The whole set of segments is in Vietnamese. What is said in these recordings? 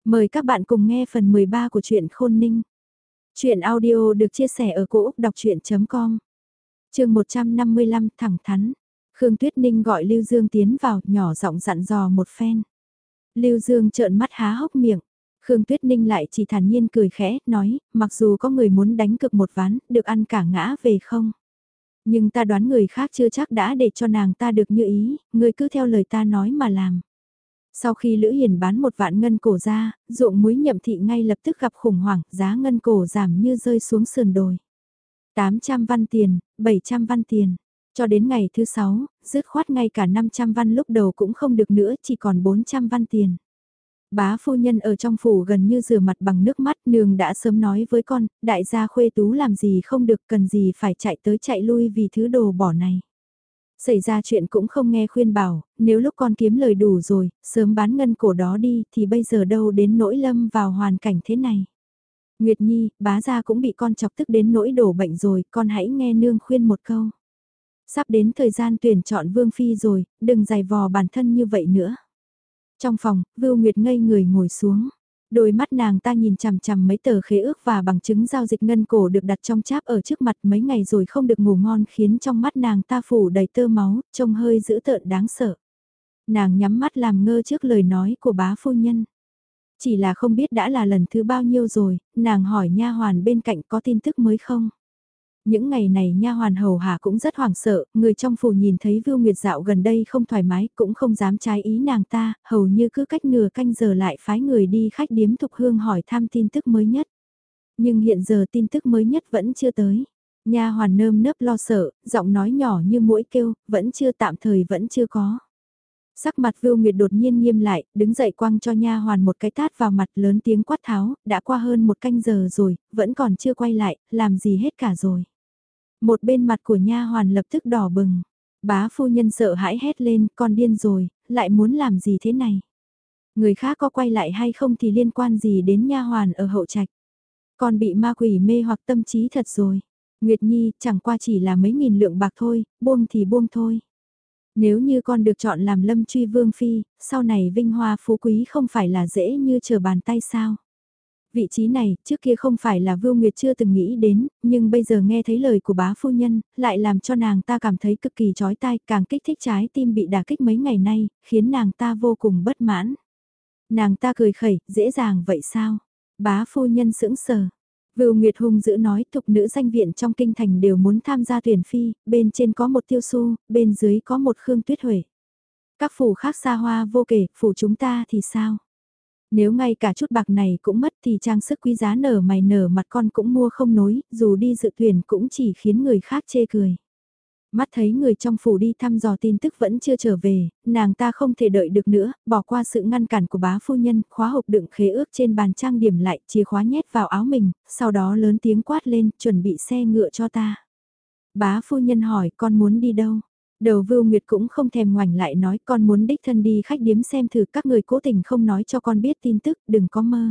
Mời các bạn cùng nghe phần 13 của truyện Khôn Ninh. Chuyện audio được chia sẻ ở cỗ đọc chuyện.com. Chương 155 thẳng thắn. Khương Tuyết Ninh gọi Lưu Dương tiến vào, nhỏ giọng dặn dò một phen. Lưu Dương trợn mắt há hốc miệng. Khương Tuyết Ninh lại chỉ thản nhiên cười khẽ, nói, mặc dù có người muốn đánh cược một ván, được ăn cả ngã về không. Nhưng ta đoán người khác chưa chắc đã để cho nàng ta được như ý, người cứ theo lời ta nói mà làm. Sau khi Lữ Hiền bán một vạn ngân cổ ra, ruộng muối Nhậm Thị ngay lập tức gặp khủng hoảng, giá ngân cổ giảm như rơi xuống sườn đồi. 800 văn tiền, 700 văn tiền. Cho đến ngày thứ 6, dứt khoát ngay cả 500 văn lúc đầu cũng không được nữa, chỉ còn 400 văn tiền. Bá phu nhân ở trong phủ gần như rửa mặt bằng nước mắt, nương đã sớm nói với con, đại gia Khuê Tú làm gì không được, cần gì phải chạy tới chạy lui vì thứ đồ bỏ này. Xảy ra chuyện cũng không nghe khuyên bảo, nếu lúc con kiếm lời đủ rồi, sớm bán ngân cổ đó đi thì bây giờ đâu đến nỗi lâm vào hoàn cảnh thế này. Nguyệt Nhi, bá gia cũng bị con chọc tức đến nỗi đổ bệnh rồi, con hãy nghe nương khuyên một câu. Sắp đến thời gian tuyển chọn vương phi rồi, đừng giày vò bản thân như vậy nữa. Trong phòng, Vưu Nguyệt ngây người ngồi xuống. Đôi mắt nàng ta nhìn chằm chằm mấy tờ khế ước và bằng chứng giao dịch ngân cổ được đặt trong cháp ở trước mặt mấy ngày rồi không được ngủ ngon khiến trong mắt nàng ta phủ đầy tơ máu, trông hơi dữ tợn đáng sợ. Nàng nhắm mắt làm ngơ trước lời nói của bá phu nhân. Chỉ là không biết đã là lần thứ bao nhiêu rồi, nàng hỏi nha hoàn bên cạnh có tin tức mới không? Những ngày này nha hoàn hầu hạ cũng rất hoảng sợ, người trong phủ nhìn thấy Vưu Nguyệt dạo gần đây không thoải mái cũng không dám trái ý nàng ta, hầu như cứ cách nửa canh giờ lại phái người đi khách điếm Thục Hương hỏi thăm tin tức mới nhất. Nhưng hiện giờ tin tức mới nhất vẫn chưa tới. Nha hoàn nơm nớp lo sợ, giọng nói nhỏ như mũi kêu, vẫn chưa tạm thời vẫn chưa có. Sắc mặt Vưu Nguyệt đột nhiên nghiêm lại, đứng dậy quăng cho nha hoàn một cái tát vào mặt lớn tiếng quát tháo, đã qua hơn một canh giờ rồi, vẫn còn chưa quay lại, làm gì hết cả rồi. Một bên mặt của nha hoàn lập tức đỏ bừng. Bá phu nhân sợ hãi hét lên, con điên rồi, lại muốn làm gì thế này? Người khác có quay lại hay không thì liên quan gì đến nha hoàn ở hậu trạch? Con bị ma quỷ mê hoặc tâm trí thật rồi. Nguyệt Nhi, chẳng qua chỉ là mấy nghìn lượng bạc thôi, buông thì buông thôi. Nếu như con được chọn làm Lâm Truy Vương phi, sau này vinh hoa phú quý không phải là dễ như trở bàn tay sao? Vị trí này, trước kia không phải là Vưu Nguyệt chưa từng nghĩ đến, nhưng bây giờ nghe thấy lời của bá phu nhân, lại làm cho nàng ta cảm thấy cực kỳ chói tai, càng kích thích trái tim bị đả kích mấy ngày nay, khiến nàng ta vô cùng bất mãn. Nàng ta cười khẩy, dễ dàng vậy sao? Bá phu nhân sững sờ. Vưu Nguyệt hung dữ nói thục nữ danh viện trong kinh thành đều muốn tham gia tuyển phi, bên trên có một Tiêu Xu, bên dưới có một Khương Tuyết Huệ. Các phủ khác xa hoa vô kể, phủ chúng ta thì sao? Nếu ngay cả chút bạc này cũng mất thì trang sức quý giá nở mày nở mặt con cũng mua không nối, dù đi dự tuyển cũng chỉ khiến người khác chê cười. Mắt thấy người trong phủ đi thăm dò tin tức vẫn chưa trở về, nàng ta không thể đợi được nữa, bỏ qua sự ngăn cản của bá phu nhân, khóa hộp đựng khế ước trên bàn trang điểm lại, chìa khóa nhét vào áo mình, sau đó lớn tiếng quát lên, chuẩn bị xe ngựa cho ta. Bá phu nhân hỏi con muốn đi đâu? Đầu Vưu Nguyệt cũng không thèm ngoảnh lại nói con muốn đích thân đi khách điếm xem thử các người cố tình không nói cho con biết tin tức, đừng có mơ.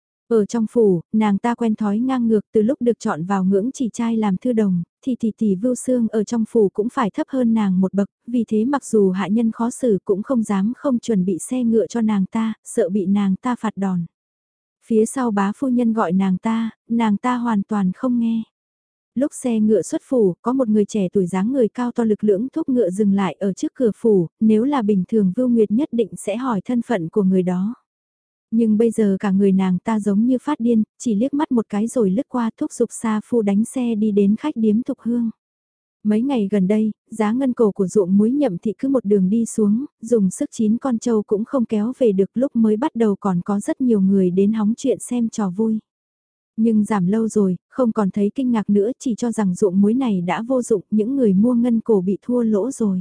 Ở trong phủ, nàng ta quen thói ngang ngược từ lúc được chọn vào ngưỡng chỉ trai làm thư đồng, thì tỷ Vưu Sương ở trong phủ cũng phải thấp hơn nàng một bậc, vì thế mặc dù hạ nhân khó xử cũng không dám không chuẩn bị xe ngựa cho nàng ta, sợ bị nàng ta phạt đòn. Phía sau bá phu nhân gọi nàng ta hoàn toàn không nghe. Lúc xe ngựa xuất phủ, có một người trẻ tuổi dáng người cao to lực lưỡng thúc ngựa dừng lại ở trước cửa phủ, nếu là bình thường Vưu Nguyệt nhất định sẽ hỏi thân phận của người đó. Nhưng bây giờ cả người nàng ta giống như phát điên, chỉ liếc mắt một cái rồi lướt qua thúc giục Sa Phu đánh xe đi đến khách điếm Thục Hương. Mấy ngày gần đây, giá ngân cổ của ruộng muối Nhậm Thị cứ một đường đi xuống, dùng sức 9 con trâu cũng không kéo về được, lúc mới bắt đầu còn có rất nhiều người đến hóng chuyện xem trò vui. Nhưng giảm lâu rồi, không còn thấy kinh ngạc nữa, chỉ cho rằng ruộng muối này đã vô dụng, những người mua ngân cổ bị thua lỗ rồi.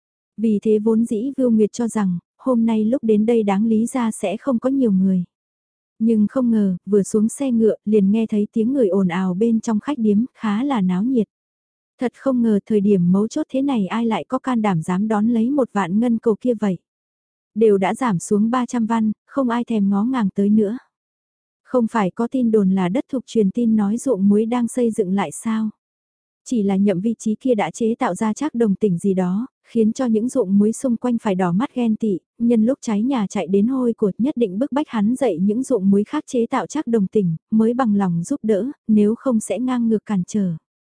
Vì thế vốn dĩ Vưu Nguyệt cho rằng, hôm nay lúc đến đây đáng lý ra sẽ không có nhiều người. Nhưng không ngờ, vừa xuống xe ngựa, liền nghe thấy tiếng người ồn ào bên trong khách điếm, khá là náo nhiệt. Thật không ngờ thời điểm mấu chốt thế này ai lại có can đảm dám đón lấy một vạn ngân cổ kia vậy. Đều đã giảm xuống 300 văn, không ai thèm ngó ngàng tới nữa. Không phải có tin đồn là đất thuộc truyền tin nói ruộng muối đang xây dựng lại sao? Chỉ là nhậm vị trí kia đã chế tạo ra chắc đồng tỉnh gì đó, khiến cho những ruộng muối xung quanh phải đỏ mắt ghen tị, nhân lúc cháy nhà chạy đến hôi của nhất định bức bách hắn dậy những ruộng muối khác chế tạo Trác Đồng Tỉnh, mới bằng lòng giúp đỡ, nếu không sẽ ngang ngược cản trở.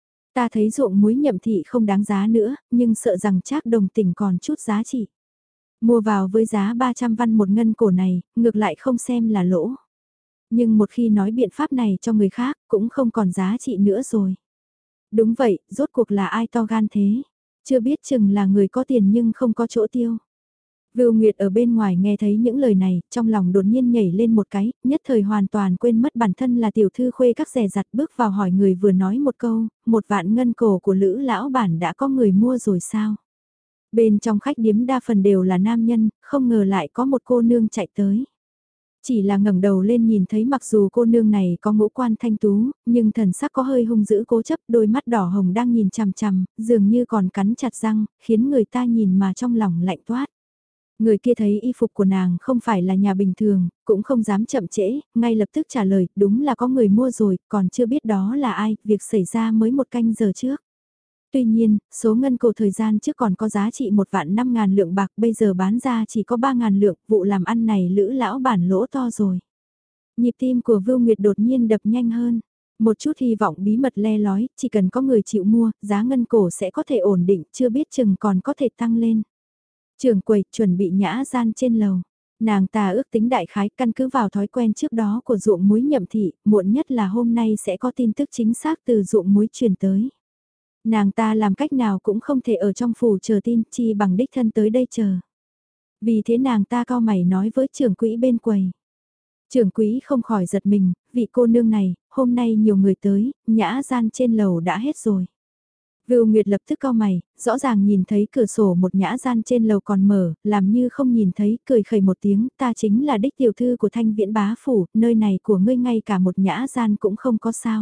Ta thấy ruộng muối Nhậm thị không đáng giá nữa, nhưng sợ rằng Trác Đồng Tỉnh còn chút giá trị. Mua vào với giá 300 văn một ngân cổ này, ngược lại không xem là lỗ. Nhưng một khi nói biện pháp này cho người khác, cũng không còn giá trị nữa rồi. Đúng vậy, rốt cuộc là ai to gan thế? Chưa biết chừng là người có tiền nhưng không có chỗ tiêu. Vưu Nguyệt ở bên ngoài nghe thấy những lời này, trong lòng đột nhiên nhảy lên một cái, nhất thời hoàn toàn quên mất bản thân là tiểu thư khuê các rẻ rặt bước vào hỏi người vừa nói một câu, 1 vạn ngân cổ của Lữ lão bản đã có người mua rồi sao? Bên trong khách điếm đa phần đều là nam nhân, không ngờ lại có một cô nương chạy tới. Chỉ là ngẩng đầu lên nhìn thấy mặc dù cô nương này có ngũ quan thanh tú, nhưng thần sắc có hơi hung dữ cố chấp, đôi mắt đỏ hồng đang nhìn chằm chằm, dường như còn cắn chặt răng, khiến người ta nhìn mà trong lòng lạnh toát. Người kia thấy y phục của nàng không phải là nhà bình thường, cũng không dám chậm trễ, ngay lập tức trả lời, đúng là có người mua rồi, còn chưa biết đó là ai, việc xảy ra mới 1 canh giờ trước. Tuy nhiên, số ngân cổ thời gian trước còn có giá trị 1.500.000 lượng bạc, bây giờ bán ra chỉ có 3.000 lượng, vụ làm ăn này Lữ lão bản lỗ to rồi. Nhịp tim của Vưu Nguyệt đột nhiên đập nhanh hơn. Một chút hy vọng bí mật le lói, chỉ cần có người chịu mua, giá ngân cổ sẽ có thể ổn định, chưa biết chừng còn có thể tăng lên. Trưởng quầy chuẩn bị nhã gian trên lầu. Nàng ta ước tính đại khái căn cứ vào thói quen trước đó của ruộng muối Nhậm thị, muộn nhất là hôm nay sẽ có tin tức chính xác từ ruộng muối truyền tới. Nàng ta làm cách nào cũng không thể ở trong phủ chờ tin chi bằng đích thân tới đây chờ. Vì thế nàng ta cao mày nói với trưởng quỹ bên quầy. Trưởng quỹ không khỏi giật mình, vị cô nương này, hôm nay nhiều người tới, nhã gian trên lầu đã hết rồi. Vưu Nguyệt lập tức cau mày, rõ ràng nhìn thấy cửa sổ một nhã gian trên lầu còn mở, làm như không nhìn thấy, cười khẩy một tiếng, ta chính là đích tiểu thư của Thanh Viễn bá phủ, nơi này của ngươi ngay cả một nhã gian cũng không có sao.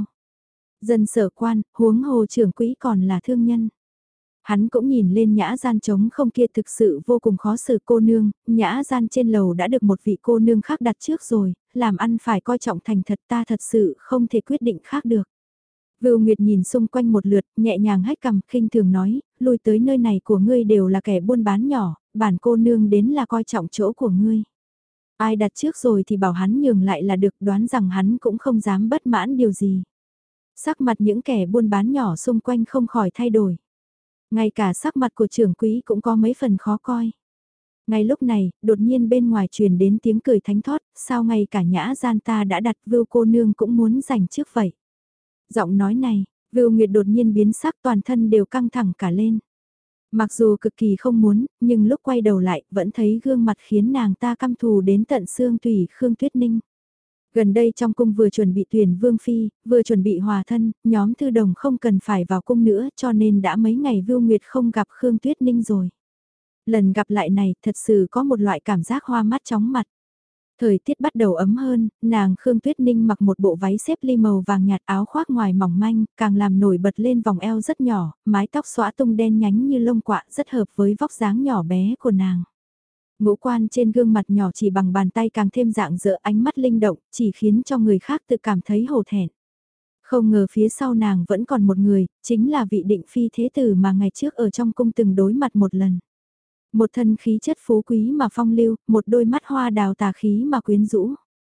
Dân sở quan, huống hồ trưởng quỹ còn là thương nhân. Hắn cũng nhìn lên nhã gian trống không kia thực sự vô cùng khó xử cô nương, nhã gian trên lầu đã được một vị cô nương khác đặt trước rồi, làm ăn phải coi trọng thành thật ta thật sự không thể quyết định khác được. Vưu Nguyệt nhìn xung quanh một lượt, nhẹ nhàng hách cằm, khinh thường nói, lui tới nơi này của ngươi đều là kẻ buôn bán nhỏ, bản cô nương đến là coi trọng chỗ của ngươi. Ai đặt trước rồi thì bảo hắn nhường lại là được, đoán rằng hắn cũng không dám bất mãn điều gì. Sắc mặt những kẻ buôn bán nhỏ xung quanh không khỏi thay đổi. Ngay cả sắc mặt của trưởng quỹ cũng có mấy phần khó coi. Ngay lúc này, đột nhiên bên ngoài truyền đến tiếng cười thánh thót, sao ngay cả nhã gian ta đã đặt Vưu cô nương cũng muốn giành trước vậy. Giọng nói này, Vưu Nguyệt đột nhiên biến sắc toàn thân đều căng thẳng cả lên. Mặc dù cực kỳ không muốn, nhưng lúc quay đầu lại vẫn thấy gương mặt khiến nàng ta căm thù đến tận xương tủy Khương Tuyết Ninh. Gần đây trong cung vừa chuẩn bị tuyển vương phi, vừa chuẩn bị hòa thân, nhóm thư đồng không cần phải vào cung nữa cho nên đã mấy ngày Vưu Nguyệt không gặp Khương Tuyết Ninh rồi. Lần gặp lại này thật sự có một loại cảm giác hoa mắt chóng mặt. Thời tiết bắt đầu ấm hơn, nàng Khương Tuyết Ninh mặc một bộ váy xếp ly màu vàng nhạt áo khoác ngoài mỏng manh, càng làm nổi bật lên vòng eo rất nhỏ, mái tóc xõa tung đen nhánh như lông quạ rất hợp với vóc dáng nhỏ bé của nàng. Ngũ quan trên gương mặt nhỏ chỉ bằng bàn tay càng thêm dạng dỡ ánh mắt linh động, chỉ khiến cho người khác tự cảm thấy hổ thẹn. Không ngờ phía sau nàng vẫn còn một người, chính là vị định phi thế tử mà ngày trước ở trong cung từng đối mặt một lần. Một thân khí chất phú quý mà phong lưu, một đôi mắt hoa đào tà khí mà quyến rũ.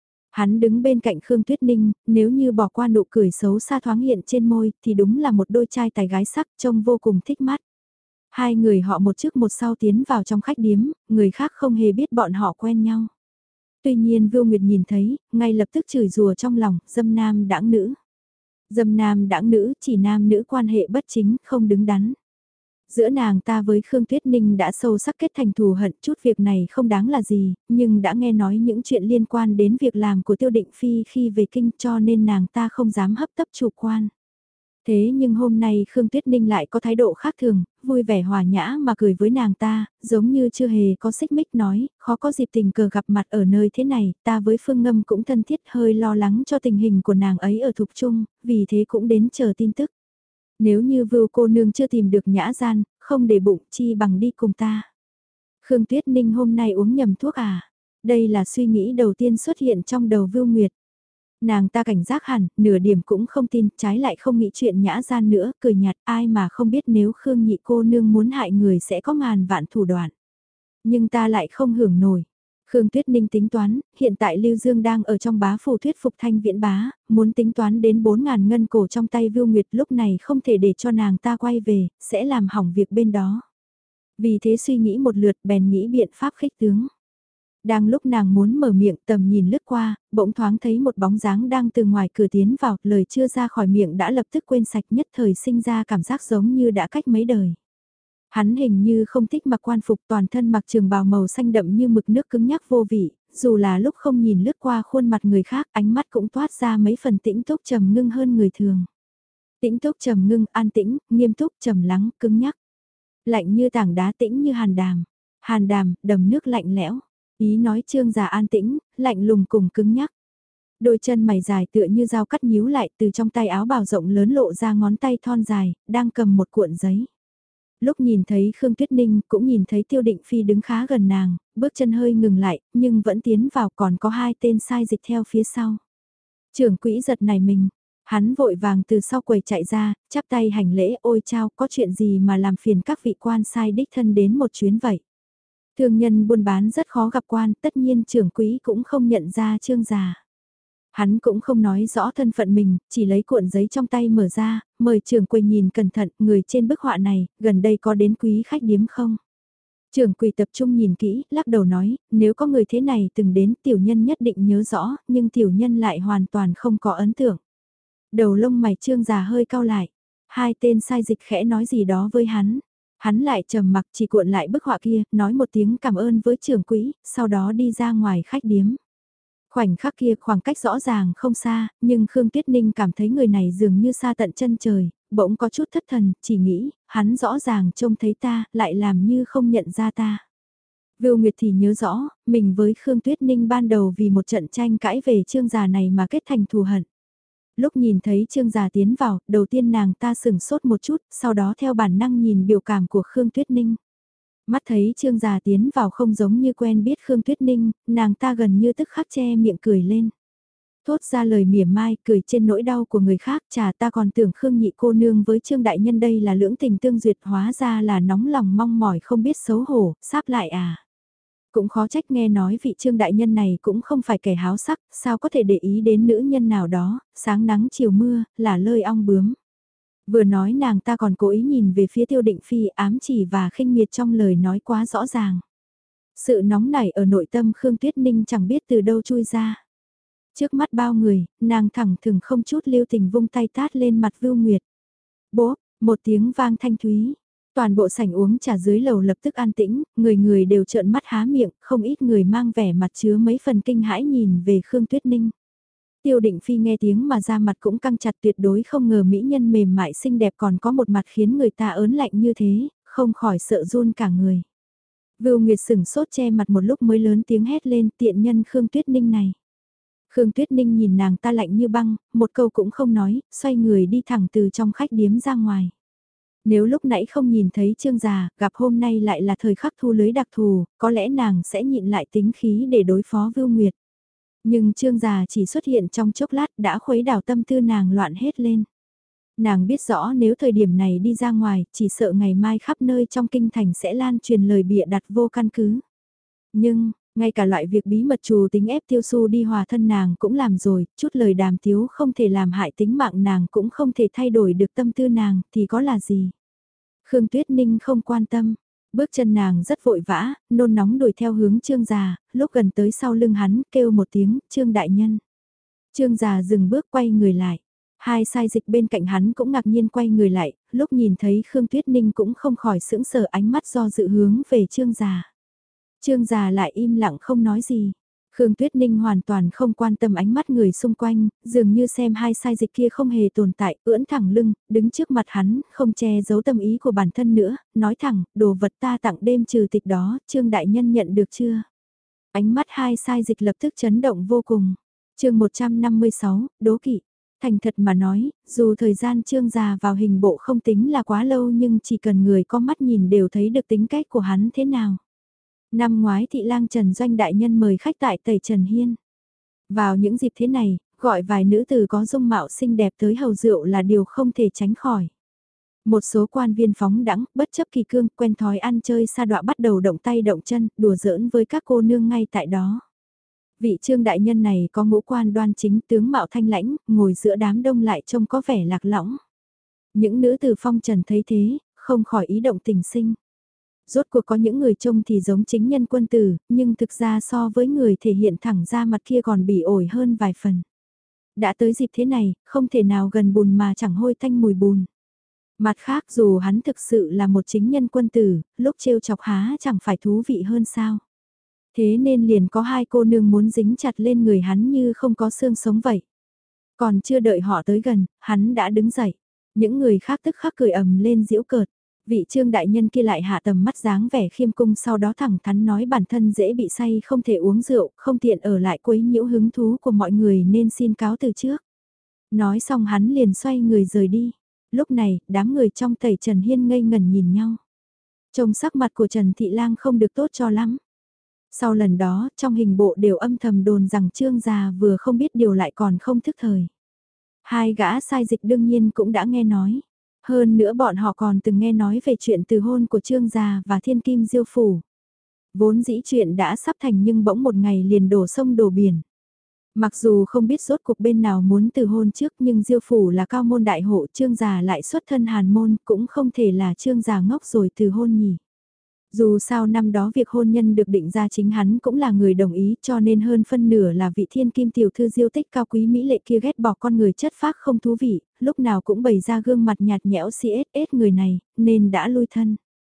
Hắn đứng bên cạnh Khương Tuyết Ninh, nếu như bỏ qua nụ cười xấu xa thoáng hiện trên môi thì đúng là một đôi trai tài gái sắc trông vô cùng thích mắt. Hai người họ một trước một sau tiến vào trong khách điếm, người khác không hề biết bọn họ quen nhau. Tuy nhiên Vưu Nguyệt nhìn thấy, ngay lập tức chửi rủa trong lòng, dâm nam đãng nữ. Dâm nam đãng nữ, chỉ nam nữ quan hệ bất chính, không đứng đắn. Giữa nàng ta với Khương Tuyết Ninh đã sâu sắc kết thành thù hận, chút việc này không đáng là gì, nhưng đã nghe nói những chuyện liên quan đến việc làm của Tiêu Định Phi khi về kinh cho nên nàng ta không dám hấp tấp chủ quan. Thế nhưng hôm nay Khương Tuyết Ninh lại có thái độ khác thường, vui vẻ hòa nhã mà cười với nàng ta, giống như chưa hề có xích mích nói, khó có dịp tình cờ gặp mặt ở nơi thế này, ta với Phương Ngâm cũng thân thiết hơi lo lắng cho tình hình của nàng ấy ở thục trung, vì thế cũng đến chờ tin tức. Nếu như Vưu cô nương chưa tìm được nhã gian, không để bụng chi bằng đi cùng ta. Khương Tuyết Ninh hôm nay uống nhầm thuốc à? Đây là suy nghĩ đầu tiên xuất hiện trong đầu Vưu Nguyệt. Nàng ta cảnh giác hẳn, nửa điểm cũng không tin, trái lại không nghĩ chuyện nhã gian nữa, cười nhạt ai mà không biết nếu Khương nhị cô nương muốn hại người sẽ có ngàn vạn thủ đoạn. Nhưng ta lại không hưởng nổi. Khương Tuyết Ninh tính toán, hiện tại Lưu Dương đang ở trong bá phủ thuyết phục Thanh Viễn bá, muốn tính toán đến 4.000 ngân cổ trong tay Vưu Nguyệt lúc này không thể để cho nàng ta quay về, sẽ làm hỏng việc bên đó. Vì thế suy nghĩ một lượt bèn nghĩ biện pháp khích tướng. Đang lúc nàng muốn mở miệng tầm nhìn lướt qua, bỗng thoáng thấy một bóng dáng đang từ ngoài cửa tiến vào, lời chưa ra khỏi miệng đã lập tức quên sạch nhất thời sinh ra cảm giác giống như đã cách mấy đời. Hắn hình như không thích mặc quan phục toàn thân mặc trường bào màu xanh đậm như mực nước cứng nhắc vô vị, dù là lúc không nhìn lướt qua khuôn mặt người khác ánh mắt cũng toát ra mấy phần tĩnh túc trầm ngưng hơn người thường. Tĩnh túc trầm ngưng, an tĩnh, nghiêm túc, trầm lắng, cứng nhắc. Lạnh như tảng đá tĩnh như hàn đàm. Hàn đàm, đầm nước lạnh lẽo. Ý nói trương già an tĩnh, lạnh lùng cùng cứng nhắc. Đôi chân mày dài tựa như dao cắt nhíu lại từ trong tay áo bào rộng lớn lộ ra ngón tay thon dài, đang cầm một cuộn giấy. Lúc nhìn thấy Khương Tuyết Ninh cũng nhìn thấy Tiêu Định Phi đứng khá gần nàng, bước chân hơi ngừng lại, nhưng vẫn tiến vào còn có hai tên sai dịch theo phía sau. Trưởng quỹ giật này mình, hắn vội vàng từ sau quầy chạy ra, chắp tay hành lễ ôi chao có chuyện gì mà làm phiền các vị quan sai đích thân đến một chuyến vậy. Thương nhân buôn bán rất khó gặp quan, tất nhiên trưởng quỹ cũng không nhận ra trương già. Hắn cũng không nói rõ thân phận mình, chỉ lấy cuộn giấy trong tay mở ra, mời trưởng quầy nhìn cẩn thận, người trên bức họa này, gần đây có đến quý khách điếm không? Trưởng quầy tập trung nhìn kỹ, lắc đầu nói, nếu có người thế này từng đến tiểu nhân nhất định nhớ rõ, nhưng tiểu nhân lại hoàn toàn không có ấn tượng. Đầu lông mày trương già hơi cau lại, hai tên sai dịch khẽ nói gì đó với hắn. Hắn lại trầm mặc chỉ cuộn lại bức họa kia, nói một tiếng cảm ơn với trưởng quỹ, sau đó đi ra ngoài khách điếm. Khoảnh khắc kia khoảng cách rõ ràng không xa, nhưng Khương Tuyết Ninh cảm thấy người này dường như xa tận chân trời, bỗng có chút thất thần, chỉ nghĩ, hắn rõ ràng trông thấy ta, lại làm như không nhận ra ta. Vưu Nguyệt thì nhớ rõ, mình với Khương Tuyết Ninh ban đầu vì một trận tranh cãi về trương già này mà kết thành thù hận. Lúc nhìn thấy trương già tiến vào, đầu tiên nàng ta sửng sốt một chút, sau đó theo bản năng nhìn biểu cảm của Khương Tuyết Ninh. Mắt thấy trương già tiến vào không giống như quen biết Khương Tuyết Ninh, nàng ta gần như tức khắc che miệng cười lên. Thốt ra lời mỉa mai cười trên nỗi đau của người khác, chà ta còn tưởng Khương nhị cô nương với trương đại nhân đây là lưỡng tình tương duyệt hóa ra là nóng lòng mong mỏi không biết xấu hổ, sáp lại à. Cũng khó trách nghe nói vị trương đại nhân này cũng không phải kẻ háo sắc, sao có thể để ý đến nữ nhân nào đó, sáng nắng chiều mưa, là lơi ong bướm. Vừa nói nàng ta còn cố ý nhìn về phía Tiêu Định Phi ám chỉ và khinh miệt trong lời nói quá rõ ràng. Sự nóng nảy ở nội tâm Khương Tuyết Ninh chẳng biết từ đâu chui ra. Trước mắt bao người, nàng thẳng thừng không chút lưu tình vung tay tát lên mặt Vưu Nguyệt. Bố, một tiếng vang thanh thúy. Toàn bộ sảnh uống trà dưới lầu lập tức an tĩnh, người người đều trợn mắt há miệng, không ít người mang vẻ mặt chứa mấy phần kinh hãi nhìn về Khương Tuyết Ninh. Tiêu Định Phi nghe tiếng mà da mặt cũng căng chặt tuyệt đối không ngờ mỹ nhân mềm mại xinh đẹp còn có một mặt khiến người ta ớn lạnh như thế, không khỏi sợ run cả người. Vưu Nguyệt sửng sốt che mặt một lúc mới lớn tiếng hét lên tiện nhân Khương Tuyết Ninh này. Khương Tuyết Ninh nhìn nàng ta lạnh như băng, một câu cũng không nói, xoay người đi thẳng từ trong khách điếm ra ngoài. Nếu lúc nãy không nhìn thấy trương già, gặp hôm nay lại là thời khắc thu lưới đặc thù, có lẽ nàng sẽ nhịn lại tính khí để đối phó Vưu Nguyệt. Nhưng trương già chỉ xuất hiện trong chốc lát đã khuấy đảo tâm tư nàng loạn hết lên. Nàng biết rõ nếu thời điểm này đi ra ngoài, chỉ sợ ngày mai khắp nơi trong kinh thành sẽ lan truyền lời bịa đặt vô căn cứ. Nhưng, ngay cả loại việc bí mật trù tính ép Tiêu Su đi hòa thân nàng cũng làm rồi, chút lời đàm tiếu không thể làm hại tính mạng nàng cũng không thể thay đổi được tâm tư nàng, thì có là gì? Khương Tuyết Ninh không quan tâm, bước chân nàng rất vội vã, nôn nóng đuổi theo hướng trương già, lúc gần tới sau lưng hắn, kêu một tiếng, trương đại nhân. Trương già dừng bước quay người lại. Hai sai dịch bên cạnh hắn cũng ngạc nhiên quay người lại, lúc nhìn thấy Khương Tuyết Ninh cũng không khỏi sững sờ ánh mắt do dự hướng về trương già. Trương già lại im lặng không nói gì. Khương Tuyết Ninh hoàn toàn không quan tâm ánh mắt người xung quanh, dường như xem hai sai dịch kia không hề tồn tại, ưỡn thẳng lưng, đứng trước mặt hắn, không che giấu tâm ý của bản thân nữa, nói thẳng, đồ vật ta tặng đêm trừ tịch đó, Trương Đại Nhân nhận được chưa? Ánh mắt hai sai dịch lập tức chấn động vô cùng. Chương 156, đố kỵ. Thành thật mà nói, dù thời gian Trương già vào hình bộ không tính là quá lâu nhưng chỉ cần người có mắt nhìn đều thấy được tính cách của hắn thế nào. Năm ngoái thị lang Trần Doanh đại nhân mời khách tại Tẩy Trần Hiên. Vào những dịp thế này, Gọi vài nữ tử có dung mạo xinh đẹp tới hầu rượu là điều không thể tránh khỏi. Một số quan viên phóng đẳng, bất chấp kỳ cương, quen thói ăn chơi sa đọa bắt đầu động tay động chân, đùa giỡn với các cô nương ngay tại đó. Vị Trương đại nhân này có ngũ quan đoan chính, tướng mạo thanh lãnh, ngồi giữa đám đông lại trông có vẻ lạc lõng. Những nữ tử phong trần thấy thế, không khỏi ý động tình sinh. Rốt cuộc có những người trông thì giống chính nhân quân tử, nhưng thực ra so với người thể hiện thẳng ra mặt kia còn bỉ ổi hơn vài phần. Đã tới dịp thế này, không thể nào gần bùn mà chẳng hôi tanh mùi bùn. Mặt khác dù hắn thực sự là một chính nhân quân tử, lúc trêu chọc há chẳng phải thú vị hơn sao. Thế nên liền có hai cô nương muốn dính chặt lên người hắn như không có xương sống vậy. Còn chưa đợi họ tới gần, hắn đã đứng dậy. Những người khác tức khắc cười ầm lên giễu cợt. Vị Trương đại nhân kia lại hạ tầm mắt dáng vẻ khiêm cung, sau đó thẳng thắn nói bản thân dễ bị say không thể uống rượu, không tiện ở lại quấy nhiễu hứng thú của mọi người nên xin cáo từ trước. Nói xong hắn liền xoay người rời đi. Lúc này, đám người trong tẩy Trần Hiên ngây ngẩn nhìn nhau. Trông sắc mặt của Trần Thị Lang không được tốt cho lắm. Sau lần đó, trong hình bộ đều âm thầm đồn rằng Trương già vừa không biết điều lại còn không thức thời. Hai gã sai dịch đương nhiên cũng đã nghe nói. Hơn nữa bọn họ còn từng nghe nói về chuyện từ hôn của Trương gia và Thiên Kim Diêu Phủ. Vốn dĩ chuyện đã sắp thành nhưng bỗng một ngày liền đổ sông đổ biển. Mặc dù không biết rốt cuộc bên nào muốn từ hôn trước nhưng Diêu Phủ là cao môn đại hộ, Trương gia lại xuất thân hàn môn, cũng không thể là Trương gia ngốc rồi từ hôn nhỉ. Dù sao năm đó việc hôn nhân được định ra chính hắn cũng là người đồng ý, cho nên hơn phân nửa là vị thiên kim tiểu thư Diêu Tích cao quý mỹ lệ kia ghét bỏ con người chất phác không thú vị, lúc nào cũng bày ra gương mặt nhạt nhẽo ếch người này, nên đã lui thân.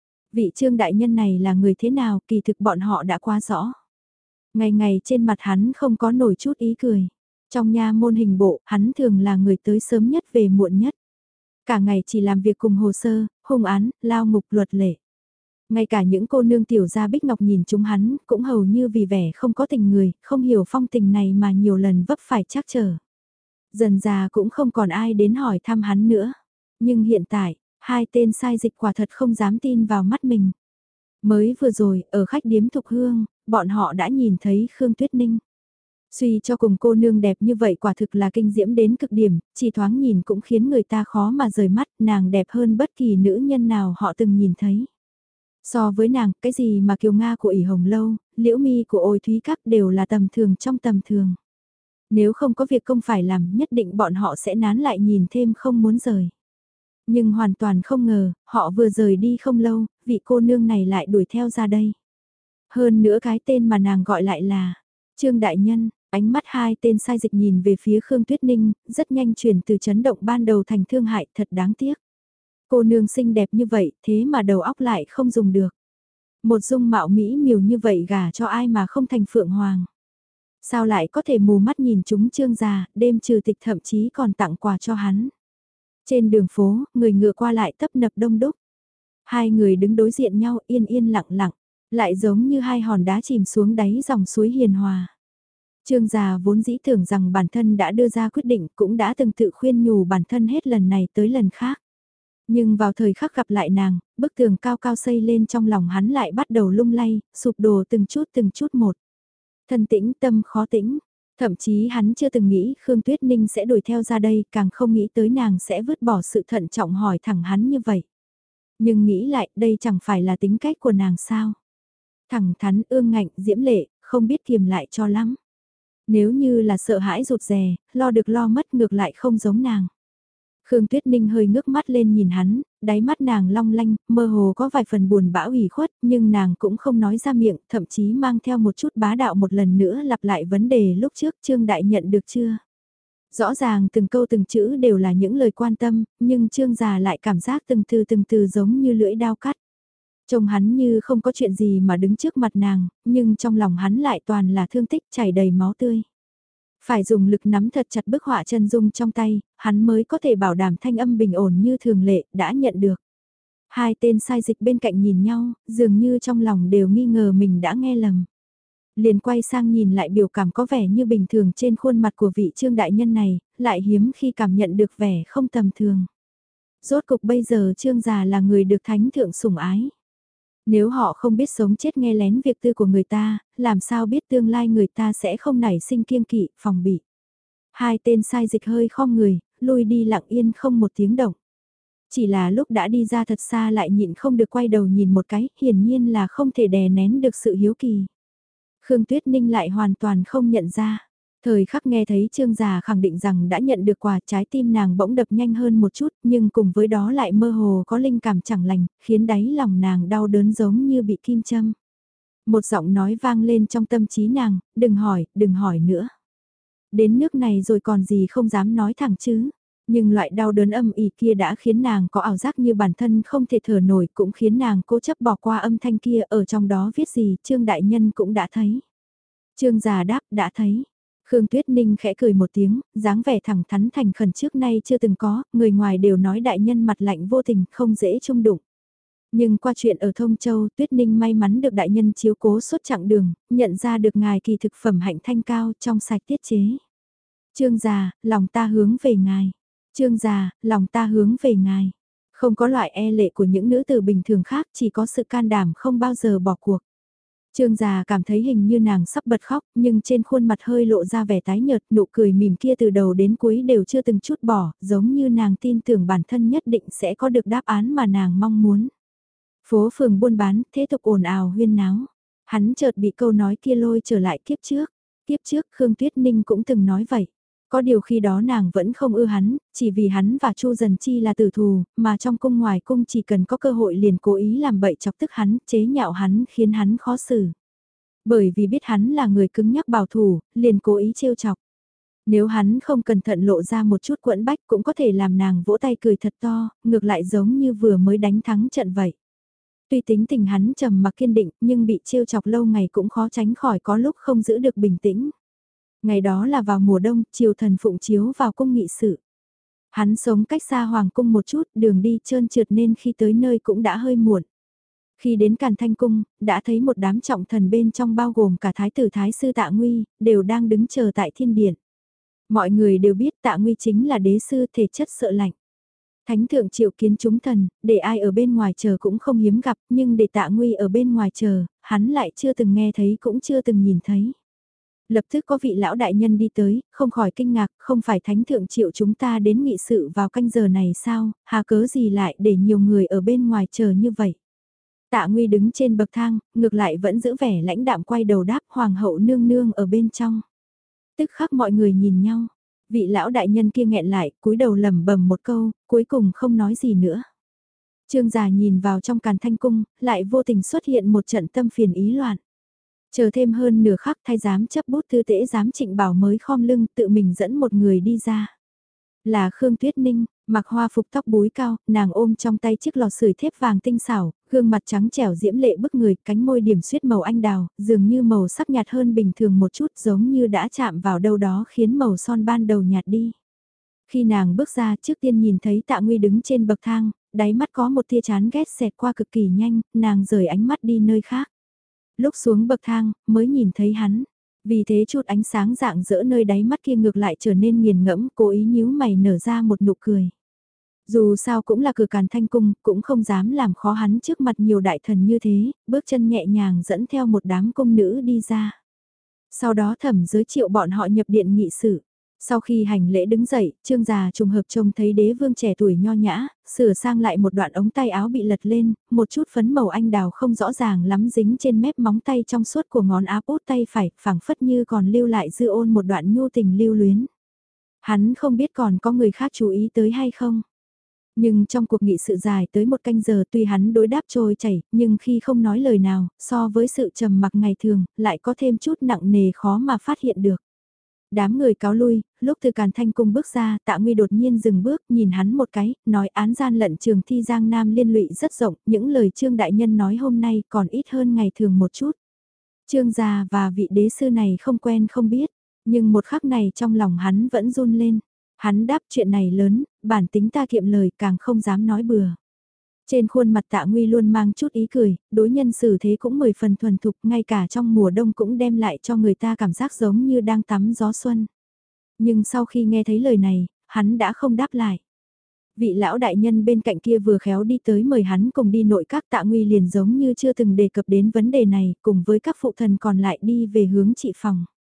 Vị Trương đại nhân này là người thế nào, kỳ thực bọn họ đã quá rõ. Ngày ngày trên mặt hắn không có nổi chút ý cười. Trong nha môn hình bộ, hắn thường là người tới sớm nhất về muộn nhất. Cả ngày chỉ làm việc cùng hồ sơ, hung án, lao ngục luật lệ. Ngay cả những cô nương tiểu gia Bích Ngọc nhìn chúng hắn, cũng hầu như vì vẻ không có tình người, không hiểu phong tình này mà nhiều lần vấp phải trắc trở. Dần già cũng không còn ai đến hỏi thăm hắn nữa. Nhưng hiện tại, hai tên sai dịch quả thật không dám tin vào mắt mình. Mới vừa rồi, ở khách điếm Thục Hương, bọn họ đã nhìn thấy Khương Tuyết Ninh. Suy cho cùng cô nương đẹp như vậy quả thực là kinh diễm đến cực điểm, chỉ thoáng nhìn cũng khiến người ta khó mà rời mắt, nàng đẹp hơn bất kỳ nữ nhân nào họ từng nhìn thấy. So với nàng, cái gì mà Kiều Nga của ỷ Hồng Lâu, Liễu Mi của Ôi Thúy Các đều là tầm thường trong tầm thường. Nếu không có việc công phải làm, nhất định bọn họ sẽ nán lại nhìn thêm không muốn rời. Nhưng hoàn toàn không ngờ, họ vừa rời đi không lâu, vị cô nương này lại đuổi theo ra đây. Hơn nữa cái tên mà nàng gọi lại là Trương Đại Nhân. Ánh mắt hai tên sai dịch nhìn về phía Khương Tuyết Ninh, rất nhanh chuyển từ chấn động ban đầu thành thương hại, thật đáng tiếc. Cô nương xinh đẹp như vậy, thế mà đầu óc lại không dùng được. Một dung mạo mỹ miều như vậy gả cho ai mà không thành phượng hoàng. Sao lại có thể mù mắt nhìn chúng Trương già, đêm trừ tịch thậm chí còn tặng quà cho hắn. Trên đường phố, người ngựa qua lại tấp nập đông đúc. Hai người đứng đối diện nhau yên yên lặng lặng, lại giống như hai hòn đá chìm xuống đáy dòng suối hiền hòa. Trương già vốn dĩ tưởng rằng bản thân đã đưa ra quyết định, cũng đã từng tự khuyên nhủ bản thân hết lần này tới lần khác. Nhưng vào thời khắc gặp lại nàng, bức tường cao cao xây lên trong lòng hắn lại bắt đầu lung lay, sụp đổ từng chút một. Thân tĩnh tâm khó tĩnh, thậm chí hắn chưa từng nghĩ Khương Tuyết Ninh sẽ đuổi theo ra đây, càng không nghĩ tới nàng sẽ vứt bỏ sự thận trọng hỏi thẳng hắn như vậy. Nhưng nghĩ lại, đây chẳng phải là tính cách của nàng sao? Thẳng thắn ương ngạnh, diễm lệ, không biết kiềm lại cho lắm. Nếu như là sợ hãi rụt rè, lo được lo mất ngược lại không giống nàng. Khương Tuyết Ninh hơi ngước mắt lên nhìn hắn, đáy mắt nàng long lanh, mơ hồ có vài phần buồn bã ủy khuất, nhưng nàng cũng không nói ra miệng, thậm chí mang theo một chút bá đạo một lần nữa lặp lại vấn đề lúc trước Trương Đại nhận được chưa. Rõ ràng từng câu từng chữ đều là những lời quan tâm, nhưng Trương già lại cảm giác từng từ giống như lưỡi dao cắt. Trông hắn như không có chuyện gì mà đứng trước mặt nàng, nhưng trong lòng hắn lại toàn là thương tích chảy đầy máu tươi. Phải dùng lực nắm thật chặt bức họa chân dung trong tay, hắn mới có thể bảo đảm thanh âm bình ổn như thường lệ, đã nhận được. Hai tên sai dịch bên cạnh nhìn nhau, dường như trong lòng đều nghi ngờ mình đã nghe lầm. Liền quay sang nhìn lại biểu cảm có vẻ như bình thường trên khuôn mặt của vị Trương đại nhân này, lại hiếm khi cảm nhận được vẻ không tầm thường. Rốt cục bây giờ Trương già là người được thánh thượng sủng ái. Nếu họ không biết sống chết nghe lén việc tư của người ta, làm sao biết tương lai người ta sẽ không nảy sinh kiêng kỵ, phòng bị. Hai tên sai dịch hơi khom người, lui đi lặng yên không một tiếng động. Chỉ là lúc đã đi ra thật xa lại nhịn không được quay đầu nhìn một cái, hiển nhiên là không thể đè nén được sự hiếu kỳ. Khương Tuyết Ninh lại hoàn toàn không nhận ra. Thời khắc nghe thấy Trương già khẳng định rằng đã nhận được quà, trái tim nàng bỗng đập nhanh hơn một chút, nhưng cùng với đó lại mơ hồ có linh cảm chẳng lành, khiến đáy lòng nàng đau đớn giống như bị kim châm. Một giọng nói vang lên trong tâm trí nàng, đừng hỏi nữa. Đến nước này rồi còn gì không dám nói thẳng chứ. Nhưng loại đau đớn âm ỉ kia đã khiến nàng có ảo giác như bản thân không thể thở nổi, cũng khiến nàng cố chấp bỏ qua âm thanh kia, ở trong đó viết gì Trương đại nhân cũng đã thấy. Trương già đáp đã thấy. Khương Tuyết Ninh khẽ cười một tiếng, dáng vẻ thẳng thắn thành khẩn trước nay chưa từng có, người ngoài đều nói đại nhân mặt lạnh vô tình, không dễ chung đụng. Nhưng qua chuyện ở Thông Châu, Tuyết Ninh may mắn được đại nhân chiếu cố suốt chặng đường, nhận ra được ngài kỳ thực phẩm hạnh thanh cao, trong sạch tiết chế. Trương già, lòng ta hướng về ngài. Trương già, lòng ta hướng về ngài. Không có loại e lệ của những nữ tử bình thường khác, chỉ có sự can đảm không bao giờ bỏ cuộc. Trương già cảm thấy hình như nàng sắp bật khóc, nhưng trên khuôn mặt hơi lộ ra vẻ tái nhợt, nụ cười mỉm kia từ đầu đến cuối đều chưa từng chút bỏ, giống như nàng tin tưởng bản thân nhất định sẽ có được đáp án mà nàng mong muốn. Phố phường buôn bán, thế tục ồn ào huyên náo. Hắn chợt bị câu nói kia lôi trở lại kiếp trước. Kiếp trước Khương Tuyết Ninh cũng từng nói vậy. Có điều khi đó nàng vẫn không ưa hắn, chỉ vì hắn và Chu Dần Chi là tử thù, mà trong cung ngoài cung chỉ cần có cơ hội liền cố ý làm bậy chọc tức hắn, chế nhạo hắn khiến hắn khó xử. Bởi vì biết hắn là người cứng nhắc bảo thủ, liền cố ý trêu chọc. Nếu hắn không cẩn thận lộ ra một chút quẫn bách cũng có thể làm nàng vỗ tay cười thật to, ngược lại giống như vừa mới đánh thắng trận vậy. Tuy tính tình hắn trầm mặc kiên định nhưng bị trêu chọc lâu ngày cũng khó tránh khỏi có lúc không giữ được bình tĩnh. Ngày đó là vào mùa đông, triều thần phụng chiếu vào cung nghị sự. Hắn sống cách xa hoàng cung một chút, đường đi trơn trượt nên khi tới nơi cũng đã hơi muộn. Khi đến Càn Thanh Cung, đã thấy một đám trọng thần bên trong bao gồm cả thái tử thái sư Tạ Nguy, đều đang đứng chờ tại thiên điện. Mọi người đều biết Tạ Nguy chính là đế sư thể chất sợ lạnh. Thánh thượng triệu kiến chúng thần, để ai ở bên ngoài chờ cũng không hiếm gặp, nhưng để Tạ Nguy ở bên ngoài chờ, hắn lại chưa từng nghe thấy cũng chưa từng nhìn thấy. Lập tức có vị lão đại nhân đi tới, không khỏi kinh ngạc, không phải thánh thượng triệu chúng ta đến nghị sự vào canh giờ này sao, hà cớ gì lại để nhiều người ở bên ngoài chờ như vậy. Tạ Nguy đứng trên bậc thang, ngược lại vẫn giữ vẻ lãnh đạm quay đầu đáp hoàng hậu nương nương ở bên trong. Tức khắc mọi người nhìn nhau, vị lão đại nhân kia nghẹn lại, cúi đầu lẩm bẩm một câu, cuối cùng không nói gì nữa. Trương già nhìn vào trong Càn Thanh Cung, lại vô tình xuất hiện một trận tâm phiền ý loạn. Chờ thêm hơn nửa khắc thay giám chấp bút thư tễ giám Trịnh Bảo mới khom lưng tự mình dẫn một người đi ra. Là Khương Tuyết Ninh, mặc hoa phục tóc búi cao, nàng ôm trong tay chiếc lò sưởi thép vàng tinh xảo, gương mặt trắng trẻo diễm lệ bức người, cánh môi điểm xuyết màu anh đào, dường như màu sắc nhạt hơn bình thường một chút giống như đã chạm vào đâu đó khiến màu son ban đầu nhạt đi. Khi nàng bước ra trước tiên nhìn thấy Tạ Nguy đứng trên bậc thang, đáy mắt có một tia chán ghét xẹt qua cực kỳ nhanh, nàng rời ánh mắt đi nơi khác. Lúc xuống bậc thang, mới nhìn thấy hắn. Vì thế chút ánh sáng rạng rỡ nơi đáy mắt kia ngược lại trở nên nghiền ngẫm, cố ý nhíu mày nở ra một nụ cười. Dù sao cũng là cửa Càn Thanh Cung, cũng không dám làm khó hắn trước mặt nhiều đại thần như thế, bước chân nhẹ nhàng dẫn theo một đám cung nữ đi ra. Sau đó thẩm giới triệu bọn họ nhập điện nghị sự. Sau khi hành lễ đứng dậy, Trương già trùng hợp trông thấy đế vương trẻ tuổi nho nhã, sửa sang lại một đoạn ống tay áo bị lật lên, một chút phấn màu anh đào không rõ ràng lắm dính trên mép móng tay trong suốt của ngón áp út tay phải, phảng phất như còn lưu lại dư ôn một đoạn nhu tình lưu luyến. Hắn không biết còn có người khác chú ý tới hay không. Nhưng trong cuộc nghị sự dài tới một canh giờ tuy hắn đối đáp trôi chảy, nhưng khi không nói lời nào, so với sự trầm mặc ngày thường, lại có thêm chút nặng nề khó mà phát hiện được. Đám người cáo lui, lúc từ Càn Thanh Cung bước ra, Tạ Nguy đột nhiên dừng bước, nhìn hắn một cái, nói án gian lận trường thi Giang Nam liên lụy rất rộng, những lời Trương Đại Nhân nói hôm nay còn ít hơn ngày thường một chút. Trương già và vị đế sư này không quen không biết, nhưng một khắc này trong lòng hắn vẫn run lên. Hắn đáp chuyện này lớn, bản tính ta kiệm lời càng không dám nói bừa. Trên khuôn mặt Tạ Nguy luôn mang chút ý cười, đối nhân xử thế cũng 10 phần thuần thục, ngay cả trong mùa đông cũng đem lại cho người ta cảm giác giống như đang tắm gió xuân. Nhưng sau khi nghe thấy lời này, hắn đã không đáp lại. Vị lão đại nhân bên cạnh kia vừa khéo đi tới mời hắn cùng đi nội các. Tạ Nguy liền giống như chưa từng đề cập đến vấn đề này, cùng với các phụ thần còn lại đi về hướng trị phòng.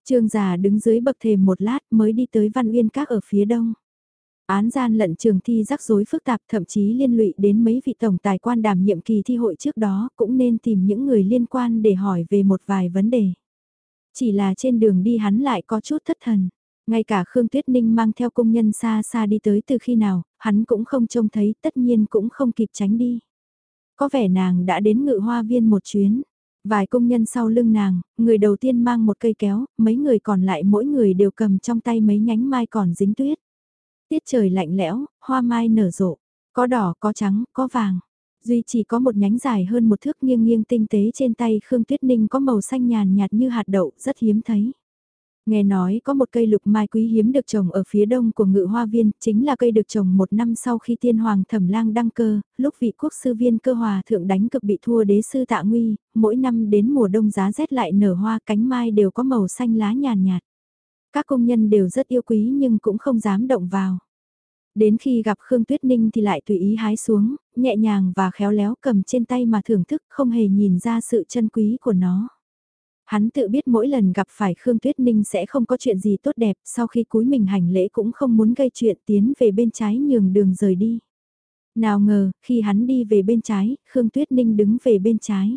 Trương già đứng dưới bậc thềm một lát mới đi tới Văn Uyên Các ở phía đông. Án gian lận trường thi rắc rối phức tạp, thậm chí liên lụy đến mấy vị tổng tài quan đảm nhiệm kỳ thi hội trước đó, cũng nên tìm những người liên quan để hỏi về một vài vấn đề. Chỉ là trên đường đi hắn lại có chút thất thần. Ngay cả Khương Tuyết Ninh mang theo công nhân xa xa đi tới từ khi nào, hắn cũng không trông thấy, tất nhiên cũng không kịp tránh đi. Có vẻ nàng đã đến Ngự Hoa Viên một chuyến. Vài công nhân sau lưng nàng, người đầu tiên mang một cây kéo, mấy người còn lại mỗi người đều cầm trong tay mấy nhánh mai còn dính tuyết. Tiết trời lạnh lẽo, hoa mai nở rộ, có đỏ, có trắng, có vàng. Duy chỉ có một nhánh dài hơn một thước nghiêng nghiêng tinh tế trên tay Khương Tuyết Ninh có màu xanh nhàn nhạt như hạt đậu, rất hiếm thấy. Nghe nói có một cây lục mai quý hiếm được trồng ở phía đông của Ngự Hoa Viên, chính là cây được trồng một năm sau khi tiên hoàng Thẩm Lang đăng cơ, lúc vị quốc sư Viên Cơ Hòa thượng đánh cực bị thua đế sư Tạ Nguy, mỗi năm đến mùa đông giá rét lại nở hoa, cánh mai đều có màu xanh lá nhàn nhạt. Các công nhân đều rất yêu quý nhưng cũng không dám động vào. Đến khi gặp Khương Tuyết Ninh thì lại tùy ý hái xuống, nhẹ nhàng và khéo léo cầm trên tay mà thưởng thức, không hề nhìn ra sự chân quý của nó. Hắn tự biết mỗi lần gặp phải Khương Tuyết Ninh sẽ không có chuyện gì tốt đẹp, sau khi cúi mình hành lễ cũng không muốn gây chuyện, tiến về bên trái nhường đường rời đi. Nào ngờ, khi hắn đi về bên trái, Khương Tuyết Ninh đứng về bên trái.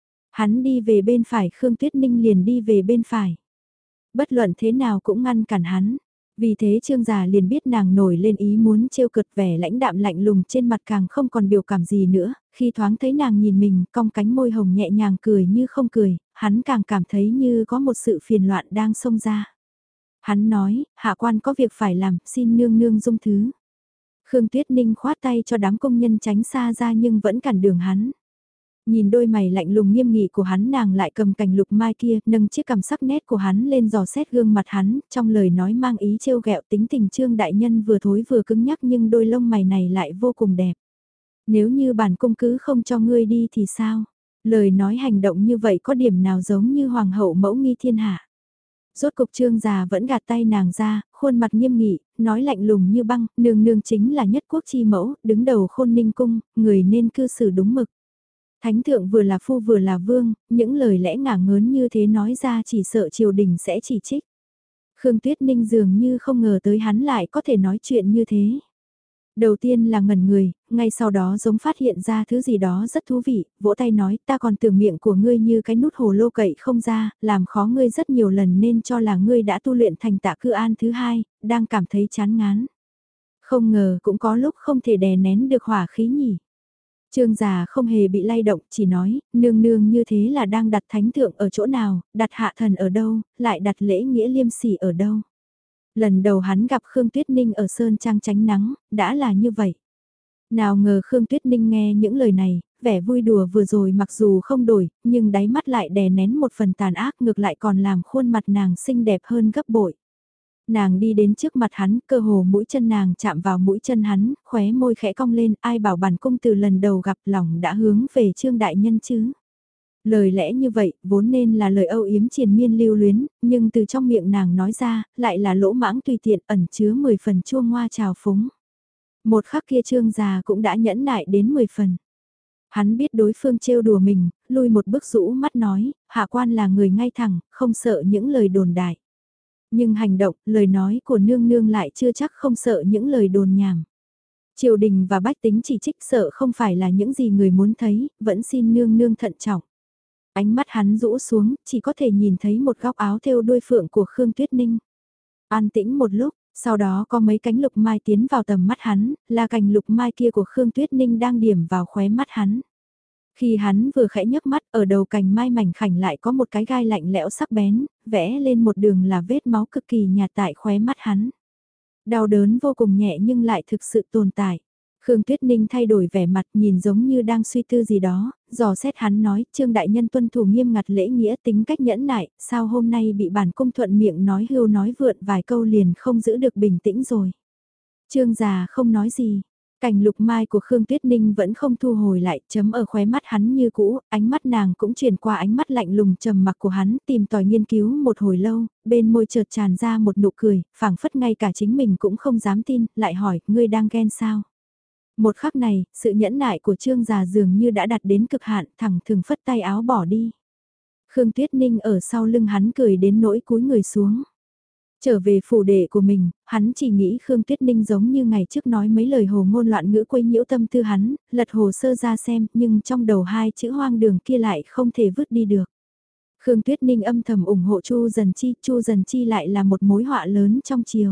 Hắn đi về bên phải, Khương Tuyết Ninh liền đi về bên phải. Bất luận thế nào cũng ngăn cản hắn. Vì thế Trương già liền biết nàng nổi lên ý muốn trêu cợt, vẻ lãnh đạm lạnh lùng trên mặt càng không còn biểu cảm gì nữa, khi thoáng thấy nàng nhìn mình cong cánh môi hồng nhẹ nhàng cười như không cười, hắn càng cảm thấy như có một sự phiền loạn đang xông ra. Hắn nói, hạ quan có việc phải làm, xin nương nương dung thứ. Khương Tuyết Ninh khoát tay cho đám công nhân tránh xa ra nhưng vẫn cản đường hắn. Nhìn đôi mày lạnh lùng nghiêm nghị của hắn, nàng lại cầm cành lục mai kia, nâng chiếc cằm sắc nét của hắn lên dò xét gương mặt hắn, trong lời nói mang ý trêu ghẹo. Tính tình Trương đại nhân vừa thối vừa cứng nhắc nhưng đôi lông mày này lại vô cùng đẹp. Nếu như bản cung cứ không cho ngươi đi thì sao? Lời nói hành động như vậy có điểm nào giống như hoàng hậu mẫu nghi thiên hạ? Rốt cục Trương già vẫn gạt tay nàng ra, khuôn mặt nghiêm nghị, nói lạnh lùng như băng, nương nương chính là nhất quốc chi mẫu, đứng đầu Khôn Ninh cung, người nên cư xử đúng mực. Thánh thượng vừa là phu vừa là vương, những lời lẽ ngả ngớn như thế nói ra chỉ sợ triều đình sẽ chỉ trích. Khương Tuyết Ninh dường như không ngờ tới hắn lại có thể nói chuyện như thế. Đầu tiên là ngẩn người, ngay sau đó giống phát hiện ra thứ gì đó rất thú vị, vỗ tay nói ta còn tưởng miệng của ngươi như cái nút hồ lô cậy không ra, làm khó ngươi rất nhiều lần nên cho là ngươi đã tu luyện thành Tạ Cư An thứ hai, đang cảm thấy chán ngán. Không ngờ cũng có lúc không thể đè nén được hỏa khí nhỉ. Trương già không hề bị lay động, chỉ nói, nương nương như thế là đang đặt thánh thượng ở chỗ nào, đặt hạ thần ở đâu, lại đặt lễ nghĩa liêm sỉ ở đâu. Lần đầu hắn gặp Khương Tuyết Ninh ở Sơn Trang tránh nắng, đã là như vậy. Nào ngờ Khương Tuyết Ninh nghe những lời này, vẻ vui đùa vừa rồi mặc dù không đổi, nhưng đáy mắt lại đè nén một phần tàn ác, ngược lại còn làm khuôn mặt nàng xinh đẹp hơn gấp bội. Nàng đi đến trước mặt hắn, cơ hồ mũi chân nàng chạm vào mũi chân hắn, khóe môi khẽ cong lên, ai bảo bản cung từ lần đầu gặp lòng đã hướng về Trương đại nhân chứ. Lời lẽ như vậy, vốn nên là lời âu yếm triền miên lưu luyến, nhưng từ trong miệng nàng nói ra, lại là lỗ mãng tùy tiện ẩn chứa 10 phần chua ngoa trào phúng. Một khắc kia Trương già cũng đã nhẫn nại đến 10 phần. Hắn biết đối phương trêu đùa mình, lui một bước rũ mắt nói, hạ quan là người ngay thẳng, không sợ những lời đồn đại. Nhưng hành động, lời nói của nương nương lại chưa chắc không sợ những lời đồn nhảm. Triều đình và bách tính chỉ trích sợ không phải là những gì người muốn thấy, vẫn xin nương nương thận trọng. Ánh mắt hắn rũ xuống, chỉ có thể nhìn thấy một góc áo thêu đuôi phượng của Khương Tuyết Ninh. An tĩnh một lúc, sau đó có mấy cánh lục mai tiến vào tầm mắt hắn, là cành lục mai kia của Khương Tuyết Ninh đang điểm vào khóe mắt hắn. Khi hắn vừa khẽ nhấc mắt, ở đầu cành mai mảnh khảnh lại có một cái gai lạnh lẽo sắc bén, vẽ lên một đường là vết máu cực kỳ nhạt tại khóe mắt hắn. Đau đớn vô cùng nhẹ nhưng lại thực sự tồn tại. Khương Tuyết Ninh thay đổi vẻ mặt nhìn giống như đang suy tư gì đó, dò xét hắn nói, Trương đại nhân tuân thủ nghiêm ngặt lễ nghĩa tính cách nhẫn nại, sao hôm nay bị bản cung thuận miệng nói hưu nói vượn vài câu liền không giữ được bình tĩnh rồi. Trương già không nói gì. Cành lục mai của Khương Tuyết Ninh vẫn không thu hồi lại, chấm ở khóe mắt hắn như cũ, ánh mắt nàng cũng chuyển qua ánh mắt lạnh lùng trầm mặc của hắn, tìm tòi nghiên cứu một hồi lâu, bên môi chợt tràn ra một nụ cười, phảng phất ngay cả chính mình cũng không dám tin, lại hỏi, ngươi đang ghen sao? Một khắc này, sự nhẫn nại của Trương già dường như đã đạt đến cực hạn, thẳng thừng phất tay áo bỏ đi. Khương Tuyết Ninh ở sau lưng hắn cười đến nỗi cúi người xuống. Trở về phủ đệ của mình, hắn chỉ nghĩ Khương Tuyết Ninh giống như ngày trước nói mấy lời hồ ngôn loạn ngữ quấy nhiễu tâm tư hắn, lật hồ sơ ra xem, nhưng trong đầu hai chữ hoang đường kia lại không thể vứt đi được. Khương Tuyết Ninh âm thầm ủng hộ Chu Dần Chi lại là một mối họa lớn trong chiều.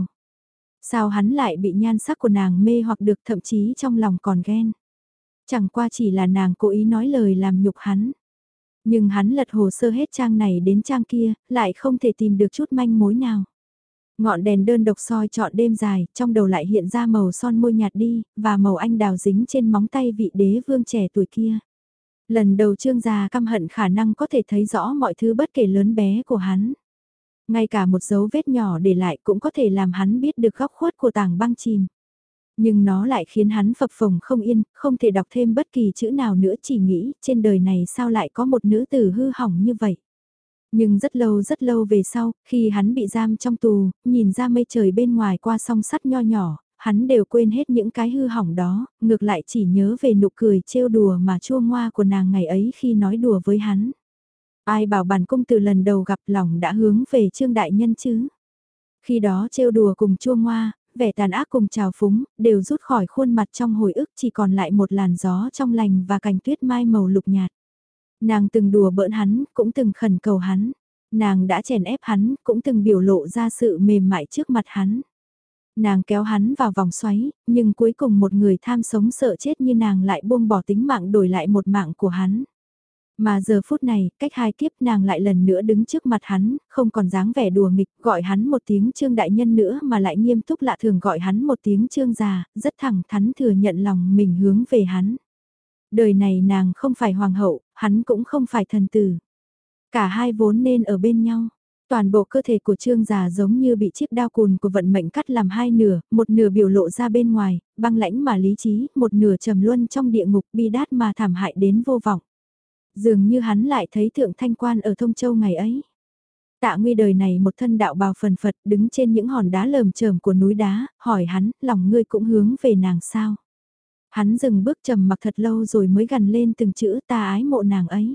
Sao hắn lại bị nhan sắc của nàng mê hoặc được, thậm chí trong lòng còn ghen. Chẳng qua chỉ là nàng cố ý nói lời làm nhục hắn. Nhưng hắn lật hồ sơ hết trang này đến trang kia, lại không thể tìm được chút manh mối nào. Ngọn đèn đơn độc soi trọn đêm dài, trong đầu lại hiện ra màu son môi nhạt đi, và màu anh đào dính trên móng tay vị đế vương trẻ tuổi kia. Lần đầu Trương gia căm hận khả năng có thể thấy rõ mọi thứ bất kể lớn bé của hắn. Ngay cả một dấu vết nhỏ để lại cũng có thể làm hắn biết được góc khuất của tảng băng chìm. Nhưng nó lại khiến hắn phập phồng không yên, không thể đọc thêm bất kỳ chữ nào nữa, chỉ nghĩ trên đời này sao lại có một nữ tử hư hỏng như vậy. Nhưng rất lâu về sau, khi hắn bị giam trong tù, nhìn ra mây trời bên ngoài qua song sắt nho nhỏ, hắn đều quên hết những cái hư hỏng đó, ngược lại chỉ nhớ về nụ cười trêu đùa mà chua ngoa của nàng ngày ấy khi nói đùa với hắn. Ai bảo bản cung từ lần đầu gặp lòng đã hướng về Trương đại nhân chứ. Khi đó trêu đùa cùng chua ngoa, vẻ tàn ác cùng trào phúng, đều rút khỏi khuôn mặt trong hồi ức, chỉ còn lại một làn gió trong lành và cành tuyết mai màu lục nhạt. Nàng từng đùa bỡn hắn, cũng từng khẩn cầu hắn. Nàng đã chèn ép hắn, cũng từng biểu lộ ra sự mềm mại trước mặt hắn. Nàng kéo hắn vào vòng xoáy, nhưng cuối cùng một người tham sống sợ chết như nàng lại buông bỏ tính mạng đổi lại một mạng của hắn. Mà giờ phút này, cách hai kiếp nàng lại lần nữa đứng trước mặt hắn, không còn dáng vẻ đùa nghịch, gọi hắn một tiếng Trương đại nhân nữa mà lại nghiêm túc lạ thường gọi hắn một tiếng Trương già, rất thẳng thắn thừa nhận lòng mình hướng về hắn. Đời này nàng không phải hoàng hậu, hắn cũng không phải thần tử. Cả hai vốn nên ở bên nhau. Toàn bộ cơ thể của Trương già giống như bị chiếc đao cùn của vận mệnh cắt làm hai nửa, một nửa biểu lộ ra bên ngoài, băng lãnh mà lý trí, một nửa trầm luân trong địa ngục bi đát mà thảm hại đến vô vọng. Dường như hắn lại thấy Thượng Thanh Quan ở Thông Châu ngày ấy. Tạ Nguy đời này một thân đạo bào phần phật đứng trên những hòn đá lởm chởm của núi đá, hỏi hắn, lòng ngươi cũng hướng về nàng sao? Hắn dừng bước trầm mặc thật lâu rồi mới gằn lên từng chữ ta ái mộ nàng ấy.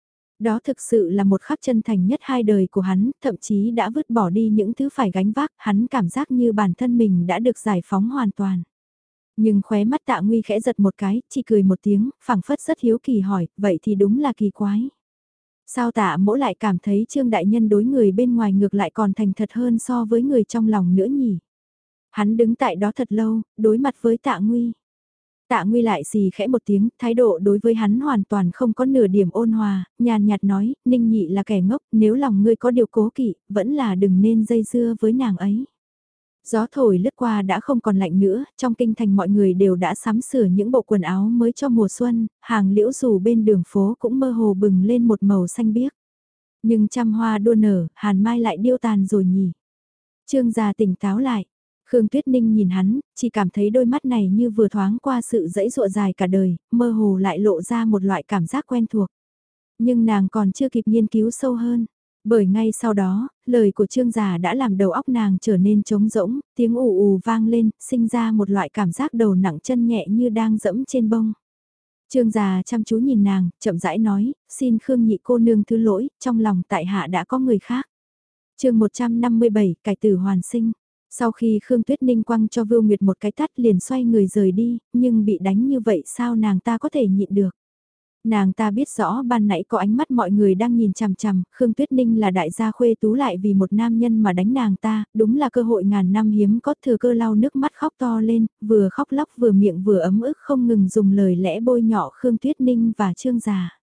Đó thực sự là một khắc chân thành nhất hai đời của hắn, thậm chí đã vứt bỏ đi những thứ phải gánh vác, hắn cảm giác như bản thân mình đã được giải phóng hoàn toàn. Nhưng khóe mắt Tạ Nguy khẽ giật một cái, chỉ cười một tiếng, phảng phất rất hiếu kỳ hỏi, vậy thì đúng là kỳ quái. Sao Tạ Mỗ lại cảm thấy Trương đại nhân đối người bên ngoài ngược lại còn thành thật hơn so với người trong lòng nữa nhỉ? Hắn đứng tại đó thật lâu, đối mặt với Tạ Nguy. Tạ Nguy lại xì khẽ một tiếng, thái độ đối với hắn hoàn toàn không có nửa điểm ôn hòa, nhàn nhạt nói, Ninh Nhị là kẻ ngốc, nếu lòng ngươi có điều cố kỵ, vẫn là đừng nên dây dưa với nàng ấy. Gió thổi lướt qua đã không còn lạnh nữa, trong kinh thành mọi người đều đã sắm sửa những bộ quần áo mới cho mùa xuân, hàng liễu dù bên đường phố cũng mơ hồ bừng lên một màu xanh biếc. Nhưng trăm hoa đua nở, hàn mai lại điêu tàn rồi nhỉ. Trương gia tỉnh táo lại. Khương Tuyết Ninh nhìn hắn, chỉ cảm thấy đôi mắt này như vừa thoáng qua sự dẫy dụa dài cả đời, mơ hồ lại lộ ra một loại cảm giác quen thuộc. Nhưng nàng còn chưa kịp nghiên cứu sâu hơn. Bởi ngay sau đó, lời của Trương già đã làm đầu óc nàng trở nên trống rỗng, tiếng ù ù vang lên, sinh ra một loại cảm giác đầu nặng chân nhẹ như đang dẫm trên bông. Trương già chăm chú nhìn nàng, chậm rãi nói, xin Khương nhị cô nương thứ lỗi, trong lòng tại hạ đã có người khác. Chương 157, cải tử hoàn sinh. Sau khi Khương Tuyết Ninh quăng cho Vưu Nguyệt một cái tát liền xoay người rời đi, nhưng bị đánh như vậy sao nàng ta có thể nhịn được. Nàng ta biết rõ ban nãy có ánh mắt mọi người đang nhìn chằm chằm, Khương Tuyết Ninh là đại gia khuê tú lại vì một nam nhân mà đánh nàng ta, đúng là cơ hội ngàn năm hiếm có, thừa cơ lau nước mắt khóc to lên, vừa khóc lóc vừa miệng vừa ấm ức không ngừng dùng lời lẽ bôi nhọ Khương Tuyết Ninh và Trương già.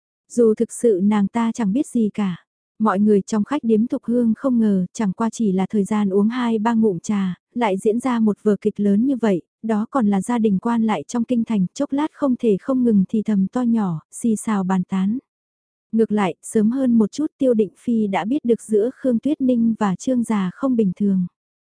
Dù thực sự nàng ta chẳng biết gì cả. Mọi người trong khách điếm Thục Hương không ngờ, chẳng qua chỉ là thời gian uống 2-3 ngụm trà, lại diễn ra một vở kịch lớn như vậy, đó còn là gia đình quan lại trong kinh thành, chốc lát không thể không ngừng thì thầm to nhỏ, xì xào bàn tán. Ngược lại, sớm hơn một chút Tiêu Định Phi đã biết được giữa Khương Tuyết Ninh và Trương già không bình thường.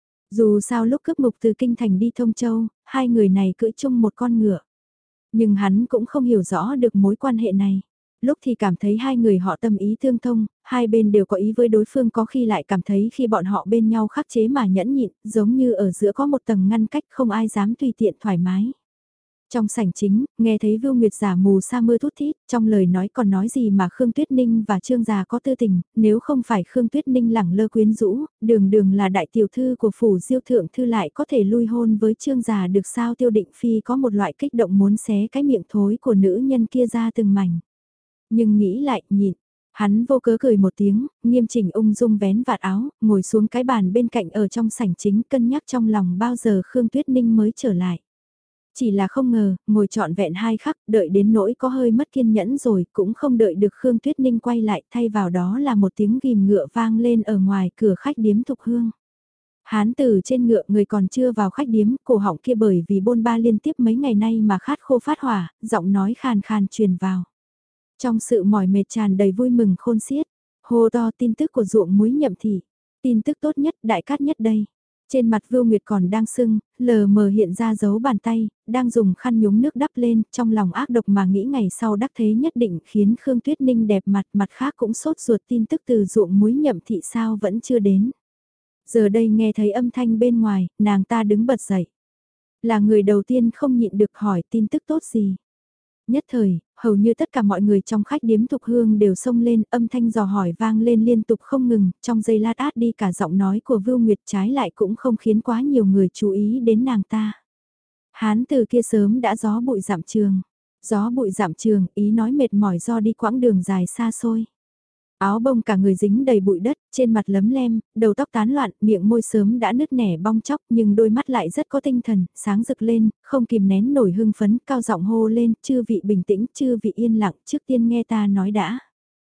Dù sao lúc cướp ngục từ kinh thành đi Thông Châu, hai người này cưỡi chung một con ngựa. Nhưng hắn cũng không hiểu rõ được mối quan hệ này. Lúc thì cảm thấy hai người họ tâm ý tương thông, hai bên đều có ý với đối phương, có khi lại cảm thấy khi bọn họ bên nhau khắc chế mà nhẫn nhịn, giống như ở giữa có một tầng ngăn cách không ai dám tùy tiện thoải mái. Trong sảnh chính, nghe thấy Vưu Nguyệt giả mù sa mưa thút thít, trong lời nói còn nói gì mà Khương Tuyết Ninh và Trương già có tư tình, nếu không phải Khương Tuyết Ninh lẳng lơ quyến rũ, đường đường là đại tiểu thư của phủ diêu thượng thư lại có thể lui hôn với Trương già được sao. Tiêu Định Phi có một loại kích động muốn xé cái miệng thối của nữ nhân kia ra từng mảnh. Nhưng nghĩ lại, nhịn. Hắn vô cớ cười một tiếng, nghiêm chỉnh ung dung vén vạt áo, ngồi xuống cái bàn bên cạnh ở trong sảnh chính, cân nhắc trong lòng bao giờ Khương Tuyết Ninh mới trở lại. Chỉ là không ngờ, ngồi trọn vẹn 2 khắc, đợi đến nỗi có hơi mất kiên nhẫn rồi, cũng không đợi được Khương Tuyết Ninh quay lại, thay vào đó là một tiếng ghim ngựa vang lên ở ngoài cửa khách điếm Thục Hương. Hán từ trên ngựa, người còn chưa vào khách điếm, cổ họng kia bởi vì bôn ba liên tiếp mấy ngày nay mà khát khô phát hỏa, giọng nói khàn khàn truyền vào. Trong sự mỏi mệt tràn đầy vui mừng khôn xiết, hô to tin tức của ruộng muối Nhậm thị, tin tức tốt nhất, đại cát nhất đây. Trên mặt Vưu Nguyệt còn đang sưng, lờ mờ hiện ra dấu bàn tay, đang dùng khăn nhúng nước đắp lên, trong lòng ác độc mà nghĩ ngày sau đắc thế nhất định khiến Khương Tuyết Ninh đẹp mặt, mặt khác cũng sốt ruột tin tức từ ruộng muối Nhậm thị sao vẫn chưa đến. Giờ đây nghe thấy âm thanh bên ngoài, nàng ta đứng bật dậy. Là người đầu tiên không nhịn được hỏi tin tức tốt gì. Nhất thời, hầu như tất cả mọi người trong khách điếm Thục Hương đều xông lên, âm thanh dò hỏi vang lên liên tục không ngừng, trong giây lát át đi cả giọng nói của Vưu Nguyệt, trái lại cũng không khiến quá nhiều người chú ý đến nàng ta. Hán từ kia sớm đã gió bụi giảm trường. Gió bụi giảm trường, ý nói mệt mỏi do đi quãng đường dài xa xôi. Áo bông cả người dính đầy bụi đất, trên mặt lấm lem, đầu tóc tán loạn, miệng môi sớm đã nứt nẻ bong chóc nhưng đôi mắt lại rất có tinh thần, sáng rực lên, không kìm nén nổi hưng phấn, cao giọng hô lên, chư vị bình tĩnh, chư vị yên lặng, trước tiên nghe ta nói đã.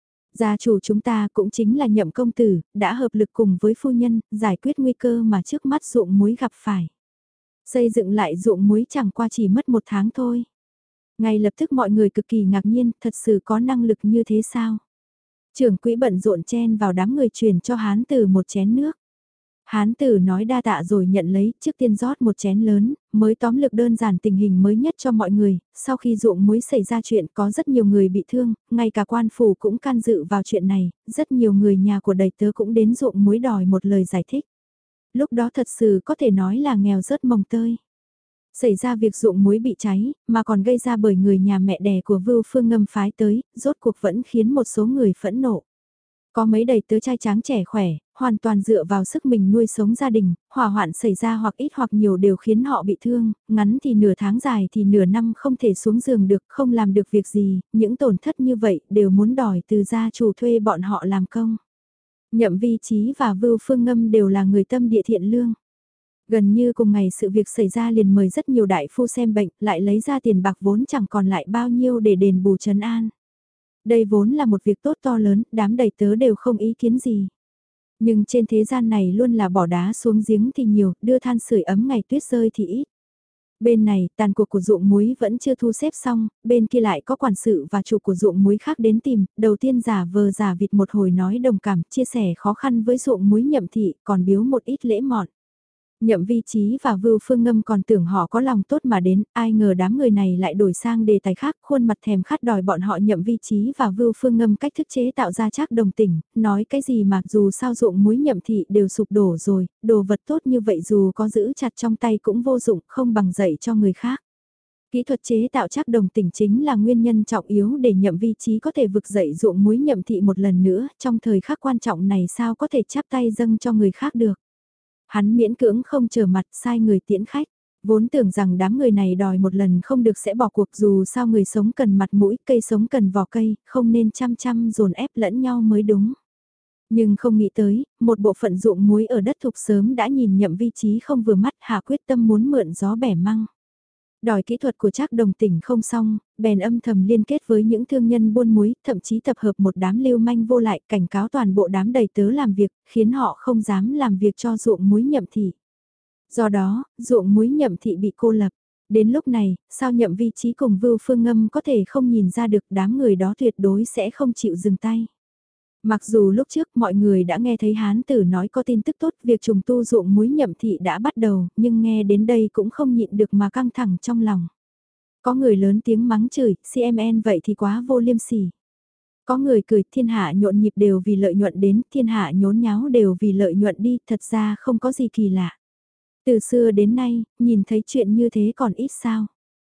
Gia chủ chúng ta cũng chính là Nhậm công tử, đã hợp lực cùng với phu nhân, giải quyết nguy cơ mà trước mắt ruộng muối gặp phải. Xây dựng lại ruộng muối chẳng qua chỉ mất 1 tháng thôi. Ngay lập tức mọi người cực kỳ ngạc nhiên, thật sự có năng lực như thế sao? Trưởng quỹ bận rộn chen vào đám người truyền cho hán tử một chén nước. Hán tử nói đa tạ rồi nhận lấy, trước tiên rót một chén lớn, mới tóm lược đơn giản tình hình mới nhất cho mọi người. Sau khi ruộng muối xảy ra chuyện có rất nhiều người bị thương, ngay cả quan phủ cũng can dự vào chuyện này, rất nhiều người nhà của đầy tớ cũng đến ruộng muối đòi một lời giải thích. Lúc đó thật sự có thể nói là nghèo rớt mồng tơi. Xảy ra việc ruộng muối bị cháy, mà còn gây ra bởi người nhà mẹ đẻ của Vưu Phương Ngâm phái tới, rốt cuộc vẫn khiến một số người phẫn nộ. Có mấy đầy tớ trai tráng trẻ khỏe, hoàn toàn dựa vào sức mình nuôi sống gia đình, hỏa hoạn xảy ra hoặc ít hoặc nhiều đều khiến họ bị thương, ngắn thì nửa tháng dài thì nửa năm không thể xuống giường được, không làm được việc gì, những tổn thất như vậy đều muốn đòi từ gia chủ thuê bọn họ làm công. Nhậm Vi Chí và Vưu Phương Ngâm đều là người tâm địa thiện lương. Gần như cùng ngày sự việc xảy ra liền mời rất nhiều đại phu xem bệnh, lại lấy ra tiền bạc vốn chẳng còn lại bao nhiêu để đền bù trấn an. Đây vốn là một việc tốt to lớn, đám đầy tớ đều không ý kiến gì. Nhưng trên thế gian này luôn là bỏ đá xuống giếng thì nhiều, đưa than sưởi ấm ngày tuyết rơi thì ít. Bên này, tàn cuộc của ruộng muối vẫn chưa thu xếp xong, bên kia lại có quản sự và chủ của ruộng muối khác đến tìm, đầu tiên giả vờ giả vịt một hồi nói đồng cảm, chia sẻ khó khăn với ruộng muối Nhậm thị, còn biếu một ít lễ mọn. Nhậm Vi Chí và Vưu Phương Ngâm còn tưởng họ có lòng tốt mà đến, ai ngờ đám người này lại đổi sang đề tài khác, khuôn mặt thèm khát đòi bọn họ Nhậm Vi Chí và Vưu Phương Ngâm cách thức chế tạo ra Trác Đồng Tỉnh, nói cái gì mà dù sao ruộng muối Nhậm thị đều sụp đổ rồi, đồ vật tốt như vậy dù có giữ chặt trong tay cũng vô dụng, không bằng dạy cho người khác. Kỹ thuật chế tạo Trác Đồng Tỉnh chính là nguyên nhân trọng yếu để Nhậm Vi Chí có thể vực dậy ruộng muối Nhậm thị một lần nữa, trong thời khắc quan trọng này sao có thể chắp tay dâng cho người khác được. Hắn miễn cưỡng không trở mặt sai người tiễn khách, vốn tưởng rằng đám người này đòi một lần không được sẽ bỏ cuộc dù sao người sống cần mặt mũi, cây sống cần vỏ cây, không nên chăm chăm dồn ép lẫn nhau mới đúng. Nhưng không nghĩ tới, một bộ phận ruộng muối ở đất thục sớm đã nhìn Nhậm Vi Chí không vừa mắt hạ quyết tâm muốn mượn gió bẻ măng. Đòi kỹ thuật của Trác Đồng Tỉnh không xong, bèn âm thầm liên kết với những thương nhân buôn muối, thậm chí tập hợp một đám lưu manh vô lại cảnh cáo toàn bộ đám đầy tớ làm việc, khiến họ không dám làm việc cho ruộng muối Nhậm thị. Do đó, ruộng muối Nhậm thị bị cô lập. Đến lúc này, sao Nhậm Vi Chí cùng Vưu Phương Ngâm có thể không nhìn ra được đám người đó tuyệt đối sẽ không chịu dừng tay. Mặc dù lúc trước mọi người đã nghe thấy hán tử nói có tin tức tốt việc trùng tu ruộng muối Nhậm thị đã bắt đầu, nhưng nghe đến đây cũng không nhịn được mà căng thẳng trong lòng. Có người lớn tiếng mắng chửi, CMN vậy thì quá vô liêm sỉ. Có người cười thiên hạ nhộn nhịp đều vì lợi nhuận đến, thiên hạ nhốn nháo đều vì lợi nhuận đi, thật ra không có gì kỳ lạ. Từ xưa đến nay, nhìn thấy chuyện như thế còn ít sao.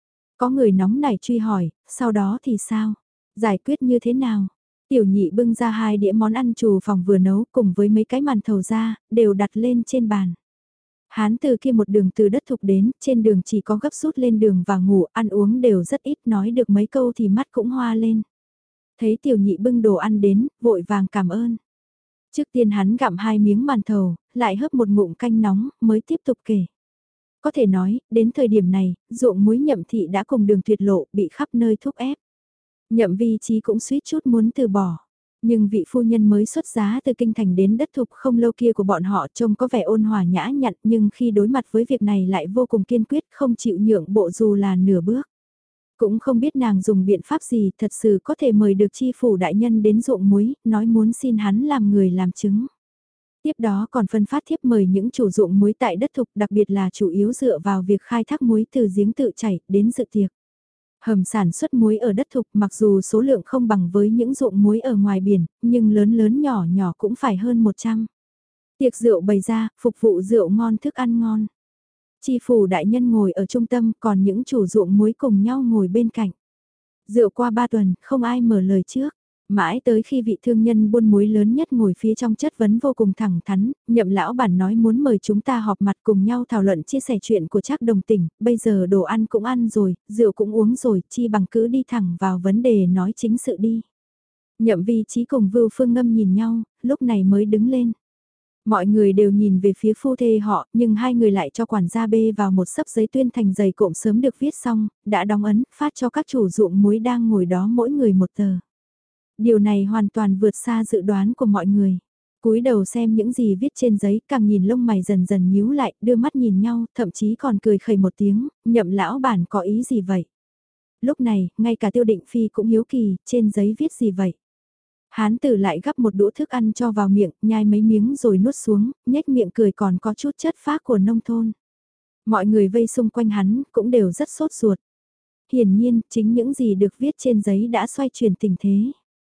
Có người nóng nảy truy hỏi, sau đó thì sao? Giải quyết như thế nào? Tiểu nhị bưng ra 2 đĩa món ăn trù phòng vừa nấu cùng với mấy cái màn thầu ra, đều đặt lên trên bàn. Hán từ kia một đường từ đất thục đến, trên đường chỉ có gấp rút lên đường và ngủ, ăn uống đều rất ít, nói được mấy câu thì mắt cũng hoa lên. Thấy tiểu nhị bưng đồ ăn đến, vội vàng cảm ơn. Trước tiên hắn gặm 2 miếng màn thầu, lại hớp một ngụm canh nóng, mới tiếp tục kể. Có thể nói, đến thời điểm này, ruộng muối Nhậm thị đã cùng đường tuyệt lộ, bị khắp nơi thúc ép. Nhậm Vi Chí cũng suýt chút muốn từ bỏ. Nhưng vị phu nhân mới xuất giá từ kinh thành đến đất thục không lâu kia của bọn họ trông có vẻ ôn hòa nhã nhặn, nhưng khi đối mặt với việc này lại vô cùng kiên quyết, không chịu nhượng bộ dù là nửa bước. Cũng không biết nàng dùng biện pháp gì, thật sự có thể mời được chi phủ đại nhân đến ruộng muối, nói muốn xin hắn làm người làm chứng. Tiếp đó còn phân phát thiếp mời những chủ ruộng muối tại đất thục, đặc biệt là chủ yếu dựa vào việc khai thác muối từ giếng tự chảy đến dự tiệc. Hầm sản xuất muối ở đất thục mặc dù số lượng không bằng với những ruộng muối ở ngoài biển, nhưng lớn lớn nhỏ nhỏ cũng phải hơn 100. Tiệc rượu bày ra, phục vụ rượu ngon thức ăn ngon. Chi phủ đại nhân ngồi ở trung tâm, còn những chủ ruộng muối cùng nhau ngồi bên cạnh. Rượu qua 3 tuần, không ai mở lời trước. Mãi tới khi vị thương nhân buôn muối lớn nhất ngồi phía trong chất vấn vô cùng thẳng thắn, Nhậm lão bản nói muốn mời chúng ta họp mặt cùng nhau thảo luận chia sẻ chuyện của Trác Đồng Tỉnh, bây giờ đồ ăn cũng ăn rồi, rượu cũng uống rồi, chi bằng cứ đi thẳng vào vấn đề nói chính sự đi. Nhậm Vi Chí cùng Vưu Phương Ngâm nhìn nhau, lúc này mới đứng lên. Mọi người đều nhìn về phía phu thê họ, nhưng hai người lại cho quản gia bê vào một sấp giấy tuyên thành dày cộm sớm được viết xong, đã đóng ấn, phát cho các chủ ruộng muối đang ngồi đó mỗi người một tờ. Điều này hoàn toàn vượt xa dự đoán của mọi người. Cúi đầu xem những gì viết trên giấy, càng nhìn lông mày dần dần nhíu lại, đưa mắt nhìn nhau, thậm chí còn cười khẩy một tiếng, Nhậm lão bản có ý gì vậy? Lúc này, ngay cả Tiêu Định Phi cũng hiếu kỳ, trên giấy viết gì vậy? Hán tử lại gắp một đũa thức ăn cho vào miệng, nhai mấy miếng rồi nuốt xuống, nhếch miệng cười còn có chút chất phác của nông thôn. Mọi người vây xung quanh hắn cũng đều rất sốt ruột. Hiển nhiên, chính những gì được viết trên giấy đã xoay chuyển tình thế.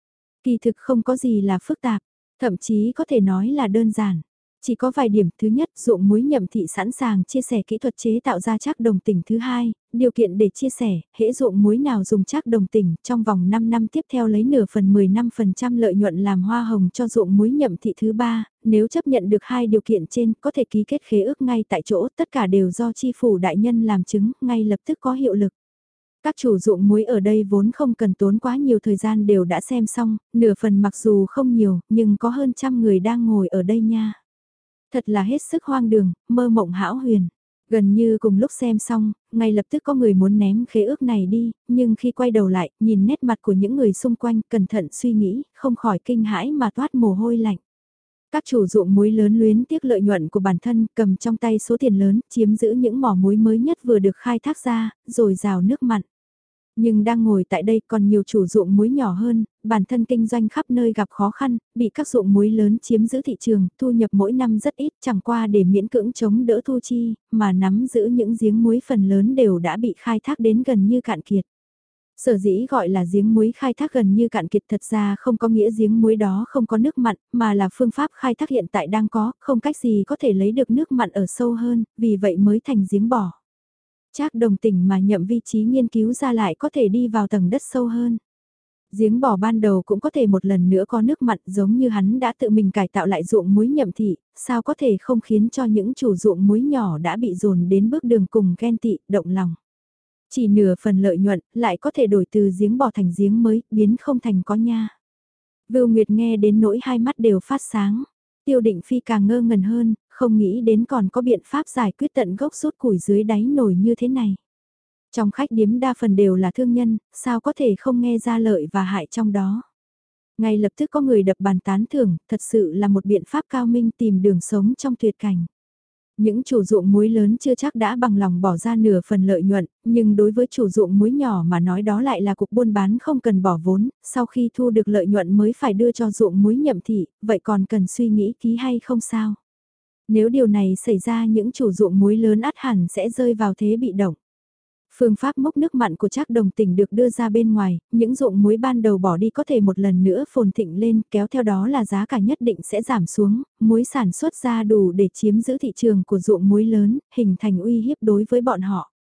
Kỳ thực không có gì là phức tạp, thậm chí có thể nói là đơn giản. Chỉ có vài điểm, thứ nhất, ruộng muối Nhậm thị sẵn sàng chia sẻ kỹ thuật chế tạo ra Trác Đồng Tỉnh. Thứ hai, điều kiện để chia sẻ, hễ ruộng muối nào dùng Trác Đồng Tỉnh, trong vòng 5 năm tiếp theo lấy nửa phần 15% lợi nhuận làm hoa hồng cho ruộng muối Nhậm thị. Thứ ba, nếu chấp nhận được hai điều kiện trên, có thể ký kết khế ước ngay tại chỗ, tất cả đều do chi phủ đại nhân làm chứng, ngay lập tức có hiệu lực. Các chủ ruộng muối ở đây vốn không cần tốn quá nhiều thời gian đều đã xem xong, nửa phần mặc dù không nhiều, nhưng có hơn 100 người đang ngồi ở đây nha. Thật là hết sức hoang đường, mơ mộng hão huyền. Gần như cùng lúc xem xong, ngay lập tức có người muốn ném khế ước này đi, nhưng khi quay đầu lại, nhìn nét mặt của những người xung quanh, cẩn thận suy nghĩ, không khỏi kinh hãi mà toát mồ hôi lạnh. Các chủ ruộng muối lớn luyến tiếc lợi nhuận của bản thân, cầm trong tay số tiền lớn, chiếm giữ những mỏ muối mới nhất vừa được khai thác ra, rồi rào nước mặn. Nhưng đang ngồi tại đây còn nhiều chủ ruộng muối nhỏ hơn, bản thân kinh doanh khắp nơi gặp khó khăn, bị các ruộng muối lớn chiếm giữ thị trường, thu nhập mỗi năm rất ít, chẳng qua để miễn cưỡng chống đỡ thu chi, mà nắm giữ những giếng muối phần lớn đều đã bị khai thác đến gần như cạn kiệt. Sở dĩ gọi là giếng muối khai thác gần như cạn kiệt thật ra không có nghĩa giếng muối đó không có nước mặn, mà là phương pháp khai thác hiện tại đang có, không cách gì có thể lấy được nước mặn ở sâu hơn, vì vậy mới thành giếng bỏ. Trác Đồng Tỉnh mà Nhậm Vi Chí nghiên cứu ra lại có thể đi vào tầng đất sâu hơn. Giếng bò ban đầu cũng có thể một lần nữa có nước mặn giống như hắn đã tự mình cải tạo lại ruộng muối Nhậm thị, sao có thể không khiến cho những chủ ruộng muối nhỏ đã bị dồn đến bước đường cùng ghen tị, động lòng. Chỉ nửa phần lợi nhuận lại có thể đổi từ giếng bò thành giếng mới, biến không thành có nha. Vưu Nguyệt nghe đến nỗi hai mắt đều phát sáng. Tiêu Định Phi càng ngơ ngẩn hơn, không nghĩ đến còn có biện pháp giải quyết tận gốc rút củi dưới đáy nồi như thế này. Trong khách điếm đa phần đều là thương nhân, sao có thể không nghe ra lợi và hại trong đó. Ngay lập tức có người đập bàn tán thưởng, thật sự là một biện pháp cao minh tìm đường sống trong tuyệt cảnh. Những chủ ruộng muối lớn chưa chắc đã bằng lòng bỏ ra nửa phần lợi nhuận, nhưng đối với chủ ruộng muối nhỏ mà nói đó lại là cuộc buôn bán không cần bỏ vốn, sau khi thu được lợi nhuận mới phải đưa cho ruộng muối Nhậm thị, vậy còn cần suy nghĩ kỹ hay không sao? Nếu điều này xảy ra những chủ ruộng muối lớn ắt hẳn sẽ rơi vào thế bị động. Phương pháp mốc nước mặn của Trác Đồng Tỉnh được đưa ra bên ngoài, những ruộng muối ban đầu bỏ đi có thể một lần nữa phồn thịnh lên, kéo theo đó là giá cả nhất định sẽ giảm xuống, muối sản xuất ra đủ để chiếm giữ thị trường của ruộng muối lớn, hình thành uy hiếp đối với bọn họ.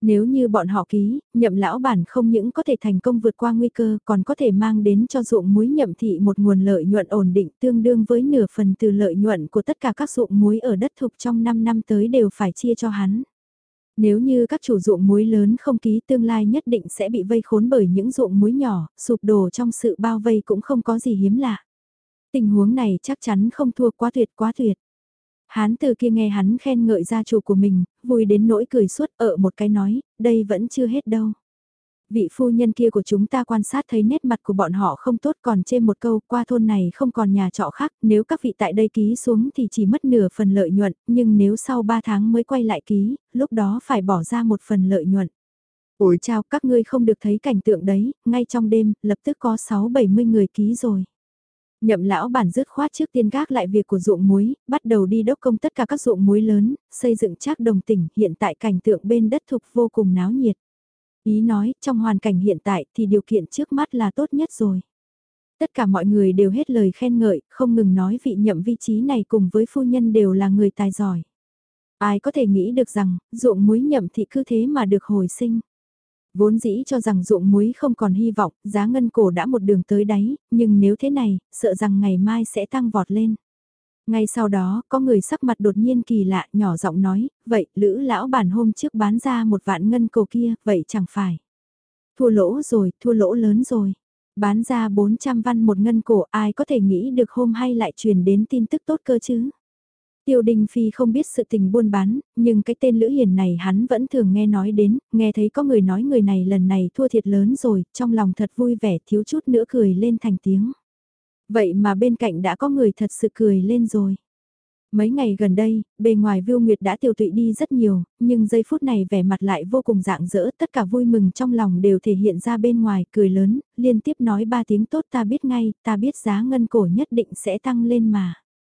Nếu như bọn họ ký, Nhậm lão bản không những có thể thành công vượt qua nguy cơ còn có thể mang đến cho ruộng muối Nhậm thị một nguồn lợi nhuận ổn định tương đương với nửa phần từ lợi nhuận của tất cả các ruộng muối ở đất thục trong 5 năm tới đều phải chia cho hắn. Nếu như các chủ ruộng muối lớn không ký tương lai nhất định sẽ bị vây khốn bởi những ruộng muối nhỏ, sụp đổ trong sự bao vây cũng không có gì hiếm lạ. Tình huống này chắc chắn không thua, quá tuyệt quá tuyệt. Hán từ kia nghe hắn khen ngợi gia chủ của mình, vui đến nỗi cười suốt một cái nói, đây vẫn chưa hết đâu. Vị phu nhân kia của chúng ta quan sát thấy nét mặt của bọn họ không tốt còn chêm một câu qua thôn này không còn nhà trọ khác, nếu các vị tại đây ký xuống thì chỉ mất nửa phần lợi nhuận, nhưng nếu sau 3 tháng mới quay lại ký, lúc đó phải bỏ ra một phần lợi nhuận. Ôi chao, các ngươi không được thấy cảnh tượng đấy, ngay trong đêm, lập tức có 6-70 người ký rồi. Nhậm lão bản dứt khoát trước tiên gác lại việc của ruộng muối, bắt đầu đi đốc công tất cả các ruộng muối lớn, xây dựng Trác Đồng tỉnh, hiện tại cảnh tượng bên đất thục vô cùng náo nhiệt. Ý nói, trong hoàn cảnh hiện tại thì điều kiện trước mắt là tốt nhất rồi. Tất cả mọi người đều hết lời khen ngợi, không ngừng nói vị nhậm vị trí này cùng với phu nhân đều là người tài giỏi. Ai có thể nghĩ được rằng, ruộng muối Nhậm thị cứ thế mà được hồi sinh. Vốn dĩ cho rằng ruộng muối không còn hy vọng, giá ngân cổ đã một đường tới đáy, nhưng nếu thế này, sợ rằng ngày mai sẽ tăng vọt lên. Ngay sau đó, có người sắc mặt đột nhiên kỳ lạ, nhỏ giọng nói, vậy, Lữ lão bản hôm trước bán ra 1 vạn ngân cổ kia, vậy chẳng phải. Thua lỗ rồi, thua lỗ lớn rồi. Bán ra 400 văn một ngân cổ, ai có thể nghĩ được hôm hay lại truyền đến tin tức tốt cơ chứ. Tiêu Đình Phi không biết sự tình buôn bán, nhưng cái tên Lữ Hiền này hắn vẫn thường nghe nói đến, nghe thấy có người nói người này lần này thua thiệt lớn rồi, trong lòng thật vui vẻ thiếu chút nữa cười lên thành tiếng. Vậy mà bên cạnh đã có người thật sự cười lên rồi. Mấy ngày gần đây, bề ngoài Vưu Nguyệt đã tiêu tụy đi rất nhiều, nhưng giây phút này vẻ mặt lại vô cùng rạng rỡ, tất cả vui mừng trong lòng đều thể hiện ra bên ngoài, cười lớn, liên tiếp nói 3 tiếng tốt ta biết ngay, ta biết giá ngân cổ nhất định sẽ tăng lên mà.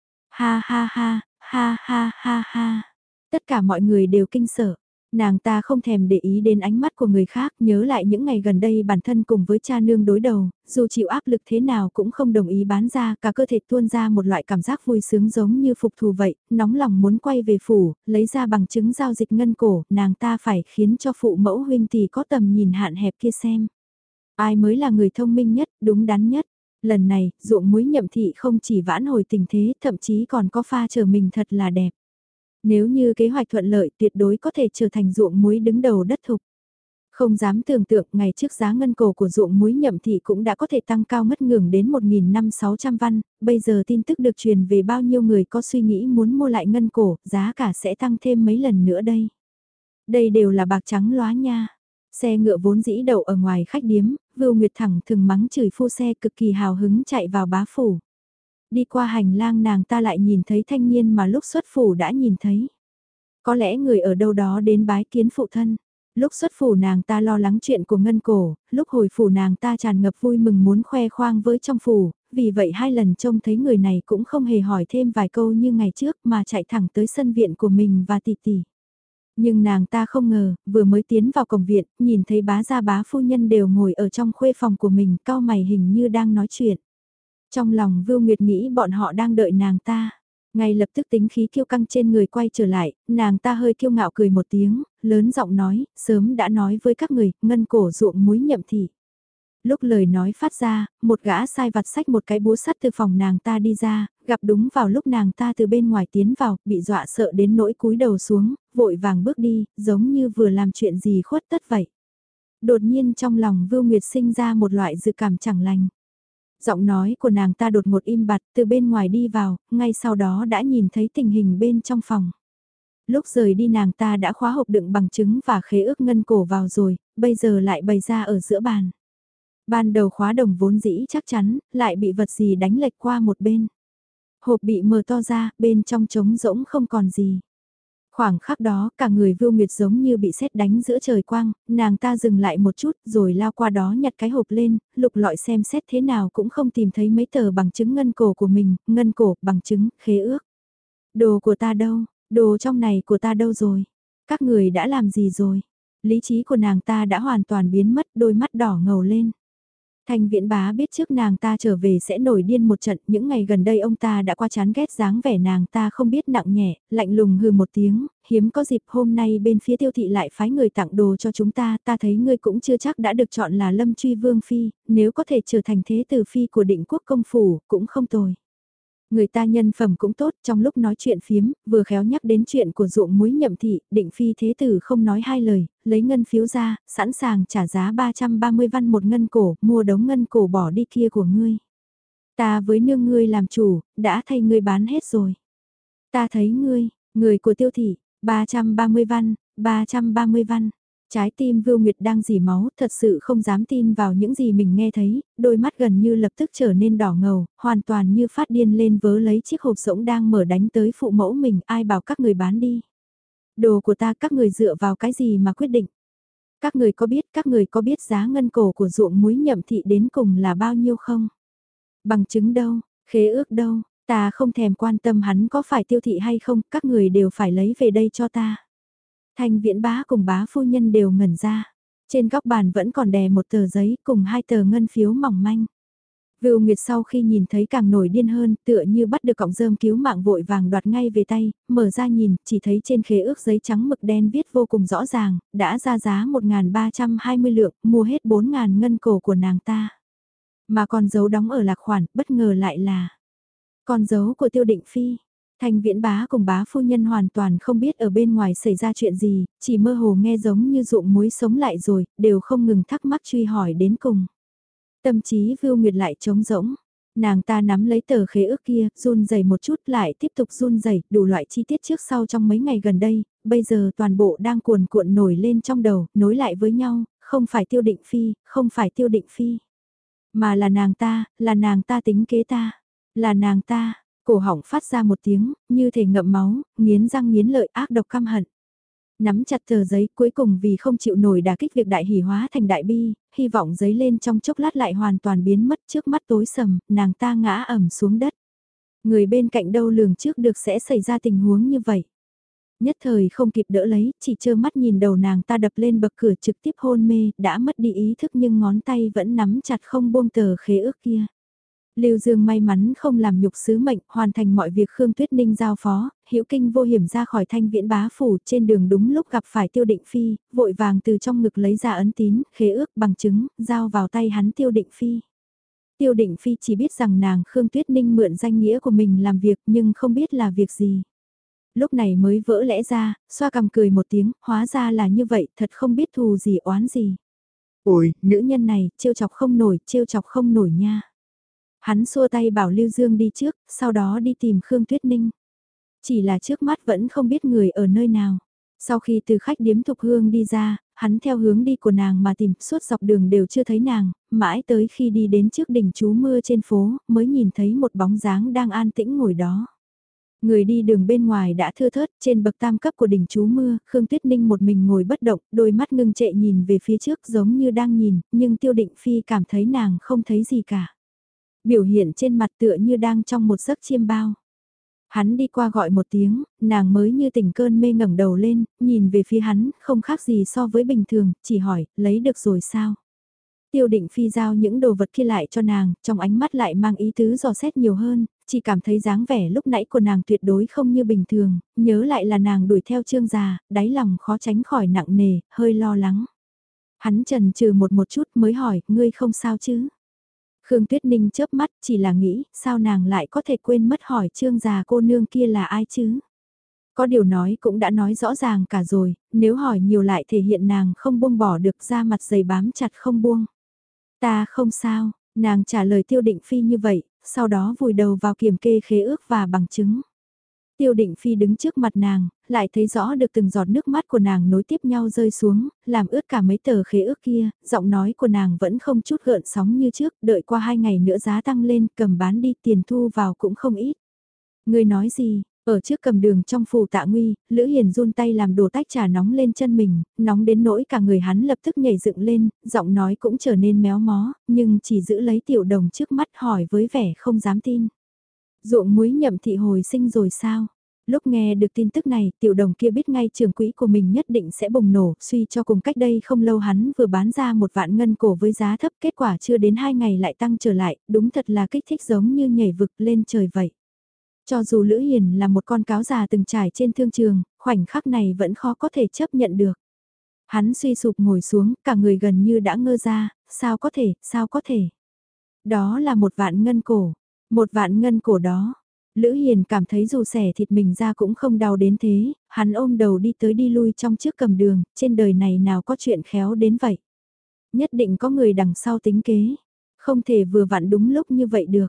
Ha ha ha, ha ha ha ha. Tất cả mọi người đều kinh sợ. Nàng ta không thèm để ý đến ánh mắt của người khác, nhớ lại những ngày gần đây bản thân cùng với cha nương đối đầu, dù chịu áp lực thế nào cũng không đồng ý bán ra, cả cơ thể tuôn ra một loại cảm giác vui sướng giống như phục thù vậy, nóng lòng muốn quay về phủ, lấy ra bằng chứng giao dịch ngân cổ, nàng ta phải khiến cho phụ mẫu huynh tỷ có tầm nhìn hạn hẹp kia xem. Ai mới là người thông minh nhất, đúng đắn nhất. Lần này, ruộng muối Nhậm thị không chỉ vãn hồi tình thế, thậm chí còn có pha trở mình thật là đẹp. Nếu như kế hoạch thuận lợi tuyệt đối có thể trở thành ruộng muối đứng đầu đất thục. Không dám tưởng tượng ngày trước giá ngân cổ của ruộng muối Nhậm thị cũng đã có thể tăng cao ngất ngưỡng đến 1.500-600 văn, bây giờ tin tức được truyền về bao nhiêu người có suy nghĩ muốn mua lại ngân cổ, giá cả sẽ tăng thêm mấy lần nữa đây. Đây đều là bạc trắng lóa nha. Xe ngựa vốn dĩ đậu ở ngoài khách điếm, Vưu Nguyệt thẳng thừng mắng chửi phu xe cực kỳ hào hứng chạy vào bá phủ. Đi qua hành lang nàng ta lại nhìn thấy thanh niên mà lúc xuất phủ đã nhìn thấy. Có lẽ người ở đâu đó đến bái kiến phụ thân. Lúc xuất phủ nàng ta lo lắng chuyện của ngân cổ, lúc hồi phủ nàng ta tràn ngập vui mừng muốn khoe khoang với trong phủ, vì vậy 2 lần trông thấy người này cũng không hề hỏi thêm vài câu như ngày trước mà chạy thẳng tới sân viện của mình và tỷ tỷ. Nhưng nàng ta không ngờ, vừa mới tiến vào cổng viện, nhìn thấy bá gia bá phu nhân đều ngồi ở trong khuê phòng của mình, cau mày hình như đang nói chuyện. Trong lòng Vưu Nguyệt nghĩ bọn họ đang đợi nàng ta. Ngay lập tức tính khí kiêu căng trên người quay trở lại, nàng ta hơi kiêu ngạo cười một tiếng, lớn giọng nói, sớm đã nói với các người, ngân cổ ruộng muối Nhậm thị. Lúc lời nói phát ra, một gã sai vặt xách một cái búa sắt từ phòng nàng ta đi ra, gặp đúng vào lúc nàng ta từ bên ngoài tiến vào, bị dọa sợ đến nỗi cúi đầu xuống, vội vàng bước đi, giống như vừa làm chuyện gì khuất tất vậy. Đột nhiên trong lòng Vưu Nguyệt sinh ra một loại dự cảm chẳng lành. Giọng nói của nàng ta đột ngột im bặt từ bên ngoài đi vào, ngay sau đó đã nhìn thấy tình hình bên trong phòng. Lúc rời đi nàng ta đã khóa hộp đựng bằng chứng và khế ước ngân cổ vào rồi, bây giờ lại bày ra ở giữa bàn. Ban đầu khóa đồng vốn dĩ chắc chắn, lại bị vật gì đánh lệch qua một bên. Hộp bị mở to ra, bên trong trống rỗng không còn gì. Khoảng khắc đó, cả người Vưu Nguyệt giống như bị sét đánh giữa trời quang, nàng ta dừng lại một chút rồi lao qua đó nhặt cái hộp lên, lục lọi xem xét thế nào cũng không tìm thấy mấy tờ bằng chứng ngân cổ của mình, ngân cổ, bằng chứng, khế ước. Đồ của ta đâu, đồ trong này của ta đâu rồi? Các người đã làm gì rồi? Lý trí của nàng ta đã hoàn toàn biến mất, đôi mắt đỏ ngầu lên. Thanh Viễn Bá biết trước nàng ta trở về sẽ nổi điên một trận, những ngày gần đây ông ta đã qua chán ghét dáng vẻ nàng ta không biết nặng nhẹ, lạnh lùng hừ một tiếng, hiếm có dịp hôm nay bên phía Tiêu thị lại phái người tặng đồ cho chúng ta thấy ngươi cũng chưa chắc đã được chọn là Lâm Truy Vương Phi, nếu có thể trở thành thế tử Phi của Định Quốc công phủ, cũng không tồi. Người ta nhân phẩm cũng tốt, trong lúc nói chuyện phiếm, vừa khéo nhắc đến chuyện của ruộng muối Nhậm thị, Định Phi thế tử không nói hai lời, lấy ngân phiếu ra, sẵn sàng trả giá 330 văn một ngân cổ, mua đống ngân cổ bỏ đi kia của ngươi. Ta với nương ngươi làm chủ, đã thay ngươi bán hết rồi. Ta thấy ngươi, người của Tiêu thị, 330 văn, 330 văn. Trái tim Vưu Nguyệt đang dỉ máu, thật sự không dám tin vào những gì mình nghe thấy, đôi mắt gần như lập tức trở nên đỏ ngầu, hoàn toàn như phát điên lên vớ lấy chiếc hộp rỗng đang mở đánh tới phụ mẫu mình, ai bảo các người bán đi. Đồ của ta các người dựa vào cái gì mà quyết định. Các người có biết giá ngân cổ của ruộng muối Nhậm thị đến cùng là bao nhiêu không? Bằng chứng đâu, khế ước đâu, ta không thèm quan tâm hắn có phải Tiêu thị hay không, các người đều phải lấy về đây cho ta. Thanh Viễn Bá cùng bá phu nhân đều ngẩn ra. Trên góc bàn vẫn còn đè một tờ giấy cùng hai tờ ngân phiếu mỏng manh. Vưu Nguyệt sau khi nhìn thấy càng nổi điên hơn, tựa như bắt được cọng rơm cứu mạng vội vàng đoạt ngay về tay, mở ra nhìn, chỉ thấy trên khế ước giấy trắng mực đen viết vô cùng rõ ràng, đã ra giá 1.320 lượng, mua hết 4.000 ngân cổ của nàng ta. Mà con dấu đóng ở lạc khoản, bất ngờ lại là con dấu của Tiêu Định Phi. Thanh Viễn Bá cùng bá phu nhân hoàn toàn không biết ở bên ngoài xảy ra chuyện gì, chỉ mơ hồ nghe giống như ruộng muối sống lại rồi, đều không ngừng thắc mắc truy hỏi đến cùng. Tâm trí Vưu Nguyệt lại trống rỗng, nàng ta nắm lấy tờ khế ước kia, run rẩy một chút lại tiếp tục run rẩy, đủ loại chi tiết trước sau trong mấy ngày gần đây, bây giờ toàn bộ đang cuồn cuộn nổi lên trong đầu, nối lại với nhau, không phải Tiêu Định Phi, không phải Tiêu Định Phi, mà là nàng ta tính kế ta, là nàng ta. Cổ họng phát ra một tiếng, như thể ngậm máu, nghiến răng nghiến lợi ác độc căm hận. Nắm chặt tờ giấy cuối cùng vì không chịu nổi đả kích việc đại hỉ hóa thành đại bi, hy vọng giấy lên trong chốc lát lại hoàn toàn biến mất trước mắt tối sầm, nàng ta ngã ẩm xuống đất. Người bên cạnh đâu lường trước được sẽ xảy ra tình huống như vậy. Nhất thời không kịp đỡ lấy, chỉ trơ mắt nhìn đầu nàng ta đập lên bậc cửa trực tiếp hôn mê, đã mất đi ý thức nhưng ngón tay vẫn nắm chặt không buông tờ khế ước kia. Lưu Dương may mắn không làm nhục sứ mệnh, hoàn thành mọi việc Khương Tuyết Ninh giao phó, hữu kinh vô hiểm ra khỏi Thanh Viễn Bá phủ, trên đường đúng lúc gặp phải Tiêu Định Phi, vội vàng từ trong ngực lấy ra ấn tín, khế ước bằng chứng, giao vào tay hắn Tiêu Định Phi. Tiêu Định Phi chỉ biết rằng nàng Khương Tuyết Ninh mượn danh nghĩa của mình làm việc nhưng không biết là việc gì. Lúc này mới vỡ lẽ ra, xoa cằm cười một tiếng, hóa ra là như vậy, thật không biết thù gì oán gì. Ôi, nữ nhân này, trêu chọc không nổi nha. Hắn xua tay bảo Lưu Dương đi trước, sau đó đi tìm Khương Tuyết Ninh. Chỉ là trước mắt vẫn không biết người ở nơi nào. Sau khi từ khách điếm Thục Hương đi ra, hắn theo hướng đi của nàng mà tìm suốt dọc đường đều chưa thấy nàng, mãi tới khi đi đến trước đỉnh trú mưa trên phố mới nhìn thấy một bóng dáng đang an tĩnh ngồi đó. Người đi đường bên ngoài đã thưa thớt, trên bậc tam cấp của đỉnh trú mưa, Khương Tuyết Ninh một mình ngồi bất động, đôi mắt ngưng trệ nhìn về phía trước giống như đang nhìn, nhưng Tiêu Định Phi cảm thấy nàng không thấy gì cả. Biểu hiện trên mặt tựa như đang trong một giấc chiêm bao. Hắn đi qua gọi một tiếng, nàng mới như tỉnh cơn mê ngẩng đầu lên, nhìn về phía hắn, không khác gì so với bình thường, chỉ hỏi, lấy được rồi sao? Tiêu Định Phi giao những đồ vật kia lại cho nàng, trong ánh mắt lại mang ý tứ dò xét nhiều hơn, chỉ cảm thấy dáng vẻ lúc nãy của nàng tuyệt đối không như bình thường, nhớ lại là nàng đuổi theo Trương già, đáy lòng khó tránh khỏi nặng nề, hơi lo lắng. Hắn chần chừ một chút mới hỏi, ngươi không sao chứ? Khương Tuyết Ninh chớp mắt chỉ là nghĩ sao nàng lại có thể quên mất hỏi Trương già cô nương kia là ai chứ. Có điều nói cũng đã nói rõ ràng cả rồi, nếu hỏi nhiều lại thể hiện nàng không buông bỏ được ra mặt dày bám chặt không buông. Ta không sao, nàng trả lời Tiêu Định Phi như vậy, sau đó vùi đầu vào kiểm kê khế ước và bằng chứng. Tiêu Định Phi đứng trước mặt nàng, lại thấy rõ được từng giọt nước mắt của nàng nối tiếp nhau rơi xuống, làm ướt cả mấy tờ khế ước kia, giọng nói của nàng vẫn không chút gợn sóng như trước, đợi qua 2 ngày nữa giá tăng lên, cầm bán đi tiền thu vào cũng không ít. Người nói gì? Ở trước cầm đường trong phủ Tạ Nguy, Lữ Hiền run tay làm đổ tách trà nóng lên chân mình, nóng đến nỗi cả người hắn lập tức nhảy dựng lên, giọng nói cũng trở nên méo mó, nhưng chỉ giữ lấy Tiểu Đồng trước mắt hỏi với vẻ không dám tin. Ruộng muối Nhậm thị hồi sinh rồi sao? Lúc nghe được tin tức này, tiểu đồng kia biết ngay trưởng quỹ của mình nhất định sẽ bùng nổ, suy cho cùng cách đây không lâu hắn vừa bán ra 1 vạn ngân cổ với giá thấp, kết quả chưa đến 2 ngày lại tăng trở lại, đúng thật là kích thích giống như nhảy vực lên trời vậy. Cho dù Lữ Hiền là một con cáo già từng trải trên thương trường, khoảnh khắc này vẫn khó có thể chấp nhận được. Hắn suy sụp ngồi xuống, cả người gần như đã ngơ ra, sao có thể. Đó là 1 vạn ngân cổ, 1 vạn ngân cổ đó. Lữ Hiền cảm thấy dù xẻ thịt mình ra cũng không đau đến thế, hắn ôm đầu đi tới đi lui trong trước cầm đường, trên đời này nào có chuyện khéo đến vậy. Nhất định có người đằng sau tính kế, không thể vừa vặn đúng lúc như vậy được.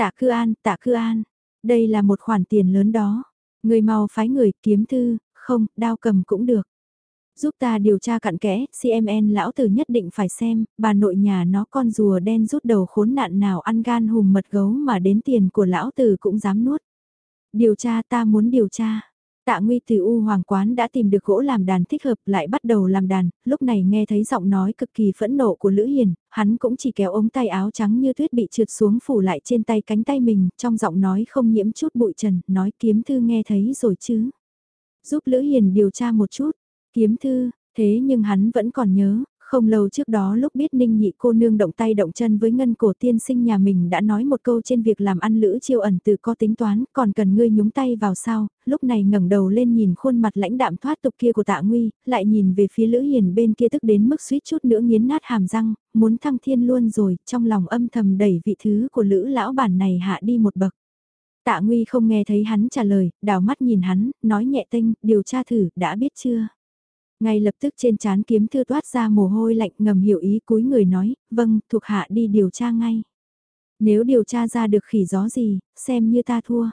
Tạ Cư An, đây là một khoản tiền lớn đó. Người mau phái người kiếm thư, không, đao cầm cũng được. Giúp ta điều tra cặn kẽ, CMN lão tử nhất định phải xem, bà nội nhà nó con rùa đen rút đầu khốn nạn nào ăn gan hùm mật gấu mà đến tiền của lão tử cũng dám nuốt. Điều tra, ta muốn điều tra. Tạ Nguy từ U Hoàng Quán đã tìm được gỗ làm đàn thích hợp lại bắt đầu làm đàn, lúc này nghe thấy giọng nói cực kỳ phẫn nộ của Lữ Hiền, hắn cũng chỉ kéo ống tay áo trắng như tuyết bị trượt xuống phủ lại trên tay cánh tay mình, trong giọng nói không nhiễm chút bụi trần, nói kiếm thư nghe thấy rồi chứ. Giúp Lữ Hiền điều tra một chút, kiếm thư, thế nhưng hắn vẫn còn nhớ, không lâu trước đó lúc biết Ninh Nhị cô nương động tay động chân với ngân cổ tiên sinh nhà mình đã nói một câu trên việc làm ăn Lữ Chiêu ẩn từ có tính toán, còn cần ngươi nhúng tay vào sao, lúc này ngẩng đầu lên nhìn khuôn mặt lãnh đạm thoát tục kia của Tạ Nguy, lại nhìn về phía Lữ Hiền bên kia tức đến mức suýt chút nữa nghiến nát hàm răng, muốn thăng thiên luôn rồi, trong lòng âm thầm đẩy vị thứ của Lữ lão bản này hạ đi một bậc. Tạ Nguy không nghe thấy hắn trả lời, đảo mắt nhìn hắn, nói nhẹ tênh, điều tra thử, đã biết chưa? Ngay lập tức trên trán kiếm thư toát ra mồ hôi lạnh ngầm hiểu ý cúi người nói, vâng, thuộc hạ đi điều tra ngay. Nếu điều tra ra được khỉ gió gì, xem như ta thua.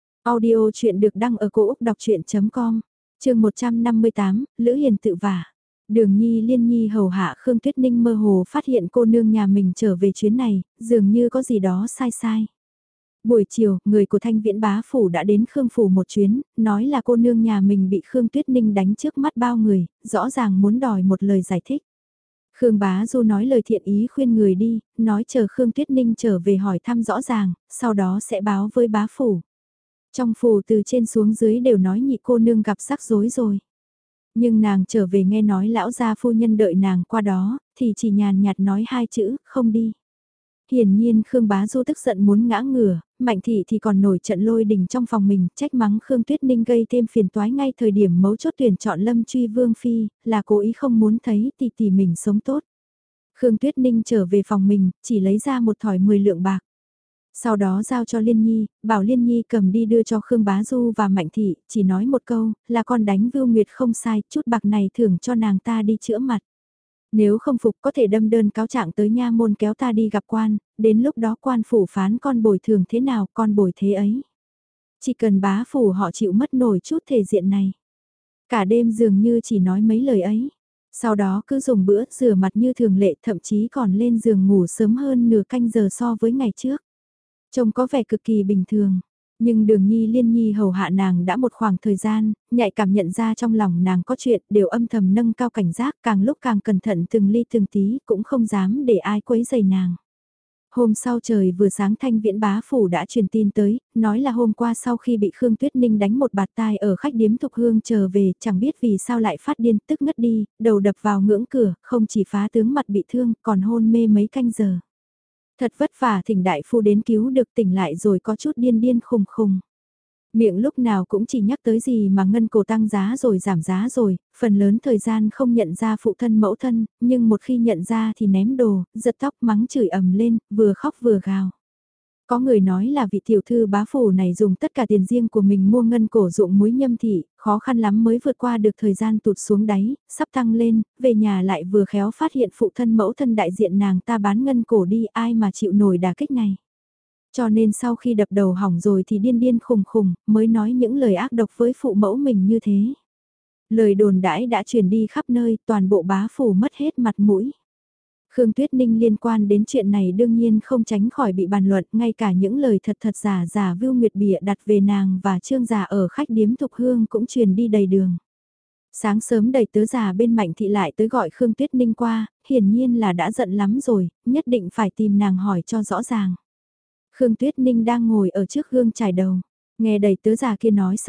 Audio chuyện được đăng ở cổ Úc đọc chuyện.com, chương 158, Lữ Hiền tự vả. Đường Nhi Liên Nhi hầu hạ Khương Tuyết Ninh mơ hồ phát hiện cô nương nhà mình trở về chuyến này, dường như có gì đó sai sai. Buổi chiều, người của Thanh Viễn bá phủ đã đến Khương phủ một chuyến, nói là cô nương nhà mình bị Khương Tuyết Ninh đánh trước mắt bao người, rõ ràng muốn đòi một lời giải thích. Khương bá du nói lời thiện ý khuyên người đi, nói chờ Khương Tuyết Ninh trở về hỏi thăm rõ ràng, sau đó sẽ báo với bá phủ. Trong phủ từ trên xuống dưới đều nói nhị cô nương gặp rắc rối rồi. Nhưng nàng trở về nghe nói lão gia phu nhân đợi nàng qua đó, thì chỉ nhàn nhạt nói 2 chữ, không đi. Hiển nhiên Khương Bá Du tức giận muốn ngã ngửa, Mạnh Thị thì còn nổi trận lôi đình trong phòng mình, trách mắng Khương Tuyết Ninh gây thêm phiền toái ngay thời điểm mấu chốt tuyển chọn Lâm Truy Vương Phi, là cố ý không muốn thấy tỷ tỷ mình sống tốt. Khương Tuyết Ninh trở về phòng mình, chỉ lấy ra một thỏi 10 lượng bạc. Sau đó giao cho Liên Nhi, bảo Liên Nhi cầm đi đưa cho Khương Bá Du và Mạnh Thị, chỉ nói một câu, là con đánh Vưu Nguyệt không sai, chút bạc này thưởng cho nàng ta đi chữa mặt. Nếu không phục có thể đâm đơn cáo trạng tới nha môn kéo ta đi gặp quan, đến lúc đó quan phủ phán con bồi thường thế nào con bồi thế ấy. Chỉ cần bá phủ họ chịu mất nổi chút thể diện này. Cả đêm dường như chỉ nói mấy lời ấy. Sau đó cứ dùng bữa rửa mặt như thường lệ thậm chí còn lên giường ngủ sớm hơn nửa canh giờ so với ngày trước. Trông có vẻ cực kỳ bình thường. Nhưng Đường Nhi Liên Nhi hầu hạ nàng đã một khoảng thời gian, nhạy cảm nhận ra trong lòng nàng có chuyện đều âm thầm nâng cao cảnh giác càng lúc càng cẩn thận từng ly từng tí cũng không dám để ai quấy rầy nàng. Hôm sau trời vừa sáng Thanh Viễn bá phủ đã truyền tin tới, nói là hôm qua sau khi bị Khương Tuyết Ninh đánh một bạt tai ở khách điếm Thục Hương trở về, chẳng biết vì sao lại phát điên tức ngất đi, đầu đập vào ngưỡng cửa, không chỉ phá tướng mặt bị thương, còn hôn mê mấy canh giờ. Thật vất vả thỉnh đại phu đến cứu được tỉnh lại rồi có chút điên điên khùng khùng. Miệng lúc nào cũng chỉ nhắc tới gì mà ngân cổ tăng giá rồi giảm giá rồi, phần lớn thời gian không nhận ra phụ thân mẫu thân, nhưng một khi nhận ra thì ném đồ, giật tóc mắng chửi ầm lên, vừa khóc vừa gào. Có người nói là vị tiểu thư bá phủ này dùng tất cả tiền riêng của mình mua ngân cổ dụng muối nhâm thị, khó khăn lắm mới vượt qua được thời gian tụt xuống đáy, sắp tăng lên, về nhà lại vừa khéo phát hiện phụ thân mẫu thân đại diện nàng ta bán ngân cổ đi ai mà chịu nổi đả kích này. Cho nên sau khi đập đầu hỏng rồi thì điên điên khùng khùng, mới nói những lời ác độc với phụ mẫu mình như thế. Lời đồn đãi đã truyền đi khắp nơi, toàn bộ bá phủ mất hết mặt mũi. Khương Tuyết Ninh liên quan đến chuyện này đương nhiên không tránh khỏi bị bàn luận, ngay cả những lời thật thật giả giả Vưu Nguyệt bịa đặt về nàng và Trương giả ở khách điếm Thục Hương cũng truyền đi đầy đường. Sáng sớm đầy tớ già bên Mạnh Thị lại tới gọi Khương Tuyết Ninh qua, hiển nhiên là đã giận lắm rồi, nhất định phải tìm nàng hỏi cho rõ ràng. Khương Tuyết Ninh đang ngồi ở trước gương chải đầu, nghe đầy tớ già kia nói xong,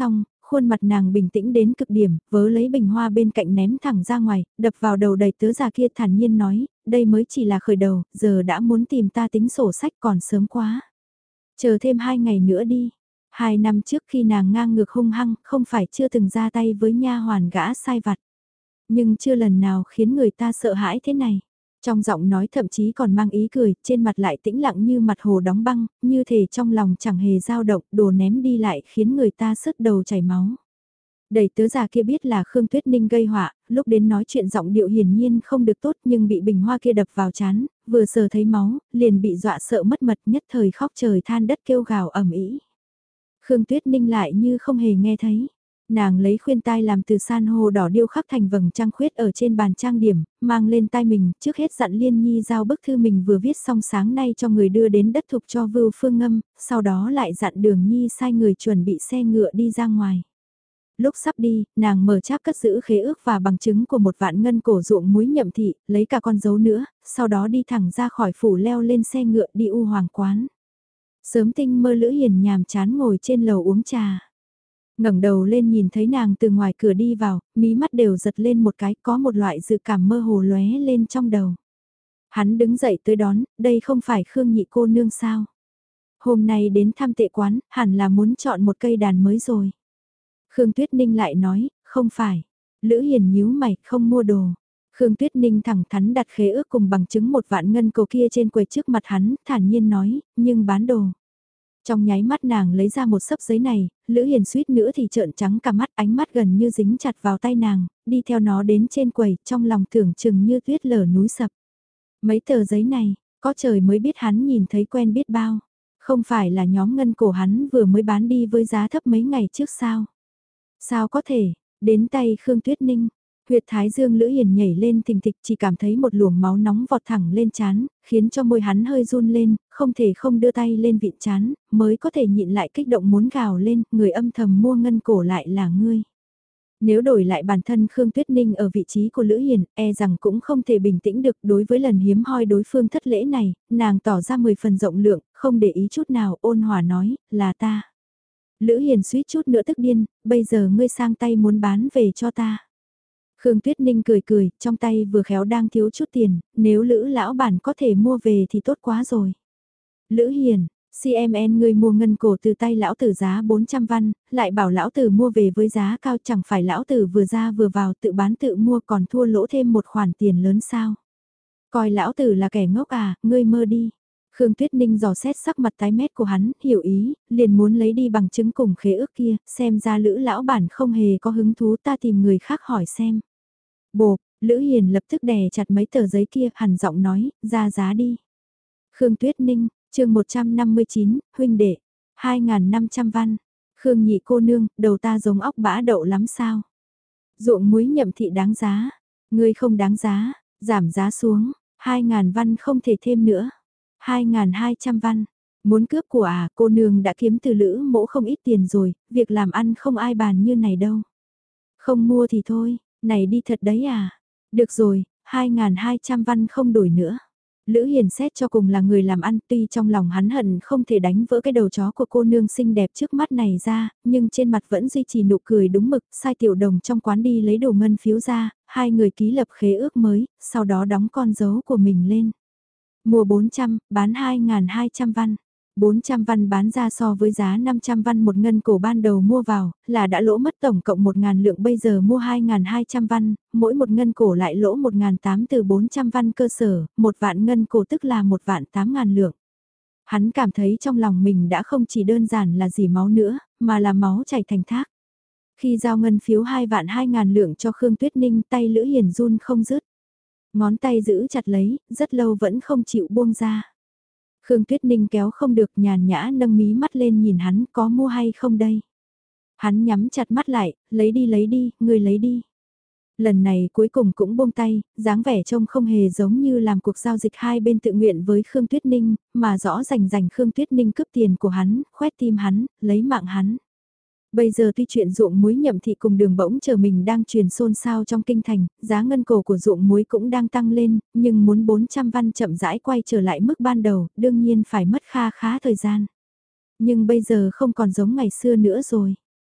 khuôn mặt nàng bình tĩnh đến cực điểm, vớ lấy bình hoa bên cạnh ném thẳng ra ngoài, đập vào đầu đầy tớ già kia thản nhiên nói, đây mới chỉ là khởi đầu, giờ đã muốn tìm ta tính sổ sách còn sớm quá. Chờ thêm 2 ngày nữa đi. 2 năm trước khi nàng ngang ngược hung hăng, không phải chưa từng ra tay với nha hoàn gã sai vặt. Nhưng chưa lần nào khiến người ta sợ hãi thế này. Trong giọng nói thậm chí còn mang ý cười, trên mặt lại tĩnh lặng như mặt hồ đóng băng, như thể trong lòng chẳng hề dao động, đồ ném đi lại khiến người ta sứt đầu chảy máu. Đầy tớ già kia biết là Khương Tuyết Ninh gây họa, lúc đến nói chuyện giọng điệu hiển nhiên không được tốt nhưng bị bình hoa kia đập vào chán, vừa sờ thấy máu, liền bị dọa sợ mất mật nhất thời khóc trời than đất kêu gào ầm ĩ. Khương Tuyết Ninh lại như không hề nghe thấy. Nàng lấy khuyên tai làm từ san hô đỏ điêu khắc thành vầng trăng khuyết ở trên bàn trang điểm, mang lên tai mình, trước hết dặn Liên Nhi giao bức thư mình vừa viết xong sáng nay cho người đưa đến đất thục cho Vưu Phương Ngâm, sau đó lại dặn Đường Nhi sai người chuẩn bị xe ngựa đi ra ngoài. Lúc sắp đi, nàng mở cháp cất giữ khế ước và bằng chứng của một vạn ngân cổ ruộng muối Nhậm thị, lấy cả con dấu nữa, sau đó đi thẳng ra khỏi phủ leo lên xe ngựa đi U Hoàng quán. Sớm tinh mơ Lữ Hiền nhàm chán ngồi trên lầu uống trà. Ngẩng đầu lên nhìn thấy nàng từ ngoài cửa đi vào, mí mắt đều giật lên một cái, có một loại dự cảm mơ hồ lóe lên trong đầu. Hắn đứng dậy tới đón, đây không phải Khương nhị cô nương sao? Hôm nay đến thăm tệ quán, hẳn là muốn chọn một cây đàn mới rồi. Khương Tuyết Ninh lại nói, không phải. Lữ Hiền nhíu mày, không mua đồ. Khương Tuyết Ninh thẳng thắn đặt khế ước cùng bằng chứng một vạn ngân cổ kia trên quầy trước mặt hắn, thản nhiên nói, nhưng bán đồ. Trong nháy mắt nàng lấy ra một xấp giấy này, Lữ Hiền suýt nữa thì trợn trắng cả mắt, ánh mắt gần như dính chặt vào tay nàng, đi theo nó đến trên quầy, trong lòng tưởng chừng như tuyết lở núi sập. Mấy tờ giấy này, có trời mới biết hắn nhìn thấy quen biết bao. Không phải là nhóm ngân cổ hắn vừa mới bán đi với giá thấp mấy ngày trước sao? Sao có thể, đến tay Khương Tuyết Ninh, huyệt thái dương Lữ Hiền nhảy lên thình thịch, chỉ cảm thấy một luồng máu nóng vọt thẳng lên trán, khiến cho môi hắn hơi run lên, không thể không đưa tay lên vịn trán, mới có thể nhịn lại kích động muốn gào lên, người âm thầm mua ngân cổ lại là ngươi. Nếu đổi lại bản thân Khương Tuyết Ninh ở vị trí của Lữ Hiền, e rằng cũng không thể bình tĩnh được đối với lần hiếm hoi đối phương thất lễ này, nàng tỏ ra 10 phần rộng lượng, không để ý chút nào, ôn hòa nói, là ta. Lữ Hiền suýt chút nữa tức điên, bây giờ ngươi sang tay muốn bán về cho ta. Khương Tuyết Ninh cười cười, trong tay vừa khéo đang thiếu chút tiền, nếu Lữ lão bản có thể mua về thì tốt quá rồi. Lữ Hiền, CMN ngươi mua ngân cổ từ tay lão tử giá 400 văn, lại bảo lão tử mua về với giá cao, chẳng phải lão tử vừa ra vừa vào tự bán tự mua còn thua lỗ thêm một khoản tiền lớn sao. Coi lão tử là kẻ ngốc à, ngươi mơ đi. Khương Tuyết Ninh dò xét sắc mặt tái mét của hắn, hiểu ý, liền muốn lấy đi bằng chứng cùng khế ước kia, xem ra Lữ lão bản không hề có hứng thú, ta tìm người khác hỏi xem. Bộp, Lữ Hiền lập tức đè chặt mấy tờ giấy kia, hằn giọng nói, ra giá đi. Khương Tuyết Ninh, chương 159, huynh đệ, 2.500 văn. Khương nhị cô nương, đầu ta giống óc bã đậu lắm sao? Ruộng muối Nhậm thị đáng giá, ngươi không đáng giá, giảm giá xuống, 2.000 văn không thể thêm nữa. 2.200 văn, muốn cướp của à, cô nương đã kiếm từ Lữ mỗ không ít tiền rồi, việc làm ăn không ai bàn như này đâu. Không mua thì thôi, này đi thật đấy à. Được rồi, 2.200 văn không đổi nữa. Lữ Hiền xét cho cùng là người làm ăn, tuy trong lòng hắn hận không thể đánh vỡ cái đầu chó của cô nương xinh đẹp trước mắt này ra, nhưng trên mặt vẫn duy trì nụ cười đúng mực, sai tiểu đồng trong quán đi lấy đồ ngân phiếu ra, hai người ký lập khế ước mới, sau đó đóng con dấu của mình lên. Mua 400, bán 2.200 văn. 400 văn bán ra so với giá 500 văn một ngân cổ ban đầu mua vào, là đã lỗ mất tổng cộng 1.000 lượng, bây giờ mua 2.200 văn, mỗi một ngân cổ lại lỗ 1.800 từ 400 văn cơ sở, một vạn ngân cổ tức là 1.800.000 lượng. Hắn cảm thấy trong lòng mình đã không chỉ đơn giản là dì máu nữa, mà là máu chảy thành thác. Khi giao ngân phiếu 2.200.000 lượng cho Khương Tuyết Ninh, tay Lữ Hiền run không dứt. Ngón tay giữ chặt lấy, rất lâu vẫn không chịu buông ra. Khương Tuyết Ninh kéo không được, nhàn nhã nâng mí mắt lên nhìn hắn, có mua hay không đây? Hắn nhắm chặt mắt lại, lấy đi, người lấy đi. Lần này cuối cùng cũng buông tay, dáng vẻ trông không hề giống như làm cuộc giao dịch hai bên tự nguyện với Khương Tuyết Ninh, mà rõ rành Khương Tuyết Ninh cướp tiền của hắn, khoét tim hắn, lấy mạng hắn. Bây giờ tuy chuyện ruộng muối Nhậm thị cùng Đường Bỗng chờ mình đang truyền xôn xao trong kinh thành, giá ngân cổ của ruộng muối cũng đang tăng lên, nhưng muốn 400 văn chậm rãi quay trở lại mức ban đầu, đương nhiên phải mất khá thời gian. Nhưng bây giờ không còn giống ngày xưa nữa rồi.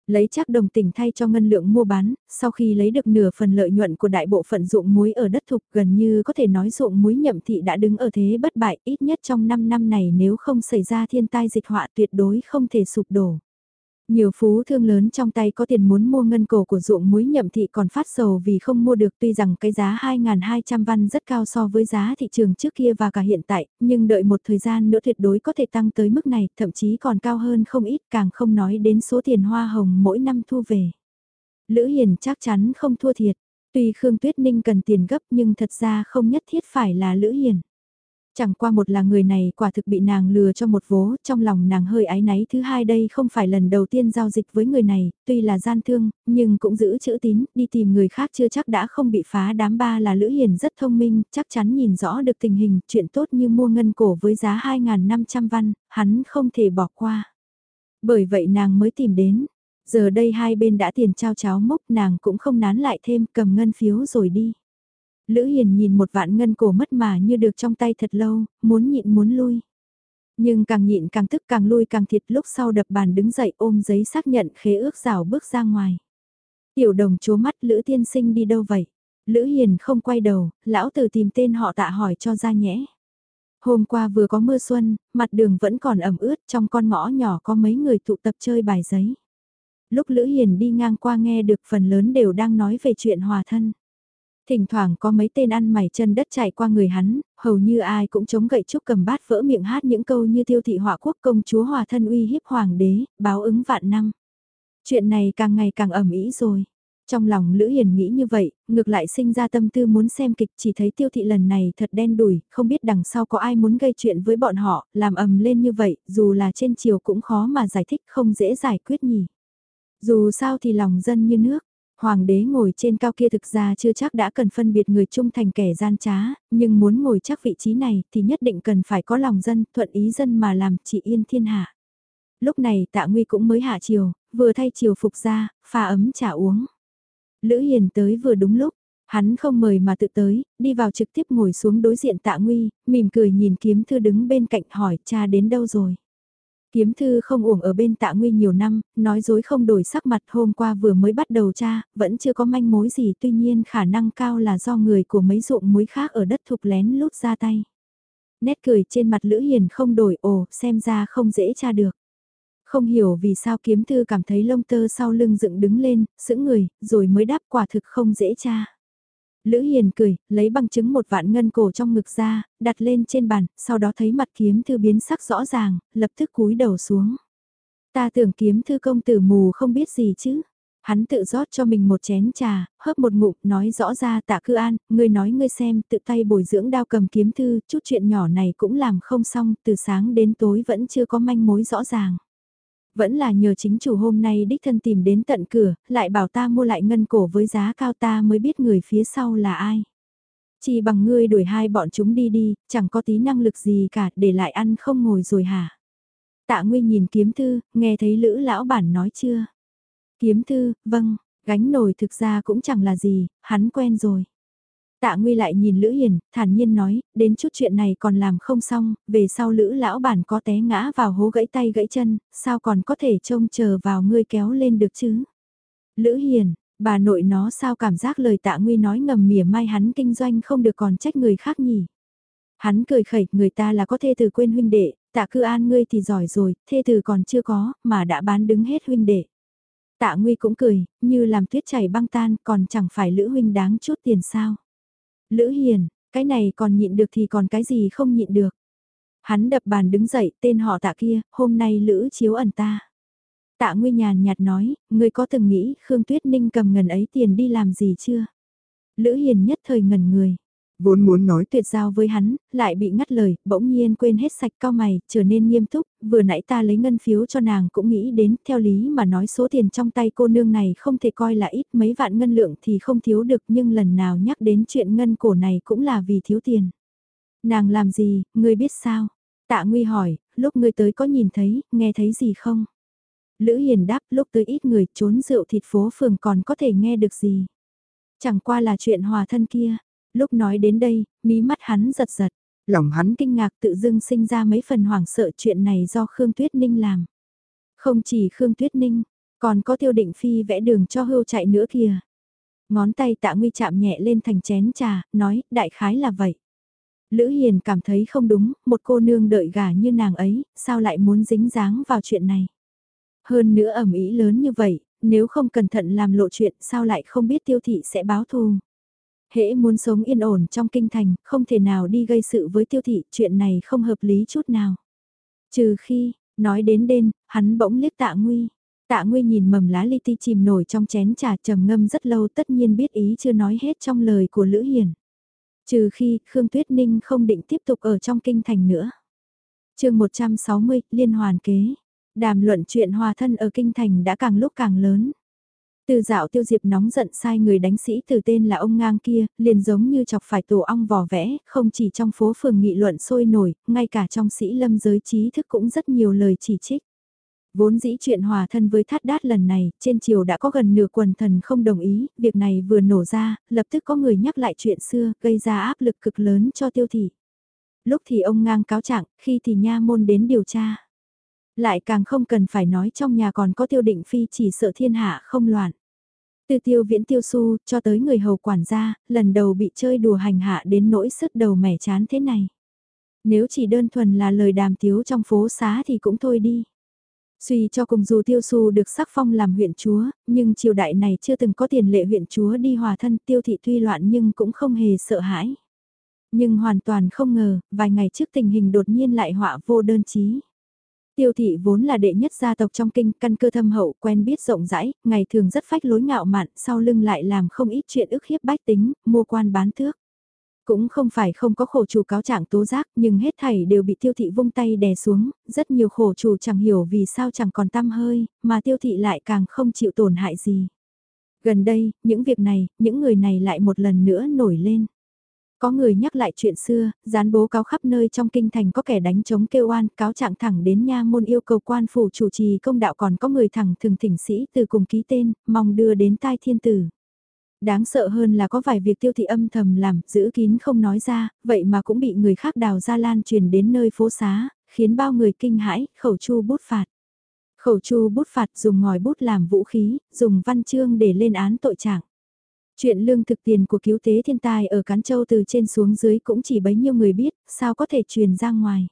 Lấy chắc đồng tình thay cho ngân lượng mua bán, sau khi lấy được nửa phần lợi nhuận của đại bộ phận ruộng muối ở đất thục, gần như có thể nói ruộng muối Nhậm Thị đã đứng ở thế bất bại, ít nhất trong 5 năm này nếu không xảy ra thiên tai dịch họa tuyệt đối không thể sụp đổ. Nhiều phú thương lớn trong tay có tiền muốn mua ngân cổ của ruộng muối Nhậm Thị còn phát sầu vì không mua được, tuy rằng cái giá 2.200 văn rất cao so với giá thị trường trước kia và cả hiện tại, nhưng đợi một thời gian nữa tuyệt đối có thể tăng tới mức này, thậm chí còn cao hơn không ít, càng không nói đến số tiền hoa hồng mỗi năm thu về. Lữ Hiền chắc chắn không thua thiệt, tuy Khương Tuyết Ninh cần tiền gấp nhưng thật ra không nhất thiết phải là Lữ Hiền. Chẳng qua một là người này quả thực bị nàng lừa cho một vố, trong lòng nàng hơi áy náy. Thứ hai, đây không phải lần đầu tiên giao dịch với người này, tuy là gian thương, nhưng cũng giữ chữ tín, đi tìm người khác chưa chắc đã không bị phá đám. Ba là Lữ Hiền rất thông minh, chắc chắn nhìn rõ được tình hình, chuyện tốt như mua ngân cổ với giá 2.500 văn, hắn không thể bỏ qua. Bởi vậy nàng mới tìm đến. Giờ đây hai bên đã tiền trao cháo mốc, nàng cũng không nán lại thêm, cầm ngân phiếu rồi đi. Lữ Hiền nhìn một vạn ngân cổ mất mà như được trong tay thật lâu, muốn nhịn muốn lui. Nhưng càng nhịn càng tức, càng lui càng thiệt, lúc sau đập bàn đứng dậy ôm giấy xác nhận khế ước rảo bước ra ngoài. Tiểu Đồng chố mắt, Lữ tiên sinh đi đâu vậy? Lữ Hiền không quay đầu, lão tử tìm tên họ Tạ hỏi cho ra nhẽ. Hôm qua vừa có mưa xuân, mặt đường vẫn còn ẩm ướt, trong con ngõ nhỏ có mấy người tụ tập chơi bài giấy. Lúc Lữ Hiền đi ngang qua nghe được phần lớn đều đang nói về chuyện hòa thân. Thỉnh thoảng có mấy tên ăn mày chân đất chạy qua người hắn, hầu như ai cũng chống gậy trúc cầm bát vỡ miệng hát những câu như tiêu thị họa quốc công chúa hòa thân uy hiếp hoàng đế, báo ứng vạn năm. Chuyện này càng ngày càng ẩm ý rồi. Trong lòng Lữ Hiền nghĩ như vậy, ngược lại sinh ra tâm tư muốn xem kịch, chỉ thấy tiêu thị lần này thật đen đủi, không biết đằng sau có ai muốn gây chuyện với bọn họ, làm ầm lên như vậy, dù là trên chiều cũng khó mà giải thích, không dễ giải quyết nhỉ. Dù sao thì lòng dân như nước. Hoàng đế ngồi trên cao kia thực ra chưa chắc đã cần phân biệt người trung thành kẻ gian trá, nhưng muốn ngồi chắc vị trí này thì nhất định cần phải có lòng dân, thuận ý dân mà làm trị yên thiên hạ. Lúc này Tạ Nguy cũng mới hạ chiều, vừa thay chiều phục ra, pha ấm trà uống. Lữ Hiền tới vừa đúng lúc, hắn không mời mà tự tới, đi vào trực tiếp ngồi xuống đối diện Tạ Nguy, mỉm cười nhìn Kiếm Thư đứng bên cạnh hỏi cha đến đâu rồi. Kiếm Thư không uổng ở bên Tạ Nguy nhiều năm, nói dối không đổi sắc mặt, hôm qua vừa mới bắt đầu tra, vẫn chưa có manh mối gì, tuy nhiên khả năng cao là do người của mấy ruộng muối khác ở đất thục lén lút ra tay. Nét cười trên mặt Lữ Hiền không đổi, xem ra không dễ tra được. Không hiểu vì sao Kiếm Thư cảm thấy lông tơ sau lưng dựng đứng lên, sững người, rồi mới đáp quả thực không dễ tra. Lữ Hiền cười, lấy bằng chứng một vạn ngân cổ trong ngực ra, đặt lên trên bàn, sau đó thấy mặt Kiếm Thư biến sắc rõ ràng, lập tức cúi đầu xuống. Ta tưởng Kiếm Thư công tử mù không biết gì chứ. Hắn tự rót cho mình một chén trà, hớp một ngụm, nói rõ ra Tạ Cư An, ngươi nói ngươi xem, tự tay bồi dưỡng đao cầm Kiếm Thư, chút chuyện nhỏ này cũng làm không xong, từ sáng đến tối vẫn chưa có manh mối rõ ràng. Vẫn là nhờ chính chủ hôm nay đích thân tìm đến tận cửa, lại bảo ta mua lại ngân cổ với giá cao, ta mới biết người phía sau là ai. Chỉ bằng ngươi đuổi hai bọn chúng đi đi, chẳng có tí năng lực gì cả, để lại ăn không ngồi rồi hả? Tạ Nguy nhìn Kiếm Thư, nghe thấy Lữ lão bản nói chưa? Kiếm Thư, vâng, gánh nổi thực ra cũng chẳng là gì, hắn quen rồi. Tạ Nguy lại nhìn Lữ Hiền, thản nhiên nói, đến chút chuyện này còn làm không xong, về sau Lữ lão bản có té ngã vào hố gãy tay gãy chân, sao còn có thể trông chờ vào ngươi kéo lên được chứ? Lữ Hiền, bà nội nó sao cảm giác lời Tạ Nguy nói ngầm mỉa mai hắn kinh doanh không được còn trách người khác nhỉ? Hắn cười khẩy, người ta là có thê từ quên huynh đệ, Tạ Cư An ngươi thì giỏi rồi, thê từ còn chưa có, mà đã bán đứng hết huynh đệ. Tạ Nguy cũng cười, như làm tuyết chảy băng tan, còn chẳng phải Lữ huynh đáng chút tiền sao? Lữ Hiền, cái này còn nhịn được thì còn cái gì không nhịn được. Hắn đập bàn đứng dậy, tên họ Tạ kia, hôm nay Lữ chiếu ẩn ta. Tạ Nguy nhàn nhạt nói, ngươi có từng nghĩ Khương Tuyết Ninh cầm ngần ấy tiền đi làm gì chưa? Lữ Hiền nhất thời ngẩn người. Vốn muốn nói tuyệt giao với hắn, lại bị ngắt lời, bỗng nhiên quên hết sạch cao mày, trở nên nghiêm túc, vừa nãy ta lấy ngân phiếu cho nàng cũng nghĩ đến, theo lý mà nói số tiền trong tay cô nương này không thể coi là ít, mấy vạn ngân lượng thì không thiếu được, nhưng lần nào nhắc đến chuyện ngân cổ này cũng là vì thiếu tiền. Nàng làm gì, ngươi biết sao? Tạ Nguy hỏi, lúc ngươi tới có nhìn thấy, nghe thấy gì không? Lữ Hiền đáp, lúc tới ít người, trốn rượu thịt phố phường còn có thể nghe được gì? Chẳng qua là chuyện hòa thân kia. Lúc nói đến đây, mí mắt hắn giật giật, lòng hắn kinh ngạc tự dưng sinh ra mấy phần hoảng sợ, chuyện này do Khương Tuyết Ninh làm. Không chỉ Khương Tuyết Ninh, Còn có Tiêu Định Phi vẽ đường cho Hưu chạy nữa kìa. Ngón tay Tạ Nguy chạm nhẹ lên thành chén trà, nói, đại khái là vậy. Lữ Hiền cảm thấy không đúng, một cô nương đợi gả như nàng ấy, sao lại muốn dính dáng vào chuyện này. Hơn nữa ẩm ý lớn như vậy, nếu không cẩn thận làm lộ chuyện sao lại không biết Tiêu thị sẽ báo thù. Hễ muốn sống yên ổn trong kinh thành, không thể nào đi gây sự với Tiêu thị, chuyện này không hợp lý chút nào. Trừ khi, nói đến đêm, hắn bỗng liếc Tạ Nguy. Tạ Nguy nhìn mầm lá li ti chìm nổi trong chén trà trầm ngâm rất lâu, tất nhiên biết ý chưa nói hết trong lời của Lữ Hiền. Trừ khi Khương Tuyết Ninh không định tiếp tục ở trong kinh thành nữa. Chương 160, liên hoàn kế. Đàm luận chuyện hòa thân ở kinh thành đã càng lúc càng lớn. Từ dạo Tiêu Diệp nóng giận sai người đánh sĩ từ tên là ông ngang kia, liền giống như chọc phải tổ ong vò vẽ, không chỉ trong phố phường nghị luận sôi nổi, ngay cả trong sĩ lâm giới trí thức cũng rất nhiều lời chỉ trích. Vốn dĩ chuyện hòa thân với Thát Đát lần này, trên triều đã có gần nửa quần thần không đồng ý, việc này vừa nổ ra, lập tức có người nhắc lại chuyện xưa, gây ra áp lực cực lớn cho Tiêu thị. Lúc thì ông ngang cáo trạng, khi thì nha môn đến điều tra. Lại càng không cần phải nói trong nhà còn có Tiêu Định Phi chỉ sợ thiên hạ không loạn. Từ Tiêu Viễn Tiêu Su cho tới người hầu quản gia, lần đầu bị chơi đùa hành hạ đến nỗi sứt đầu mẻ chán thế này. Nếu chỉ đơn thuần là lời đàm tiếu trong phố xá thì cũng thôi đi. Suy cho cùng dù Tiêu Su được sắc phong làm huyện chúa, nhưng triều đại này chưa từng có tiền lệ huyện chúa đi hòa thân. Tiêu thị tuy loạn nhưng cũng không hề sợ hãi. Nhưng hoàn toàn không ngờ, vài ngày trước tình hình đột nhiên lại họa vô đơn chí. Tiêu thị vốn là đệ nhất gia tộc trong kinh, căn cơ thâm hậu, quen biết rộng rãi, ngày thường rất phách lối ngạo mạn, sau lưng lại làm không ít chuyện ức hiếp bách tính, mua quan bán thước. Cũng không phải không có khổ chủ cáo trạng tố giác, nhưng hết thảy đều bị Tiêu thị vung tay đè xuống, rất nhiều khổ chủ chẳng hiểu vì sao chẳng còn tăm hơi, mà Tiêu thị lại càng không chịu tổn hại gì. Gần đây, những việc này, những người này lại một lần nữa nổi lên. Có người nhắc lại chuyện xưa, dán bố cáo khắp nơi trong kinh thành có kẻ đánh chống kêu oan, cáo trạng thẳng đến nha môn yêu cầu quan phủ chủ trì công đạo, còn có người thẳng thường thỉnh sĩ từ cùng ký tên, mong đưa đến tai thiên tử. Đáng sợ hơn là có vài việc Tiêu thị âm thầm làm, giữ kín không nói ra, vậy mà cũng bị người khác đào ra lan truyền đến nơi phố xá, khiến bao người kinh hãi, khẩu chu bút phạt. Khẩu chu bút phạt dùng ngòi bút làm vũ khí, dùng văn chương để lên án tội trạng. Chuyện lương thực tiền của cứu tế thiên tai ở Cán Châu từ trên xuống dưới cũng chỉ bấy nhiêu người biết, sao có thể truyền ra ngoài.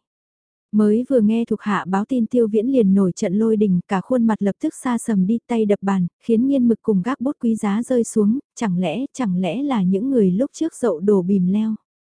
Mới vừa nghe thuộc hạ báo tin Tiêu Viễn liền nổi trận lôi đình, cả khuôn mặt lập tức xa sầm đi, tay đập bàn, khiến nghiên mực cùng gác bút quý giá rơi xuống, chẳng lẽ là những người lúc trước dậu đổ bìm leo.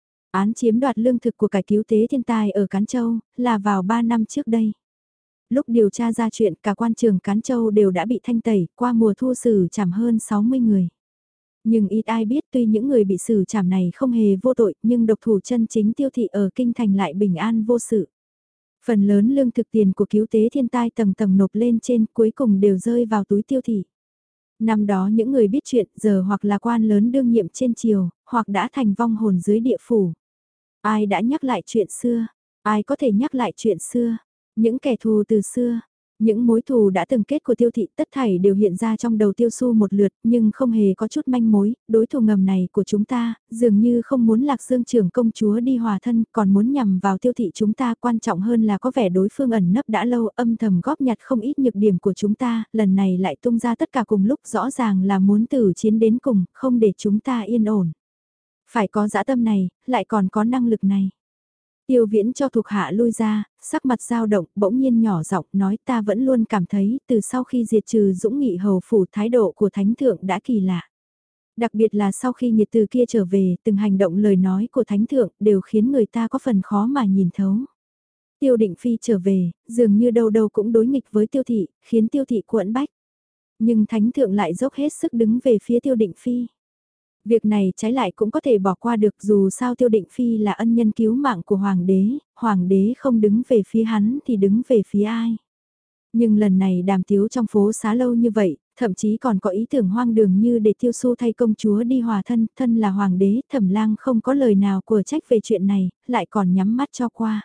Án chiếm đoạt lương thực của cải cứu tế thiên tai ở Cán Châu, là vào 3 năm trước đây. Lúc điều tra ra chuyện cả quan trường Cán Châu đều đã bị thanh tẩy, qua mùa thu xử trảm hơn 60 người. Nhưng ít ai biết tuy những người bị xử trảm này không hề vô tội, nhưng độc thủ chân chính Tiêu thị ở kinh thành lại bình an vô sự. Phần lớn lương thực tiền của cứu tế thiên tai tầng tầng nộp lên trên, cuối cùng đều rơi vào túi Tiêu thị. Năm đó những người biết chuyện giờ hoặc là quan lớn đương nhiệm trên triều, hoặc đã thành vong hồn dưới địa phủ. Ai đã nhắc lại chuyện xưa? Ai có thể nhắc lại chuyện xưa? Những kẻ thù từ xưa, những mối thù đã từng kết của Tiêu thị tất thảy đều hiện ra trong đầu Tiêu Su một lượt, nhưng không hề có chút manh mối, đối thủ ngầm này của chúng ta, dường như không muốn Lạc Dương trưởng công chúa đi hòa thân, còn muốn nhằm vào Tiêu thị chúng ta, quan trọng hơn là có vẻ đối phương ẩn nấp đã lâu, âm thầm góp nhặt không ít nhược điểm của chúng ta, lần này lại tung ra tất cả cùng lúc, rõ ràng là muốn tử chiến đến cùng, không để chúng ta yên ổn. Phải có dã tâm này, lại còn có năng lực này. Tiêu Viễn cho thuộc hạ lui ra, sắc mặt dao động, bỗng nhiên nhỏ giọng nói, ta vẫn luôn cảm thấy từ sau khi diệt trừ Dũng Nghị hầu phủ, thái độ của thánh thượng đã kỳ lạ. Đặc biệt là sau khi nhiệt từ kia trở về, từng hành động lời nói của thánh thượng đều khiến người ta có phần khó mà nhìn thấu. Tiêu Định Phi trở về, dường như đâu đâu cũng đối nghịch với Tiêu thị, khiến Tiêu thị quẫn bách. Nhưng thánh thượng lại dốc hết sức đứng về phía Tiêu Định Phi. Việc này trái lại cũng có thể bỏ qua được, dù sao Tiêu Định Phi là ân nhân cứu mạng của hoàng đế không đứng về phía hắn thì đứng về phía ai. Nhưng lần này đàm tiếu trong phố xá lâu như vậy, thậm chí còn có ý tưởng hoang đường như để Tiêu Su thay công chúa đi hòa thân, thân là hoàng đế, Thẩm Lang không có lời nào của trách về chuyện này, lại còn nhắm mắt cho qua.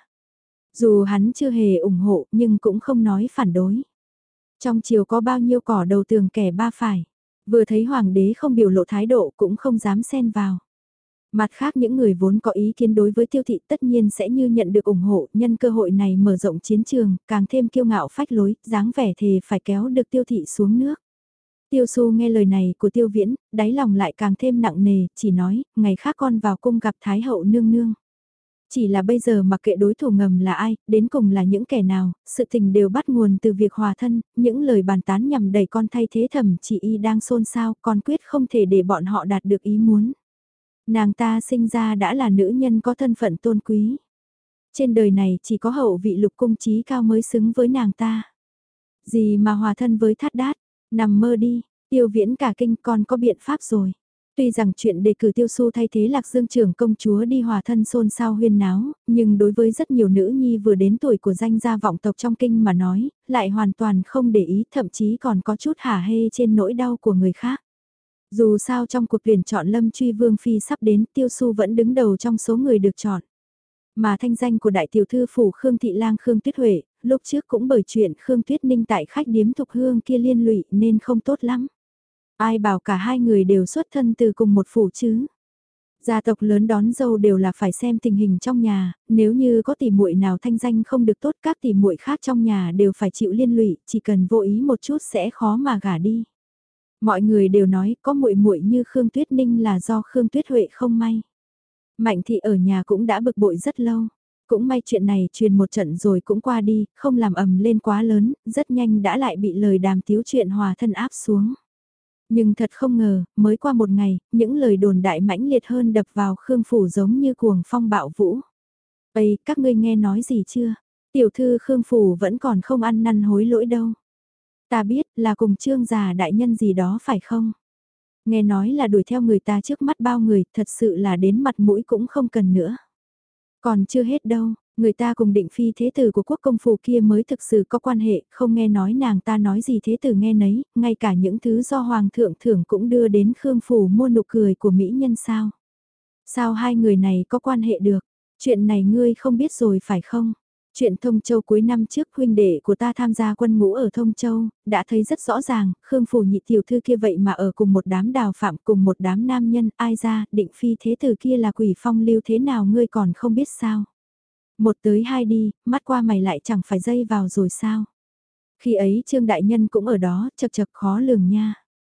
Dù hắn chưa hề ủng hộ nhưng cũng không nói phản đối. Trong triều có bao nhiêu cỏ đầu tường kẻ ba phải. Vừa thấy hoàng đế không biểu lộ thái độ cũng không dám xen vào. Mặt khác những người vốn có ý kiến đối với Tiêu thị tất nhiên sẽ như nhận được ủng hộ, nhân cơ hội này mở rộng chiến trường, càng thêm kiêu ngạo phách lối, dáng vẻ thề phải kéo được Tiêu thị xuống nước. Tiêu Xu nghe lời này của Tiêu Viễn, đáy lòng lại càng thêm nặng nề, chỉ nói, ngày khác con vào cung gặp Thái hậu nương nương. Chỉ là bây giờ mặc kệ đối thủ ngầm là ai, đến cùng là những kẻ nào, sự tình đều bắt nguồn từ việc hòa thân, những lời bàn tán nhằm đẩy con thay thế Thẩm Chỉ Y đang xôn xao, con quyết không thể để bọn họ đạt được ý muốn. Nàng ta sinh ra đã là nữ nhân có thân phận tôn quý. Trên đời này chỉ có hậu vị Lục cung trí cao mới xứng với nàng ta. Gì mà hòa thân với Thát Đát, nằm mơ đi, Tiêu Viễn cả kinh, con có biện pháp rồi. Tuy rằng chuyện đề cử Tiêu Xu thay thế Lạc Dương trưởng công chúa đi hòa thân xôn xao huyên náo, nhưng đối với rất nhiều nữ nhi vừa đến tuổi của danh gia vọng tộc trong kinh mà nói, lại hoàn toàn không để ý, thậm chí còn có chút hả hê trên nỗi đau của người khác. Dù sao trong cuộc tuyển chọn Lâm Truy Vương Phi sắp đến, Tiêu Xu vẫn đứng đầu trong số người được chọn. Mà thanh danh của đại tiểu thư phủ Khương Thị Lang Khương Tuyết Huệ, lúc trước cũng bởi chuyện Khương Tuyết Ninh tại khách điếm Thục Hương kia liên lụy nên không tốt lắm. Ai bảo cả hai người đều xuất thân từ cùng một phủ chứ? Gia tộc lớn đón dâu đều là phải xem tình hình trong nhà, nếu như có tỷ muội nào thanh danh không được tốt, các tỷ muội khác trong nhà đều phải chịu liên lụy, chỉ cần vô ý một chút sẽ khó mà gả đi. Mọi người đều nói có muội muội như Khương Tuyết Ninh là do Khương Tuyết Huệ không may. Mạnh thị ở nhà cũng đã bực bội rất lâu. Cũng may chuyện này truyền một trận rồi cũng qua đi, không làm ầm lên quá lớn, rất nhanh đã lại bị lời đàm tiếu chuyện hòa thân áp xuống. Nhưng thật không ngờ, mới qua một ngày, những lời đồn đại mãnh liệt hơn đập vào Khương Phủ giống như cuồng phong bạo vũ. Ây, các ngươi nghe nói gì chưa? Tiểu thư Khương Phủ vẫn còn không ăn năn hối lỗi đâu. Ta biết là cùng trương già đại nhân gì đó phải không? Nghe nói là đuổi theo người ta trước mắt bao người, thật sự là đến mặt mũi cũng không cần nữa. Còn chưa hết đâu, người ta cùng định phi thế tử của quốc công phủ kia mới thực sự có quan hệ, không nghe nói nàng ta nói gì thế tử nghe nấy, ngay cả những thứ do hoàng thượng thưởng cũng đưa đến Khương Phủ mua nụ cười của mỹ nhân sao. Sao hai người này có quan hệ được, chuyện này ngươi không biết rồi phải không? Chuyện Thông Châu cuối năm trước huynh đệ của ta tham gia quân ngũ ở Thông Châu, đã thấy rất rõ ràng, Khương Phủ nhị tiểu thư kia vậy mà ở cùng một đám đào phạm cùng một đám nam nhân, ai ra, định phi thế tử kia là quỷ phong lưu thế nào ngươi còn không biết sao. Một tới hai đi, mắt qua mày lại chẳng phải dây vào rồi sao. Khi ấy Trương Đại Nhân cũng ở đó, chật chật khó lường nha.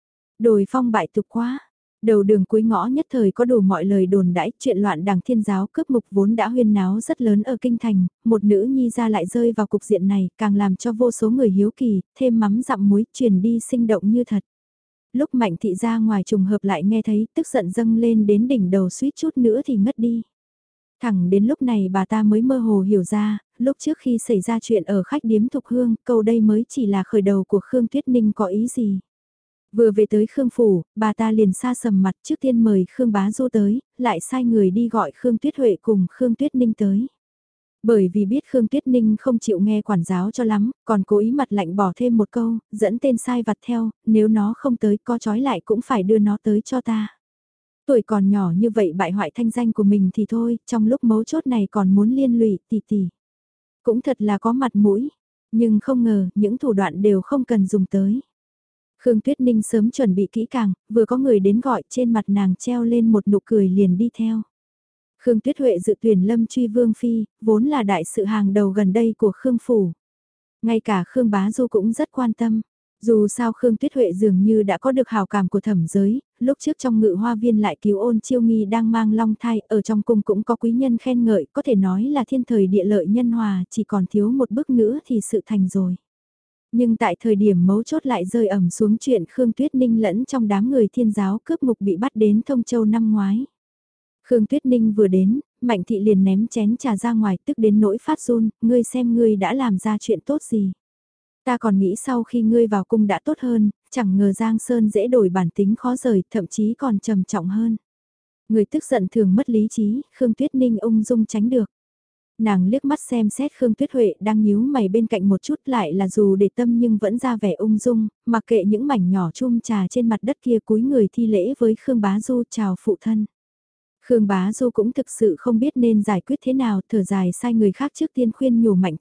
Đồi phong bại tục quá. Đầu đường cuối ngõ nhất thời có đủ mọi lời đồn đãi, chuyện loạn đảng thiên giáo cướp mục vốn đã huyên náo rất lớn ở kinh thành, một nữ nhi ra lại rơi vào cục diện này, càng làm cho vô số người hiếu kỳ, thêm mắm dặm muối, truyền đi sinh động như thật. Lúc Mạnh thị ra ngoài trùng hợp lại nghe thấy, tức giận dâng lên đến đỉnh đầu suýt chút nữa thì ngất đi. Thẳng đến lúc này bà ta mới mơ hồ hiểu ra, lúc trước khi xảy ra chuyện ở khách điếm Thục Hương, câu đây mới chỉ là khởi đầu của Khương Tuyết Ninh có ý gì. Vừa về tới Khương Phủ, bà ta liền xa sầm mặt trước tiên mời Khương Bá Du tới, lại sai người đi gọi Khương Tuyết Huệ cùng Khương Tuyết Ninh tới. Bởi vì biết Khương Tuyết Ninh không chịu nghe quản giáo cho lắm, còn cố ý mặt lạnh bỏ thêm một câu, dẫn tên sai vặt theo, nếu nó không tới có trói lại cũng phải đưa nó tới cho ta. Tuổi còn nhỏ như vậy bại hoại thanh danh của mình thì thôi, trong lúc mấu chốt này còn muốn liên lụy tỷ tỷ. Cũng thật là có mặt mũi, nhưng không ngờ những thủ đoạn đều không cần dùng tới. Khương Tuyết Ninh sớm chuẩn bị kỹ càng, vừa có người đến gọi trên mặt nàng treo lên một nụ cười liền đi theo. Khương Tuyết Huệ dự tuyển Lâm Truy Vương Phi, vốn là đại sự hàng đầu gần đây của Khương Phủ. Ngay cả Khương Bá Du cũng rất quan tâm. Dù sao Khương Tuyết Huệ dường như đã có được hào cảm của thẩm giới, lúc trước trong ngự hoa viên lại cứu Ôn Chiêu Nghi đang mang long thai, ở trong cung cũng có quý nhân khen ngợi, có thể nói là thiên thời địa lợi nhân hòa, chỉ còn thiếu một bước nữa thì sự thành rồi. Nhưng tại thời điểm mấu chốt lại rơi ẩm xuống chuyện Khương Tuyết Ninh lẫn trong đám người thiên giáo cướp ngục bị bắt đến Thông Châu năm ngoái. Khương Tuyết Ninh vừa đến, Mạnh Thị liền ném chén trà ra ngoài tức đến nỗi phát run, ngươi xem ngươi đã làm ra chuyện tốt gì. Ta còn nghĩ sau khi ngươi vào cung đã tốt hơn, chẳng ngờ Giang Sơn dễ đổi bản tính khó rời, thậm chí còn trầm trọng hơn. Người tức giận thường mất lý trí, Khương Tuyết Ninh ung dung tránh được. Nàng liếc mắt xem xét Khương Tuyết Huệ đang nhíu mày bên cạnh một chút lại là dù để tâm nhưng vẫn ra vẻ ung dung, mặc kệ những mảnh nhỏ chum trà trên mặt đất kia cúi người thi lễ với Khương Bá Du chào phụ thân. Khương Bá Du cũng thực sự không biết nên giải quyết thế nào, thở dài sai người khác trước tiên khuyên nhủ Mạnh Thị,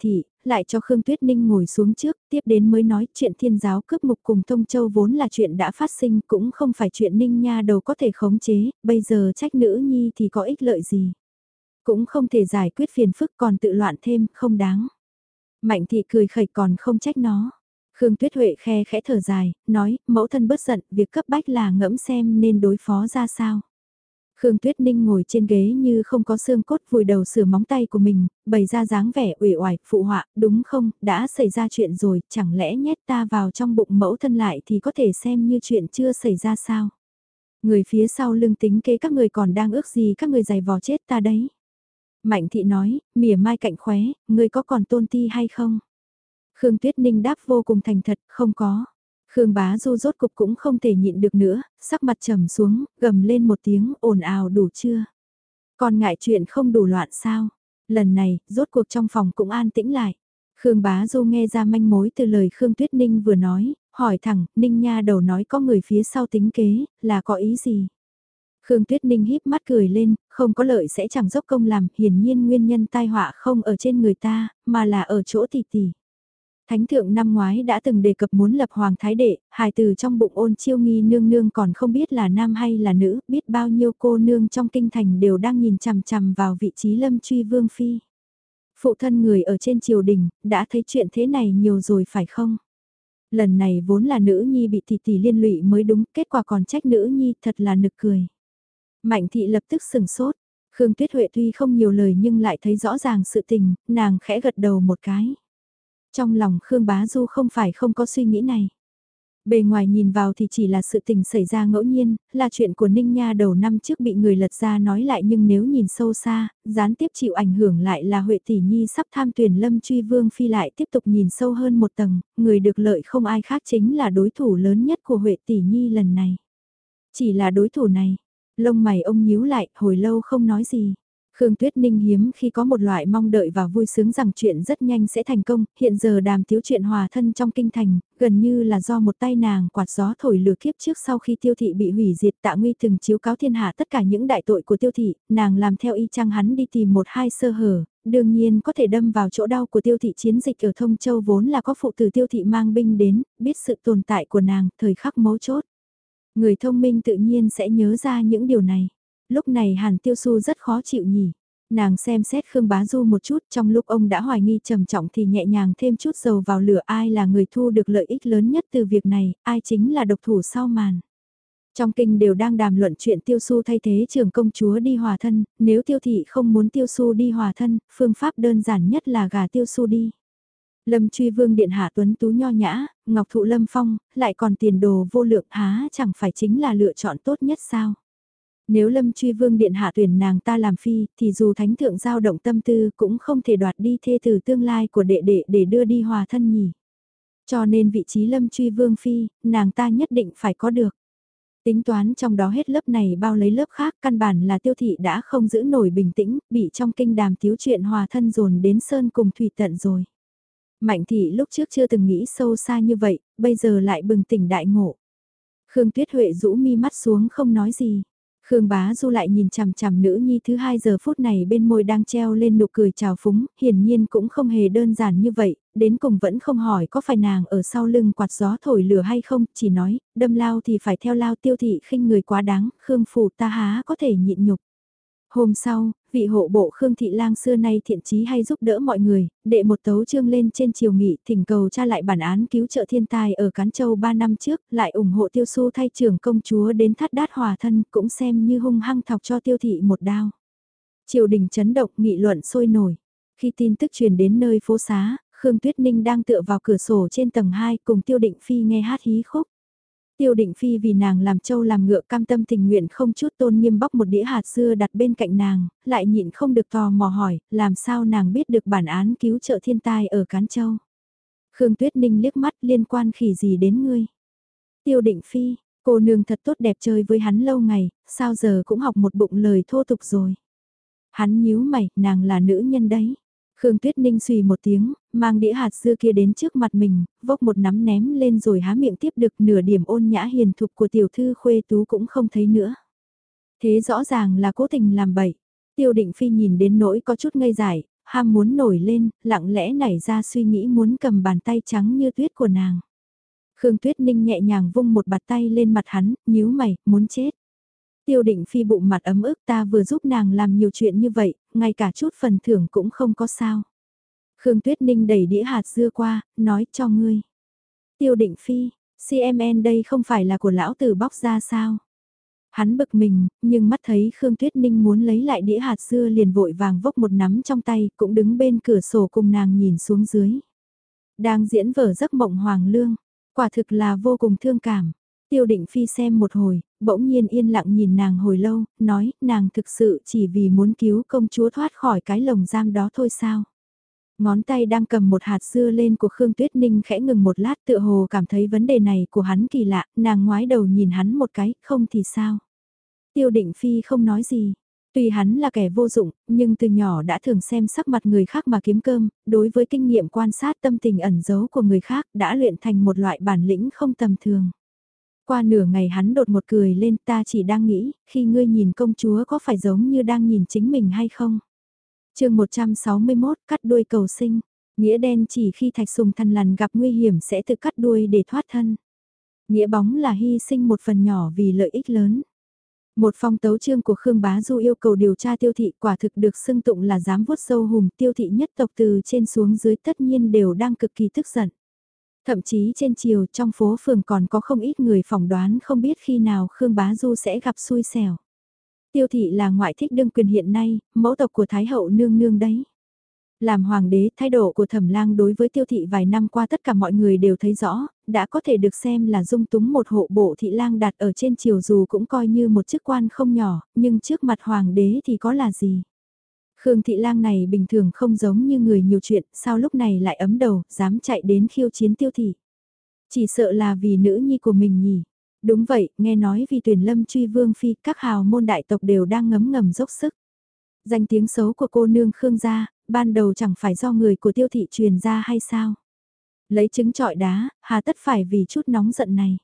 lại cho Khương Tuyết Ninh ngồi xuống trước, tiếp đến mới nói chuyện thiên giáo cướp mục cùng Thông Châu vốn là chuyện đã phát sinh, cũng không phải chuyện Ninh Nha đầu có thể khống chế, bây giờ trách nữ nhi thì có ích lợi gì. Cũng không thể giải quyết phiền phức còn tự loạn thêm, không đáng. Mạnh thị cười khẩy còn không trách nó. Khương Tuyết Huệ khe khẽ thở dài, nói, mẫu thân bớt giận, việc cấp bách là ngẫm xem nên đối phó ra sao. Khương Tuyết Ninh ngồi trên ghế như không có xương cốt vùi đầu sửa móng tay của mình, bày ra dáng vẻ uể oải, phụ họa, đúng không, đã xảy ra chuyện rồi, chẳng lẽ nhét ta vào trong bụng mẫu thân lại thì có thể xem như chuyện chưa xảy ra sao. Người phía sau lưng tính kế các người còn đang ước gì các người giày vò chết ta đấy. Mạnh thị nói, mỉa mai cạnh khóe, người có còn tôn ti hay không? Khương Tuyết Ninh đáp vô cùng thành thật, không có. Khương Bá Du rốt cục cũng không thể nhịn được nữa, sắc mặt trầm xuống, gầm lên một tiếng ồn ào đủ chưa? Còn ngại chuyện không đủ loạn sao? Lần này, rốt cuộc trong phòng cũng an tĩnh lại. Khương Bá Du nghe ra manh mối từ lời Khương Tuyết Ninh vừa nói, hỏi thẳng, Ninh Nha đầu nói có người phía sau tính kế, là có ý gì? Khương Tuyết Ninh híp mắt cười lên, không có lợi sẽ chẳng dốc công làm, hiển nhiên nguyên nhân tai họa không ở trên người ta, mà là ở chỗ tỷ tỷ. Thánh thượng năm ngoái đã từng đề cập muốn lập hoàng thái đệ, hài từ trong bụng Ôn Chiêu Nghi nương nương còn không biết là nam hay là nữ, biết bao nhiêu cô nương trong kinh thành đều đang nhìn chằm chằm vào vị trí Lâm Truy Vương phi. Phụ thân người ở trên triều đình, đã thấy chuyện thế này nhiều rồi phải không? Lần này vốn là nữ nhi bị tỷ tỷ liên lụy mới đúng, kết quả còn trách nữ nhi, thật là nực cười. Mạnh thị lập tức sừng sốt, Khương Tuyết Huệ tuy không nhiều lời nhưng lại thấy rõ ràng sự tình, nàng khẽ gật đầu một cái. Trong lòng Khương Bá Du không phải không có suy nghĩ này. Bề ngoài nhìn vào thì chỉ là sự tình xảy ra ngẫu nhiên, là chuyện của Ninh Nha đầu năm trước bị người lật ra nói lại, nhưng nếu nhìn sâu xa, gián tiếp chịu ảnh hưởng lại là Huệ Tỷ Nhi sắp tham tuyển Lâm Truy Vương phi lại tiếp tục nhìn sâu hơn một tầng, người được lợi không ai khác chính là đối thủ lớn nhất của Huệ Tỷ Nhi lần này. Chỉ là đối thủ này, lông mày ông nhíu lại, hồi lâu không nói gì. Khương Tuyết Ninh hiếm khi có một loại mong đợi và vui sướng rằng chuyện rất nhanh sẽ thành công, hiện giờ Đàm Tiếu chuyện hòa thân trong kinh thành, gần như là do một tay nàng quạt gió thổi lửa kiếp trước sau khi Tiêu Thị bị hủy diệt. Tạ Nguy từng chiếu cáo thiên hạ tất cả những đại tội của Tiêu Thị, nàng làm theo y chang hắn đi tìm một hai sơ hở, đương nhiên có thể đâm vào chỗ đau của Tiêu Thị. Chiến dịch ở Thông Châu vốn là có phụ tử Tiêu Thị mang binh đến, biết sự tồn tại của nàng, thời khắc mấu chốt. Người thông minh tự nhiên sẽ nhớ ra những điều này. Lúc này Hàn Tiêu Xu rất khó chịu nhỉ. Nàng xem xét Khương Bá Du một chút, trong lúc ông đã hoài nghi trầm trọng thì nhẹ nhàng thêm chút dầu vào lửa, ai là người thu được lợi ích lớn nhất từ việc này, ai chính là độc thủ sau màn. Trong kinh đều đang đàm luận chuyện Tiêu Xu thay thế trưởng công chúa đi hòa thân, nếu Tiêu Thị không muốn Tiêu Xu đi hòa thân, phương pháp đơn giản nhất là gả Tiêu Xu đi. Lâm Truy Vương điện hạ tuấn tú nho nhã, ngọc thụ lâm phong, lại còn tiền đồ vô lượng, há chẳng phải chính là lựa chọn tốt nhất sao? Nếu Lâm Truy Vương điện hạ tuyển nàng ta làm phi, thì dù thánh thượng dao động tâm tư cũng không thể đoạt đi thê tử tương lai của đệ đệ để đưa đi hòa thân nhỉ. Cho nên vị trí Lâm Truy Vương phi, nàng ta nhất định phải có được. Tính toán trong đó hết lớp này bao lấy lớp khác, căn bản là Tiêu Thị đã không giữ nổi bình tĩnh, bị trong kinh Đàm Tiếu chuyện hòa thân dồn đến sơn cùng thủy tận rồi. Mạnh Thị lúc trước chưa từng nghĩ sâu xa như vậy, bây giờ lại bừng tỉnh đại ngộ. Khương Tuyết Huệ rũ mi mắt xuống không nói gì. Khương Bá Du lại nhìn chằm chằm nữ nhi thứ hai giờ phút này bên môi đang treo lên nụ cười trào phúng, hiển nhiên cũng không hề đơn giản như vậy, đến cùng vẫn không hỏi có phải nàng ở sau lưng quạt gió thổi lửa hay không, chỉ nói, đâm lao thì phải theo lao. Tiêu Thị khinh người quá đáng, Khương phủ ta há có thể nhịn nhục. Hôm sau, vị hộ bộ Khương Thị Lang xưa nay thiện chí hay giúp đỡ mọi người, đệ một tấu chương lên trên triều nghị thỉnh cầu tra lại bản án cứu trợ thiên tai ở Cán Châu 3 năm trước, lại ủng hộ Tiêu Xu thay trưởng công chúa đến thắt đát hòa thân, cũng xem như hung hăng thọc cho Tiêu Thị một đao. Triều đình chấn động, nghị luận sôi nổi. Khi tin tức truyền đến nơi phố xá, Khương Tuyết Ninh đang tựa vào cửa sổ trên tầng 2 cùng Tiêu Định Phi nghe hát hí khúc. Tiêu Định Phi vì nàng làm trâu làm ngựa cam tâm tình nguyện không chút tôn nghiêm bóc một đĩa hạt dưa đặt bên cạnh nàng, lại nhịn không được tò mò hỏi, làm sao nàng biết được bản án cứu trợ thiên tai ở Cán Châu. Khương Tuyết Ninh liếc mắt, liên quan khỉ gì đến ngươi. Tiêu Định Phi, cô nương thật tốt đẹp chơi với hắn lâu ngày, sao giờ cũng học một bụng lời thô tục rồi. Hắn nhíu mày, nàng là nữ nhân đấy. Khương Tuyết Ninh xùy một tiếng, mang đĩa hạt dưa kia đến trước mặt mình, vốc một nắm ném lên rồi há miệng tiếp được, nửa điểm ôn nhã hiền thục của tiểu thư Khuê Tú cũng không thấy nữa. Thế rõ ràng là cố tình làm bậy. Tiêu Định Phi nhìn đến nỗi có chút ngây dại, ham muốn nổi lên, lặng lẽ nảy ra suy nghĩ muốn cầm bàn tay trắng như tuyết của nàng. Khương Tuyết Ninh nhẹ nhàng vung một bạt tay lên mặt hắn, nhíu mày, muốn chết. Tiêu Định Phi bụng mặt ấm ức, ta vừa giúp nàng làm nhiều chuyện như vậy, ngay cả chút phần thưởng cũng không có sao. Khương Tuyết Ninh đẩy đĩa hạt dưa qua, nói cho ngươi. Tiêu Định Phi, CMN đây không phải là của lão tử bóc ra sao? Hắn bực mình, nhưng mắt thấy Khương Tuyết Ninh muốn lấy lại đĩa hạt dưa liền vội vàng vốc một nắm trong tay, cũng đứng bên cửa sổ cùng nàng nhìn xuống dưới. Đang diễn vở giấc mộng hoàng lương, quả thực là vô cùng thương cảm. Tiêu Định Phi xem một hồi, bỗng nhiên yên lặng nhìn nàng hồi lâu, nói nàng thực sự chỉ vì muốn cứu công chúa thoát khỏi cái lồng giam đó thôi sao. Ngón tay đang cầm một hạt dưa lên của Khương Tuyết Ninh khẽ ngừng một lát tựa hồ cảm thấy vấn đề này của hắn kỳ lạ, nàng ngoái đầu nhìn hắn một cái, không thì sao. Tiêu Định Phi không nói gì. Tuy hắn là kẻ vô dụng, nhưng từ nhỏ đã thường xem sắc mặt người khác mà kiếm cơm, đối với kinh nghiệm quan sát tâm tình ẩn giấu của người khác đã luyện thành một loại bản lĩnh không tầm thường. Qua nửa ngày hắn đột một cười lên, ta chỉ đang nghĩ, khi ngươi nhìn công chúa có phải giống như đang nhìn chính mình hay không? Chương 161, cắt đuôi cầu sinh. Nghĩa đen chỉ khi Thạch Sùng Thần Lằn gặp nguy hiểm sẽ tự cắt đuôi để thoát thân. Nghĩa bóng là hy sinh một phần nhỏ vì lợi ích lớn. Một phong tấu chương của Khương Bá Du yêu cầu điều tra Tiêu thị, quả thực được xưng tụng là dám vuốt sâu hùm. Tiêu thị nhất tộc từ trên xuống dưới tất nhiên đều đang cực kỳ tức giận. Thậm chí trên chiều trong phố phường còn có không ít người phỏng đoán không biết khi nào Khương Bá Du sẽ gặp xui xẻo. Tiêu thị là ngoại thích đương quyền hiện nay, mẫu tộc của Thái hậu nương nương đấy. Làm hoàng đế, thái độ của Thẩm Lang đối với Tiêu thị vài năm qua tất cả mọi người đều thấy rõ, đã có thể được xem là dung túng một hộ bộ thị lang đặt ở trên triều dù cũng coi như một chức quan không nhỏ, nhưng trước mặt hoàng đế thì có là gì. Khương thị lang này bình thường không giống như người nhiều chuyện, sao lúc này lại ấm đầu, dám chạy đến khiêu chiến Tiêu thị. Chỉ sợ là vì nữ nhi của mình nhỉ. Đúng vậy, nghe nói vì tuyển lâm truy vương phi, các hào môn đại tộc đều đang ngấm ngầm dốc sức. Danh tiếng xấu của cô nương Khương gia, ban đầu chẳng phải do người của Tiêu thị truyền ra hay sao? Lấy trứng trọi đá, hà tất phải vì chút nóng giận này.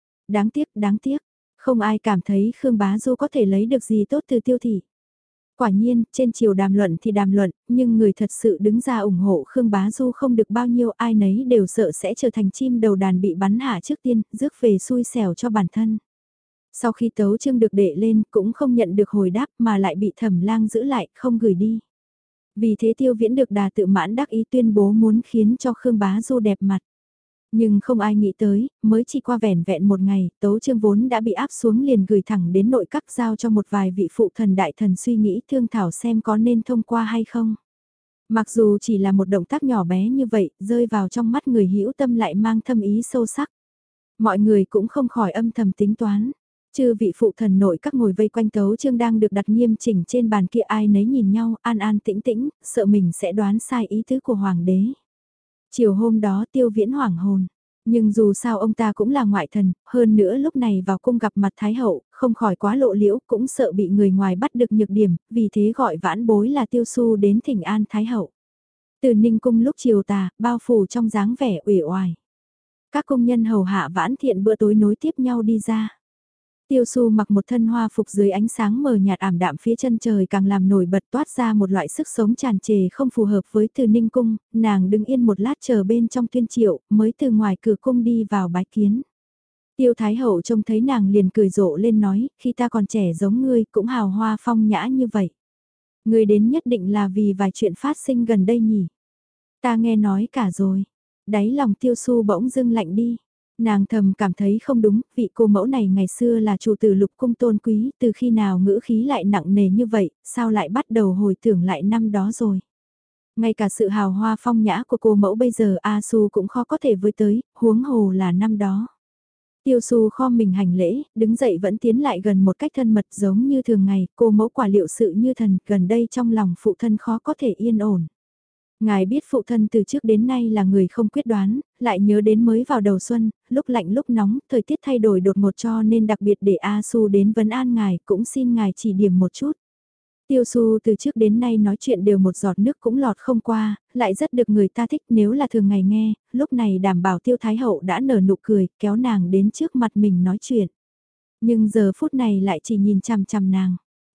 Đáng tiếc, không ai cảm thấy Khương Bá Du có thể lấy được gì tốt từ Tiêu thị. Quả nhiên, trên chiều đàm luận thì đàm luận, nhưng người thật sự đứng ra ủng hộ Khương Bá Du không được bao nhiêu, ai nấy đều sợ sẽ trở thành chim đầu đàn bị bắn hạ trước tiên, rước về xui xẻo cho bản thân. Sau khi tấu chương được đệ lên cũng không nhận được hồi đáp mà lại bị Thẩm Lang giữ lại, không gửi đi. Vì thế Tiêu Viễn được đà tự mãn đắc ý tuyên bố muốn khiến cho Khương Bá Du đẹp mặt. Nhưng không ai nghĩ tới, mới chỉ qua vẻn vẹn một ngày, tấu chương vốn đã bị áp xuống liền gửi thẳng đến nội các giao cho một vài vị phụ thần đại thần suy nghĩ thương thảo xem có nên thông qua hay không. Mặc dù chỉ là một động tác nhỏ bé như vậy, rơi vào trong mắt người hữu tâm lại mang thâm ý sâu sắc. Mọi người cũng không khỏi âm thầm tính toán. Chư vị phụ thần nội các ngồi vây quanh tấu chương đang được đặt nghiêm chỉnh trên bàn kia ai nấy nhìn nhau, an an tĩnh tĩnh, sợ mình sẽ đoán sai ý tứ của hoàng đế. Chiều hôm đó Tiêu Viễn hoảng hồn. Nhưng dù sao ông ta cũng là ngoại thần, hơn nữa lúc này vào cung gặp mặt Thái hậu, không khỏi quá lộ liễu, cũng sợ bị người ngoài bắt được nhược điểm, vì thế gọi vãn bối là Tiêu Xu đến thỉnh an Thái hậu. Từ Ninh cung lúc chiều tà, bao phủ trong dáng vẻ uể oải. Các công nhân hầu hạ vãn thiện bữa tối nối tiếp nhau đi ra. Tiêu Xu mặc một thân hoa phục dưới ánh sáng mờ nhạt ảm đạm phía chân trời càng làm nổi bật toát ra một loại sức sống tràn trề không phù hợp với Từ Ninh cung, nàng đứng yên một lát chờ bên trong tuyên triệu, mới từ ngoài cửa cung đi vào bái kiến. Tiêu Thái hậu trông thấy nàng liền cười rộ lên nói, khi ta còn trẻ giống ngươi cũng hào hoa phong nhã như vậy. Ngươi đến nhất định là vì vài chuyện phát sinh gần đây nhỉ. Ta nghe nói cả rồi. Đáy lòng Tiêu Xu bỗng dưng lạnh đi. Nàng thầm cảm thấy không đúng, vị cô mẫu này ngày xưa là chủ tử Lục cung tôn quý, từ khi nào ngữ khí lại nặng nề như vậy, sao lại bắt đầu hồi tưởng lại năm đó rồi. Ngay cả sự hào hoa phong nhã của cô mẫu bây giờ A Su cũng khó có thể với tới, huống hồ là năm đó. Tiêu Su khom mình hành lễ, đứng dậy vẫn tiến lại gần một cách thân mật giống như thường ngày, cô mẫu quả liệu sự như thần, gần đây trong lòng phụ thân khó có thể yên ổn. Ngài biết phụ thân từ trước đến nay là người không quyết đoán, lại nhớ đến mới vào đầu xuân, lúc lạnh lúc nóng, thời tiết thay đổi đột ngột cho nên đặc biệt để A Su đến vấn an ngài, cũng xin ngài chỉ điểm một chút. Tiêu Su từ trước đến nay nói chuyện đều một giọt nước cũng lọt không qua, lại rất được người ta thích nếu là thường ngày nghe, lúc này đảm bảo Tiêu Thái Hậu đã nở nụ cười, kéo nàng đến trước mặt mình nói chuyện. Nhưng giờ phút này lại chỉ nhìn chằm chằm nàng.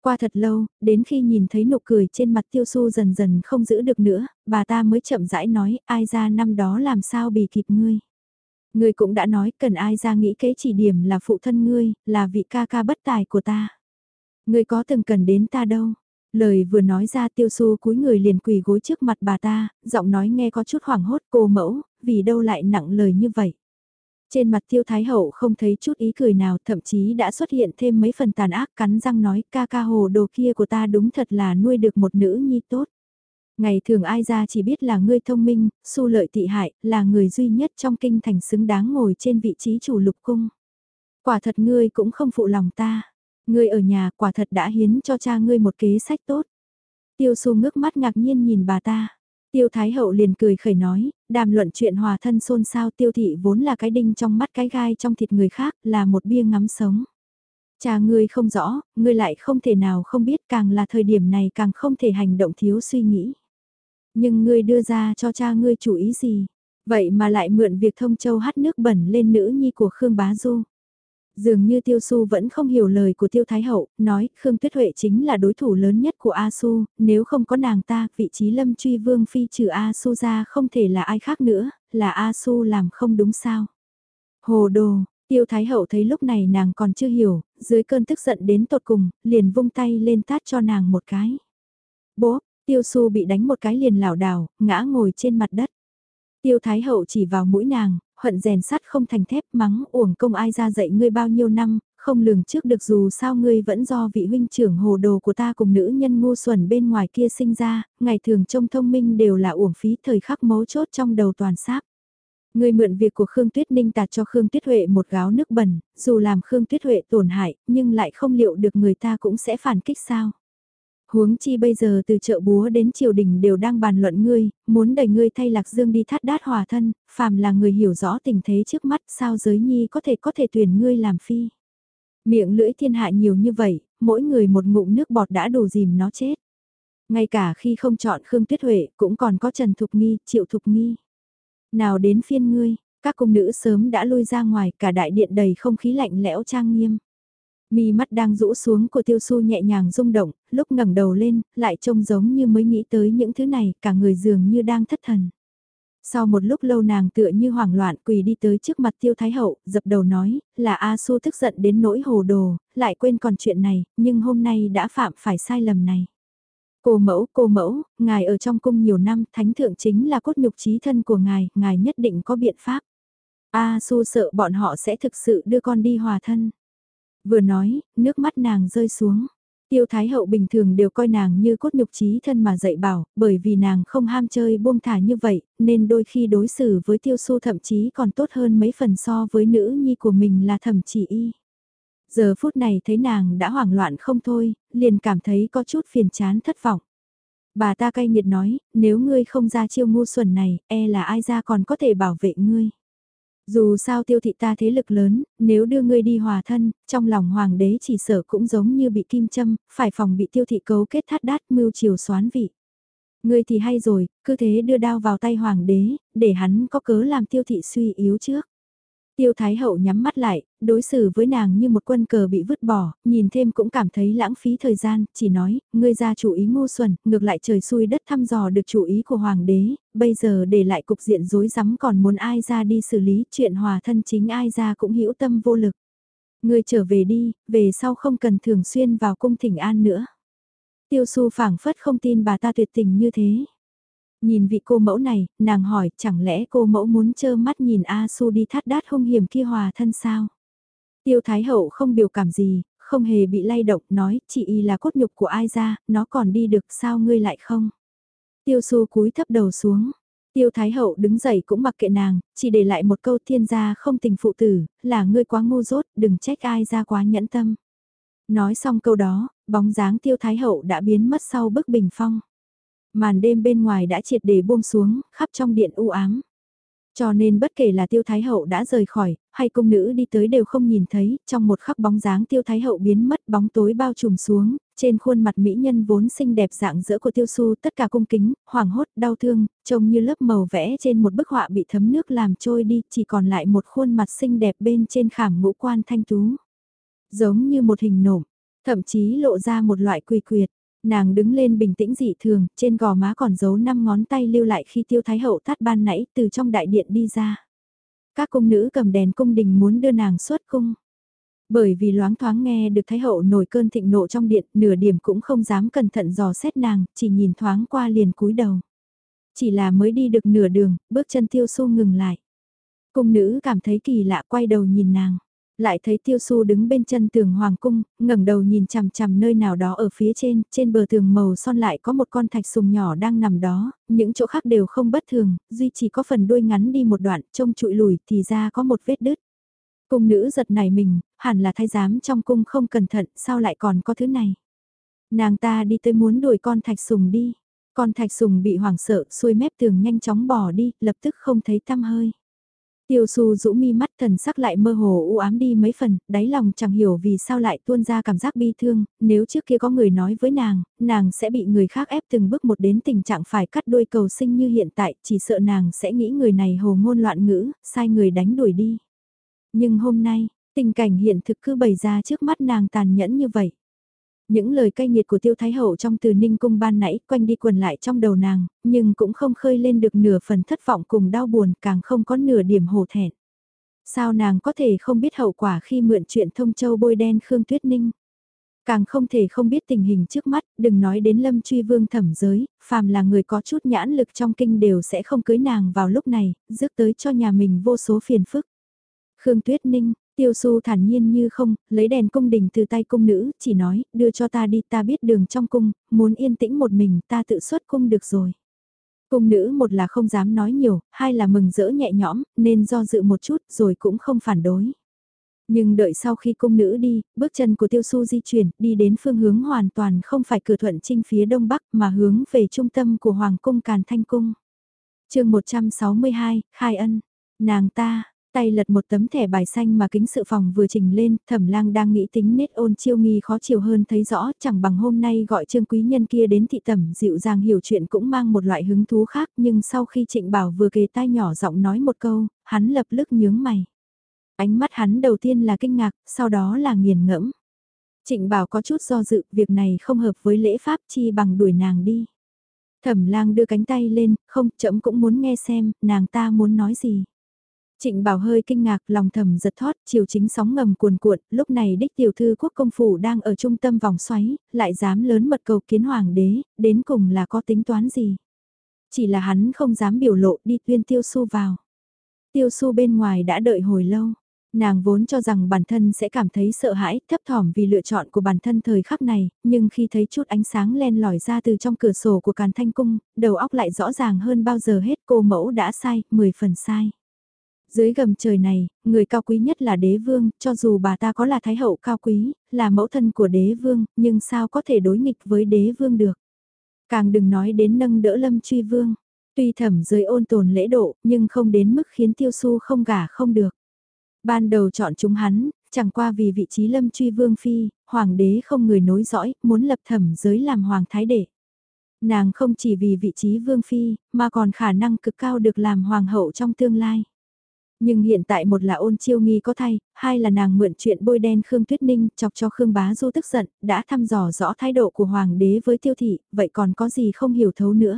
Qua thật lâu, đến khi nhìn thấy nụ cười trên mặt Tiêu Xu dần dần không giữ được nữa, bà ta mới chậm rãi nói, ai ra năm đó làm sao bì kịp ngươi. Ngươi cũng đã nói cần ai ra nghĩ kế chỉ điểm là phụ thân ngươi, là vị ca ca bất tài của ta. Ngươi có từng cần đến ta đâu. Lời vừa nói ra Tiêu Xu cúi người liền quỳ gối trước mặt bà ta, giọng nói nghe có chút hoảng hốt cô mẫu, vì đâu lại nặng lời như vậy. Trên mặt Tiêu Thái Hậu không thấy chút ý cười nào, thậm chí đã xuất hiện thêm mấy phần tàn ác, cắn răng nói ca ca hồ đồ kia của ta đúng thật là nuôi được một nữ nhi tốt. Ngày thường ai ra chỉ biết là ngươi thông minh, su lợi tị hại, là người duy nhất trong kinh thành xứng đáng ngồi trên vị trí chủ lục cung. Quả thật ngươi cũng không phụ lòng ta. Ngươi ở nhà quả thật đã hiến cho cha ngươi một kế sách tốt. Tiêu Xu ngước mắt ngạc nhiên nhìn bà ta. Tiêu Thái Hậu liền cười khẩy nói, đàm luận chuyện hòa thân xôn xao Tiêu thị vốn là cái đinh trong mắt cái gai trong thịt người khác, là một bia ngắm sống. Cha ngươi không rõ, ngươi lại không thể nào không biết, càng là thời điểm này càng không thể hành động thiếu suy nghĩ. Nhưng ngươi đưa ra cho cha ngươi chủ ý gì? Vậy mà lại mượn việc thông châu hắt nước bẩn lên nữ nhi của Khương Bá Du. Dường như Tiêu Xu vẫn không hiểu lời của Tiêu Thái Hậu, nói Khương Tuyết Huệ chính là đối thủ lớn nhất của A Su, nếu không có nàng ta, vị trí Lâm Truy Vương phi trừ A Su ra không thể là ai khác nữa, là A Su làm không đúng sao. Hồ đồ, Tiêu Thái Hậu thấy lúc này nàng còn chưa hiểu, dưới cơn tức giận đến tột cùng, liền vung tay lên tát cho nàng một cái. Bố, Tiêu Xu bị đánh một cái liền lảo đảo, ngã ngồi trên mặt đất. Tiêu Thái Hậu chỉ vào mũi nàng, hận rèn sắt không thành thép mắng uổng công ai ra dạy ngươi bao nhiêu năm, không lường trước được dù sao ngươi vẫn do vị huynh trưởng hồ đồ của ta cùng nữ nhân ngu xuẩn bên ngoài kia sinh ra, ngày thường trông thông minh đều là uổng phí thời khắc mấu chốt trong đầu toàn sáp. Ngươi mượn việc của Khương Tuyết Ninh tạt cho Khương Tuyết Huệ một gáo nước bẩn, dù làm Khương Tuyết Huệ tổn hại, nhưng lại không liệu được người ta cũng sẽ phản kích sao. Huống chi bây giờ từ chợ búa đến triều đình đều đang bàn luận ngươi, muốn đẩy ngươi thay Lạc Dương đi thắt đát hòa thân, phàm là người hiểu rõ tình thế trước mắt sao giới nhi có thể tuyển ngươi làm phi. Miệng lưỡi thiên hạ nhiều như vậy, mỗi người một ngụm nước bọt đã đủ dìm nó chết. Ngay cả khi không chọn Khương Tuyết Huệ cũng còn có Trần Thục Nghi, Triệu Thục Nghi. Nào đến phiên ngươi, các cung nữ sớm đã lui ra ngoài, cả đại điện đầy không khí lạnh lẽo trang nghiêm. Mi mắt đang rũ xuống của Tiêu Xu nhẹ nhàng rung động, lúc ngẩng đầu lên, lại trông giống như mới nghĩ tới những thứ này, cả người dường như đang thất thần. Sau một lúc lâu nàng tựa như hoảng loạn quỳ đi tới trước mặt Tiêu Thái Hậu, dập đầu nói, là A Su tức giận đến nỗi hồ đồ, lại quên còn chuyện này, nhưng hôm nay đã phạm phải sai lầm này. Cô mẫu, ngài ở trong cung nhiều năm, thánh thượng chính là cốt nhục chí thân của ngài nhất định có biện pháp. A Su sợ bọn họ sẽ thực sự đưa con đi hòa thân. Vừa nói, nước mắt nàng rơi xuống. Tiêu Thái Hậu bình thường đều coi nàng như cốt nhục chí thân mà dạy bảo, bởi vì nàng không ham chơi buông thả như vậy, nên đôi khi đối xử với Tiêu Xu thậm chí còn tốt hơn mấy phần so với nữ nhi của mình là Thẩm Chỉ Y. Giờ phút này thấy nàng đã hoảng loạn không thôi, liền cảm thấy có chút phiền chán thất vọng. Bà ta cay nghiệt nói, nếu ngươi không ra chiêu ngu xuẩn này, e là ai ra còn có thể bảo vệ ngươi. Dù sao Tiêu thị ta thế lực lớn, nếu đưa ngươi đi hòa thân, trong lòng hoàng đế chỉ sợ cũng giống như bị kim châm, phải phòng bị Tiêu thị cấu kết thắt đát mưu chiều xoán vị. Ngươi thì hay rồi, cứ thế đưa đao vào tay hoàng đế, để hắn có cớ làm Tiêu thị suy yếu trước. Tiêu Thái Hậu nhắm mắt lại, đối xử với nàng như một quân cờ bị vứt bỏ, nhìn thêm cũng cảm thấy lãng phí thời gian, chỉ nói, ngươi ra chủ ý ngu xuẩn, ngược lại trời xui đất thăm dò được chủ ý của hoàng đế, bây giờ để lại cục diện rối rắm còn muốn ai ra đi xử lý chuyện hòa thân chính ai ra cũng hữu tâm vô lực. Ngươi trở về đi, về sau không cần thường xuyên vào cung thỉnh an nữa. Tiêu Xu phảng phất không tin bà ta tuyệt tình như thế. Nhìn vị cô mẫu này, nàng hỏi chẳng lẽ cô mẫu muốn trơ mắt nhìn A Su đi thắt đát hung hiểm kia hòa thân sao? Tiêu Thái Hậu không biểu cảm gì, không hề bị lay động, nói chị y là cốt nhục của ai ra, nó còn đi được sao ngươi lại không? Tiêu Su cúi thấp đầu xuống. Tiêu Thái Hậu đứng dậy cũng mặc kệ nàng, chỉ để lại một câu thiên gia không tình phụ tử, là ngươi quá ngu dốt, đừng trách ai ra quá nhẫn tâm. Nói xong câu đó, bóng dáng Tiêu Thái Hậu đã biến mất sau bức bình phong. Màn đêm bên ngoài đã triệt để buông xuống, khắp trong điện u ám. Cho nên bất kể là Tiêu Thái Hậu đã rời khỏi, hay cung nữ đi tới đều không nhìn thấy, trong một khắc bóng dáng Tiêu Thái Hậu biến mất bóng tối bao trùm xuống, trên khuôn mặt mỹ nhân vốn xinh đẹp dạng dỡ của Tiêu Xu tất cả cung kính, hoảng hốt, đau thương, trông như lớp màu vẽ trên một bức họa bị thấm nước làm trôi đi, chỉ còn lại một khuôn mặt xinh đẹp bên trên khảm ngũ quan thanh tú. Giống như một hình nộm. thậm chí lộ ra một loại quỳ quyệt. Nàng đứng lên bình tĩnh dị thường, trên gò má còn giấu 5 ngón tay lưu lại khi Tiêu Thái Hậu tát ban nãy từ trong đại điện đi ra. Các cung nữ cầm đèn cung đình muốn đưa nàng xuất cung. Bởi vì loáng thoáng nghe được Thái Hậu nổi cơn thịnh nộ trong điện, nửa điểm cũng không dám cẩn thận dò xét nàng, chỉ nhìn thoáng qua liền cúi đầu. Chỉ là mới đi được nửa đường, bước chân Tiêu Xu ngừng lại. Cung nữ cảm thấy kỳ lạ quay đầu nhìn nàng. Lại thấy Tiêu Xu đứng bên chân tường hoàng cung, ngẩng đầu nhìn chằm chằm nơi nào đó ở phía trên bờ tường màu son lại có một con thạch sùng nhỏ đang nằm đó, những chỗ khác đều không bất thường, duy chỉ có phần đuôi ngắn đi một đoạn, trông trụi lùi thì ra có một vết đứt. Cung nữ giật nảy mình, hẳn là thái giám trong cung không cẩn thận, sao lại còn có thứ này. Nàng ta đi tới muốn đuổi con thạch sùng đi. Con thạch sùng bị hoảng sợ, xuôi mép tường nhanh chóng bỏ đi, lập tức không thấy tăm hơi. Tiêu Xu rũ mi mắt, thần sắc lại mơ hồ u ám đi mấy phần, đáy lòng chẳng hiểu vì sao lại tuôn ra cảm giác bi thương, nếu trước kia có người nói với nàng sẽ bị người khác ép từng bước một đến tình trạng phải cắt đuôi cầu sinh như hiện tại, chỉ sợ nàng sẽ nghĩ người này hồ ngôn loạn ngữ, sai người đánh đuổi đi. Nhưng hôm nay, tình cảnh hiện thực cứ bày ra trước mắt nàng tàn nhẫn như vậy. Những lời cay nghiệt của Tiêu Thái Hậu trong Từ Ninh cung ban nãy quanh đi quẩn lại trong đầu nàng, nhưng cũng không khơi lên được nửa phần thất vọng cùng đau buồn, càng không có nửa điểm hổ thẹn. Sao nàng có thể không biết hậu quả khi mượn chuyện thông châu bôi đen Khương Tuyết Ninh? Càng không thể không biết tình hình trước mắt, đừng nói đến Lâm Truy Vương thẩm giới, phàm là người có chút nhãn lực trong kinh đều sẽ không cưới nàng vào lúc này, rước tới cho nhà mình vô số phiền phức. Khương Tuyết Ninh, Tiêu Xu thản nhiên như không, lấy đèn cung đình từ tay cung nữ, chỉ nói, đưa cho ta đi, ta biết đường trong cung, muốn yên tĩnh một mình, ta tự xuất cung được rồi. Cung nữ một là không dám nói nhiều, hai là mừng rỡ nhẹ nhõm, nên do dự một chút rồi cũng không phản đối. Nhưng đợi sau khi cung nữ đi, bước chân của Tiêu Xu di chuyển, đi đến phương hướng hoàn toàn không phải cửa thuận trinh phía đông bắc mà hướng về trung tâm của Hoàng cung Càn Thanh Cung. Chương 162, Khai Ân. Nàng ta, tay lật một tấm thẻ bài xanh mà kính sự phòng vừa trình lên, Thẩm Lang đang nghĩ tính nết ôn chiêu nghi khó chiều hơn thấy rõ, chẳng bằng hôm nay gọi Trương quý nhân kia đến thị tẩm dịu dàng hiểu chuyện cũng mang một loại hứng thú khác, nhưng sau khi Trịnh Bảo vừa kề tai nhỏ giọng nói một câu, hắn lập tức nhướng mày. Ánh mắt hắn đầu tiên là kinh ngạc, sau đó là nghiền ngẫm. Trịnh Bảo có chút do dự, việc này không hợp với lễ pháp, chi bằng đuổi nàng đi. Thẩm Lang đưa cánh tay lên, không, trẫm cũng muốn nghe xem, nàng ta muốn nói gì. Trịnh Bảo hơi kinh ngạc, lòng thầm giật thót, chiều chính sóng ngầm cuồn cuộn, lúc này đích tiểu thư quốc công phủ đang ở trung tâm vòng xoáy, lại dám lớn mật cầu kiến hoàng đế, đến cùng là có tính toán gì. Chỉ là hắn không dám biểu lộ đi tuyên Tiêu Xu vào. Tiêu Xu bên ngoài đã đợi hồi lâu. Nàng vốn cho rằng bản thân sẽ cảm thấy sợ hãi, thấp thỏm vì lựa chọn của bản thân thời khắc này, nhưng khi thấy chút ánh sáng len lỏi ra từ trong cửa sổ của Càn Thanh Cung, đầu óc lại rõ ràng hơn bao giờ hết, cô mẫu đã sai, 10 phần sai. Dưới gầm trời này, người cao quý nhất là đế vương, cho dù bà ta có là thái hậu cao quý, là mẫu thân của đế vương, nhưng sao có thể đối nghịch với đế vương được. Càng đừng nói đến nâng đỡ Lâm Truy Vương. Tuy thẩm giới ôn tồn lễ độ, nhưng không đến mức khiến Tiêu Xu không gả không được. Ban đầu chọn chúng hắn, chẳng qua vì vị trí Lâm Truy Vương phi, hoàng đế không người nối dõi, muốn lập thẩm giới làm hoàng thái đệ. Nàng không chỉ vì vị trí vương phi, mà còn khả năng cực cao được làm hoàng hậu trong tương lai. Nhưng hiện tại một là ôn chiêu nghi có thay, hai là nàng mượn chuyện bôi đen Khương Tuyết Ninh chọc cho Khương Bá Du tức giận, đã thăm dò rõ thái độ của hoàng đế với Tiêu thị, vậy còn có gì không hiểu thấu nữa.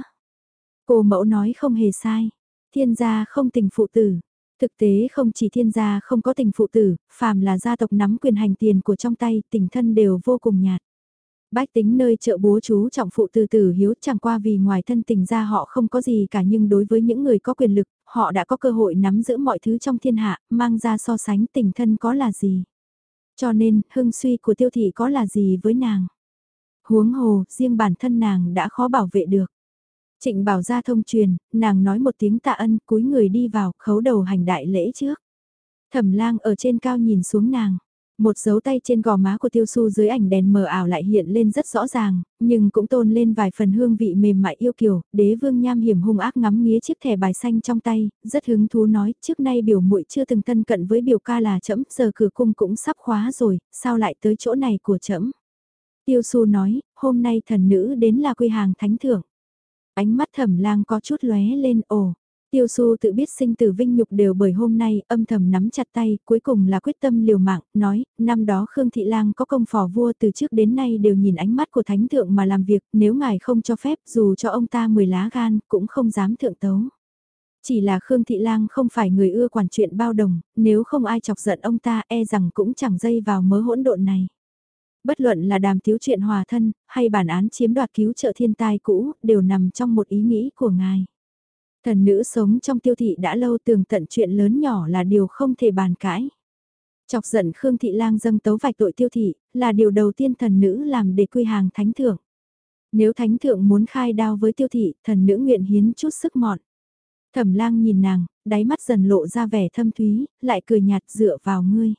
Cô mẫu nói không hề sai, thiên gia không tình phụ tử. Thực tế không chỉ thiên gia không có tình phụ tử, phàm là gia tộc nắm quyền hành tiền của trong tay, tình thân đều vô cùng nhạt. Bách tính nơi chợ búa chú trọng phụ từ tử hiếu chẳng qua vì ngoài thân tình ra họ không có gì cả nhưng đối với những người có quyền lực, họ đã có cơ hội nắm giữ mọi thứ trong thiên hạ, mang ra so sánh tình thân có là gì. Cho nên, hưng suy của Tiêu thị có là gì với nàng. Huống hồ, riêng bản thân nàng đã khó bảo vệ được. Trịnh Bảo ra thông truyền, nàng nói một tiếng tạ ân, cúi người đi vào, khấu đầu hành đại lễ trước. Thẩm Lang ở trên cao nhìn xuống nàng. Một dấu tay trên gò má của Tiêu Xu dưới ảnh đèn mờ ảo lại hiện lên rất rõ ràng, nhưng cũng tôn lên vài phần hương vị mềm mại yêu kiều. Đế vương nham hiểm hung ác ngắm nghía chiếc thẻ bài xanh trong tay, rất hứng thú nói, trước nay biểu muội chưa từng thân cận với biểu ca là trẫm, giờ cửa cung cũng sắp khóa rồi, sao lại tới chỗ này của trẫm? Tiêu Xu nói, hôm nay thần nữ đến là quy hàng thánh thượng. Ánh mắt Thẩm Lang có chút lóe lên, ồ. Tiêu Su tự biết sinh tử vinh nhục đều bởi hôm nay, âm thầm nắm chặt tay, cuối cùng là quyết tâm liều mạng, nói, năm đó Khương Thị Lang có công phò vua từ trước đến nay đều nhìn ánh mắt của thánh thượng mà làm việc, nếu ngài không cho phép, dù cho ông ta 10 lá gan, cũng không dám thượng tấu. Chỉ là Khương Thị Lang không phải người ưa quản chuyện bao đồng, nếu không ai chọc giận ông ta e rằng cũng chẳng dây vào mớ hỗn độn này. Bất luận là đàm tiếu chuyện hòa thân, hay bản án chiếm đoạt cứu trợ thiên tai cũ, đều nằm trong một ý nghĩ của ngài. Thần nữ sống trong Tiêu Thị đã lâu, tường tận chuyện lớn nhỏ là điều không thể bàn cãi. Chọc giận Khương Thị Lang dâng tấu vạch tội Tiêu Thị, là điều đầu tiên thần nữ làm để quy hàng thánh thượng. Nếu thánh thượng muốn khai đao với Tiêu Thị, thần nữ nguyện hiến chút sức mọn. Thẩm Lang nhìn nàng, đáy mắt dần lộ ra vẻ thâm thúy, lại cười nhạt dựa vào ngươi.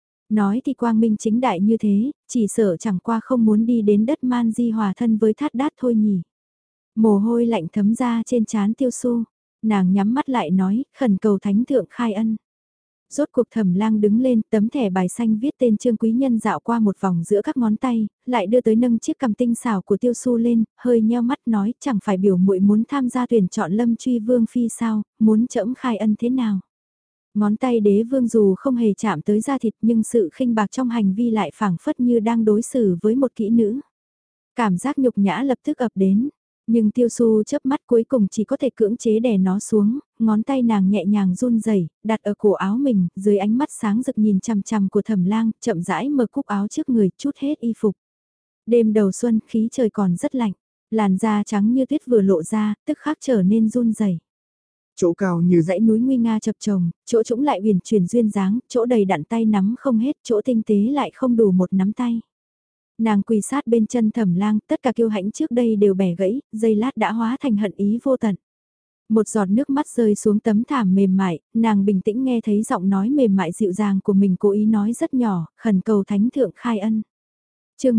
Nói thì quang minh chính đại như thế, chỉ sợ chẳng qua không muốn đi đến đất man di hòa thân với Thát Đát thôi nhỉ. Mồ hôi lạnh thấm ra trên trán Tiêu Su, nàng nhắm mắt lại nói, khẩn cầu thánh thượng khai ân. Rốt cuộc Thẩm Lang đứng lên, tấm thẻ bài xanh viết tên Trương Quý Nhân dạo qua một vòng giữa các ngón tay, lại đưa tới nâng chiếc cằm tinh xảo của Tiêu Su lên, hơi nheo mắt nói, chẳng phải biểu muội muốn tham gia tuyển chọn Lâm Truy Vương phi sao, muốn trẫm khai ân thế nào? Ngón tay đế vương dù không hề chạm tới da thịt nhưng sự khinh bạc trong hành vi lại phảng phất như đang đối xử với một kỹ nữ. Cảm giác nhục nhã lập tức ập đến, nhưng Tiêu Su chớp mắt cuối cùng chỉ có thể cưỡng chế đè nó xuống, ngón tay nàng nhẹ nhàng run rẩy, đặt ở cổ áo mình, dưới ánh mắt sáng rực nhìn chằm chằm của Thẩm Lang, chậm rãi mở cúc áo trước người, chút hết y phục. Đêm đầu xuân, khí trời còn rất lạnh, làn da trắng như tuyết vừa lộ ra, tức khắc trở nên run rẩy. Chỗ cao như dãy núi nguy nga chập chồng, chỗ trũng lại uyển chuyển duyên dáng, chỗ đầy đặn tay nắm không hết, chỗ tinh tế lại không đủ một nắm tay. Nàng quỳ sát bên chân Thẩm Lang, tất cả kiêu hãnh trước đây đều bẻ gãy, giây lát đã hóa thành hận ý vô tận. Một giọt nước mắt rơi xuống tấm thảm mềm mại, nàng bình tĩnh nghe thấy giọng nói mềm mại dịu dàng của mình, cố ý nói rất nhỏ, khẩn cầu thánh thượng khai ân. Chương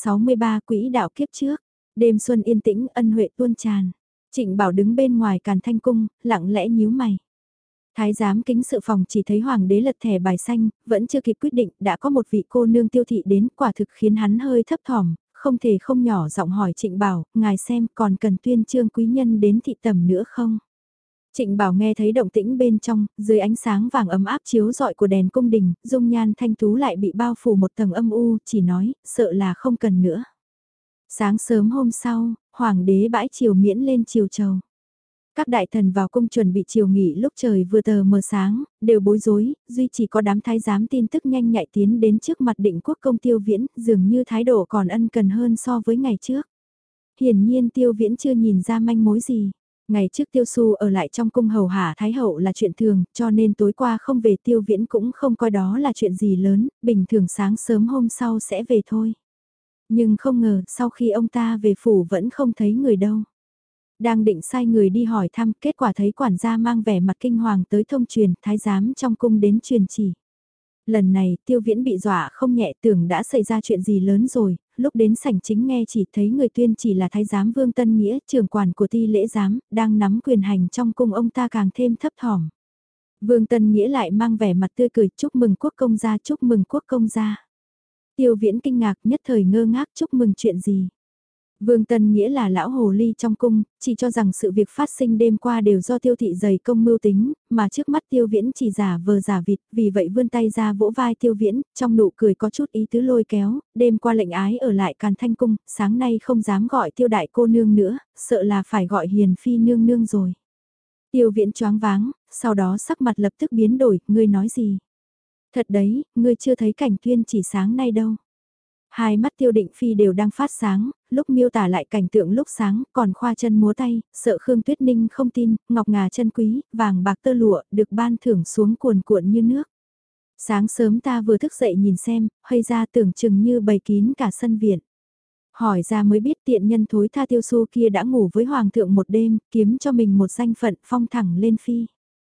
163 Quỹ đạo kiếp trước. Đêm xuân yên tĩnh, ân huệ tuôn tràn. Trịnh Bảo đứng bên ngoài Càn Thanh cung, lặng lẽ nhíu mày. Thái giám kính sự phòng chỉ thấy hoàng đế lật thẻ bài xanh, vẫn chưa kịp quyết định, đã có một vị cô nương Tiêu Thị đến, quả thực khiến hắn hơi thấp thỏm, không thể không nhỏ giọng hỏi Trịnh Bảo, ngài xem còn cần tuyên chương quý nhân đến thị tầm nữa không? Trịnh Bảo nghe thấy động tĩnh bên trong, dưới ánh sáng vàng ấm áp chiếu rọi của đèn cung đình, dung nhan thanh tú lại bị bao phủ một tầng âm u, chỉ nói, sợ là không cần nữa. Sáng sớm hôm sau, hoàng đế bãi triều miễn lên triều trầu. Các đại thần vào cung chuẩn bị chiều nghỉ lúc trời vừa tờ mờ sáng, đều bối rối, duy chỉ có đám thái giám tin tức nhanh nhạy tiến đến trước mặt Định Quốc công Tiêu Viễn, dường như thái độ còn ân cần hơn so với ngày trước. Hiển nhiên Tiêu Viễn chưa nhìn ra manh mối gì. Ngày trước Tiêu Su ở lại trong cung hầu hạ Thái Hậu là chuyện thường, cho nên tối qua không về Tiêu Viễn cũng không coi đó là chuyện gì lớn, bình thường sáng sớm hôm sau sẽ về thôi. Nhưng không ngờ sau khi ông ta về phủ vẫn không thấy người đâu. Đang định sai người đi hỏi thăm, kết quả thấy quản gia mang vẻ mặt kinh hoàng tới thông truyền, thái giám trong cung đến truyền chỉ. Lần này Tiêu Viễn bị dọa không nhẹ, tưởng đã xảy ra chuyện gì lớn rồi, lúc đến sảnh chính nghe chỉ thấy người tuyên chỉ là thái giám Vương Tân Nghĩa, trưởng quản của ty lễ giám, đang nắm quyền hành trong cung, ông ta càng thêm thấp thỏm. Vương Tân Nghĩa lại mang vẻ mặt tươi cười, chúc mừng quốc công gia, chúc mừng quốc công gia. Tiêu Viễn kinh ngạc, nhất thời ngơ ngác, chúc mừng chuyện gì. Vương Tân Nghĩa là lão hồ ly trong cung, chỉ cho rằng sự việc phát sinh đêm qua đều do Tiêu Thị dày công mưu tính, mà trước mắt Tiêu Viễn chỉ giả vờ giả vịt, vì vậy vươn tay ra vỗ vai Tiêu Viễn, trong nụ cười có chút ý tứ lôi kéo, đêm qua lệnh ái ở lại Càn Thanh cung, sáng nay không dám gọi Tiêu đại cô nương nữa, sợ là phải gọi hiền phi nương nương rồi. Tiêu Viễn choáng váng, sau đó sắc mặt lập tức biến đổi, ngươi nói gì? Thật đấy, ngươi chưa thấy cảnh tuyên chỉ sáng nay đâu. Hai mắt Tiêu Định Phi đều đang phát sáng, lúc miêu tả lại cảnh tượng lúc sáng, còn khoa chân múa tay, sợ Khương Tuyết Ninh không tin, ngọc ngà chân quý, vàng bạc tơ lụa, được ban thưởng xuống cuồn cuộn như nước. Sáng sớm ta vừa thức dậy nhìn xem, hay ra tưởng chừng như bày kín cả sân viện. Hỏi ra mới biết tiện nhân thối tha Tiêu Su kia đã ngủ với Hoàng thượng một đêm, kiếm cho mình một danh phận phong thẳng lên phi.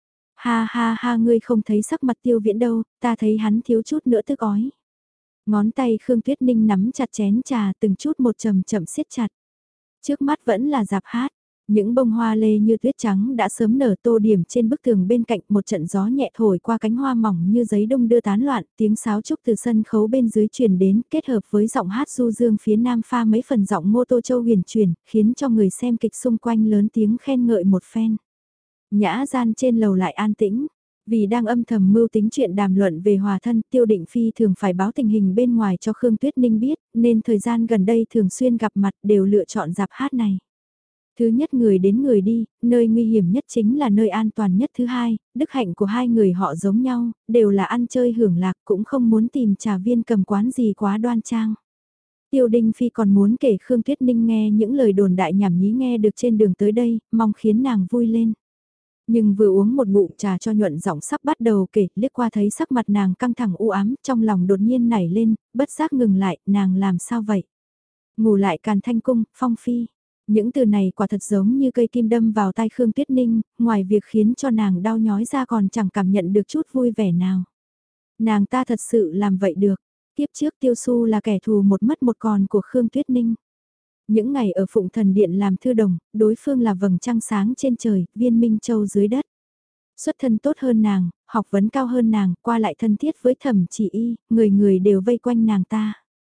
Ha ha ha, ngươi không thấy sắc mặt Tiêu Viễn đâu, ta thấy hắn thiếu chút nữa tức ói. Ngón tay Khương Tuyết Ninh nắm chặt chén trà từng chút một chậm siết chặt. Trước mắt vẫn là dạp hát, những bông hoa lê như tuyết trắng đã sớm nở tô điểm trên bức tường bên cạnh, một trận gió nhẹ thổi qua cánh hoa mỏng như giấy đông đưa tán loạn, tiếng sáo trúc từ sân khấu bên dưới truyền đến, kết hợp với giọng hát du dương phía nam pha mấy phần giọng mô tô châu huyền truyền, khiến cho người xem kịch xung quanh lớn tiếng khen ngợi một phen. Nhã gian trên lầu lại an tĩnh. Vì đang âm thầm mưu tính chuyện đàm luận về hòa thân, Tiêu Định Phi thường phải báo tình hình bên ngoài cho Khương Tuyết Ninh biết, nên thời gian gần đây thường xuyên gặp mặt đều lựa chọn dạp hát này. Thứ nhất người đến người đi, nơi nguy hiểm nhất chính là nơi an toàn nhất. Thứ hai, đức hạnh của hai người họ giống nhau, đều là ăn chơi hưởng lạc, cũng không muốn tìm trà viên cầm quán gì quá đoan trang. Tiêu Đinh Phi còn muốn kể Khương Tuyết Ninh nghe những lời đồn đại nhảm nhí nghe được trên đường tới đây, mong khiến nàng vui lên. Nhưng vừa uống một ngụm trà cho nhuận giọng sắp bắt đầu kể, liếc qua thấy sắc mặt nàng căng thẳng u ám, trong lòng đột nhiên nảy lên, bất giác ngừng lại, nàng làm sao vậy? Ngủ lại Càn Thanh Cung, Phong Phi. Những từ này quả thật giống như cây kim đâm vào tai Khương Tuyết Ninh, ngoài việc khiến cho nàng đau nhói ra còn chẳng cảm nhận được chút vui vẻ nào. Nàng ta thật sự làm vậy được. Tiếp trước Tiêu Su là kẻ thù một mất một còn của Khương Tuyết Ninh. Những ngày ở Phụng Thần Điện làm thư đồng, đối phương là vầng trăng sáng trên trời, viên minh châu dưới đất. Xuất thân tốt hơn nàng, học vấn cao hơn nàng, qua lại thân thiết với Thẩm Chỉ Y, người người đều vây quanh nàng ta.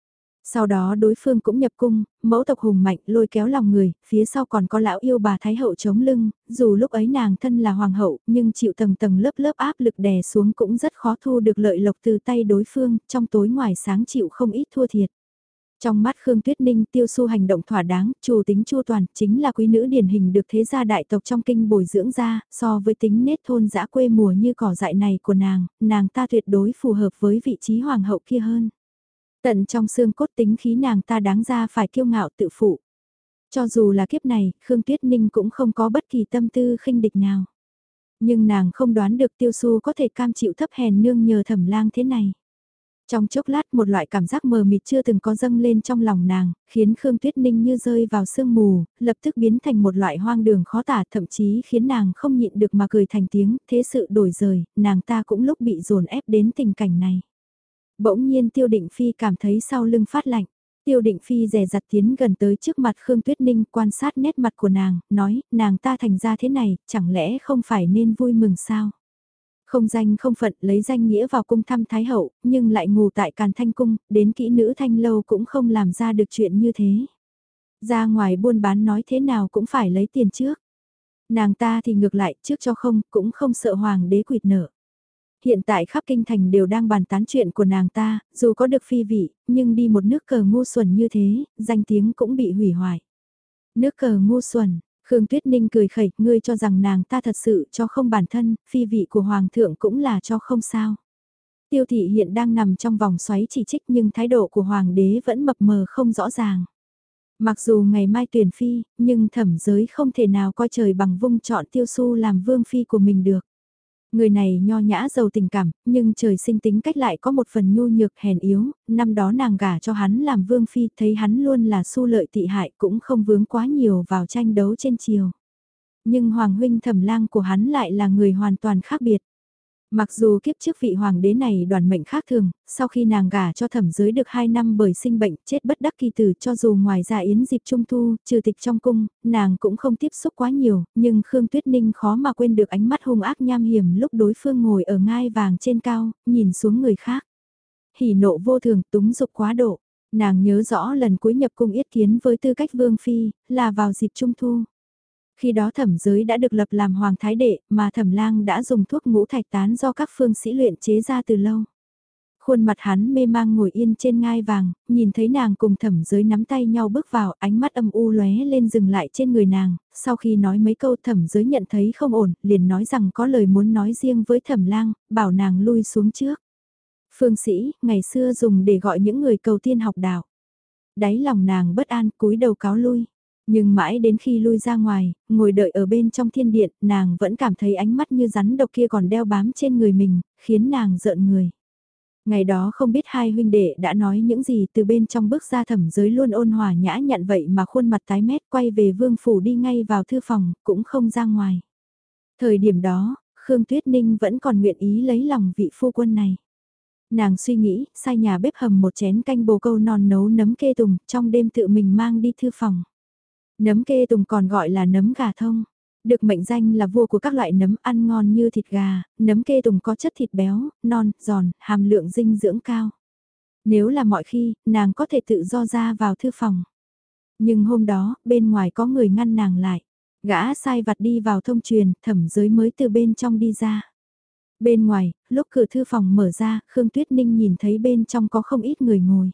Sau đó đối phương cũng nhập cung, mẫu tộc hùng mạnh lôi kéo lòng người, phía sau còn có lão yêu bà Thái Hậu chống lưng, dù lúc ấy nàng thân là hoàng hậu, nhưng chịu tầng tầng lớp lớp áp lực đè xuống cũng rất khó thu được lợi lộc từ tay đối phương, trong tối ngoài sáng chịu không ít thua thiệt. Trong mắt Khương Tuyết Ninh, Tiêu Su hành động thỏa đáng, chủ tính chu toàn, chính là quý nữ điển hình được thế gia đại tộc trong kinh bồi dưỡng ra, so với tính nết thôn dã quê mùa như cỏ dại này của nàng ta tuyệt đối phù hợp với vị trí hoàng hậu kia hơn. Tận trong xương cốt tính khí nàng ta đáng ra phải kiêu ngạo tự phụ. Cho dù là kiếp này, Khương Tuyết Ninh cũng không có bất kỳ tâm tư khinh địch nào. Nhưng nàng không đoán được Tiêu Su có thể cam chịu thấp hèn nương nhờ Thẩm Lang thế này. Trong chốc lát một loại cảm giác mờ mịt chưa từng có dâng lên trong lòng nàng, khiến Khương Tuyết Ninh như rơi vào sương mù, lập tức biến thành một loại hoang đường khó tả, thậm chí khiến nàng không nhịn được mà cười thành tiếng, thế sự đổi rời, nàng ta cũng lúc bị dồn ép đến tình cảnh này. Bỗng nhiên Tiêu Định Phi cảm thấy sau lưng phát lạnh. Tiêu Định Phi dè dặt tiến gần tới trước mặt Khương Tuyết Ninh, quan sát nét mặt của nàng, nói, nàng ta thành ra thế này, chẳng lẽ không phải nên vui mừng sao? Không danh không phận lấy danh nghĩa vào cung thăm Thái Hậu, nhưng lại ngủ tại Càn Thanh Cung, đến kỹ nữ Thanh Lâu cũng không làm ra được chuyện như thế. Ra ngoài buôn bán nói thế nào cũng phải lấy tiền trước. Nàng ta thì ngược lại, trước cho không, cũng không sợ hoàng đế quỵt nợ. Hiện tại khắp kinh thành đều đang bàn tán chuyện của nàng ta, dù có được phi vị, nhưng đi một nước cờ ngu xuẩn như thế, danh tiếng cũng bị hủy hoại. Nước cờ ngu xuẩn, Khương Tuyết Ninh cười khẩy, ngươi cho rằng nàng ta thật sự cho không bản thân, phi vị của hoàng thượng cũng là cho không sao. Tiêu thị hiện đang nằm trong vòng xoáy chỉ trích nhưng thái độ của hoàng đế vẫn mập mờ không rõ ràng. Mặc dù ngày mai tuyển phi, nhưng thẩm giới không thể nào coi trời bằng vung chọn Tiêu Su làm vương phi của mình được. Người này nho nhã giàu tình cảm, nhưng trời sinh tính cách lại có một phần nhu nhược hèn yếu, năm đó nàng gả cho hắn làm vương phi, thấy hắn luôn là su lợi tị hại cũng không vướng quá nhiều vào tranh đấu trên triều. Nhưng hoàng huynh Thẩm Lang của hắn lại là người hoàn toàn khác biệt. Mặc dù kiếp trước vị hoàng đế này đoàn mệnh khác thường, sau khi nàng gả cho Thẩm Giới được 2 năm bởi sinh bệnh chết bất đắc kỳ tử, cho dù ngoài ra yến dịp trung thu, trừ tịch trong cung, nàng cũng không tiếp xúc quá nhiều, nhưng Khương Tuyết Ninh khó mà quên được ánh mắt hung ác nham hiểm lúc đối phương ngồi ở ngai vàng trên cao, nhìn xuống người khác. Hỉ nộ vô thường, túng dục quá độ. Nàng nhớ rõ lần cuối nhập cung yết kiến với tư cách vương phi, là vào dịp trung thu. Khi đó Thẩm Giới đã được lập làm hoàng thái đệ, mà Thẩm Lang đã dùng thuốc ngũ thạch tán do các phương sĩ luyện chế ra từ lâu. Khuôn mặt hắn mê mang ngồi yên trên ngai vàng, nhìn thấy nàng cùng Thẩm Giới nắm tay nhau bước vào, ánh mắt âm u lóe lên dừng lại trên người nàng, sau khi nói mấy câu Thẩm Giới nhận thấy không ổn, liền nói rằng có lời muốn nói riêng với Thẩm Lang, bảo nàng lui xuống trước. Phương sĩ, ngày xưa dùng để gọi những người cầu tiên học đạo. Đáy lòng nàng bất an, cúi đầu cáo lui. Nhưng mãi đến khi lui ra ngoài, ngồi đợi ở bên trong thiên điện, nàng vẫn cảm thấy ánh mắt như rắn độc kia còn đeo bám trên người mình, khiến nàng rợn người. Ngày đó không biết hai huynh đệ đã nói những gì, từ bên trong bước ra Thẩm Giới luôn ôn hòa nhã nhặn vậy mà khuôn mặt tái mét, quay về vương phủ đi ngay vào thư phòng, cũng không ra ngoài. Thời điểm đó, Khương Tuyết Ninh vẫn còn nguyện ý lấy lòng vị phu quân này. Nàng suy nghĩ, sai nhà bếp hầm một chén canh bồ câu non nấu nấm kê tùng, trong đêm tự mình mang đi thư phòng. Nấm kê tùng còn gọi là nấm gà thông. Được mệnh danh là vua của các loại nấm ăn ngon như thịt gà, nấm kê tùng có chất thịt béo, non, giòn, hàm lượng dinh dưỡng cao. Nếu là mọi khi, nàng có thể tự do ra vào thư phòng. Nhưng hôm đó, bên ngoài có người ngăn nàng lại. Gã sai vặt đi vào thông truyền, Thẩm Giới mới từ bên trong đi ra. Bên ngoài, lúc cửa thư phòng mở ra, Khương Tuyết Ninh nhìn thấy bên trong có không ít người ngồi.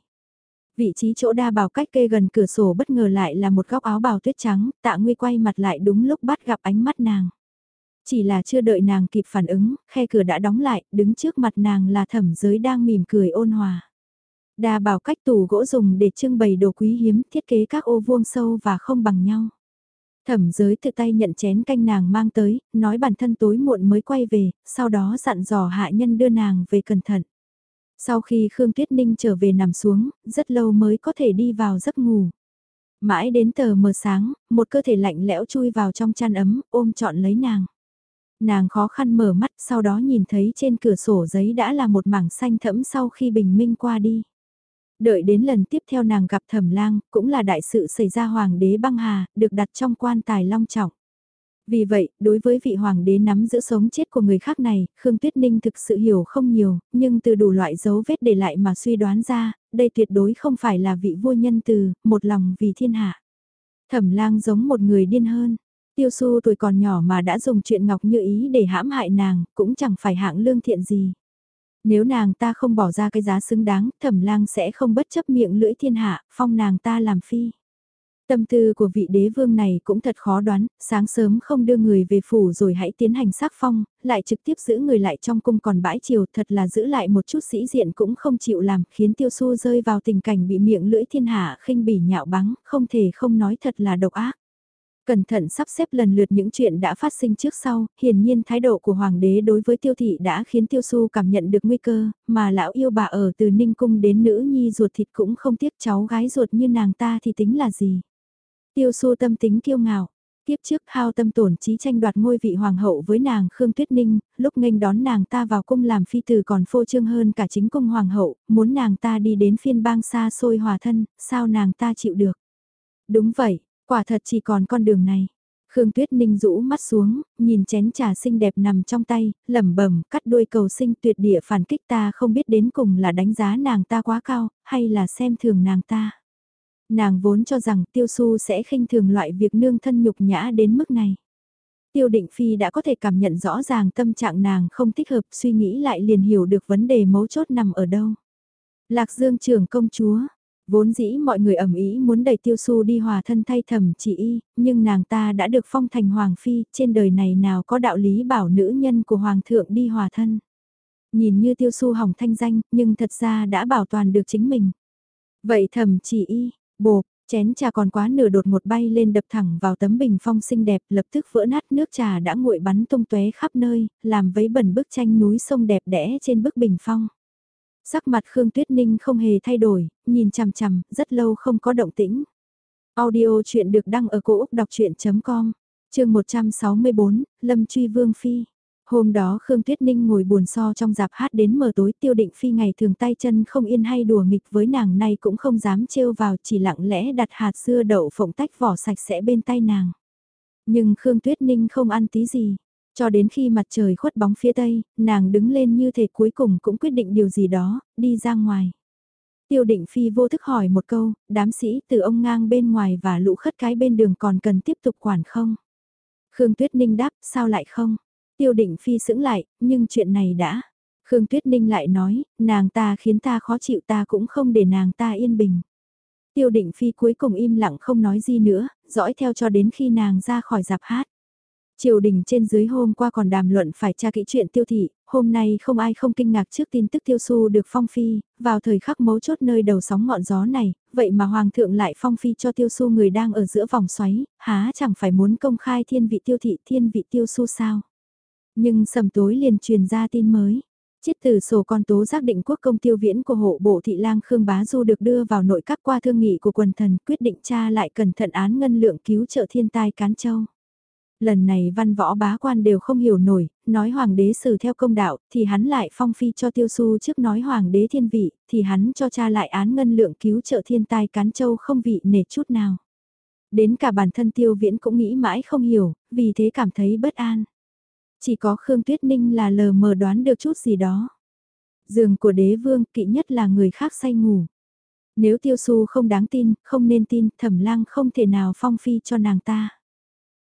Vị trí chỗ đa bảo cách kê gần cửa sổ bất ngờ lại là một góc áo bào tuyết trắng, Tạ Nguy quay mặt lại đúng lúc bắt gặp ánh mắt nàng. Chỉ là chưa đợi nàng kịp phản ứng, khe cửa đã đóng lại, đứng trước mặt nàng là Thẩm Giới đang mỉm cười ôn hòa. Đa bảo cách tủ gỗ dùng để trưng bày đồ quý hiếm, thiết kế các ô vuông sâu và không bằng nhau. Thẩm Giới tự tay nhận chén canh nàng mang tới, nói bản thân tối muộn mới quay về, sau đó dặn dò hạ nhân đưa nàng về cẩn thận. Sau khi Khương Tuyết Ninh trở về nằm xuống, rất lâu mới có thể đi vào giấc ngủ. Mãi đến tờ mờ sáng, một cơ thể lạnh lẽo chui vào trong chăn ấm, ôm trọn lấy nàng. Nàng khó khăn mở mắt, sau đó nhìn thấy trên cửa sổ giấy đã là một mảng xanh thẫm sau khi bình minh qua đi. Đợi đến lần tiếp theo nàng gặp Thẩm Lang, cũng là đại sự xảy ra hoàng đế băng hà, được đặt trong quan tài long trọng. Vì vậy, đối với vị hoàng đế nắm giữ sống chết của người khác này, Khương Tuyết Ninh thực sự hiểu không nhiều, nhưng từ đủ loại dấu vết để lại mà suy đoán ra, đây tuyệt đối không phải là vị vua nhân từ, một lòng vì thiên hạ. Thẩm Lang giống một người điên hơn. Tiêu Su tuổi còn nhỏ mà đã dùng chuyện ngọc như ý để hãm hại nàng, cũng chẳng phải hạng lương thiện gì. Nếu nàng ta không bỏ ra cái giá xứng đáng, Thẩm Lang sẽ không bất chấp miệng lưỡi thiên hạ, phong nàng ta làm phi. Tâm tư của vị đế vương này cũng thật khó đoán, sáng sớm không đưa người về phủ rồi hãy tiến hành xác phong, lại trực tiếp giữ người lại trong cung còn bãi chiều, thật là giữ lại một chút sĩ diện cũng không chịu làm, khiến Tiêu Su rơi vào tình cảnh bị miệng lưỡi thiên hạ khinh bỉ nhạo báng, không thể không nói thật là độc ác. Cẩn thận sắp xếp lần lượt những chuyện đã phát sinh trước sau, hiển nhiên thái độ của hoàng đế đối với Tiêu thị đã khiến Tiêu Su cảm nhận được nguy cơ, mà lão yêu bà ở từ Ninh cung đến nữ nhi ruột thịt cũng không tiếc, cháu gái ruột như nàng ta thì tính là gì. Tiêu Su tâm tính kiêu ngạo, tiếp trước hao tâm tổn trí tranh đoạt ngôi vị hoàng hậu với nàng Khương Tuyết Ninh, lúc nghênh đón nàng ta vào cung làm phi tử còn phô trương hơn cả chính cung hoàng hậu, muốn nàng ta đi đến phiên bang xa xôi hòa thân, sao nàng ta chịu được. Đúng vậy, quả thật chỉ còn con đường này. Khương Tuyết Ninh rũ mắt xuống, nhìn chén trà xinh đẹp nằm trong tay, lẩm bẩm cắt đuôi cầu sinh tuyệt địa phản kích, ta không biết đến cùng là đánh giá nàng ta quá cao, hay là xem thường nàng ta. Nàng vốn cho rằng Tiêu Su sẽ khinh thường loại việc nương thân nhục nhã đến mức này. Tiêu Định Phi đã có thể cảm nhận rõ ràng tâm trạng nàng không thích hợp, suy nghĩ lại liền hiểu được vấn đề mấu chốt nằm ở đâu. Lạc Dương trưởng công chúa, vốn dĩ mọi người ầm ĩ muốn đẩy Tiêu Su đi hòa thân thay Thẩm Chỉ Y, nhưng nàng ta đã được phong thành hoàng phi, trên đời này nào có đạo lý bảo nữ nhân của hoàng thượng đi hòa thân. Nhìn như Tiêu Su hỏng thanh danh, nhưng thật ra đã bảo toàn được chính mình. Vậy Thẩm Chỉ Y, bộp, chén trà còn quá nửa đột một bay lên đập thẳng vào tấm bình phong xinh đẹp, lập tức vỡ nát, nước trà đã nguội bắn tung tóe khắp nơi, làm vấy bẩn bức tranh núi sông đẹp đẽ trên bức bình phong. Sắc mặt Khương Tuyết Ninh không hề thay đổi, nhìn chằm chằm, rất lâu không có động tĩnh. Audio chuyện được đăng ở cổ Úc đọc chuyện.com, chương 164, Lâm truy Vương Phi. Hôm đó Khương Tuyết Ninh ngồi buồn so trong dạp hát đến mờ tối, Tiêu Định Phi ngày thường tay chân không yên hay đùa nghịch với nàng, nay cũng không dám trêu vào, chỉ lặng lẽ đặt hạt dưa đậu phộng tách vỏ sạch sẽ bên tay nàng. Nhưng Khương Tuyết Ninh không ăn tí gì. Cho đến khi mặt trời khuất bóng phía tây, nàng đứng lên như thể cuối cùng cũng quyết định điều gì đó, đi ra ngoài. Tiêu Định Phi vô thức hỏi một câu, đám sĩ từ ông ngang bên ngoài và lũ khất cái bên đường còn cần tiếp tục quản không? Khương Tuyết Ninh đáp, sao lại không? Tiêu Định Phi sững lại, nhưng chuyện này đã. Khương Tuyết Ninh lại nói, nàng ta khiến ta khó chịu, ta cũng không để nàng ta yên bình. Tiêu Định Phi cuối cùng im lặng không nói gì nữa, dõi theo cho đến khi nàng ra khỏi dạp hát. Triều đình trên dưới hôm qua còn đàm luận phải tra kỹ chuyện Tiêu thị, hôm nay không ai không kinh ngạc trước tin tức Tiêu Su được phong phi, vào thời khắc mấu chốt nơi đầu sóng ngọn gió này, vậy mà Hoàng thượng lại phong phi cho Tiêu Su, người đang ở giữa vòng xoáy, há chẳng phải muốn công khai thiên vị Tiêu thị, thiên vị Tiêu Su sao? Nhưng sầm tối liền truyền ra tin mới. Chiết từ sổ con tố giác định quốc công Tiêu Viễn của hộ bộ thị lang Khương Bá Du được đưa vào nội các qua thương nghị của quần thần, quyết định tra lại cẩn thận án ngân lượng cứu trợ thiên tai Cán Châu. Lần này văn võ bá quan đều không hiểu nổi, nói hoàng đế xử theo công đạo, thì hắn lại phong phi cho Tiêu Su, trước nói hoàng đế thiên vị, thì hắn cho tra lại án ngân lượng cứu trợ thiên tai Cán Châu không vị nể chút nào. Đến cả bản thân Tiêu Viễn cũng nghĩ mãi không hiểu, vì thế cảm thấy bất an. Chỉ có Khương Tuyết Ninh là lờ mờ đoán được chút gì đó. Giường của đế vương kỵ nhất là người khác say ngủ. Nếu Tiêu Su không đáng tin, không nên tin, Thẩm Lang không thể nào phong phi cho nàng ta.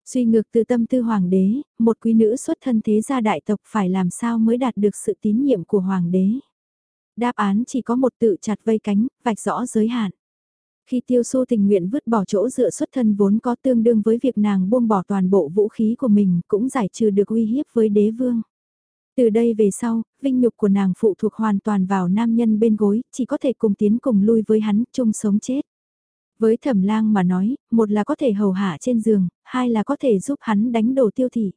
Suy ngược từ tâm tư hoàng đế, một quý nữ xuất thân thế gia đại tộc phải làm sao mới đạt được sự tín nhiệm của hoàng đế. Đáp án chỉ có một: tự chặt vây cánh, vạch rõ giới hạn. Khi Tiêu Xu tình nguyện vứt bỏ chỗ dựa xuất thân vốn có tương đương với việc nàng buông bỏ toàn bộ vũ khí của mình cũng giải trừ được uy hiếp với đế vương. Từ đây về sau, vinh nhục của nàng phụ thuộc hoàn toàn vào nam nhân bên gối, chỉ có thể cùng tiến cùng lui với hắn, chung sống chết. Với Thẩm Lang mà nói, một là có thể hầu hạ trên giường, hai là có thể giúp hắn đánh đổ Tiêu thị.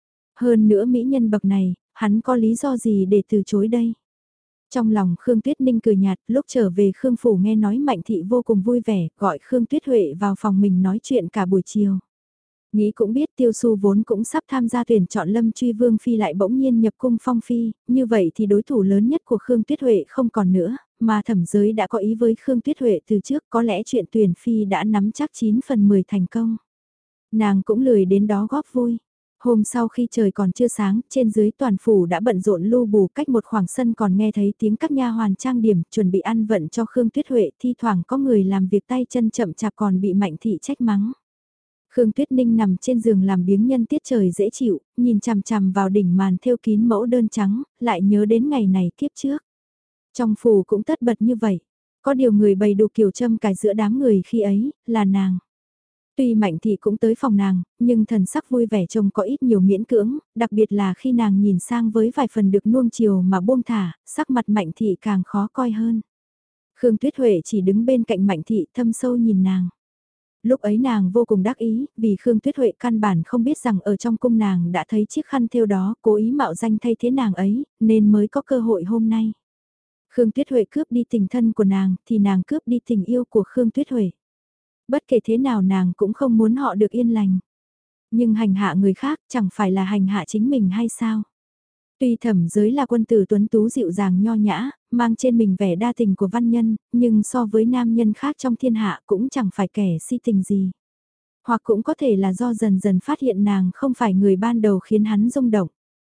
Hơn nữa mỹ nhân bậc này, hắn có lý do gì để từ chối đây? Trong lòng Khương Tuyết Ninh cười nhạt, lúc trở về Khương Phủ nghe nói Mạnh Thị vô cùng vui vẻ, gọi Khương Tuyết Huệ vào phòng mình nói chuyện cả buổi chiều. Nghĩ cũng biết Tiêu Xu vốn cũng sắp tham gia tuyển chọn Lâm Truy Vương Phi lại bỗng nhiên nhập cung Phong Phi, như vậy thì đối thủ lớn nhất của Khương Tuyết Huệ không còn nữa, mà thẩm giới đã có ý với Khương Tuyết Huệ từ trước, có lẽ chuyện tuyển Phi đã nắm chắc 9 phần 10 thành công. Nàng cũng lười đến đó góp vui. Hôm sau khi trời còn chưa sáng, trên dưới toàn phủ đã bận rộn lu bù, cách một khoảng sân còn nghe thấy tiếng các nha hoàn trang điểm, chuẩn bị ăn vận cho Khương Tuyết Huệ, thi thoảng có người làm việc tay chân chậm chạp còn bị Mạnh Thị trách mắng. Khương Tuyết Ninh nằm trên giường làm biếng nhân tiết trời dễ chịu, nhìn chằm chằm vào đỉnh màn thêu kín mẫu đơn trắng, lại nhớ đến ngày này kiếp trước. Trong phủ cũng tất bật như vậy, có điều người bày đủ kiểu châm cài giữa đám người khi ấy, là nàng. Tuy Mạnh Thị cũng tới phòng nàng, nhưng thần sắc vui vẻ trông có ít nhiều miễn cưỡng, đặc biệt là khi nàng nhìn sang với vài phần được nuông chiều mà buông thả, sắc mặt Mạnh Thị càng khó coi hơn. Khương Tuyết Huệ chỉ đứng bên cạnh Mạnh Thị thâm sâu nhìn nàng. Lúc ấy nàng vô cùng đắc ý, vì Khương Tuyết Huệ căn bản không biết rằng ở trong cung nàng đã thấy chiếc khăn thêu đó, cố ý mạo danh thay thế nàng ấy, nên mới có cơ hội hôm nay. Khương Tuyết Huệ cướp đi tình thân của nàng, thì nàng cướp đi tình yêu của Khương Tuyết Huệ. Bất kể thế nào nàng cũng không muốn họ được yên lành. Nhưng hành hạ người khác chẳng phải là hành hạ chính mình hay sao? Tuy thẩm giới là quân tử tuấn tú dịu dàng nho nhã, mang trên mình vẻ đa tình của văn nhân, nhưng so với nam nhân khác trong thiên hạ cũng chẳng phải kẻ si tình gì. Hoặc cũng có thể là do dần dần phát hiện nàng không phải người ban đầu khiến hắn rung động.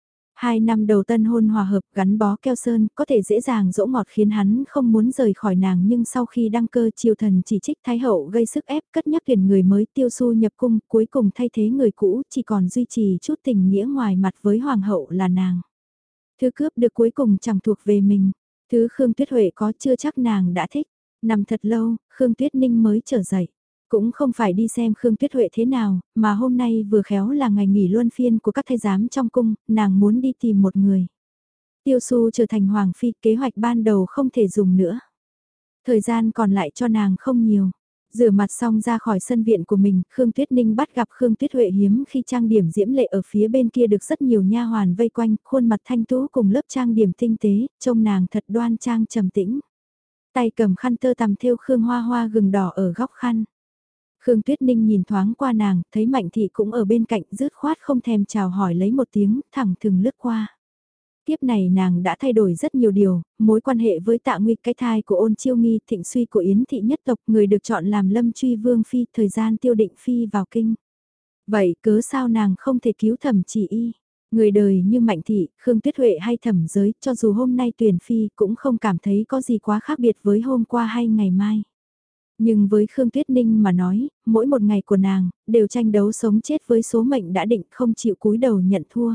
2 năm đầu tân hôn hòa hợp gắn bó keo sơn có thể dễ dàng dỗ ngọt khiến hắn không muốn rời khỏi nàng, nhưng sau khi đăng cơ triều thần chỉ trích Thái hậu gây sức ép cất nhắc tuyển người mới Tiêu Xu nhập cung, cuối cùng thay thế người cũ, chỉ còn duy trì chút tình nghĩa ngoài mặt với hoàng hậu là nàng. Thứ cướp được cuối cùng chẳng thuộc về mình, thứ Khương Tuyết Huệ có chưa chắc nàng đã thích. Nằm thật lâu, Khương Tuyết Ninh mới trở dậy. Cũng không phải đi xem Khương Tuyết Huệ thế nào, mà hôm nay vừa khéo là ngày nghỉ luân phiên của các thái giám trong cung, nàng muốn đi tìm một người. Tiêu Xu trở thành hoàng phi, kế hoạch ban đầu không thể dùng nữa. Thời gian còn lại cho nàng không nhiều. Rửa mặt xong ra khỏi sân viện của mình, Khương Tuyết Ninh bắt gặp Khương Tuyết Huệ hiếm khi trang điểm diễm lệ ở phía bên kia được rất nhiều nha hoàn vây quanh, khuôn mặt thanh tú cùng lớp trang điểm tinh tế, trông nàng thật đoan trang trầm tĩnh. Tay cầm khăn tơ tằm thêu Khương Hoa Hoa gừng đỏ ở góc khăn. Khương Tuyết Ninh nhìn thoáng qua nàng, thấy Mạnh Thị cũng ở bên cạnh, dứt khoát không thèm chào hỏi lấy một tiếng, thẳng thừng lướt qua. Tiếp này nàng đã thay đổi rất nhiều điều, mối quan hệ với Tạ Nguy, cái thai của Ôn Chiêu Nghi, thịnh suy của Yến Thị nhất tộc, người được chọn làm Lâm Truy Vương Phi, thời gian Tiêu Định Phi vào kinh. Vậy cớ sao nàng không thể cứu Thẩm Chỉ Y? Người đời như Mạnh Thị, Khương Tuyết Huệ hay Thẩm Giới, cho dù hôm nay tuyển Phi cũng không cảm thấy có gì quá khác biệt với hôm qua hay ngày mai. Nhưng với Khương Tuyết Ninh mà nói, mỗi một ngày của nàng, đều tranh đấu sống chết với số mệnh đã định, không chịu cúi đầu nhận thua.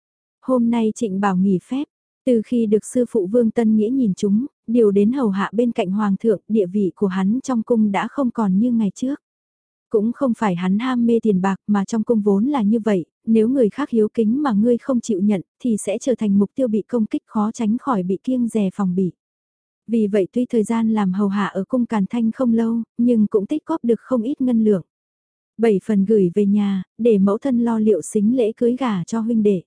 Hôm nay Trịnh Bảo nghỉ phép, từ khi được sư phụ Vương Tân Nghĩa nhìn chúng, điều đến hầu hạ bên cạnh Hoàng thượng, địa vị của hắn trong cung đã không còn như ngày trước. Cũng không phải hắn ham mê tiền bạc mà trong cung vốn là như vậy, nếu người khác hiếu kính mà ngươi không chịu nhận thì sẽ trở thành mục tiêu bị công kích, khó tránh khỏi bị kiêng dè phòng bị. Vì vậy tuy thời gian làm hầu hạ ở cung Càn Thanh không lâu, nhưng cũng tích góp được không ít ngân lượng. 7 phần gửi về nhà, để mẫu thân lo liệu sính lễ cưới gả cho huynh đệ.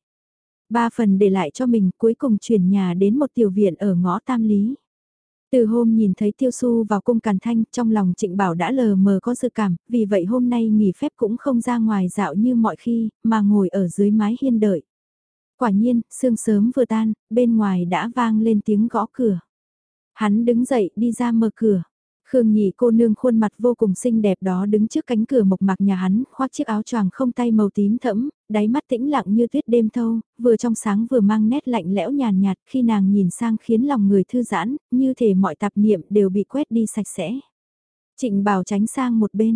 3 phần để lại cho mình, cuối cùng chuyển nhà đến một tiểu viện ở ngõ Tam Lý. Từ hôm nhìn thấy Tiêu Xu vào cung Càn Thanh, trong lòng Trịnh Bảo đã lờ mờ có dự cảm, vì vậy hôm nay nghỉ phép cũng không ra ngoài dạo như mọi khi, mà ngồi ở dưới mái hiên đợi. Quả nhiên, sương sớm vừa tan, bên ngoài đã vang lên tiếng gõ cửa. Hắn đứng dậy đi ra mở cửa. Khương Nhị cô nương khuôn mặt vô cùng xinh đẹp đó đứng trước cánh cửa mộc mạc nhà hắn, khoác chiếc áo choàng không tay màu tím thẫm, đáy mắt tĩnh lặng như tuyết đêm thâu, vừa trong sáng vừa mang nét lạnh lẽo nhàn nhạt, khi nàng nhìn sang khiến lòng người thư giãn, như thể mọi tạp niệm đều bị quét đi sạch sẽ. Trịnh Bảo tránh sang một bên,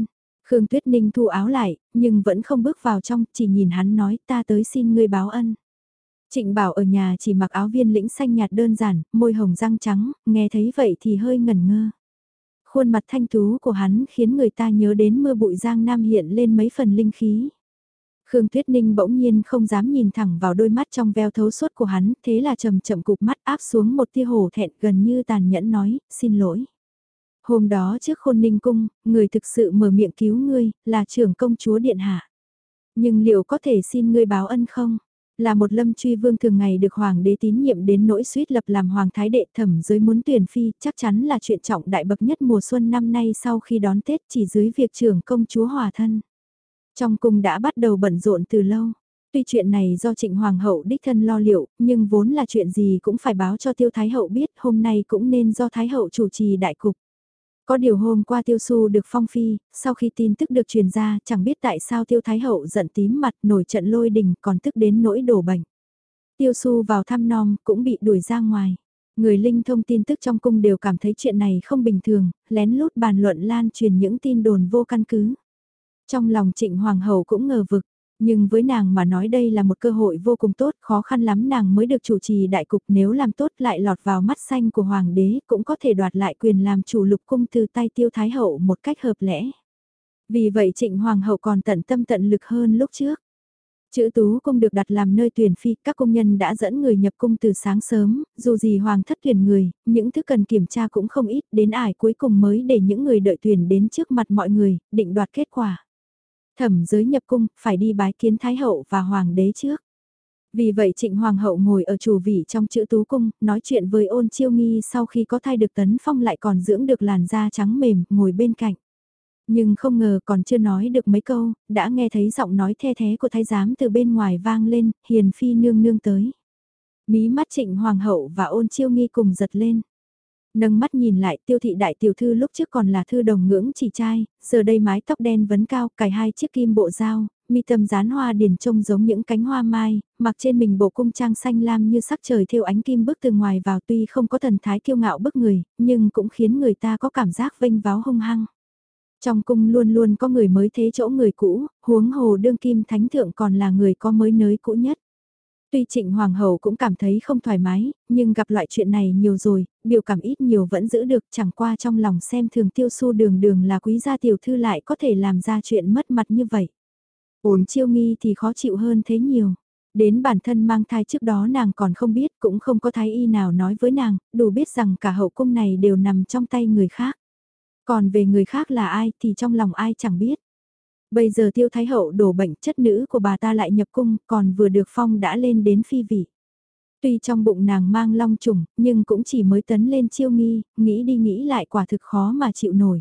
Khương Tuyết Ninh thu áo lại, nhưng vẫn không bước vào trong, chỉ nhìn hắn nói ta tới xin ngươi báo ân. Trịnh Bảo ở nhà chỉ mặc áo viên lĩnh xanh nhạt đơn giản, môi hồng răng trắng, nghe thấy vậy thì hơi ngẩn ngơ. Khuôn mặt thanh tú của hắn khiến người ta nhớ đến mưa bụi Giang Nam hiện lên mấy phần linh khí. Khương Tuyết Ninh bỗng nhiên không dám nhìn thẳng vào đôi mắt trong veo thấu suốt của hắn, thế là chậm chậm cụp mắt áp xuống một tia hổ thẹn gần như tàn nhẫn nói, xin lỗi. Hôm đó trước Khôn Ninh cung, người thực sự mở miệng cứu ngươi, là trưởng công chúa điện hạ. Nhưng liệu có thể xin ngươi báo ân không? Là một Lâm Truy Vương thường ngày được hoàng đế tín nhiệm đến nỗi suýt lập làm hoàng thái đệ, thẩm giới muốn tuyển phi, chắc chắn là chuyện trọng đại bậc nhất mùa xuân năm nay sau khi đón Tết, chỉ dưới việc trưởng công chúa hòa thân. Trong cung đã bắt đầu bận rộn từ lâu. Tuy chuyện này do Trịnh Hoàng hậu đích thân lo liệu, nhưng vốn là chuyện gì cũng phải báo cho Tiêu Thái hậu biết, hôm nay cũng nên do Thái hậu chủ trì đại cục. Có điều hôm qua Tiêu Xu được phong phi, sau khi tin tức được truyền ra, chẳng biết tại sao Tiêu Thái hậu giận tím mặt, nổi trận lôi đình, còn tức đến nỗi đổ bệnh. Tiêu Xu vào thăm nom, cũng bị đuổi ra ngoài. Người linh thông tin tức trong cung đều cảm thấy chuyện này không bình thường, lén lút bàn luận lan truyền những tin đồn vô căn cứ. Trong lòng Trịnh Hoàng hậu cũng ngờ vực, nhưng với nàng mà nói đây là một cơ hội vô cùng tốt, khó khăn lắm nàng mới được chủ trì đại cục, nếu làm tốt lại lọt vào mắt xanh của hoàng đế cũng có thể đoạt lại quyền làm chủ lục cung từ tay Tiêu Thái hậu một cách hợp lẽ. Vì vậy Trịnh Hoàng hậu còn tận tâm tận lực hơn lúc trước. Chữ Tú cung được đặt làm nơi tuyển phi, các công nhân đã dẫn người nhập cung từ sáng sớm, dù gì hoàng thất tuyển người, những thứ cần kiểm tra cũng không ít, đến ải cuối cùng mới để những người đợi tuyển đến trước mặt mọi người, định đoạt kết quả. Thẩm giới nhập cung, phải đi bái kiến Thái hậu và Hoàng đế trước. Vì vậy Trịnh Hoàng hậu ngồi ở chủ vị trong chữ Tú cung, nói chuyện với Ôn Chiêu Nghi sau khi có thai được Tấn Phong lại còn dưỡng được làn da trắng mềm, ngồi bên cạnh. Nhưng không ngờ còn chưa nói được mấy câu, đã nghe thấy giọng nói the thế của thái giám từ bên ngoài vang lên, hiền phi nương nương tới. Mí mắt Trịnh Hoàng hậu và Ôn Chiêu Nghi cùng giật lên. Nâng mắt nhìn lại Tiêu thị đại tiểu thư lúc trước còn là thư đồng ngưỡng chỉ trai, giờ đây mái tóc đen vấn cao, cài hai chiếc kim bộ dao, mi tâm dán hoa điền trông giống những cánh hoa mai, mặc trên mình bộ cung trang xanh lam như sắc trời thêu ánh kim bước từ ngoài vào, tuy không có thần thái kiêu ngạo bức người, nhưng cũng khiến người ta có cảm giác vênh váo hung hăng. Trong cung luôn luôn có người mới thế chỗ người cũ, huống hồ đương kim thánh thượng còn là người có mới nới cũ nhất. Tuy Trịnh Hoàng hậu cũng cảm thấy không thoải mái, nhưng gặp loại chuyện này nhiều rồi, biểu cảm ít nhiều vẫn giữ được, chẳng qua trong lòng xem thường Tiêu Xu đường đường là quý gia tiểu thư lại có thể làm ra chuyện mất mặt như vậy. Ôn Chiêu Nghi thì khó chịu hơn thế nhiều. Đến bản thân mang thai trước đó nàng còn không biết, cũng không có thái y nào nói với nàng, đủ biết rằng cả hậu cung này đều nằm trong tay người khác. Còn về người khác là ai thì trong lòng ai chẳng biết. Bây giờ Tiêu Thái hậu đổ bệnh, chất nữ của bà ta lại nhập cung, còn vừa được phong đã lên đến phi vị. Tuy trong bụng nàng mang long trùng, nhưng cũng chỉ mới tấn lên Chiêu Nghi, nghĩ đi nghĩ lại quả thực khó mà chịu nổi.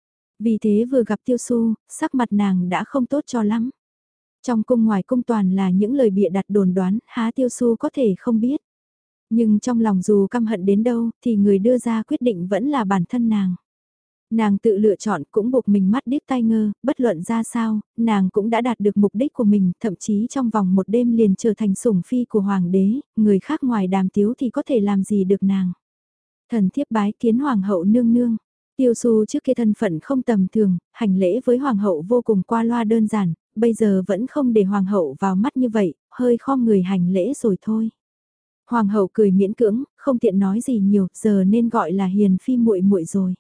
Vì thế vừa gặp Tiêu Xu, sắc mặt nàng đã không tốt cho lắm. Trong cung ngoài cung toàn là những lời bịa đặt đồn đoán, há Tiêu Xu có thể không biết. Nhưng trong lòng dù căm hận đến đâu, thì người đưa ra quyết định vẫn là bản thân nàng. Nàng tự lựa chọn cũng buộc mình mắt điếc tai ngơ, bất luận ra sao, nàng cũng đã đạt được mục đích của mình, thậm chí trong vòng một đêm liền trở thành sủng phi của hoàng đế, người khác ngoài Đàm Tiếu thì có thể làm gì được nàng. Thần thiếp bái kiến hoàng hậu nương nương. Tiêu Xu trước kia thân phận không tầm thường, hành lễ với hoàng hậu vô cùng qua loa đơn giản, bây giờ vẫn không để hoàng hậu vào mắt như vậy, hơi khom người hành lễ rồi thôi. Hoàng hậu cười miễn cưỡng, không tiện nói gì nhiều, giờ nên gọi là hiền phi muội muội rồi.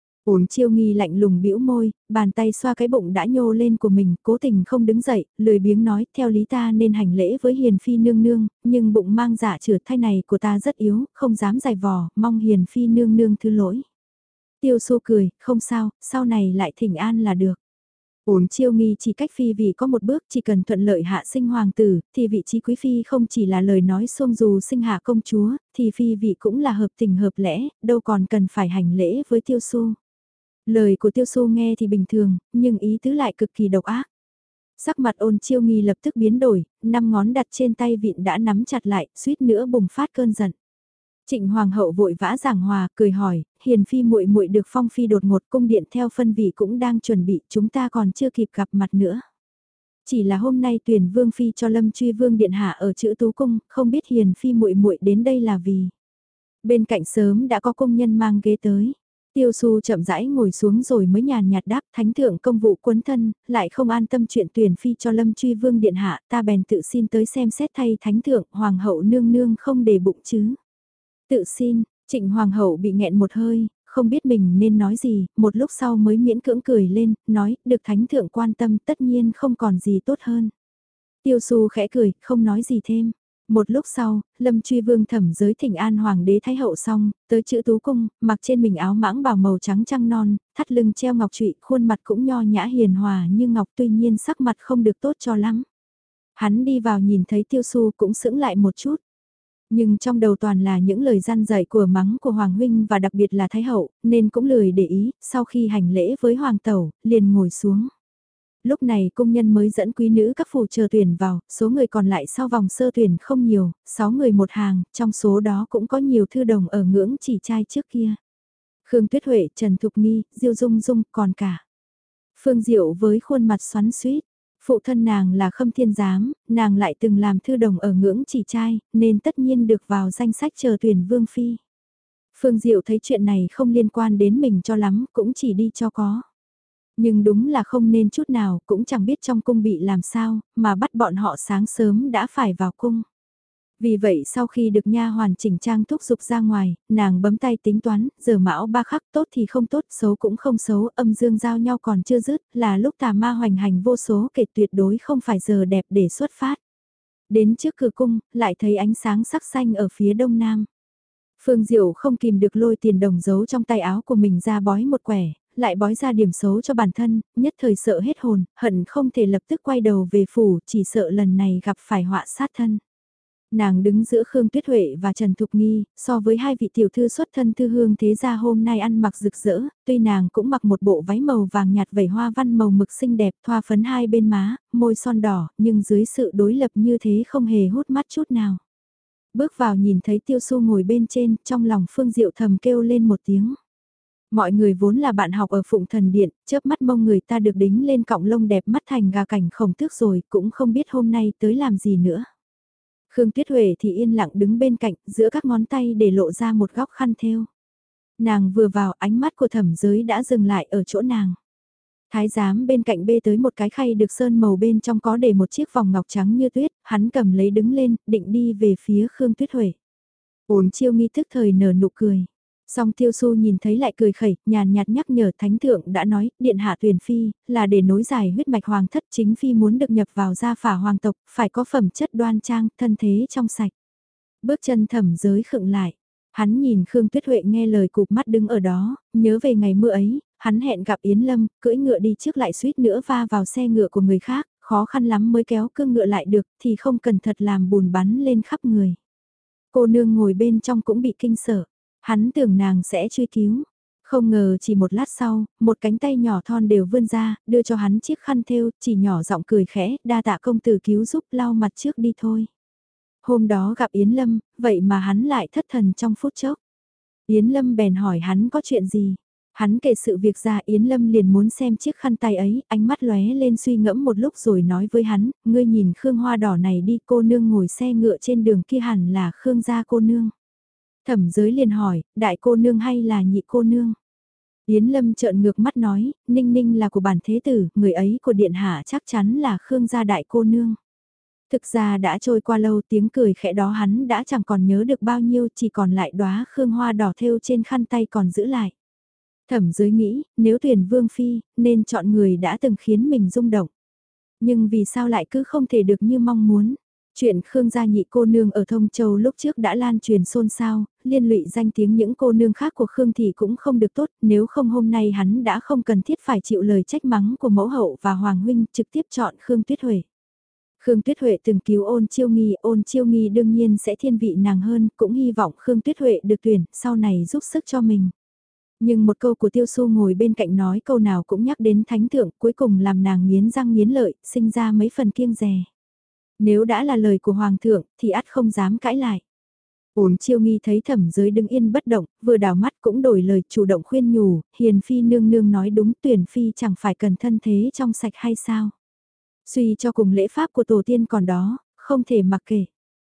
Ôn Chiêu Nghi lạnh lùng bĩu môi, bàn tay xoa cái bụng đã nhô lên của mình, cố tình không đứng dậy, lười biếng nói, theo lý ta nên hành lễ với hiền phi nương nương, nhưng bụng mang dạ chửa thai này của ta rất yếu, không dám dài vò, mong hiền phi nương nương thứ lỗi. Tiêu Xu cười, không sao, sau này lại thỉnh an là được. Ôn Chiêu Nghi chỉ cách phi vị có một bước, chỉ cần thuận lợi hạ sinh hoàng tử, thì vị trí quý phi không chỉ là lời nói xuông dù sinh hạ công chúa, thì phi vị cũng là hợp tình hợp lẽ, đâu còn cần phải hành lễ với Tiêu Xu. Lời của Tiêu Xu nghe thì bình thường, nhưng ý tứ lại cực kỳ độc ác. Sắc mặt Ôn Chiêu Nghi lập tức biến đổi, năm ngón đặt trên tay vịn đã nắm chặt lại, suýt nữa bùng phát cơn giận. Trịnh Hoàng hậu vội vã giảng hòa, cười hỏi, hiền phi muội muội được phong phi đột ngột, cung điện theo phân vị cũng đang chuẩn bị, chúng ta còn chưa kịp gặp mặt nữa. Chỉ là hôm nay tuyển vương phi cho Lâm Truy Vương điện hạ ở chữ Tú cung, không biết hiền phi muội muội đến đây là vì. Bên cạnh sớm đã có công nhân mang ghế tới. Tiêu Su chậm rãi ngồi xuống rồi mới nhàn nhạt đáp, thánh thượng công vụ quấn thân, lại không an tâm chuyện tuyển phi cho Lâm Truy Vương điện hạ, ta bèn tự xin tới xem xét thay thánh thượng, hoàng hậu nương nương không để bụng chứ. Tự xin, Trịnh hoàng hậu bị nghẹn một hơi, không biết mình nên nói gì, một lúc sau mới miễn cưỡng cười lên, nói, được thánh thượng quan tâm tất nhiên không còn gì tốt hơn. Tiêu Su khẽ cười, không nói gì thêm. Một lúc sau, Lâm Truy Vương thẩm giới thỉnh an hoàng đế thái hậu xong, tới chữ tú cung, mặc trên mình áo mãng bào màu trắng trăng non, thắt lưng treo ngọc trụy, khuôn mặt cũng nho nhã hiền hòa như ngọc, tuy nhiên sắc mặt không được tốt cho lắm. Hắn đi vào nhìn thấy Tiêu Su cũng sững lại một chút. Nhưng trong đầu toàn là những lời gian dạy của mắng của Hoàng Huynh và đặc biệt là Thái Hậu, nên cũng lười để ý, sau khi hành lễ với Hoàng Tẩu, liền ngồi xuống. Lúc này công nhân mới dẫn quý nữ các phù chờ tuyển vào, số người còn lại sau vòng sơ tuyển không nhiều, 6 người một hàng, trong số đó cũng có nhiều thư đồng ở ngưỡng chỉ trai trước kia. Khương Tuyết Huệ, Trần Thục Nghi, Diêu Dung Dung, còn cả. Phương Diệu với khuôn mặt xoắn xuýt. Phụ thân nàng là Khâm Thiên Giám, nàng lại từng làm thư đồng ở ngưỡng chỉ trai, nên tất nhiên được vào danh sách chờ tuyển Vương Phi. Phương Diệu thấy chuyện này không liên quan đến mình cho lắm, cũng chỉ đi cho có. Nhưng đúng là không nên chút nào, cũng chẳng biết trong cung bị làm sao, mà bắt bọn họ sáng sớm đã phải vào cung. Vì vậy sau khi được nha hoàn chỉnh trang thúc giục ra ngoài, nàng bấm tay tính toán, giờ mão ba khắc tốt thì không tốt, xấu cũng không xấu, âm dương giao nhau còn chưa dứt, là lúc tà ma hoành hành vô số kể tuyệt đối không phải giờ đẹp để xuất phát. Đến trước cửa cung, lại thấy ánh sáng sắc xanh ở phía đông nam. Phương Diệu không kìm được lôi tiền đồng giấu trong tay áo của mình ra bói một quẻ, lại bói ra điểm xấu cho bản thân, nhất thời sợ hết hồn, hận không thể lập tức quay đầu về phủ, chỉ sợ lần này gặp phải họa sát thân. Nàng đứng giữa Khương Tuyết Huệ và Trần Thục Nghi, so với hai vị tiểu thư xuất thân thư hương thế gia hôm nay ăn mặc rực rỡ, tuy nàng cũng mặc một bộ váy màu vàng nhạt vẩy hoa văn màu mực xinh đẹp, thoa phấn hai bên má, môi son đỏ, nhưng dưới sự đối lập như thế không hề hút mắt chút nào. Bước vào nhìn thấy Tiêu Su ngồi bên trên, trong lòng Phương Diệu thầm kêu lên một tiếng. Mọi người vốn là bạn học ở Phụng Thần Điện, chớp mắt mong người ta được đính lên cọng lông đẹp mắt thành gà cảnh khổng tước rồi, cũng không biết hôm nay tới làm gì nữa. Khương Tuyết Huệ thì yên lặng đứng bên cạnh, giữa các ngón tay để lộ ra một góc khăn thêu. Nàng vừa vào, ánh mắt của Thẩm Giới đã dừng lại ở chỗ nàng. Thái giám bên cạnh bê tới một cái khay được sơn màu bên trong có để một chiếc vòng ngọc trắng như tuyết, hắn cầm lấy đứng lên, định đi về phía Khương Tuyết Huệ. Ổn chiêu nghi thức thời nở nụ cười. Song Tiêu Su nhìn thấy lại cười khẩy, nhàn nhạt nhắc nhở Thánh Thượng đã nói, Điện Hạ Tuyền Phi, là để nối dài huyết mạch hoàng thất, chính Phi muốn được nhập vào gia phả hoàng tộc, phải có phẩm chất đoan trang, thân thế trong sạch. Bước chân Thẩm Giới khựng lại. Hắn nhìn Khương Tuyết Huệ nghe lời cụp mắt đứng ở đó, nhớ về ngày mưa ấy, hắn hẹn gặp Yến Lâm, cưỡi ngựa đi trước lại suýt nữa va vào xe ngựa của người khác, khó khăn lắm mới kéo cương ngựa lại được, thì không cần thật làm bùn bắn lên khắp người. Cô nương ngồi bên trong cũng bị kinh sợ. Hắn tưởng nàng sẽ truy cứu. Không ngờ chỉ một lát sau, một cánh tay nhỏ thon đều vươn ra, đưa cho hắn chiếc khăn thêu, chỉ nhỏ giọng cười khẽ, đa tạ công tử cứu giúp lau mặt trước đi thôi. Hôm đó gặp Yến Lâm, vậy mà hắn lại thất thần trong phút chốc. Yến Lâm bèn hỏi hắn có chuyện gì. Hắn kể sự việc ra Yến Lâm liền muốn xem chiếc khăn tay ấy, ánh mắt lóe lên suy ngẫm một lúc rồi nói với hắn, ngươi nhìn Khương Hoa Đỏ này đi, cô nương ngồi xe ngựa trên đường kia hẳn là Khương gia cô nương. Thẩm Giới liền hỏi, đại cô nương hay là nhị cô nương? Yến Lâm trợn ngược mắt nói, Ninh Ninh là của bản thế tử, người ấy của điện hạ chắc chắn là Khương gia đại cô nương. Thực ra đã trôi qua lâu tiếng cười khẽ đó hắn đã chẳng còn nhớ được bao nhiêu, chỉ còn lại đóa Khương Hoa Đỏ thêu trên khăn tay còn giữ lại. Thẩm Giới nghĩ, nếu tuyển Vương Phi, nên chọn người đã từng khiến mình rung động. Nhưng vì sao lại cứ không thể được như mong muốn? Chuyện Khương gia nhị cô nương ở Thông Châu lúc trước đã lan truyền xôn xao, liên lụy danh tiếng những cô nương khác của Khương thì cũng không được tốt, nếu không hôm nay hắn đã không cần thiết phải chịu lời trách mắng của mẫu hậu và Hoàng huynh trực tiếp chọn Khương Tuyết Huệ. Khương Tuyết Huệ từng cứu Ôn Chiêu Nghi đương nhiên sẽ thiên vị nàng hơn, cũng hy vọng Khương Tuyết Huệ được tuyển, sau này giúp sức cho mình. Nhưng một câu của Tiêu Su ngồi bên cạnh nói câu nào cũng nhắc đến thánh thượng, cuối cùng làm nàng nghiến răng nghiến lợi, sinh ra mấy phần kiêng dè. Nếu đã là lời của Hoàng thượng, thì ắt không dám cãi lại. Ổn Chiêu Nghi thấy Thẩm Giới đứng yên bất động, vừa đảo mắt cũng đổi lời chủ động khuyên nhủ, Hiền Phi nương nương nói đúng, Tuyển Phi chẳng phải cần thân thế trong sạch hay sao. Suy cho cùng lễ pháp của tổ tiên còn đó, không thể mặc kệ.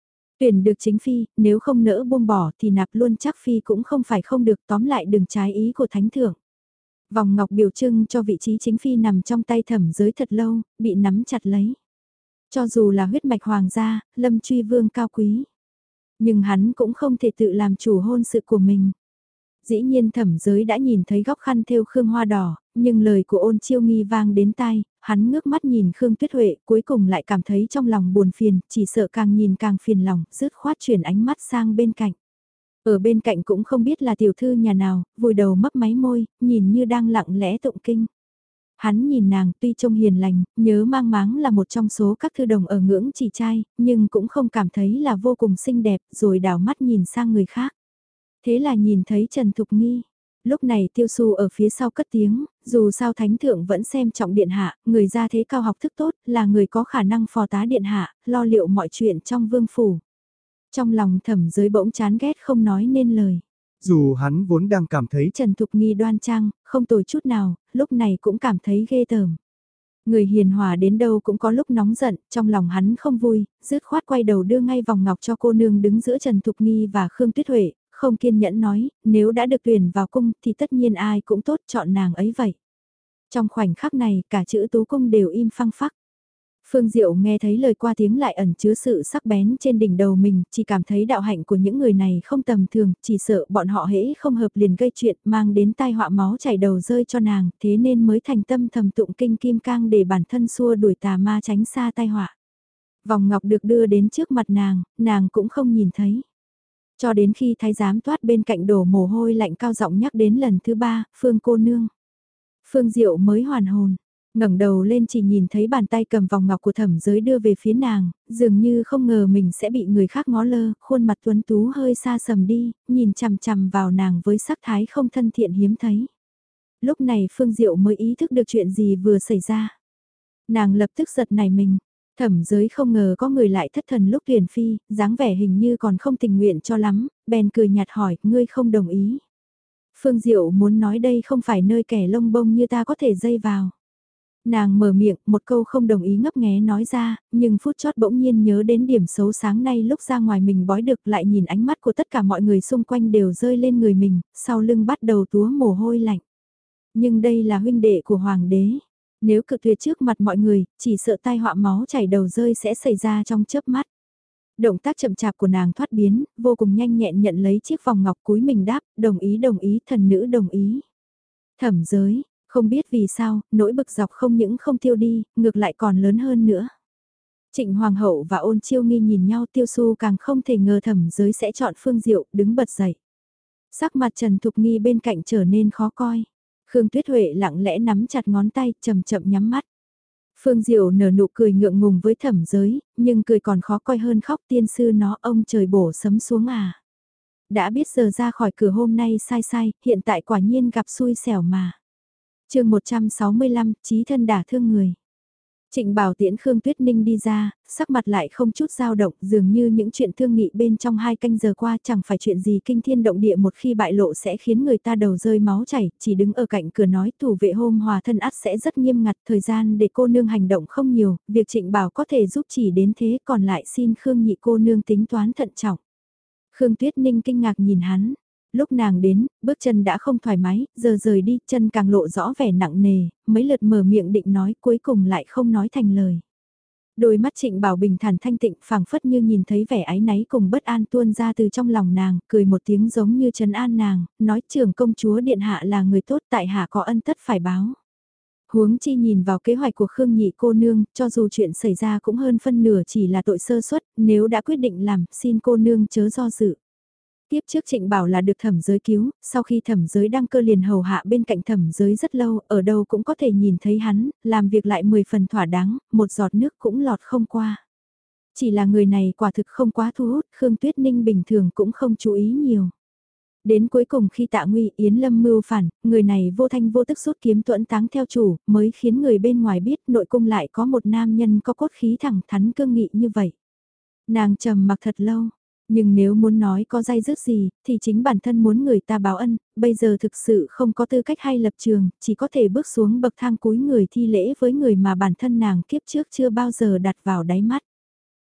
Tuyển được chính phi, nếu không nỡ buông bỏ thì nạp luôn chắc phi cũng không phải không được, tóm lại đừng trái ý của thánh thượng. Vòng ngọc biểu trưng cho vị trí chính phi nằm trong tay Thẩm Giới thật lâu, bị nắm chặt lấy. Cho dù là huyết mạch hoàng gia, Lâm Truy Vương cao quý. Nhưng hắn cũng không thể tự làm chủ hôn sự của mình. Dĩ nhiên Thẩm Giới đã nhìn thấy góc khăn thêu khương hoa đỏ, nhưng lời của Ôn Chiêu Nghi vang đến tai, hắn ngước mắt nhìn Khương Tuyết Huệ, cuối cùng lại cảm thấy trong lòng buồn phiền, chỉ sợ càng nhìn càng phiền lòng, dứt khoát chuyển ánh mắt sang bên cạnh. Ở bên cạnh cũng không biết là tiểu thư nhà nào, vùi đầu mấp máy môi, nhìn như đang lặng lẽ tụng kinh. Hắn nhìn nàng tuy trông hiền lành, nhớ mang máng là một trong số các thư đồng ở ngưỡng chỉ trai, nhưng cũng không cảm thấy là vô cùng xinh đẹp, rồi đảo mắt nhìn sang người khác. Thế là nhìn thấy Trần Thục Nghi. Lúc này Tiêu Xu ở phía sau cất tiếng, dù sao Thánh Thượng vẫn xem trọng Điện Hạ, người ra thế cao học thức tốt, là người có khả năng phò tá Điện Hạ, lo liệu mọi chuyện trong vương phủ. Trong lòng Thẩm Giới bỗng chán ghét không nói nên lời. Dù hắn vốn đang cảm thấy Trần Thục Nghi đoan trang, không tồi chút nào, lúc này cũng cảm thấy ghê tởm. Người hiền hòa đến đâu cũng có lúc nóng giận, trong lòng hắn không vui, dứt khoát quay đầu đưa ngay vòng ngọc cho cô nương đứng giữa Trần Thục Nghi và Khương Tuyết Huệ, không kiên nhẫn nói, nếu đã được tuyển vào cung thì tất nhiên ai cũng tốt chọn nàng ấy vậy. Trong khoảnh khắc này, cả chữ tú cung đều im phăng phắc. Phương Diệu nghe thấy lời qua tiếng lại ẩn chứa sự sắc bén trên đỉnh đầu mình, chỉ cảm thấy đạo hạnh của những người này không tầm thường, chỉ sợ bọn họ hễ không hợp liền gây chuyện, mang đến tai họa máu chảy đầu rơi cho nàng, thế nên mới thành tâm thầm tụng kinh kim cang để bản thân xua đuổi tà ma tránh xa tai họa. Vòng ngọc được đưa đến trước mặt nàng cũng không nhìn thấy. Cho đến khi thái giám toát bên cạnh đổ mồ hôi lạnh cao giọng nhắc đến lần thứ ba, Phương cô nương. Phương Diệu mới hoàn hồn, ngẩng đầu lên chỉ nhìn thấy bàn tay cầm vòng ngọc của Thẩm Giới đưa về phía nàng, dường như không ngờ mình sẽ bị người khác ngó lơ, khuôn mặt tuấn tú hơi xa sầm đi, nhìn chằm chằm vào nàng với sắc thái không thân thiện hiếm thấy. Lúc này Phương Diệu mới ý thức được chuyện gì vừa xảy ra. Nàng lập tức giật nảy mình. Thẩm Giới không ngờ có người lại thất thần lúc tuyển phi, dáng vẻ hình như còn không tình nguyện cho lắm, bèn cười nhạt hỏi, ngươi không đồng ý. Phương Diệu muốn nói đây không phải nơi kẻ lông bông như ta có thể dây vào. Nàng mở miệng, một câu không đồng ý ngấp nghé nói ra, nhưng phút chót bỗng nhiên nhớ đến điểm xấu sáng nay lúc ra ngoài mình bói được lại nhìn ánh mắt của tất cả mọi người xung quanh đều rơi lên người mình, sau lưng bắt đầu túa mồ hôi lạnh. Nhưng đây là huynh đệ của hoàng đế. Nếu cự tuyệt trước mặt mọi người, chỉ sợ tai họa máu chảy đầu rơi sẽ xảy ra trong chớp mắt. Động tác chậm chạp của nàng thoát biến, vô cùng nhanh nhẹn nhận lấy chiếc vòng ngọc cúi mình đáp, đồng ý, thần nữ đồng ý. Thẩm Giới, không biết vì sao, nỗi bực dọc không những không tiêu đi, ngược lại còn lớn hơn nữa. Trịnh Hoàng hậu và Ôn Chiêu Nghi nhìn nhau, Tiêu Xu càng không thể ngờ Thẩm Giới sẽ chọn Phương Diệu, đứng bật dậy. Sắc mặt Trần Thục Nghi bên cạnh trở nên khó coi. Khương Tuyết Huệ lặng lẽ nắm chặt ngón tay, chậm chậm nhắm mắt. Phương Diệu nở nụ cười ngượng ngùng với Thẩm Giới, nhưng cười còn khó coi hơn khóc, tiên sư nó, ông trời bổ sấm xuống à. Đã biết giờ ra khỏi cửa hôm nay sai, hiện tại quả nhiên gặp xui xẻo mà. Chương 165, chí thân đả thương người. Trịnh Bảo tiễn Khương Tuyết Ninh đi ra, sắc mặt lại không chút dao động, dường như những chuyện thương nghị bên trong 2 canh giờ qua chẳng phải chuyện gì kinh thiên động địa, một khi bại lộ sẽ khiến người ta đầu rơi máu chảy, chỉ đứng ở cạnh cửa nói thủ vệ hôm hòa thân ắt sẽ rất nghiêm ngặt, thời gian để cô nương hành động không nhiều, việc Trịnh Bảo có thể giúp chỉ đến thế, còn lại xin Khương nhị cô nương tính toán thận trọng. Khương Tuyết Ninh kinh ngạc nhìn hắn. Lúc nàng đến, bước chân đã không thoải mái, giờ rời đi, chân càng lộ rõ vẻ nặng nề, mấy lượt mở miệng định nói, cuối cùng lại không nói thành lời. Đôi mắt Trịnh Bảo bình thản thanh tịnh, phảng phất như nhìn thấy vẻ áy náy cùng bất an tuôn ra từ trong lòng nàng, cười một tiếng giống như trấn an nàng, nói trưởng công chúa điện hạ là người tốt, tại hạ có ân tất phải báo. Huống chi nhìn vào kế hoạch của Khương nhị cô nương, cho dù chuyện xảy ra cũng hơn phân nửa chỉ là tội sơ suất, nếu đã quyết định làm, xin cô nương chớ do dự. Tiếp trước Trịnh Bảo là được Thẩm Giới cứu, sau khi Thẩm Giới đăng cơ liền hầu hạ bên cạnh Thẩm Giới rất lâu, ở đâu cũng có thể nhìn thấy hắn, làm việc lại 10 phần thỏa đáng, một giọt nước cũng lọt không qua. Chỉ là người này quả thực không quá thu hút, Khương Tuyết Ninh bình thường cũng không chú ý nhiều. Đến cuối cùng khi Tạ Nguy Yến Lâm mưu phản, người này vô thanh vô tức rút kiếm tuẫn táng theo chủ, mới khiến người bên ngoài biết nội cung lại có một nam nhân có cốt khí thẳng thắn cương nghị như vậy. Nàng trầm mặc thật lâu. Nhưng nếu muốn nói có dai dứt gì, thì chính bản thân muốn người ta báo ân, bây giờ thực sự không có tư cách hay lập trường, chỉ có thể bước xuống bậc thang cúi người thi lễ với người mà bản thân nàng kiếp trước chưa bao giờ đặt vào đáy mắt.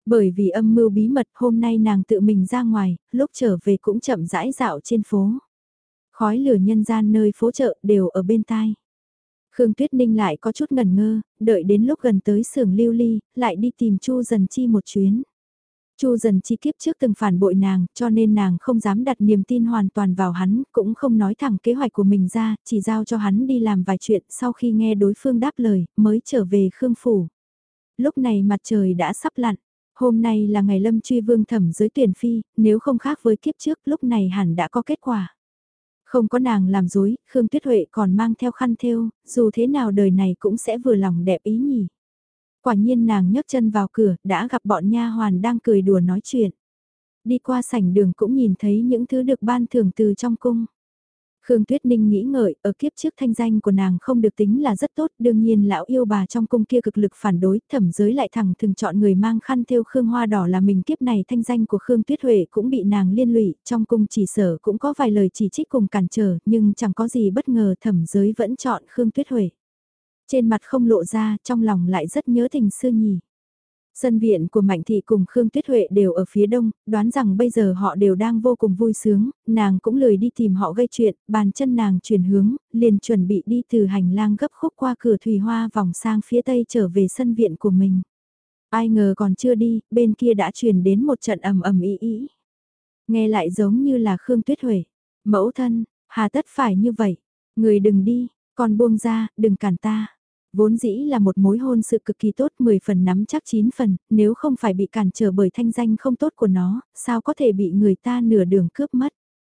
Bởi vì âm mưu bí mật hôm nay nàng tự mình ra ngoài, lúc trở về cũng chậm rãi dạo trên phố. Khói lửa nhân gian nơi phố chợ đều ở bên tai. Khương Tuyết Ninh lại có chút ngần ngơ, đợi đến lúc gần tới xưởng Lưu Ly, lại đi tìm Chu Dần Chi một chuyến. Chu Dần Chi kiếp trước từng phản bội nàng, cho nên nàng không dám đặt niềm tin hoàn toàn vào hắn, cũng không nói thẳng kế hoạch của mình ra, chỉ giao cho hắn đi làm vài chuyện, sau khi nghe đối phương đáp lời, mới trở về Khương Phủ. Lúc này mặt trời đã sắp lặn, hôm nay là ngày Lâm Truy Vương thẩm giới tuyển phi, nếu không khác với kiếp trước, lúc này hẳn đã có kết quả. Không có nàng làm dối, Khương Tuyết Huệ còn mang theo khăn thêu, dù thế nào đời này cũng sẽ vừa lòng đẹp ý nhỉ. Quả nhiên nàng nhấc chân vào cửa, đã gặp bọn nha hoàn đang cười đùa nói chuyện. Đi qua sảnh đường cũng nhìn thấy những thứ được ban thưởng từ trong cung. Khương Tuyết Ninh nghĩ ngợi, ở kiếp trước thanh danh của nàng không được tính là rất tốt, đương nhiên lão yêu bà trong cung kia cực lực phản đối, thẩm giới lại thẳng thường chọn người mang khăn thêu Khương Hoa Đỏ là mình, kiếp này thanh danh của Khương Tuyết Huệ cũng bị nàng liên lụy, trong cung chỉ sở cũng có vài lời chỉ trích cùng cản trở, nhưng chẳng có gì bất ngờ thẩm giới vẫn chọn Khương Tuyết Huệ. Trên mặt không lộ ra, trong lòng lại rất nhớ tình xưa nhỉ. Sân viện của Mạnh Thị cùng Khương Tuyết Huệ đều ở phía đông, đoán rằng bây giờ họ đều đang vô cùng vui sướng, nàng cũng lười đi tìm họ gây chuyện, bàn chân nàng chuyển hướng, liền chuẩn bị đi từ hành lang gấp khúc qua cửa thủy hoa vòng sang phía tây trở về sân viện của mình. Ai ngờ còn chưa đi, bên kia đã truyền đến một trận ầm ầm ý ý. Nghe lại giống như là Khương Tuyết Huệ. Mẫu thân, hà tất phải như vậy, người đừng đi, con buông ra, đừng cản ta. Vốn dĩ là một mối hôn sự cực kỳ tốt 10 phần nắm chắc 9 phần, nếu không phải bị cản trở bởi thanh danh không tốt của nó, sao có thể bị người ta nửa đường cướp mất.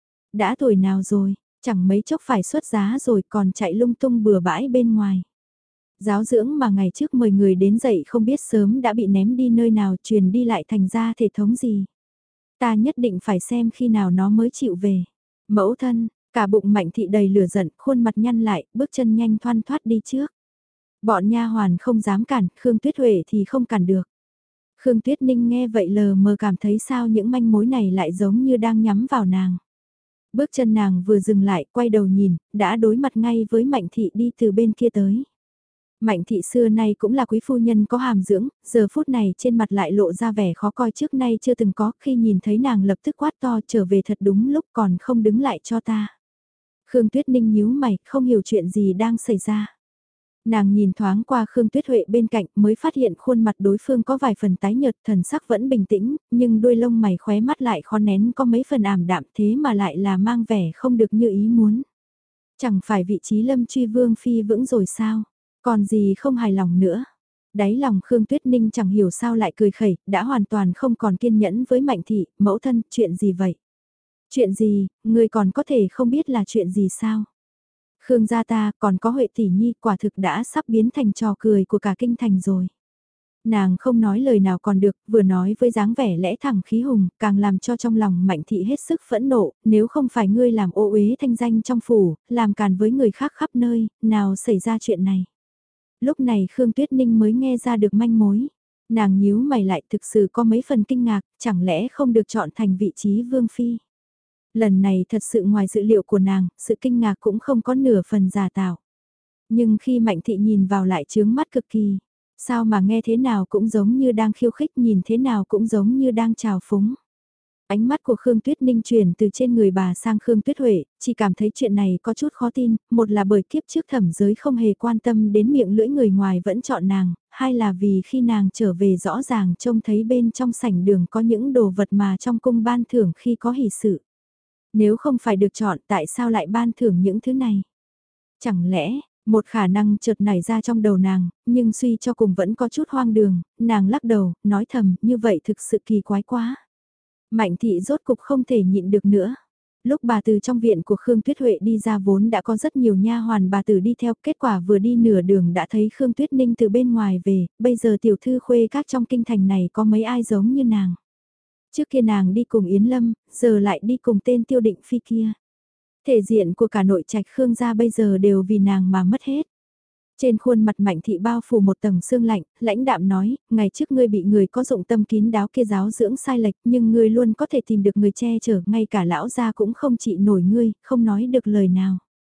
Đã tuổi nào rồi, chẳng mấy chốc phải xuất giá rồi còn chạy lung tung bừa bãi bên ngoài. Giáo dưỡng mà ngày trước mời người đến dậy không biết sớm đã bị ném đi nơi nào truyền đi lại thành ra thể thống gì. Ta nhất định phải xem khi nào nó mới chịu về. Mẫu thân, cả bụng Mạnh Thị đầy lửa giận, khuôn mặt nhăn lại, bước chân nhanh thoăn thoát đi trước. Bọn nha hoàn không dám cản, Khương Tuyết Huệ thì không cản được. Khương Tuyết Ninh nghe vậy lờ mờ cảm thấy sao những manh mối này lại giống như đang nhắm vào nàng. Bước chân nàng vừa dừng lại, quay đầu nhìn, đã đối mặt ngay với Mạnh Thị đi từ bên kia tới. Mạnh Thị xưa nay cũng là quý phu nhân có hàm dưỡng, giờ phút này trên mặt lại lộ ra vẻ khó coi trước nay chưa từng có, khi nhìn thấy nàng lập tức quát to trở về thật đúng lúc còn không đứng lại cho ta. Khương Tuyết Ninh nhíu mày, không hiểu chuyện gì đang xảy ra. Nàng nhìn thoáng qua Khương Tuyết Huệ bên cạnh mới phát hiện khuôn mặt đối phương có vài phần tái nhợt, thần sắc vẫn bình tĩnh, nhưng đuôi lông mày khóe mắt lại khó nén có mấy phần ảm đạm, thế mà lại là mang vẻ không được như ý muốn. Chẳng phải vị trí Lâm Truy Vương phi vững rồi sao, còn gì không hài lòng nữa. Đáy lòng Khương Tuyết Ninh chẳng hiểu sao lại cười khẩy, đã hoàn toàn không còn kiên nhẫn với Mạnh Thị, mẫu thân, chuyện gì vậy? Chuyện gì, người còn có thể không biết là chuyện gì sao? Khương gia ta còn có Huệ tỷ nhi quả thực đã sắp biến thành trò cười của cả kinh thành rồi. Nàng không nói lời nào còn được, vừa nói với dáng vẻ lẽ thẳng khí hùng, càng làm cho trong lòng Mạnh Thị hết sức phẫn nộ, nếu không phải ngươi làm ô uế thanh danh trong phủ, làm càn với người khác khắp nơi, nào xảy ra chuyện này. Lúc này Khương Tuyết Ninh mới nghe ra được manh mối. Nàng nhíu mày lại thực sự có mấy phần kinh ngạc, chẳng lẽ không được chọn thành vị trí vương phi. Lần này thật sự ngoài dự liệu của nàng, sự kinh ngạc cũng không có nửa phần giả tạo. Nhưng khi Mạnh Thị nhìn vào lại chướng mắt cực kỳ, sao mà nghe thế nào cũng giống như đang khiêu khích, nhìn thế nào cũng giống như đang chào phúng. Ánh mắt của Khương Tuyết Ninh chuyển từ trên người bà sang Khương Tuyết Huệ, chỉ cảm thấy chuyện này có chút khó tin, một là bởi kiếp trước thẩm giới không hề quan tâm đến miệng lưỡi người ngoài vẫn chọn nàng, hai là vì khi nàng trở về rõ ràng trông thấy bên trong sảnh đường có những đồ vật mà trong cung ban thưởng khi có hỷ sự. Nếu không phải được chọn tại sao lại ban thưởng những thứ này? Chẳng lẽ, một khả năng chợt nảy ra trong đầu nàng, nhưng suy cho cùng vẫn có chút hoang đường, nàng lắc đầu, nói thầm, như vậy thực sự kỳ quái quá. Mạnh Thị rốt cục không thể nhịn được nữa. Lúc bà từ trong viện của Khương Tuyết Huệ đi ra vốn đã có rất nhiều nha hoàn bà tử đi theo, kết quả vừa đi nửa đường đã thấy Khương Tuyết Ninh từ bên ngoài về, bây giờ tiểu thư khuê các trong kinh thành này có mấy ai giống như nàng. Trước kia nàng đi cùng Yến Lâm, giờ lại đi cùng tên Tiêu Định Phi kia. Thể diện của cả nội trạch Khương gia bây giờ đều vì nàng mà mất hết. Trên khuôn mặt Mạnh Thị bao phủ một tầng sương lạnh, lãnh đạm nói, ngày trước ngươi bị người có dụng tâm kín đáo kia giáo dưỡng sai lệch, nhưng ngươi luôn có thể tìm được người che chở, ngay cả lão gia cũng không trị nổi ngươi, không nói được lời nào.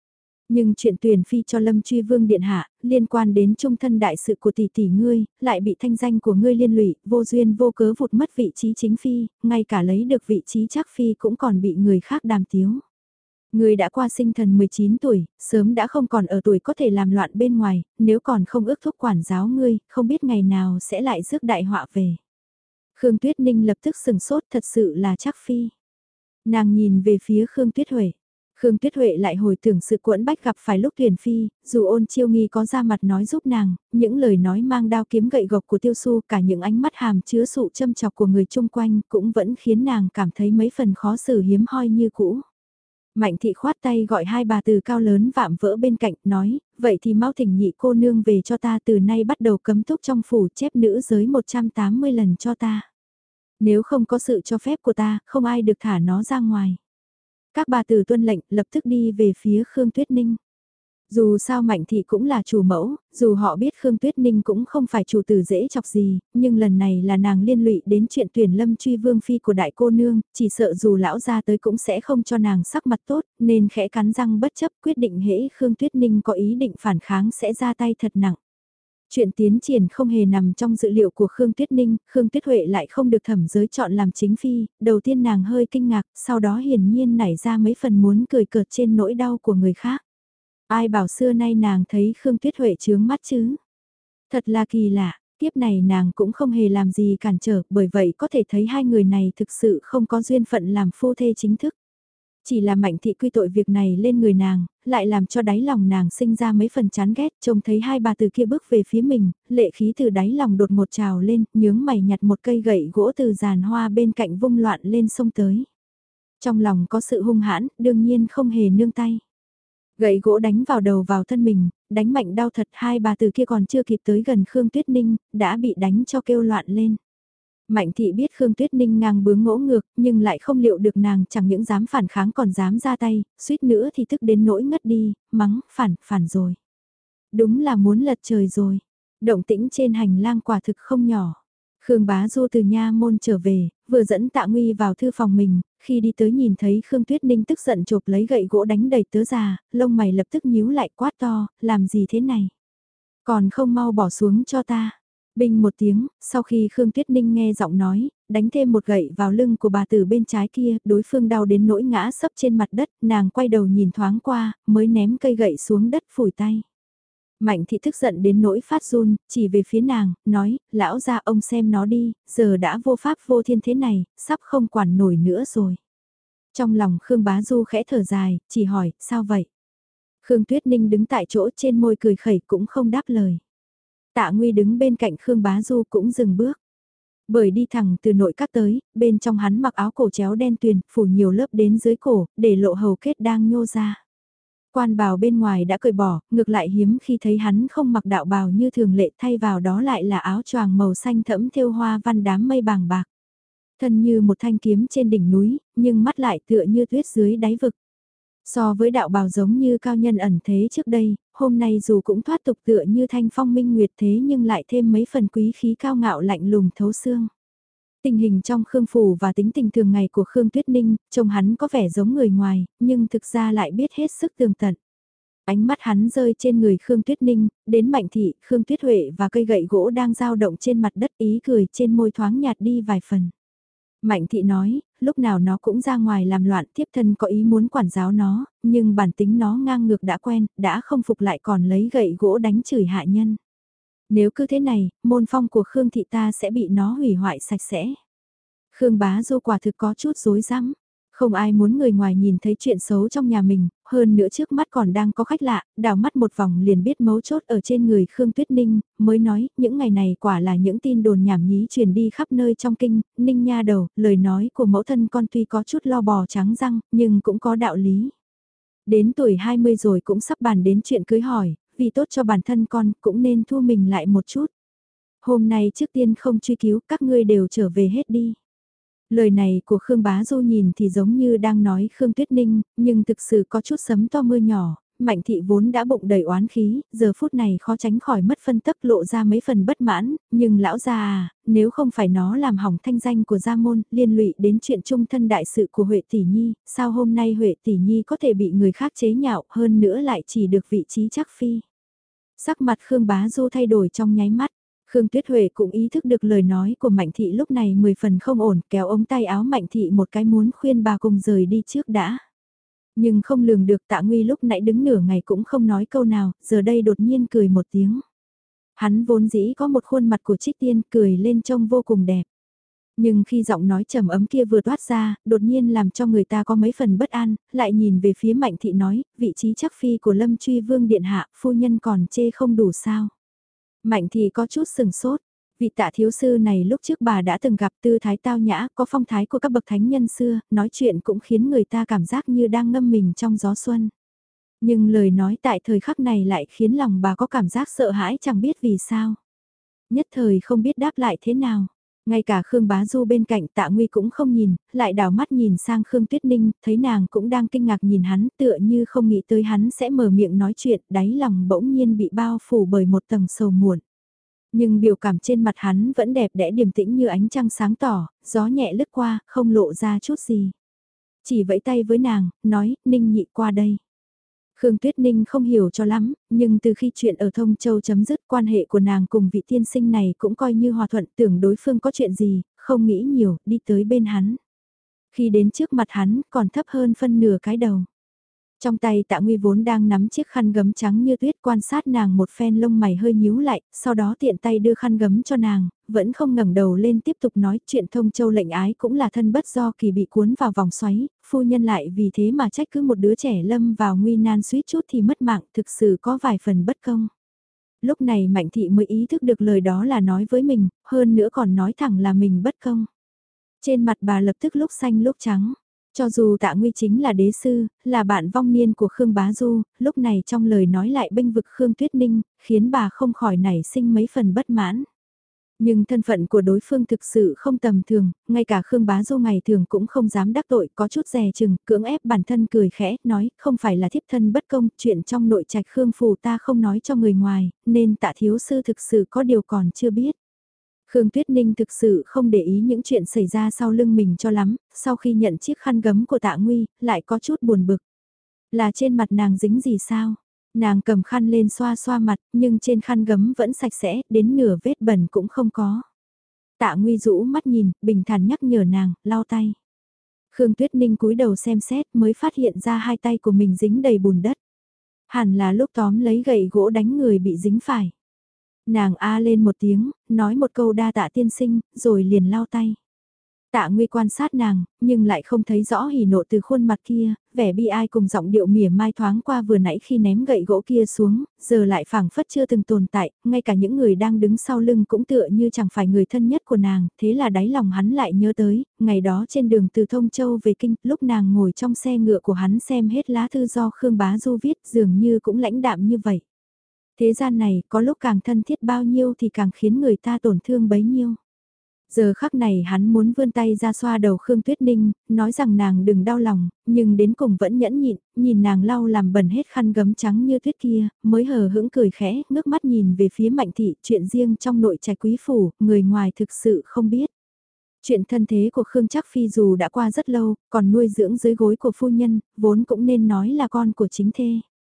Nhưng chuyện tuyển phi cho Lâm Truy Vương điện hạ, liên quan đến trung thân đại sự của tỷ tỷ ngươi, lại bị thanh danh của ngươi liên lụy, vô duyên vô cớ vụt mất vị trí chính phi, ngay cả lấy được vị trí chắc phi cũng còn bị người khác đàm tiếu. Ngươi đã qua sinh thần 19 tuổi, sớm đã không còn ở tuổi có thể làm loạn bên ngoài, nếu còn không ước thúc quản giáo ngươi, không biết ngày nào sẽ lại rước đại họa về. Khương Tuyết Ninh lập tức sừng sốt, thật sự là chắc phi. Nàng nhìn về phía Khương Tuyết Huệ. Khương Tuyết Huệ lại hồi tưởng sự quẫn bách gặp phải lúc tuyển phi, dù Ôn Chiêu Nghi có ra mặt nói giúp nàng, những lời nói mang đao kiếm gậy gộc của Tiêu Xu, cả những ánh mắt hàm chứa sụ châm chọc của người chung quanh cũng vẫn khiến nàng cảm thấy mấy phần khó xử hiếm hoi như cũ. Mạnh thị khoát tay gọi hai bà từ cao lớn vạm vỡ bên cạnh, nói, vậy thì mau thỉnh nhị cô nương về cho ta, từ nay bắt đầu cấm túc trong phủ, chép nữ giới 180 lần cho ta. Nếu không có sự cho phép của ta, không ai được thả nó ra ngoài. Các bà tử tuân lệnh, lập tức đi về phía Khương Tuyết Ninh. Dù sao Mạnh Thị cũng là chủ mẫu, dù họ biết Khương Tuyết Ninh cũng không phải chủ tử dễ chọc gì, nhưng lần này là nàng liên lụy đến chuyện tuyển Lâm Truy Vương phi của đại cô nương, chỉ sợ dù lão ra tới cũng sẽ không cho nàng sắc mặt tốt, nên khẽ cắn răng bất chấp quyết định hễ Khương Tuyết Ninh có ý định phản kháng sẽ ra tay thật nặng. Chuyện tiến triển không hề nằm trong dự liệu của Khương Tuyết Ninh, Khương Tuyết Huệ lại không được thẩm giới chọn làm chính phi, đầu tiên nàng hơi kinh ngạc, sau đó hiển nhiên nảy ra mấy phần muốn cười cợt trên nỗi đau của người khác. Ai bảo xưa nay nàng thấy Khương Tuyết Huệ chướng mắt chứ? Thật là kỳ lạ, tiếp này nàng cũng không hề làm gì cản trở, bởi vậy có thể thấy hai người này thực sự không có duyên phận làm phu thê chính thức. Chỉ là Mạnh Thị quy tội việc này lên người nàng, lại làm cho đáy lòng nàng sinh ra mấy phần chán ghét, trông thấy hai bà từ kia bước về phía mình, lệ khí từ đáy lòng đột một trào lên, nhướng mày nhặt một cây gậy gỗ từ giàn hoa bên cạnh vung loạn lên sông tới. Trong lòng có sự hung hãn, đương nhiên không hề nương tay. Gậy gỗ đánh vào đầu vào thân mình, đánh mạnh đau thật, hai bà từ kia còn chưa kịp tới gần Khương Tuyết Ninh, đã bị đánh cho kêu loạn lên. Mạnh thị biết Khương Tuyết Ninh ngang bướng ngỗ ngược, nhưng lại không liệu được nàng chẳng những dám phản kháng còn dám ra tay, suýt nữa thì tức đến nỗi ngất đi, mắng, phản rồi. Đúng là muốn lật trời rồi. Động tĩnh trên hành lang quả thực không nhỏ. Khương Bá Du từ nha môn trở về, vừa dẫn Tạ Nguy vào thư phòng mình, khi đi tới nhìn thấy Khương Tuyết Ninh tức giận chộp lấy gậy gỗ đánh đầy tớ già, lông mày lập tức nhíu lại quát to, làm gì thế này? Còn không mau bỏ xuống cho ta. Bình một tiếng, sau khi Khương Tuyết Ninh nghe giọng nói, đánh thêm một gậy vào lưng của bà tử bên trái kia, đối phương đau đến nỗi ngã sấp trên mặt đất, nàng quay đầu nhìn thoáng qua, mới ném cây gậy xuống đất phủi tay. Mạnh thị tức giận đến nỗi phát run, chỉ về phía nàng, nói, lão gia ông xem nó đi, giờ đã vô pháp vô thiên thế này, sắp không quản nổi nữa rồi. Trong lòng Khương Bá Du khẽ thở dài, chỉ hỏi, sao vậy? Khương Tuyết Ninh đứng tại chỗ trên môi cười khẩy cũng không đáp lời. Tạ Nguy đứng bên cạnh Khương Bá Du cũng dừng bước. Bởi đi thẳng từ nội các tới, bên trong hắn mặc áo cổ chéo đen tuyền, phủ nhiều lớp đến dưới cổ, để lộ hầu kết đang nhô ra. Quan bào bên ngoài đã cởi bỏ, ngược lại hiếm khi thấy hắn không mặc đạo bào như thường lệ, thay vào đó lại là áo choàng màu xanh thẫm thêu hoa văn đám mây bàng bạc. Thân như một thanh kiếm trên đỉnh núi, nhưng mắt lại tựa như tuyết dưới đáy vực. So với đạo bào giống như cao nhân ẩn thế trước đây, hôm nay dù cũng thoát tục tựa như thanh phong minh nguyệt thế nhưng lại thêm mấy phần quý khí cao ngạo lạnh lùng thấu xương. Tình hình trong Khương Phủ và tính tình thường ngày của Khương Tuyết Ninh, trông hắn có vẻ giống người ngoài, nhưng thực ra lại biết hết sức tường tận. Ánh mắt hắn rơi trên người Khương Tuyết Ninh, đến Mạnh Thị, Khương Tuyết Huệ và cây gậy gỗ đang dao động trên mặt đất, ý cười trên môi thoáng nhạt đi vài phần. Mạnh Thị nói, lúc nào nó cũng ra ngoài làm loạn, thiếp thân có ý muốn quản giáo nó, nhưng bản tính nó ngang ngược đã quen, đã không phục lại còn lấy gậy gỗ đánh chửi hạ nhân. Nếu cứ thế này, môn phong của Khương Thị ta sẽ bị nó hủy hoại sạch sẽ. Khương Bá Du quả thực có chút rối rắm. Không ai muốn người ngoài nhìn thấy chuyện xấu trong nhà mình, hơn nữa trước mắt còn đang có khách lạ, đào mắt một vòng liền biết mấu chốt ở trên người Khương Tuyết Ninh, mới nói, những ngày này quả là những tin đồn nhảm nhí truyền đi khắp nơi trong kinh, Ninh nha đầu, lời nói của mẫu thân con tuy có chút lo bò trắng răng, nhưng cũng có đạo lý. Đến tuổi 20 rồi cũng sắp bàn đến chuyện cưới hỏi, vì tốt cho bản thân con cũng nên thu mình lại một chút. Hôm nay trước tiên không truy cứu, các ngươi đều trở về hết đi. Lời này của Khương Bá Du nhìn thì giống như đang nói Khương Tuyết Ninh, nhưng thực sự có chút sấm to mưa nhỏ, Mạnh thị vốn đã bụng đầy oán khí, giờ phút này khó tránh khỏi mất phân tấp lộ ra mấy phần bất mãn, nhưng lão già à, nếu không phải nó làm hỏng thanh danh của gia môn, liên lụy đến chuyện trung thân đại sự của Huệ Tỷ Nhi, sao hôm nay Huệ Tỷ Nhi có thể bị người khác chế nhạo hơn nữa lại chỉ được vị trí chắc phi. Sắc mặt Khương Bá Du thay đổi trong nháy mắt. Khương Tuyết Huệ cũng ý thức được lời nói của Mạnh Thị lúc này 10 phần không ổn, kéo ống tay áo Mạnh Thị một cái muốn khuyên bà cùng rời đi trước đã. Nhưng không lường được Tạ Nguy lúc nãy đứng nửa ngày cũng không nói câu nào, giờ đây đột nhiên cười một tiếng. Hắn vốn dĩ có một khuôn mặt của Trích Tiên cười lên trông vô cùng đẹp. Nhưng khi giọng nói trầm ấm kia vừa toát ra, đột nhiên làm cho người ta có mấy phần bất an, lại nhìn về phía Mạnh Thị nói, vị trí chắc phi của Lâm Truy Vương Điện Hạ, phu nhân còn chê không đủ sao. Mạnh Thị có chút sừng sốt, vị Tạ thiếu sư này lúc trước bà đã từng gặp tư thái tao nhã, có phong thái của các bậc thánh nhân xưa, nói chuyện cũng khiến người ta cảm giác như đang ngâm mình trong gió xuân. Nhưng lời nói tại thời khắc này lại khiến lòng bà có cảm giác sợ hãi chẳng biết vì sao. Nhất thời không biết đáp lại thế nào. Ngay cả Khương Bá Du bên cạnh Tạ Nguy cũng không nhìn, lại đảo mắt nhìn sang Khương Tuyết Ninh, thấy nàng cũng đang kinh ngạc nhìn hắn tựa như không nghĩ tới hắn sẽ mở miệng nói chuyện, đáy lòng bỗng nhiên bị bao phủ bởi một tầng sầu muộn. Nhưng biểu cảm trên mặt hắn vẫn đẹp đẽ điềm tĩnh như ánh trăng sáng tỏ, gió nhẹ lướt qua, không lộ ra chút gì. Chỉ vẫy tay với nàng, nói, Ninh nhị qua đây. Khương Tuyết Ninh không hiểu cho lắm, nhưng từ khi chuyện ở Thông Châu chấm dứt quan hệ của nàng cùng vị tiên sinh này cũng coi như hòa thuận, tưởng đối phương có chuyện gì, không nghĩ nhiều, đi tới bên hắn. Khi đến trước mặt hắn, còn thấp hơn phân nửa cái đầu. Trong tay Tạ Nguy vốn đang nắm chiếc khăn gấm trắng như tuyết quan sát nàng một phen lông mày hơi nhíu lại, sau đó tiện tay đưa khăn gấm cho nàng, vẫn không ngẩng đầu lên tiếp tục nói chuyện Thông Châu lệnh ái cũng là thân bất do kỳ bị cuốn vào vòng xoáy, phu nhân lại vì thế mà trách cứ một đứa trẻ lâm vào nguy nan suýt chút thì mất mạng, thực sự có vài phần bất công. Lúc này Mạnh Thị mới ý thức được lời đó là nói với mình, hơn nữa còn nói thẳng là mình bất công. Trên mặt bà lập tức lúc xanh lúc trắng. Cho dù Tạ Nguy chính là đế sư, là bạn vong niên của Khương Bá Du, lúc này trong lời nói lại bênh vực Khương Tuyết Ninh, khiến bà không khỏi nảy sinh mấy phần bất mãn. Nhưng thân phận của đối phương thực sự không tầm thường, ngay cả Khương Bá Du ngày thường cũng không dám đắc tội, có chút dè chừng, cưỡng ép bản thân cười khẽ, nói, không phải là thiếp thân bất công, chuyện trong nội trạch Khương phủ ta không nói cho người ngoài, nên Tạ thiếu sư thực sự có điều còn chưa biết. Khương Tuyết Ninh thực sự không để ý những chuyện xảy ra sau lưng mình cho lắm, sau khi nhận chiếc khăn gấm của Tạ Nguy, lại có chút buồn bực. Là trên mặt nàng dính gì sao? Nàng cầm khăn lên xoa xoa mặt, nhưng trên khăn gấm vẫn sạch sẽ, đến nửa vết bẩn cũng không có. Tạ Nguy rũ mắt nhìn, bình thản nhắc nhở nàng, lau tay. Khương Tuyết Ninh cúi đầu xem xét mới phát hiện ra hai tay của mình dính đầy bùn đất. Hẳn là lúc tóm lấy gậy gỗ đánh người bị dính phải. Nàng a lên một tiếng, nói một câu đa tạ tiên sinh, rồi liền lau tay. Tạ Nguy quan sát nàng, nhưng lại không thấy rõ hỉ nộ từ khuôn mặt kia, vẻ bi ai cùng giọng điệu mỉa mai thoáng qua vừa nãy khi ném gậy gỗ kia xuống, giờ lại phảng phất chưa từng tồn tại, ngay cả những người đang đứng sau lưng cũng tựa như chẳng phải người thân nhất của nàng, thế là đáy lòng hắn lại nhớ tới, ngày đó trên đường từ Thông Châu về Kinh, lúc nàng ngồi trong xe ngựa của hắn xem hết lá thư do Khương Bá Du viết dường như cũng lãnh đạm như vậy. Thế gian này có lúc càng thân thiết bao nhiêu thì càng khiến người ta tổn thương bấy nhiêu. Giờ khắc này hắn muốn vươn tay ra xoa đầu Khương Tuyết Ninh, nói rằng nàng đừng đau lòng, nhưng đến cùng vẫn nhẫn nhịn, nhìn nàng lau làm bẩn hết khăn gấm trắng như tuyết kia, mới hờ hững cười khẽ, ngước mắt nhìn về phía Mạnh Thị, chuyện riêng trong nội trạch quý phủ, người ngoài thực sự không biết. Chuyện thân thế của Khương Trác Phi dù đã qua rất lâu, còn nuôi dưỡng dưới gối của phu nhân, vốn cũng nên nói là con của chính thê.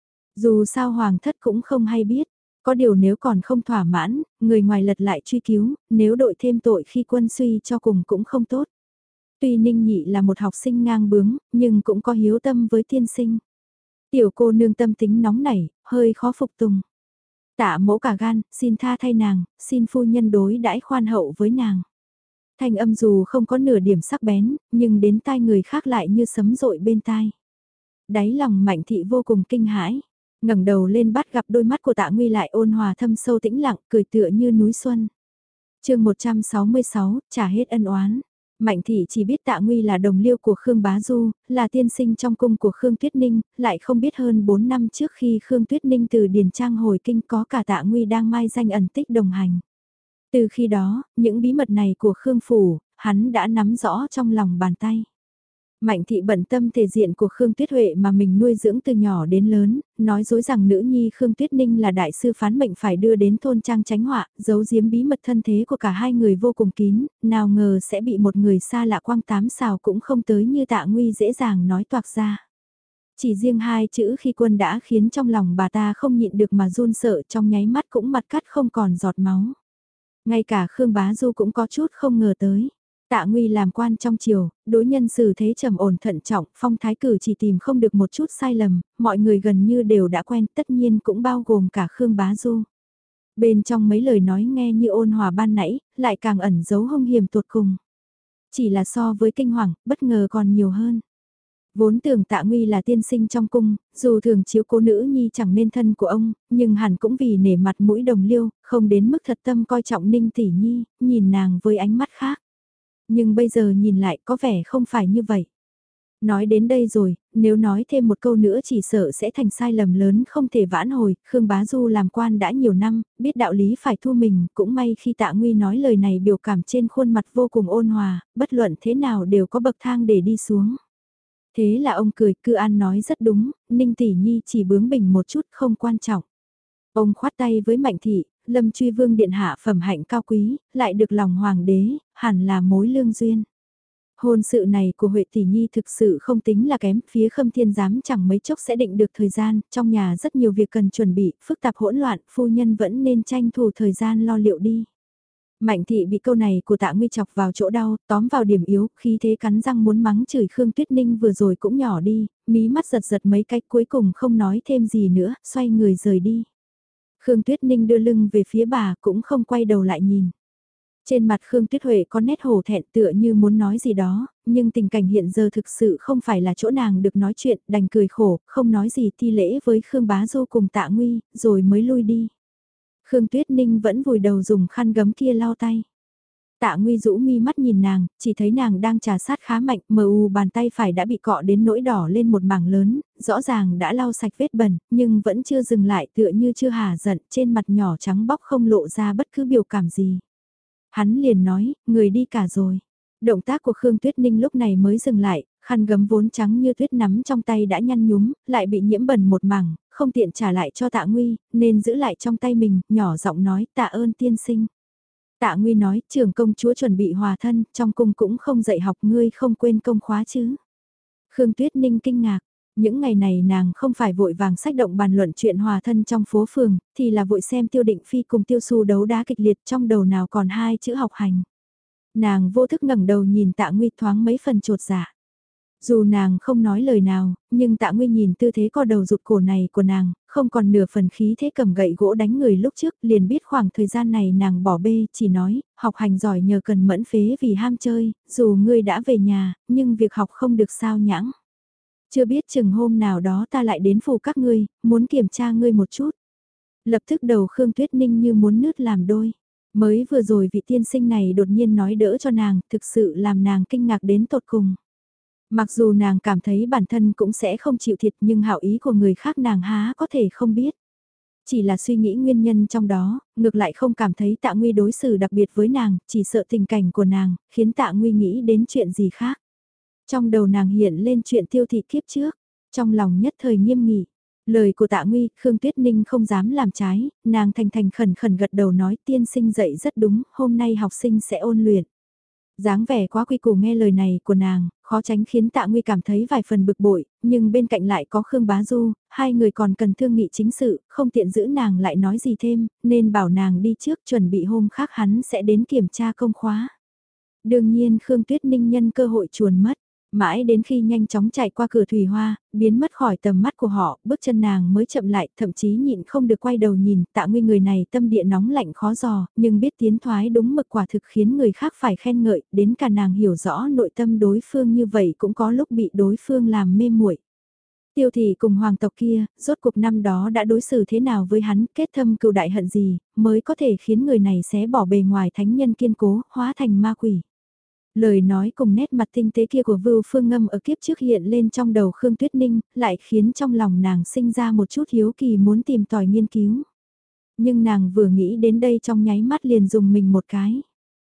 Dù sao hoàng thất cũng không hay biết, có điều nếu còn không thỏa mãn, người ngoài lật lại truy cứu, nếu đội thêm tội khi quân suy cho cùng cũng không tốt. Tuy Ninh Nhị là một học sinh ngang bướng, nhưng cũng có hiếu tâm với tiên sinh. Tiểu cô nương tâm tính nóng nảy, hơi khó phục tùng. Tạ mẫu cả gan, xin tha thay nàng, xin phu nhân đối đãi khoan hậu với nàng. Thanh âm dù không có nửa điểm sắc bén, nhưng đến tai người khác lại như sấm rội bên tai. Đáy lòng Mạnh Thị vô cùng kinh hãi, ngẩng đầu lên bắt gặp đôi mắt của Tạ Nguy lại ôn hòa thâm sâu tĩnh lặng, cười tựa như núi xuân. Chương 166, trả hết ân oán. Mạnh Thị chỉ biết Tạ Nguy là đồng liêu của Khương Bá Du, là tiên sinh trong cung của Khương Tuyết Ninh, lại không biết hơn 4 năm trước khi Khương Tuyết Ninh từ Điền Trang hồi kinh có cả Tạ Nguy đang mai danh ẩn tích đồng hành. Từ khi đó, những bí mật này của Khương Phủ, hắn đã nắm rõ trong lòng bàn tay. Mạnh thị bận tâm thể diện của Khương Tuyết Huệ mà mình nuôi dưỡng từ nhỏ đến lớn, nói dối rằng nữ nhi Khương Tuyết Ninh là đại sư phán mệnh phải đưa đến thôn trang tránh họa, giấu giếm bí mật thân thế của cả hai người vô cùng kín, nào ngờ sẽ bị một người xa lạ quăng tám xào cũng không tới như Tạ Nguy dễ dàng nói toạc ra. Chỉ riêng hai chữ khi quân đã khiến trong lòng bà ta không nhịn được mà run sợ, trong nháy mắt cũng mặt cắt không còn giọt máu. Ngay cả Khương Bá Du cũng có chút không ngờ tới. Tạ Nguy làm quan trong triều, đối nhân xử thế trầm ổn thận trọng, phong thái cử chỉ tìm không được một chút sai lầm, mọi người gần như đều đã quen, tất nhiên cũng bao gồm cả Khương Bá Du. Bên trong mấy lời nói nghe như ôn hòa ban nãy, lại càng ẩn giấu hung hiểm tột cùng. Chỉ là so với kinh hoàng, bất ngờ còn nhiều hơn. Vốn tưởng Tạ Nguy là tiên sinh trong cung, dù thường chiếu cố nữ nhi chẳng nên thân của ông, nhưng hẳn cũng vì nể mặt mũi đồng liêu, không đến mức thật tâm coi trọng Ninh Tỷ Nhi, nhìn nàng với ánh mắt khác. Nhưng bây giờ nhìn lại có vẻ không phải như vậy. Nói đến đây rồi, nếu nói thêm một câu nữa chỉ sợ sẽ thành sai lầm lớn không thể vãn hồi, Khương Bá Du làm quan đã nhiều năm, biết đạo lý phải thu mình, cũng may khi Tạ Nguy nói lời này biểu cảm trên khuôn mặt vô cùng ôn hòa, bất luận thế nào đều có bậc thang để đi xuống. Thế là ông cười, Cư An nói rất đúng, Ninh Tỷ Nhi chỉ bướng bỉnh một chút không quan trọng. Ông khoát tay với Mạnh Thị, Lâm Truy Vương điện hạ phẩm hạnh cao quý, lại được lòng hoàng đế, hẳn là mối lương duyên. Hôn sự này của Huệ Tỷ Nhi thực sự không tính là kém, phía Khâm Thiên Giám chẳng mấy chốc sẽ định được thời gian, trong nhà rất nhiều việc cần chuẩn bị, phức tạp hỗn loạn, phu nhân vẫn nên tranh thủ thời gian lo liệu đi. Mạnh thị bị câu này của Tạ Nguy chọc vào chỗ đau, tóm vào điểm yếu, khí thế cắn răng muốn mắng chửi Khương Tuyết Ninh vừa rồi cũng nhỏ đi, mí mắt giật giật mấy cái cuối cùng không nói thêm gì nữa, xoay người rời đi. Khương Tuyết Ninh đưa lưng về phía bà cũng không quay đầu lại nhìn. Trên mặt Khương Tuyết Huệ có nét hổ thẹn tựa như muốn nói gì đó, nhưng tình cảnh hiện giờ thực sự không phải là chỗ nàng được nói chuyện, đành cười khổ, không nói gì thi lễ với Khương Bá Du cùng Tạ Nguy, rồi mới lui đi. Khương Tuyết Ninh vẫn vùi đầu dùng khăn gấm kia lau tay. Tạ Nguy rũ mi mắt nhìn nàng, chỉ thấy nàng đang trà sát khá mạnh, mờ u bàn tay phải đã bị cọ đến nỗi đỏ lên một mảng lớn, rõ ràng đã lau sạch vết bẩn, nhưng vẫn chưa dừng lại tựa như chưa hả giận, trên mặt nhỏ trắng bóc không lộ ra bất cứ biểu cảm gì. Hắn liền nói, người đi cả rồi. Động tác của Khương Tuyết Ninh lúc này mới dừng lại, khăn gấm vốn trắng như tuyết nắm trong tay đã nhăn nhúm, lại bị nhiễm bẩn một mảng, không tiện trả lại cho Tạ Nguy, nên giữ lại trong tay mình, nhỏ giọng nói tạ ơn tiên sinh. Tạ Nguy nói, trưởng công chúa chuẩn bị hòa thân, trong cung cũng không dạy học ngươi không quên công khóa chứ. Khương Tuyết Ninh kinh ngạc, những ngày này nàng không phải vội vàng sách động bàn luận chuyện hòa thân trong phố phường, thì là vội xem Tiêu Định Phi cùng Tiêu Xu đấu đá kịch liệt trong đầu nào còn hai chữ học hành. Nàng vô thức ngẩng đầu nhìn Tạ Nguy thoáng mấy phần chột dạ. Dù nàng không nói lời nào, nhưng Tạ Nguy nhìn tư thế co đầu rụt cổ này của nàng, không còn nửa phần khí thế cầm gậy gỗ đánh người lúc trước, liền biết khoảng thời gian này nàng bỏ bê, chỉ nói, học hành giỏi nhờ cần mẫn phế vì ham chơi, dù ngươi đã về nhà, nhưng việc học không được sao nhãng. Chưa biết chừng hôm nào đó ta lại đến phủ các ngươi, muốn kiểm tra ngươi một chút. Lập tức đầu Khương Tuyết Ninh như muốn nứt làm đôi. Mới vừa rồi vị tiên sinh này đột nhiên nói đỡ cho nàng, thực sự làm nàng kinh ngạc đến tột cùng. Mặc dù nàng cảm thấy bản thân cũng sẽ không chịu thiệt nhưng hảo ý của người khác nàng há có thể không biết. Chỉ là suy nghĩ nguyên nhân trong đó, ngược lại không cảm thấy Tạ Nguy đối xử đặc biệt với nàng, chỉ sợ tình cảnh của nàng, khiến Tạ Nguy nghĩ đến chuyện gì khác. Trong đầu nàng hiện lên chuyện Tiêu Thị kiếp trước, trong lòng nhất thời nghiêm nghị. Lời của Tạ Nguy, Khương Tuyết Ninh không dám làm trái, nàng thành thành khẩn khẩn gật đầu nói tiên sinh dạy rất đúng, hôm nay học sinh sẽ ôn luyện. Dáng vẻ quá quy củ nghe lời này của nàng, khó tránh khiến Tạ Nguy cảm thấy vài phần bực bội, nhưng bên cạnh lại có Khương Bá Du, hai người còn cần thương nghị chính sự, không tiện giữ nàng lại nói gì thêm, nên bảo nàng đi trước chuẩn bị hôm khác hắn sẽ đến kiểm tra công khóa. Đương nhiên Khương Tuyết Ninh nhân cơ hội chuồn mất. Mãi đến khi nhanh chóng chạy qua cửa thủy hoa, biến mất khỏi tầm mắt của họ, bước chân nàng mới chậm lại, thậm chí nhịn không được quay đầu nhìn, Tạ Nguy người này tâm địa nóng lạnh khó dò, nhưng biết tiến thoái đúng mực quả thực khiến người khác phải khen ngợi, đến cả nàng hiểu rõ nội tâm đối phương như vậy cũng có lúc bị đối phương làm mê muội. Tiêu Thị cùng hoàng tộc kia, rốt cuộc năm đó đã đối xử thế nào với hắn, kết thâm cừu đại hận gì, mới có thể khiến người này xé bỏ bề ngoài thánh nhân kiên cố, hóa thành ma quỷ. Lời nói cùng nét mặt tinh tế kia của Vưu Phương Ngâm ở kiếp trước hiện lên trong đầu Khương Tuyết Ninh, lại khiến trong lòng nàng sinh ra một chút hiếu kỳ muốn tìm tòi nghiên cứu. Nhưng nàng vừa nghĩ đến đây trong nháy mắt liền dùng mình một cái.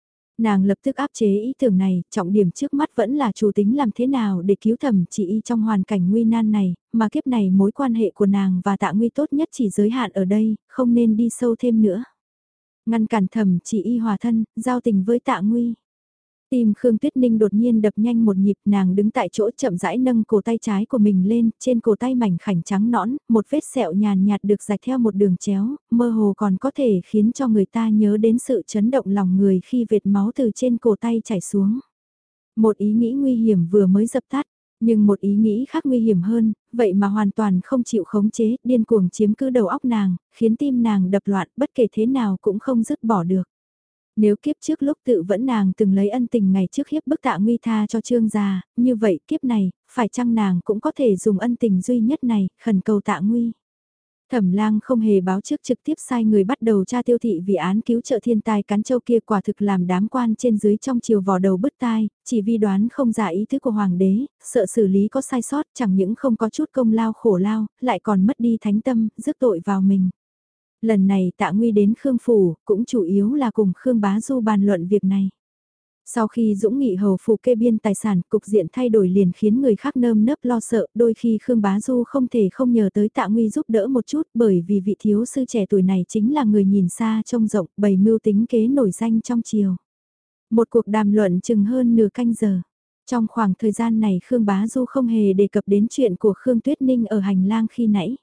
Nàng lập tức áp chế ý tưởng này, trọng điểm trước mắt vẫn là chủ tính làm thế nào để cứu Thẩm Chỉ Y trong hoàn cảnh nguy nan này, mà kiếp này mối quan hệ của nàng và Tạ Nguy tốt nhất chỉ giới hạn ở đây, không nên đi sâu thêm nữa. Ngăn cản Thẩm Chỉ Y hòa thân, giao tình với Tạ Nguy. Tim Khương Tuyết Ninh đột nhiên đập nhanh một nhịp, nàng đứng tại chỗ chậm rãi nâng cổ tay trái của mình lên, trên cổ tay mảnh khảnh trắng nõn, một vết sẹo nhàn nhạt được rạch theo một đường chéo, mơ hồ còn có thể khiến cho người ta nhớ đến sự chấn động lòng người khi vệt máu từ trên cổ tay chảy xuống. Một ý nghĩ nguy hiểm vừa mới dập tắt, nhưng một ý nghĩ khác nguy hiểm hơn, vậy mà hoàn toàn không chịu khống chế, điên cuồng chiếm cứ đầu óc nàng, khiến tim nàng đập loạn, bất kể thế nào cũng không dứt bỏ được. Nếu kiếp trước lúc tự vẫn nàng từng lấy ân tình ngày trước hiếp bức Tạ Nguy tha cho Trương gia, như vậy kiếp này, phải chăng nàng cũng có thể dùng ân tình duy nhất này, khẩn cầu Tạ Nguy. Thẩm Lang không hề báo trước trực tiếp sai người bắt đầu tra Tiêu Thị vì án cứu trợ thiên tai cắn châu kia, quả thực làm đám quan trên dưới trong chiều vò đầu bứt tai, chỉ vì đoán không ra ý thức của hoàng đế, sợ xử lý có sai sót, chẳng những không có chút công lao khổ lao, lại còn mất đi thánh tâm, rước tội vào mình. Lần này Tạ Nguy đến Khương Phủ, cũng chủ yếu là cùng Khương Bá Du bàn luận việc này. Sau khi Dũng Nghị hầu phủ kê biên tài sản, cục diện thay đổi liền khiến người khác nơm nớp lo sợ, đôi khi Khương Bá Du không thể không nhờ tới Tạ Nguy giúp đỡ một chút, bởi vì vị thiếu sư trẻ tuổi này chính là người nhìn xa trông rộng, bày mưu tính kế nổi danh trong triều. Một cuộc đàm luận chừng hơn nửa canh giờ. Trong khoảng thời gian này Khương Bá Du không hề đề cập đến chuyện của Khương Tuyết Ninh ở hành lang khi nãy.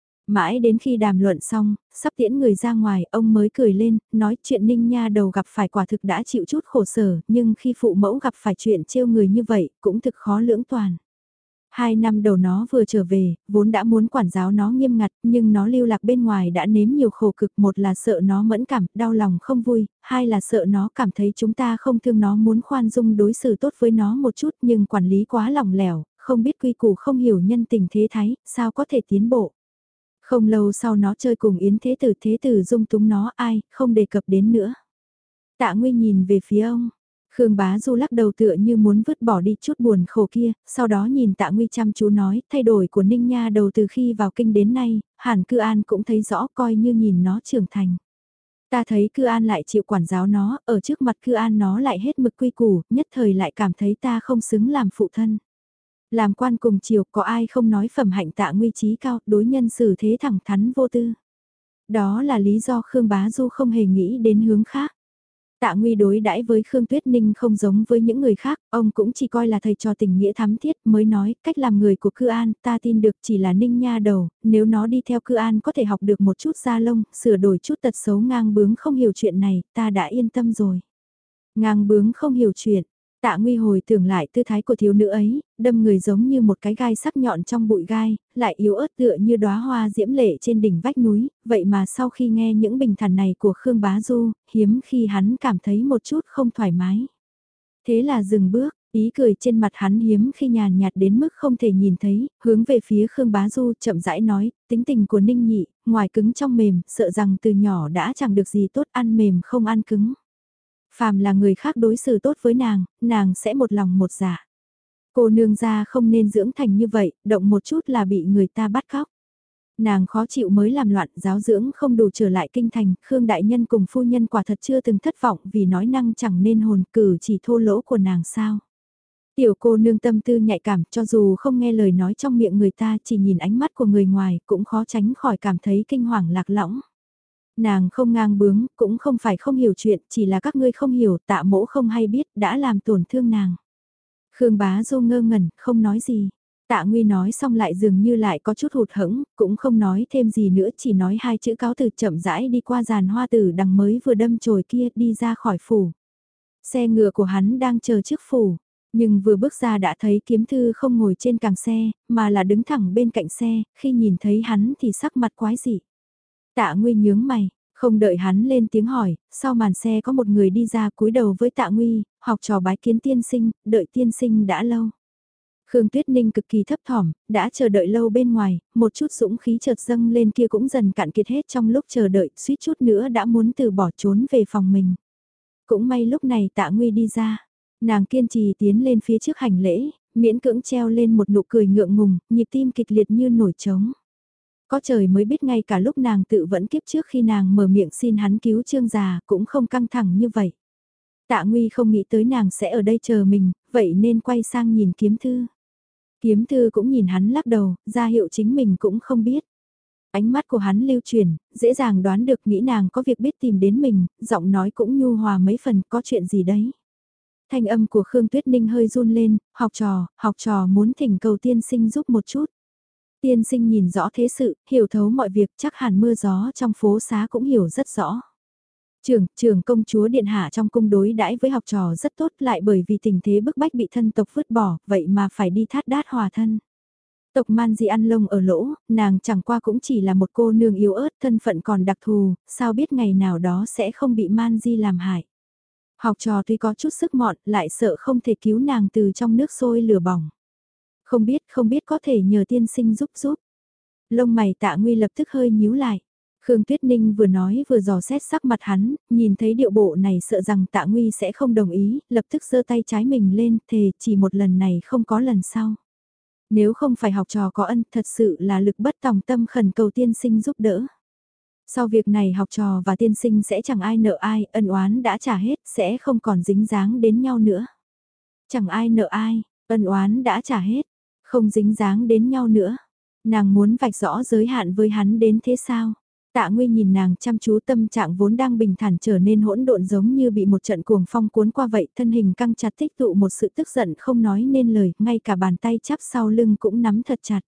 Mãi đến khi đàm luận xong, sắp tiễn người ra ngoài, ông mới cười lên, nói chuyện Ninh Nha đầu gặp phải quả thực đã chịu chút khổ sở, nhưng khi phụ mẫu gặp phải chuyện trêu người như vậy, cũng thực khó lưỡng toàn. 2 năm đầu nó vừa trở về, vốn đã muốn quản giáo nó nghiêm ngặt, nhưng nó lưu lạc bên ngoài đã nếm nhiều khổ cực. Một là sợ nó mẫn cảm, đau lòng không vui, hai là sợ nó cảm thấy chúng ta không thương nó, muốn khoan dung đối xử tốt với nó một chút, nhưng quản lý quá lỏng lẻo, không biết quy củ, không hiểu nhân tình thế thái, sao có thể tiến bộ. Không lâu sau nó chơi cùng Yến Thế Tử dung túng nó, ai, không đề cập đến nữa. Tạ Nguy nhìn về phía ông. Khương Bá Du lắc đầu tựa như muốn vứt bỏ đi chút buồn khổ kia, sau đó nhìn Tạ Nguy chăm chú nói, thay đổi của Ninh Nha đầu từ khi vào kinh đến nay, hẳn Cư An cũng thấy rõ, coi như nhìn nó trưởng thành. Ta thấy Cư An lại chịu quản giáo nó, ở trước mặt Cư An nó lại hết mực quy củ, nhất thời lại cảm thấy ta không xứng làm phụ thân. Làm quan cùng triều có ai không nói phẩm hạnh Tạ Nguy trí cao, đối nhân xử thế thẳng thắn vô tư. Đó là lý do Khương Bá Du không hề nghĩ đến hướng khác. Tạ Nguy đối đãi với Khương Tuyết Ninh không giống với những người khác, ông cũng chỉ coi là thầy trò tình nghĩa thắm thiết, mới nói, cách làm người của Cư An, ta tin được chỉ là Ninh Nha đầu, nếu nó đi theo Cư An có thể học được một chút da lông, sửa đổi chút tật xấu ngang bướng không hiểu chuyện này, ta đã yên tâm rồi. Ngang bướng không hiểu chuyện. Tạ Nguy hồi tưởng lại tư thái của thiếu nữ ấy, đâm người giống như một cái gai sắc nhọn trong bụi gai, lại yếu ớt tựa như đóa hoa diễm lệ trên đỉnh vách núi, vậy mà sau khi nghe những bình thản này của Khương Bá Du, hiếm khi hắn cảm thấy một chút không thoải mái. Thế là dừng bước, ý cười trên mặt hắn hiếm khi nhàn nhạt đến mức không thể nhìn thấy, hướng về phía Khương Bá Du chậm rãi nói, tính tình của Ninh Nhị, ngoài cứng trong mềm, sợ rằng từ nhỏ đã chẳng được gì tốt, ăn mềm không ăn cứng. Phàm là người khác đối xử tốt với nàng sẽ một lòng một dạ. Cô nương gia không nên dưỡng thành như vậy, động một chút là bị người ta bắt cóc. Nàng khó chịu mới làm loạn, giáo dưỡng không đủ trở lại kinh thành, Khương đại nhân cùng phu nhân quả thật chưa từng thất vọng vì nói năng chẳng nên hồn, cử chỉ thô lỗ của nàng sao. Tiểu cô nương tâm tư nhạy cảm, cho dù không nghe lời nói trong miệng người ta, chỉ nhìn ánh mắt của người ngoài cũng khó tránh khỏi cảm thấy kinh hoàng lạc lõng. Nàng không ngang bướng, cũng không phải không hiểu chuyện, chỉ là các ngươi không hiểu, Tạ mỗ không hay biết, đã làm tổn thương nàng. Khương Bá Du ngơ ngẩn, không nói gì. Tạ Nguy nói xong lại dường như lại có chút hụt hẫng, cũng không nói thêm gì nữa, chỉ nói 2 chữ cáo từ, chậm rãi đi qua giàn hoa tử đằng mới vừa đâm chồi kia, đi ra khỏi phủ. Xe ngựa của hắn đang chờ trước phủ, nhưng vừa bước ra đã thấy Kiếm Thư không ngồi trên càng xe, mà là đứng thẳng bên cạnh xe, khi nhìn thấy hắn thì sắc mặt quái dị. Tạ Nguy nhướng mày, không đợi hắn lên tiếng hỏi, sau màn xe có một người đi ra cúi đầu với Tạ Nguy, học trò bái kiến tiên sinh, đợi tiên sinh đã lâu. Khương Tuyết Ninh cực kỳ thấp thỏm, đã chờ đợi lâu bên ngoài, một chút dũng khí chợt dâng lên kia cũng dần cạn kiệt hết trong lúc chờ đợi, suýt chút nữa đã muốn từ bỏ trốn về phòng mình. Cũng may lúc này Tạ Nguy đi ra, nàng kiên trì tiến lên phía trước hành lễ, miễn cưỡng treo lên một nụ cười ngượng ngùng, nhịp tim kịch liệt như nổi trống. Có trời mới biết ngay cả lúc nàng tự vẫn kiếp trước khi nàng mở miệng xin hắn cứu Trương già cũng không căng thẳng như vậy. Tạ Nguy không nghĩ tới nàng sẽ ở đây chờ mình, vậy nên quay sang nhìn Kiếm Thư. Kiếm Thư cũng nhìn hắn lắc đầu, ra hiệu chính mình cũng không biết. Ánh mắt của hắn lưu chuyển, dễ dàng đoán được nghĩ nàng có việc biết tìm đến mình, giọng nói cũng nhu hòa mấy phần, có chuyện gì đấy. Thanh âm của Khương Tuyết Ninh hơi run lên, học trò muốn thỉnh cầu tiên sinh giúp một chút. Tiên sinh nhìn rõ thế sự, hiểu thấu mọi việc, chắc hẳn mưa gió trong phố xá cũng hiểu rất rõ. Trưởng công chúa điện hạ trong cung đối đãi với học trò rất tốt, lại bởi vì tình thế bức bách bị thân tộc vứt bỏ, vậy mà phải đi thát đát hòa thân. Tộc Man Di ăn lông ở lỗ, nàng chẳng qua cũng chỉ là một cô nương yếu ớt, thân phận còn đặc thù, sao biết ngày nào đó sẽ không bị Man Di làm hại. Học trò tuy có chút sức mọn, lại sợ không thể cứu nàng từ trong nước sôi lửa bỏng. Không biết có thể nhờ tiên sinh giúp. Lông mày Tạ Nguy lập tức hơi nhíu lại. Khương Tuyết Ninh vừa nói vừa dò xét sắc mặt hắn, nhìn thấy điệu bộ này sợ rằng Tạ Nguy sẽ không đồng ý, lập tức giơ tay trái mình lên, thề chỉ một lần này không có lần sau. Nếu không phải học trò có ân, thật sự là lực bất tòng tâm khẩn cầu tiên sinh giúp đỡ. Sau việc này học trò và tiên sinh sẽ chẳng ai nợ ai, ân oán đã trả hết, sẽ không còn dính dáng đến nhau nữa. Chẳng ai nợ ai, ân oán đã trả hết, không dính dáng đến nhau nữa. Nàng muốn vạch rõ giới hạn với hắn đến thế sao? Tạ Nguy nhìn nàng chăm chú, tâm trạng vốn đang bình thản trở nên hỗn độn giống như bị một trận cuồng phong cuốn qua vậy, thân hình căng chặt tích tụ một sự tức giận không nói nên lời, ngay cả bàn tay chắp sau lưng cũng nắm thật chặt.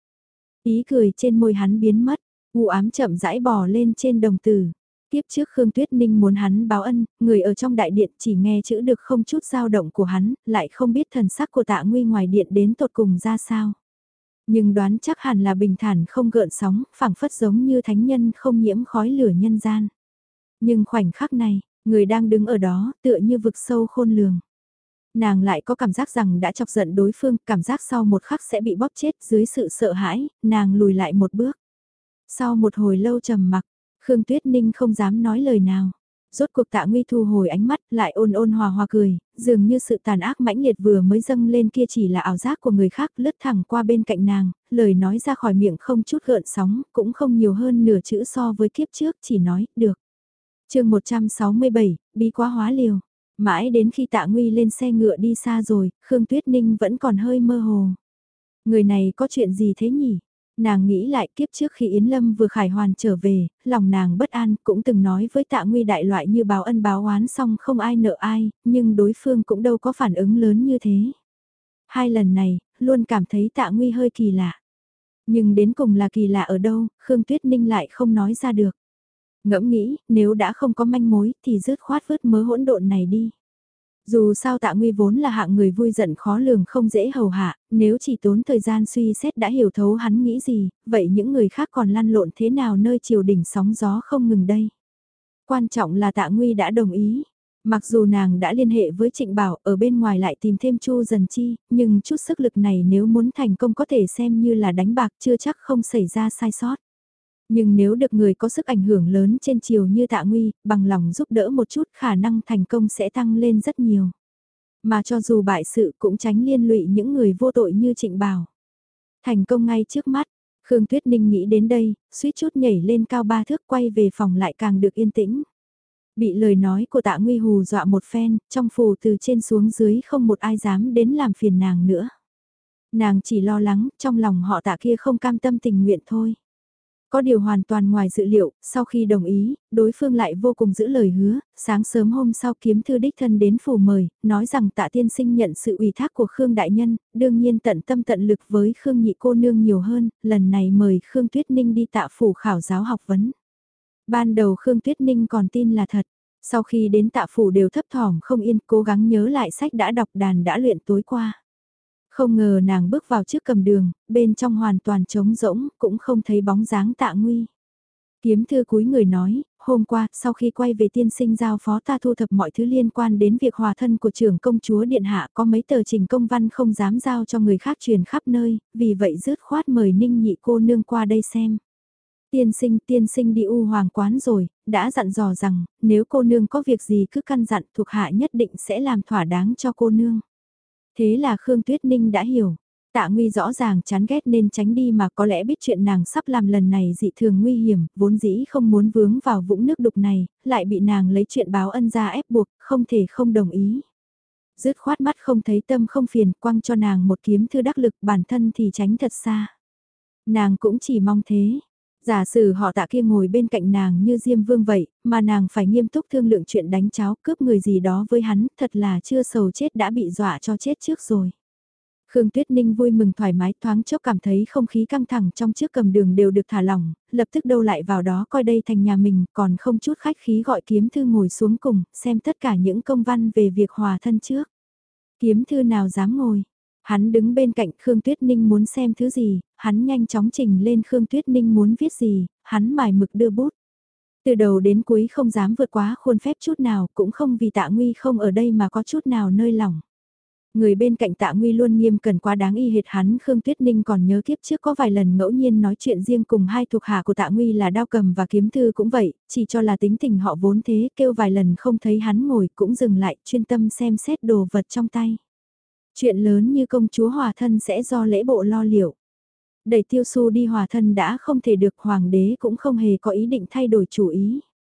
Ý cười trên môi hắn biến mất, u ám chậm rãi bò lên trên đồng tử. Tiếp trước Khương Tuyết Ninh muốn hắn báo ân, người ở trong đại điện chỉ nghe chữ được không chút dao động của hắn, lại không biết thần sắc của Tạ Nguy ngoài điện đến tột cùng ra sao. Nhưng đoán chắc hẳn là bình thản không gợn sóng, phảng phất giống như thánh nhân không nhiễm khói lửa nhân gian. Nhưng khoảnh khắc này, người đang đứng ở đó tựa như vực sâu khôn lường. Nàng lại có cảm giác rằng đã chọc giận đối phương, cảm giác sau một khắc sẽ bị bóp chết dưới sự sợ hãi, nàng lùi lại một bước. Sau một hồi lâu trầm mặc, Khương Tuyết Ninh không dám nói lời nào. Rốt cuộc Tạ Nguy thu hồi ánh mắt lại ôn hòa hòa cười, dường như sự tàn ác mãnh liệt vừa mới dâng lên kia chỉ là ảo giác của người khác lướt thẳng qua bên cạnh nàng, lời nói ra khỏi miệng không chút gợn sóng, cũng không nhiều hơn nửa chữ so với kiếp trước, chỉ nói, được. Chương 167, bí quá hóa liều. Mãi đến khi Tạ Nguy lên xe ngựa đi xa rồi, Khương Tuyết Ninh vẫn còn hơi mơ hồ. Người này có chuyện gì thế nhỉ? Nàng nghĩ lại kiếp trước khi Yến Lâm vừa khải hoàn trở về, lòng nàng bất an cũng từng nói với Tạ Nguy đại loại như báo ân báo oán xong không ai nợ ai, nhưng đối phương cũng đâu có phản ứng lớn như thế. Hai lần này, luôn cảm thấy Tạ Nguy hơi kỳ lạ. Nhưng đến cùng là kỳ lạ ở đâu, Khương Tuyết Ninh lại không nói ra được. Ngẫm nghĩ, nếu đã không có manh mối thì dứt khoát vứt mớ hỗn độn này đi. Dù sao Tạ Nguy vốn là hạng người vui giận khó lường không dễ hầu hạ, nếu chỉ tốn thời gian suy xét đã hiểu thấu hắn nghĩ gì, vậy những người khác còn lăn lộn thế nào nơi triều đỉnh sóng gió không ngừng đây. Quan trọng là Tạ Nguy đã đồng ý. Mặc dù nàng đã liên hệ với Trịnh Bảo ở bên ngoài lại tìm thêm Chu Dần Chi, nhưng chút sức lực này nếu muốn thành công có thể xem như là đánh bạc chưa chắc không xảy ra sai sót. Nhưng nếu được người có sức ảnh hưởng lớn trên triều như Tạ Nguy, bằng lòng giúp đỡ một chút khả năng thành công sẽ tăng lên rất nhiều. Mà cho dù bại sự cũng tránh liên lụy những người vô tội như Trịnh Bảo. Thành công ngay trước mắt, Khương Tuyết Ninh nghĩ đến đây, suýt chút nhảy lên cao 3 thước quay về phòng lại càng được yên tĩnh. Bị lời nói của Tạ Nguy hù dọa một phen, trong phủ từ trên xuống dưới không một ai dám đến làm phiền nàng nữa. Nàng chỉ lo lắng, trong lòng họ Tạ kia không cam tâm tình nguyện thôi. Có điều hoàn toàn ngoài dự liệu, sau khi đồng ý, đối phương lại vô cùng giữ lời hứa, sáng sớm hôm sau Kiếm Thư đích thân đến phủ mời, nói rằng Tạ tiên sinh nhận sự ủy thác của Khương đại nhân, đương nhiên tận tâm tận lực với Khương nhị cô nương nhiều hơn, lần này mời Khương Tuyết Ninh đi Tạ phủ khảo giáo học vấn. Ban đầu Khương Tuyết Ninh còn tin là thật, sau khi đến Tạ phủ đều thấp thỏm không yên, cố gắng nhớ lại sách đã đọc đàn đã luyện tối qua. Không ngờ nàng bước vào trước cầm đường, bên trong hoàn toàn trống rỗng, cũng không thấy bóng dáng Tạ Nguy. Kiếm Thư cúi người nói, hôm qua, sau khi quay về tiên sinh giao phó ta thu thập mọi thứ liên quan đến việc hòa thân của trưởng công chúa Điện Hạ có mấy tờ trình công văn không dám giao cho người khác truyền khắp nơi, vì vậy dứt khoát mời Ninh nhị cô nương qua đây xem. Tiên sinh đi U Hoàng quán rồi, đã dặn dò rằng, nếu cô nương có việc gì cứ căn dặn thuộc hạ nhất định sẽ làm thỏa đáng cho cô nương. Thế là Khương Tuyết Ninh đã hiểu. Tạ Nguy rõ ràng chán ghét nên tránh đi mà có lẽ biết chuyện nàng sắp làm lần này dị thường nguy hiểm, vốn dĩ không muốn vướng vào vũng nước đục này, lại bị nàng lấy chuyện báo ân ra ép buộc, không thể không đồng ý. Dứt khoát mắt không thấy tâm không phiền, quăng cho nàng một kiếm thư đắc lực, bản thân thì tránh thật xa. Nàng cũng chỉ mong thế. Giả sử họ Tạ kia ngồi bên cạnh nàng như Diêm Vương vậy, mà nàng phải nghiêm túc thương lượng chuyện đánh cháo cướp người gì đó với hắn, thật là chưa sầu chết đã bị dọa cho chết trước rồi. Khương Tuyết Ninh vui mừng thoải mái, thoáng chốc cảm thấy không khí căng thẳng trong trước cầm đường đều được thả lỏng, lập tức đâu lại vào đó coi đây thành nhà mình, còn không chút khách khí gọi Kiếm Thư ngồi xuống cùng, xem tất cả những công văn về việc hòa thân trước. Kiếm Thư nào dám ngồi, hắn đứng bên cạnh Khương Tuyết Ninh muốn xem thứ gì, hắn nhanh chóng trình lên Khương Tuyết Ninh muốn viết gì, hắn mài mực đưa bút. Từ đầu đến cuối không dám vượt quá khuôn phép chút nào, cũng không vì Tạ Nguy không ở đây mà có chút nào nơi lòng. Người bên cạnh Tạ Nguy luôn nghiêm cẩn quá đáng y hệt hắn. Khương Tuyết Ninh còn nhớ kiếp trước có vài lần ngẫu nhiên nói chuyện riêng cùng hai thuộc hạ của Tạ Nguy là Đao Cầm và Kiếm Thư cũng vậy, chỉ cho là tính tình họ vốn thế, kêu vài lần không thấy hắn ngồi cũng dừng lại chuyên tâm xem xét đồ vật trong tay. Chuyện lớn như công chúa hòa thân sẽ do lễ bộ lo liệu. Đẩy Tiêu Xu đi hòa thân đã không thể được, hoàng đế cũng không hề có ý định thay đổi chủ ý.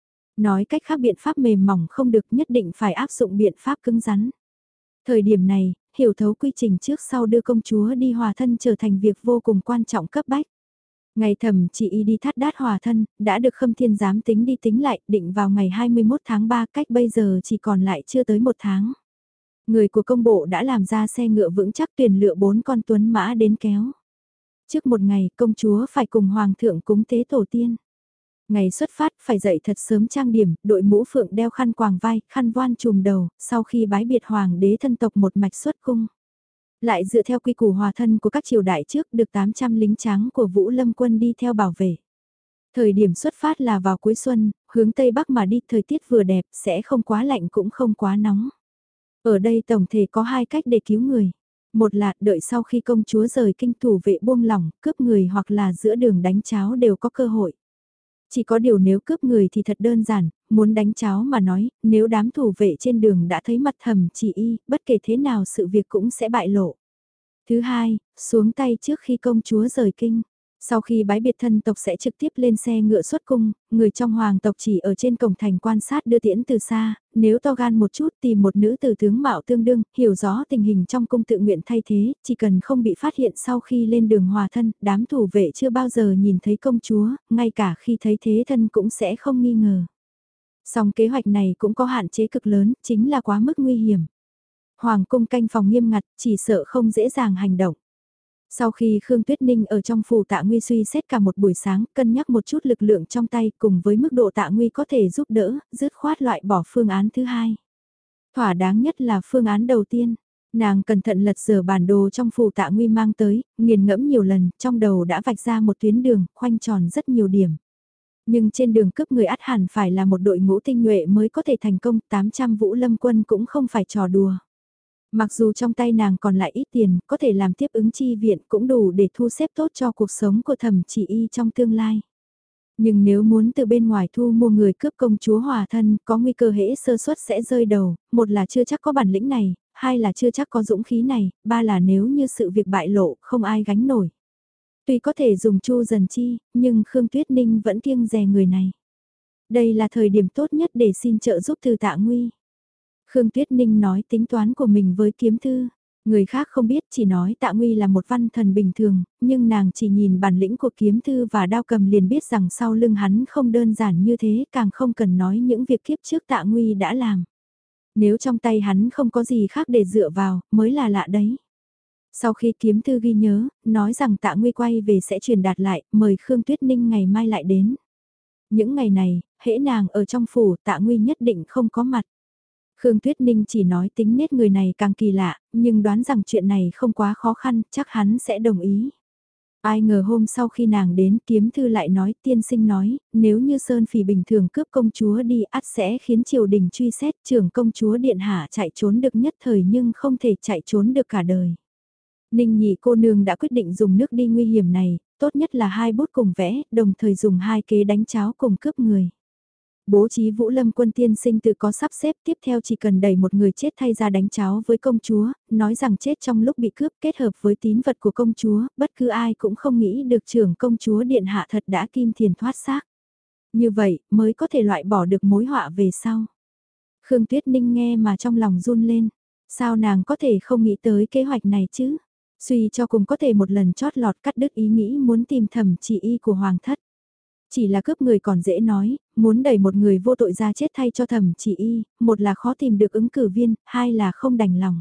Nói cách khác biện pháp mềm mỏng không được, nhất định phải áp dụng biện pháp cứng rắn. Thời điểm này, hiểu thấu quy trình trước sau đưa công chúa đi hòa thân trở thành việc vô cùng quan trọng cấp bách. Ngày Thẩm Chỉ Y đi thắt đát hòa thân, đã được Khâm Thiên giám tính đi tính lại, định vào ngày 21 tháng 3, cách bây giờ chỉ còn lại chưa tới 1 tháng. Người của công bộ đã làm ra xe ngựa vững chắc tuyển lựa 4 con tuấn mã đến kéo. Trước một ngày, công chúa phải cùng hoàng thượng cúng tế tổ tiên. Ngày xuất phát phải dậy thật sớm trang điểm, đội mũ phượng đeo khăn quàng vai, khăn voan trùm đầu, sau khi bái biệt hoàng đế thân tộc một mạch xuất cung. Lại dựa theo quy củ hòa thân của các triều đại trước được 800 lính tráng của Vũ Lâm quân đi theo bảo vệ. Thời điểm xuất phát là vào cuối xuân, hướng Tây Bắc mà đi, thời tiết vừa đẹp, sẽ không quá lạnh cũng không quá nóng. Ở đây tổng thể có 2 cách để cứu người. Một là đợi sau khi công chúa rời kinh, thủ vệ buông lỏng, cướp người hoặc là giữa đường đánh cháo đều có cơ hội. Chỉ có điều nếu cướp người thì thật đơn giản, muốn đánh cháo mà nói, nếu đám thủ vệ trên đường đã thấy mặt Thẩm Chỉ Y, bất kể thế nào sự việc cũng sẽ bại lộ. Thứ hai, xuống tay trước khi công chúa rời kinh. Sau khi bái biệt thân tộc sẽ trực tiếp lên xe ngựa xuất cung, người trong hoàng tộc chỉ ở trên cổng thành quan sát đưa tiễn từ xa, nếu to gan một chút tìm một nữ tử tướng mạo tương đương, hiểu rõ tình hình trong cung tự nguyện thay thế, chỉ cần không bị phát hiện sau khi lên đường hòa thân, đám thủ vệ chưa bao giờ nhìn thấy công chúa, ngay cả khi thấy thế thân cũng sẽ không nghi ngờ. Song kế hoạch này cũng có hạn chế cực lớn, chính là quá mức nguy hiểm. Hoàng cung canh phòng nghiêm ngặt, chỉ sợ không dễ dàng hành động. Sau khi Khương Tuyết Ninh ở trong phủ Tạ Nguy suy xét cả một buổi sáng, cân nhắc một chút lực lượng trong tay cùng với mức độ Tạ Nguy có thể giúp đỡ, dứt khoát loại bỏ phương án thứ hai. Thỏa đáng nhất là phương án đầu tiên. Nàng cẩn thận lật dở bản đồ trong phủ Tạ Nguy mang tới, nghiền ngẫm nhiều lần, trong đầu đã vạch ra một tuyến đường, khoanh tròn rất nhiều điểm. Nhưng trên đường cướp người ắt hẳn phải là một đội ngũ tinh nhuệ mới có thể thành công, 800 Vũ Lâm quân cũng không phải trò đùa. Mặc dù trong tay nàng còn lại ít tiền, có thể làm tiếp ứng chi viện cũng đủ để thu xếp tốt cho cuộc sống của Thẩm Chỉ Y trong tương lai. Nhưng nếu muốn từ bên ngoài thu mua người cướp công chúa hòa thân, có nguy cơ hễ sơ suất sẽ rơi đầu, một là chưa chắc có bản lĩnh này, hai là chưa chắc có dũng khí này, ba là nếu như sự việc bại lộ, không ai gánh nổi. Tuy có thể dùng Chu Dần Chi, nhưng Khương Tuyết Ninh vẫn kiêng dè người này. Đây là thời điểm tốt nhất để xin trợ giúp từ Tạ Nguy. Khương Tuyết Ninh nói tính toán của mình với Kiếm Thư. Người khác không biết, chỉ nói Tạ Nguy là một văn thần bình thường, nhưng nàng chỉ nhìn bản lĩnh của Kiếm Thư và Đao Cầm liền biết rằng sau lưng hắn không đơn giản như thế, càng không cần nói những việc kiếp trước Tạ Nguy đã làm. Nếu trong tay hắn không có gì khác để dựa vào, mới là lạ đấy. Sau khi Kiếm Thư ghi nhớ, nói rằng Tạ Nguy quay về sẽ truyền đạt lại, mời Khương Tuyết Ninh ngày mai lại đến. Những ngày này, hễ nàng ở trong phủ, Tạ Nguy nhất định không có mặt. Khương Tuyết Ninh chỉ nói tính nết người này càng kỳ lạ, nhưng đoán rằng chuyện này không quá khó khăn, chắc hắn sẽ đồng ý. Ai ngờ hôm sau khi nàng đến, Kiếm Thư lại nói, tiên sinh nói, nếu như Sơn Phỉ bình thường cướp công chúa đi ắt sẽ khiến triều đình truy xét, trưởng công chúa điện hạ chạy trốn được nhất thời nhưng không thể chạy trốn được cả đời. Ninh nhị cô nương đã quyết định dùng nước đi nguy hiểm này, tốt nhất là 2 bút cùng vẽ, đồng thời dùng 2 kế đánh cháo cùng cướp người. Bố trí Vũ Lâm quân tiên sinh tự có sắp xếp, tiếp theo chỉ cần đẩy một người chết thay ra đánh cháo với công chúa, nói rằng chết trong lúc bị cướp kết hợp với tín vật của công chúa, bất cứ ai cũng không nghĩ được trưởng công chúa điện hạ thật đã kim thiền thoát xác. Như vậy mới có thể loại bỏ được mối họa về sau. Khương Tuyết Ninh nghe mà trong lòng run lên, sao nàng có thể không nghĩ tới kế hoạch này chứ? Suy cho cùng có thể một lần chót lọt cắt đứt ý nghĩ muốn tìm Thẩm Chỉ Y của hoàng thất. Chỉ là cướp người còn dễ nói, muốn đẩy một người vô tội ra chết thay cho Thẩm Chỉ Y, một là khó tìm được ứng cử viên, hai là không đành lòng.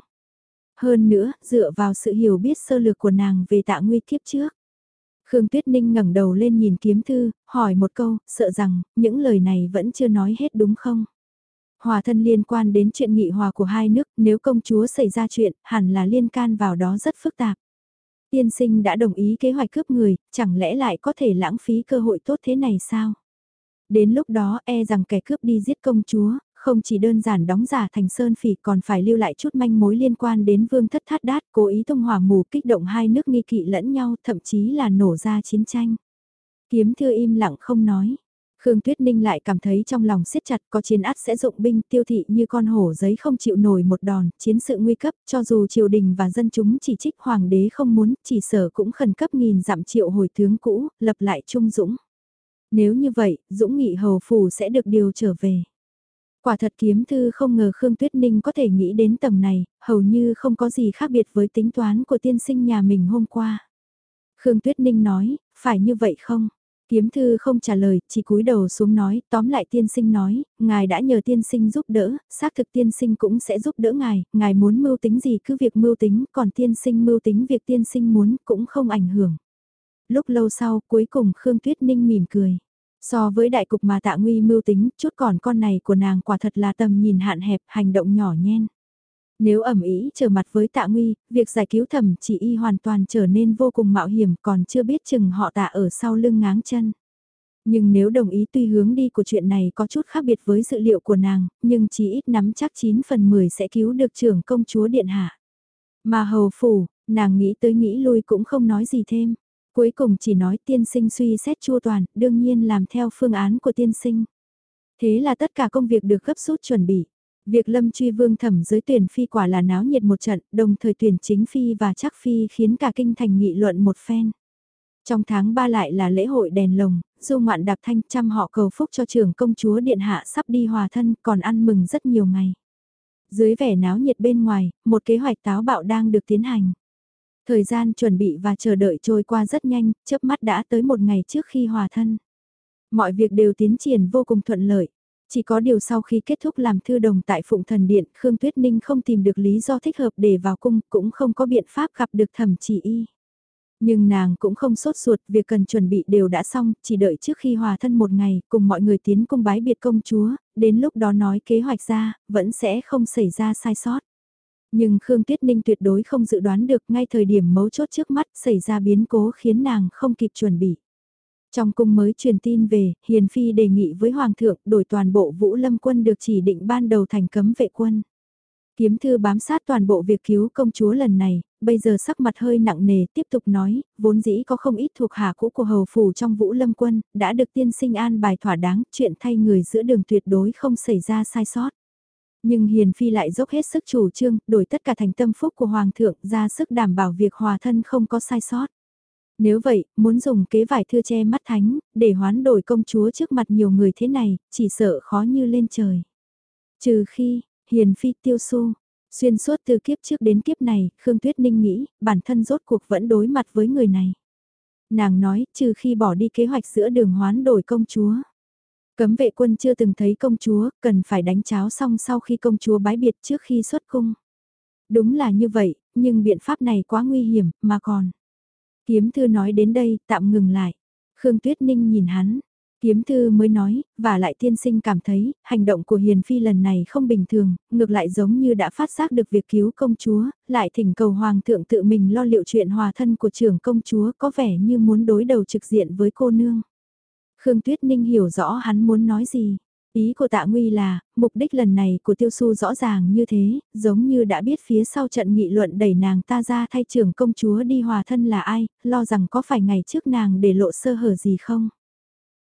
Hơn nữa, dựa vào sự hiểu biết sơ lược của nàng về Tạ Nguy kiếp trước. Khương Tuyết Ninh ngẩng đầu lên nhìn kiếm thư, hỏi một câu, sợ rằng, những lời này vẫn chưa nói hết đúng không? Hòa thân liên quan đến chuyện nghị hòa của hai nước, nếu công chúa xảy ra chuyện, hẳn là liên can vào đó rất phức tạp. Tiên sinh đã đồng ý kế hoạch cướp người, chẳng lẽ lại có thể lãng phí cơ hội tốt thế này sao? Đến lúc đó e rằng kẻ cướp đi giết công chúa, không chỉ đơn giản đóng giả thành sơn phỉ còn phải lưu lại chút manh mối liên quan đến vương thất thát đát, cố ý tung hỏa mù kích động hai nước nghi kỵ lẫn nhau, thậm chí là nổ ra chiến tranh. Kiếm thư im lặng không nói. Khương Tuyết Ninh lại cảm thấy trong lòng siết chặt, có chiến át sẽ dụng binh, tiêu thị như con hổ giấy không chịu nổi một đòn, chiến sự nguy cấp, cho dù triều đình và dân chúng chỉ trích hoàng đế không muốn, chỉ sở cũng khẩn cấp nghìn dặm triệu hồi tướng cũ, lập lại trung dũng. Nếu như vậy, Dũng Nghị hầu phủ sẽ được điều trở về. Quả thật kiếm thư không ngờ Khương Tuyết Ninh có thể nghĩ đến tầm này, hầu như không có gì khác biệt với tính toán của tiên sinh nhà mình hôm qua. Khương Tuyết Ninh nói, phải như vậy không? Kiếm thư không trả lời, chỉ cúi đầu xuống nói, tóm lại tiên sinh nói, ngài đã nhờ tiên sinh giúp đỡ, xác thực tiên sinh cũng sẽ giúp đỡ ngài muốn mưu tính gì cứ việc mưu tính, còn tiên sinh mưu tính việc tiên sinh muốn cũng không ảnh hưởng. Lúc lâu sau, cuối cùng Khương Tuyết Ninh mỉm cười. So với đại cục mà Tạ Nguy mưu tính, chút còn con này của nàng quả thật là tầm nhìn hạn hẹp, hành động nhỏ nhen. Nếu ẩm ý trở mặt với Tạ Nguy, việc giải cứu Thẩm Chỉ Y hoàn toàn trở nên vô cùng mạo hiểm, còn chưa biết chừng họ Tạ ở sau lưng ngáng chân. Nhưng nếu đồng ý, tuy hướng đi của chuyện này có chút khác biệt với dự liệu của nàng, nhưng chỉ ít nắm chắc 9 phần 10 sẽ cứu được trưởng công chúa điện hạ. Mà hầu phủ, nàng nghĩ tới nghĩ lui cũng không nói gì thêm. Cuối cùng chỉ nói tiên sinh suy xét chu toàn, đương nhiên làm theo phương án của tiên sinh. Thế là tất cả công việc được gấp rút chuẩn bị. Việc Lâm Truy Vương thẩm giới tuyển phi quả là náo nhiệt một trận, đồng thời tuyển chính phi và chắc phi khiến cả kinh thành nghị luận một phen. Trong tháng 3 lại là lễ hội đèn lồng, du ngoạn đạp thanh trăm họ cầu phúc cho trưởng công chúa điện hạ sắp đi hòa thân còn ăn mừng rất nhiều ngày. Dưới vẻ náo nhiệt bên ngoài, một kế hoạch táo bạo đang được tiến hành. Thời gian chuẩn bị và chờ đợi trôi qua rất nhanh, chớp mắt đã tới một ngày trước khi hòa thân. Mọi việc đều tiến triển vô cùng thuận lợi. Chỉ có điều sau khi kết thúc làm thư đồng tại Phụng Thần Điện, Khương Tuyết Ninh không tìm được lý do thích hợp để vào cung, cũng không có biện pháp gặp được Thẩm Chỉ Y. Nhưng nàng cũng không sốt ruột, việc cần chuẩn bị đều đã xong, chỉ đợi trước khi hòa thân một ngày, cùng mọi người tiến cung bái biệt công chúa, đến lúc đó nói kế hoạch ra, vẫn sẽ không xảy ra sai sót. Nhưng Khương Tuyết Ninh tuyệt đối không dự đoán được ngay thời điểm mấu chốt trước mắt xảy ra biến cố khiến nàng không kịp chuẩn bị. Trong cung mới truyền tin về, Hiền Phi đề nghị với Hoàng thượng đổi toàn bộ Vũ Lâm quân được chỉ định ban đầu thành cấm vệ quân. Kiếm thư bám sát toàn bộ việc cứu công chúa lần này, bây giờ sắc mặt hơi nặng nề tiếp tục nói, vốn dĩ có không ít thuộc hạ cũ của hầu phủ trong Vũ Lâm quân, đã được tiên sinh an bài thỏa đáng, chuyện thay người giữa đường tuyệt đối không xảy ra sai sót. Nhưng Hiền Phi lại dốc hết sức chủ trương, đổi tất cả thành tâm phúc của Hoàng thượng ra sức đảm bảo việc hòa thân không có sai sót. Nếu vậy, muốn dùng kế vải thưa che mắt thánh, để hoán đổi công chúa trước mặt nhiều người thế này, chỉ sợ khó như lên trời. Trừ khi, Hiền Phi tiêu su, xuyên suốt từ kiếp trước đến kiếp này, Khương Tuyết Ninh nghĩ, bản thân rốt cuộc vẫn đối mặt với người này. Nàng nói, trừ khi bỏ đi kế hoạch giữa đường hoán đổi công chúa. Cấm vệ quân chưa từng thấy công chúa, cần phải đánh cháo xong sau khi công chúa bái biệt trước khi xuất cung. Đúng là như vậy, nhưng biện pháp này quá nguy hiểm, mà còn. Kiếm thư nói đến đây, tạm ngừng lại. Khương Tuyết Ninh nhìn hắn. Kiếm thư mới nói, và lại tiên sinh cảm thấy, hành động của Hiền Phi lần này không bình thường, ngược lại giống như đã phát giác được việc cứu công chúa, lại thỉnh cầu Hoàng thượng tự mình lo liệu chuyện hòa thân của trưởng công chúa có vẻ như muốn đối đầu trực diện với cô nương. Khương Tuyết Ninh hiểu rõ hắn muốn nói gì. Ý của Tạ Nguy là, mục đích lần này của Tiêu Su rõ ràng như thế, giống như đã biết phía sau trận nghị luận đẩy nàng ta ra thay trưởng công chúa đi hòa thân là ai, lo rằng có phải ngày trước nàng để lộ sơ hở gì không.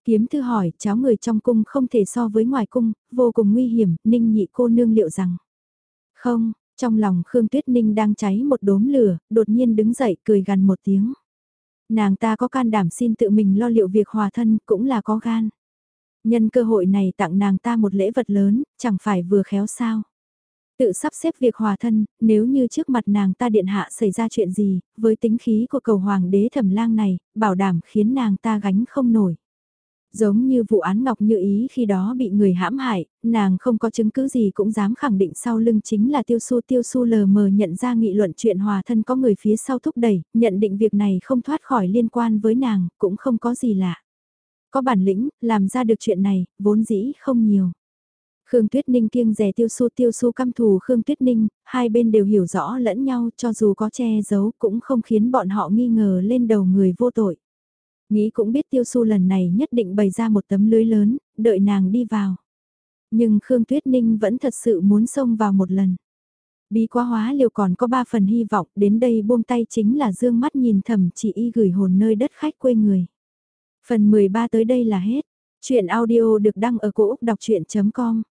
Kiếm thư hỏi, cháu người trong cung không thể so với ngoài cung, vô cùng nguy hiểm, Ninh nhị cô nương liệu rằng. Không, trong lòng Khương Tuyết Ninh đang cháy một đốm lửa, đột nhiên đứng dậy cười gằn một tiếng. Nàng ta có can đảm xin tự mình lo liệu việc hòa thân, cũng là có gan. Nhân cơ hội này tặng nàng ta một lễ vật lớn, chẳng phải vừa khéo sao. Tự sắp xếp việc hòa thân, nếu như trước mặt nàng ta điện hạ xảy ra chuyện gì, với tính khí của cầu hoàng đế Thẩm Lang này, bảo đảm khiến nàng ta gánh không nổi. Giống như vụ án Ngọc Như Ý khi đó bị người hãm hại, nàng không có chứng cứ gì cũng dám khẳng định sau lưng chính là Tiêu Su lờ mờ nhận ra nghị luận chuyện hòa thân có người phía sau thúc đẩy, nhận định việc này không thoát khỏi liên quan với nàng, cũng không có gì lạ. Có bản lĩnh, làm ra được chuyện này, vốn dĩ không nhiều. Khương Tuyết Ninh kiêng dè Tiêu Su căm thù Khương Tuyết Ninh, hai bên đều hiểu rõ lẫn nhau cho dù có che giấu cũng không khiến bọn họ nghi ngờ lên đầu người vô tội. Nghĩ cũng biết Tiêu Su lần này nhất định bày ra một tấm lưới lớn, đợi nàng đi vào. Nhưng Khương Tuyết Ninh vẫn thật sự muốn xông vào một lần. Bí quá hóa liều còn có 3 phần hy vọng, đến đây buông tay chính là dương mắt nhìn Thẩm Chỉ Y gửi hồn nơi đất khách quê người. Phần 13 tới đây là hết. Chuyện audio được đăng ở cổ Úc đọc chuyện.com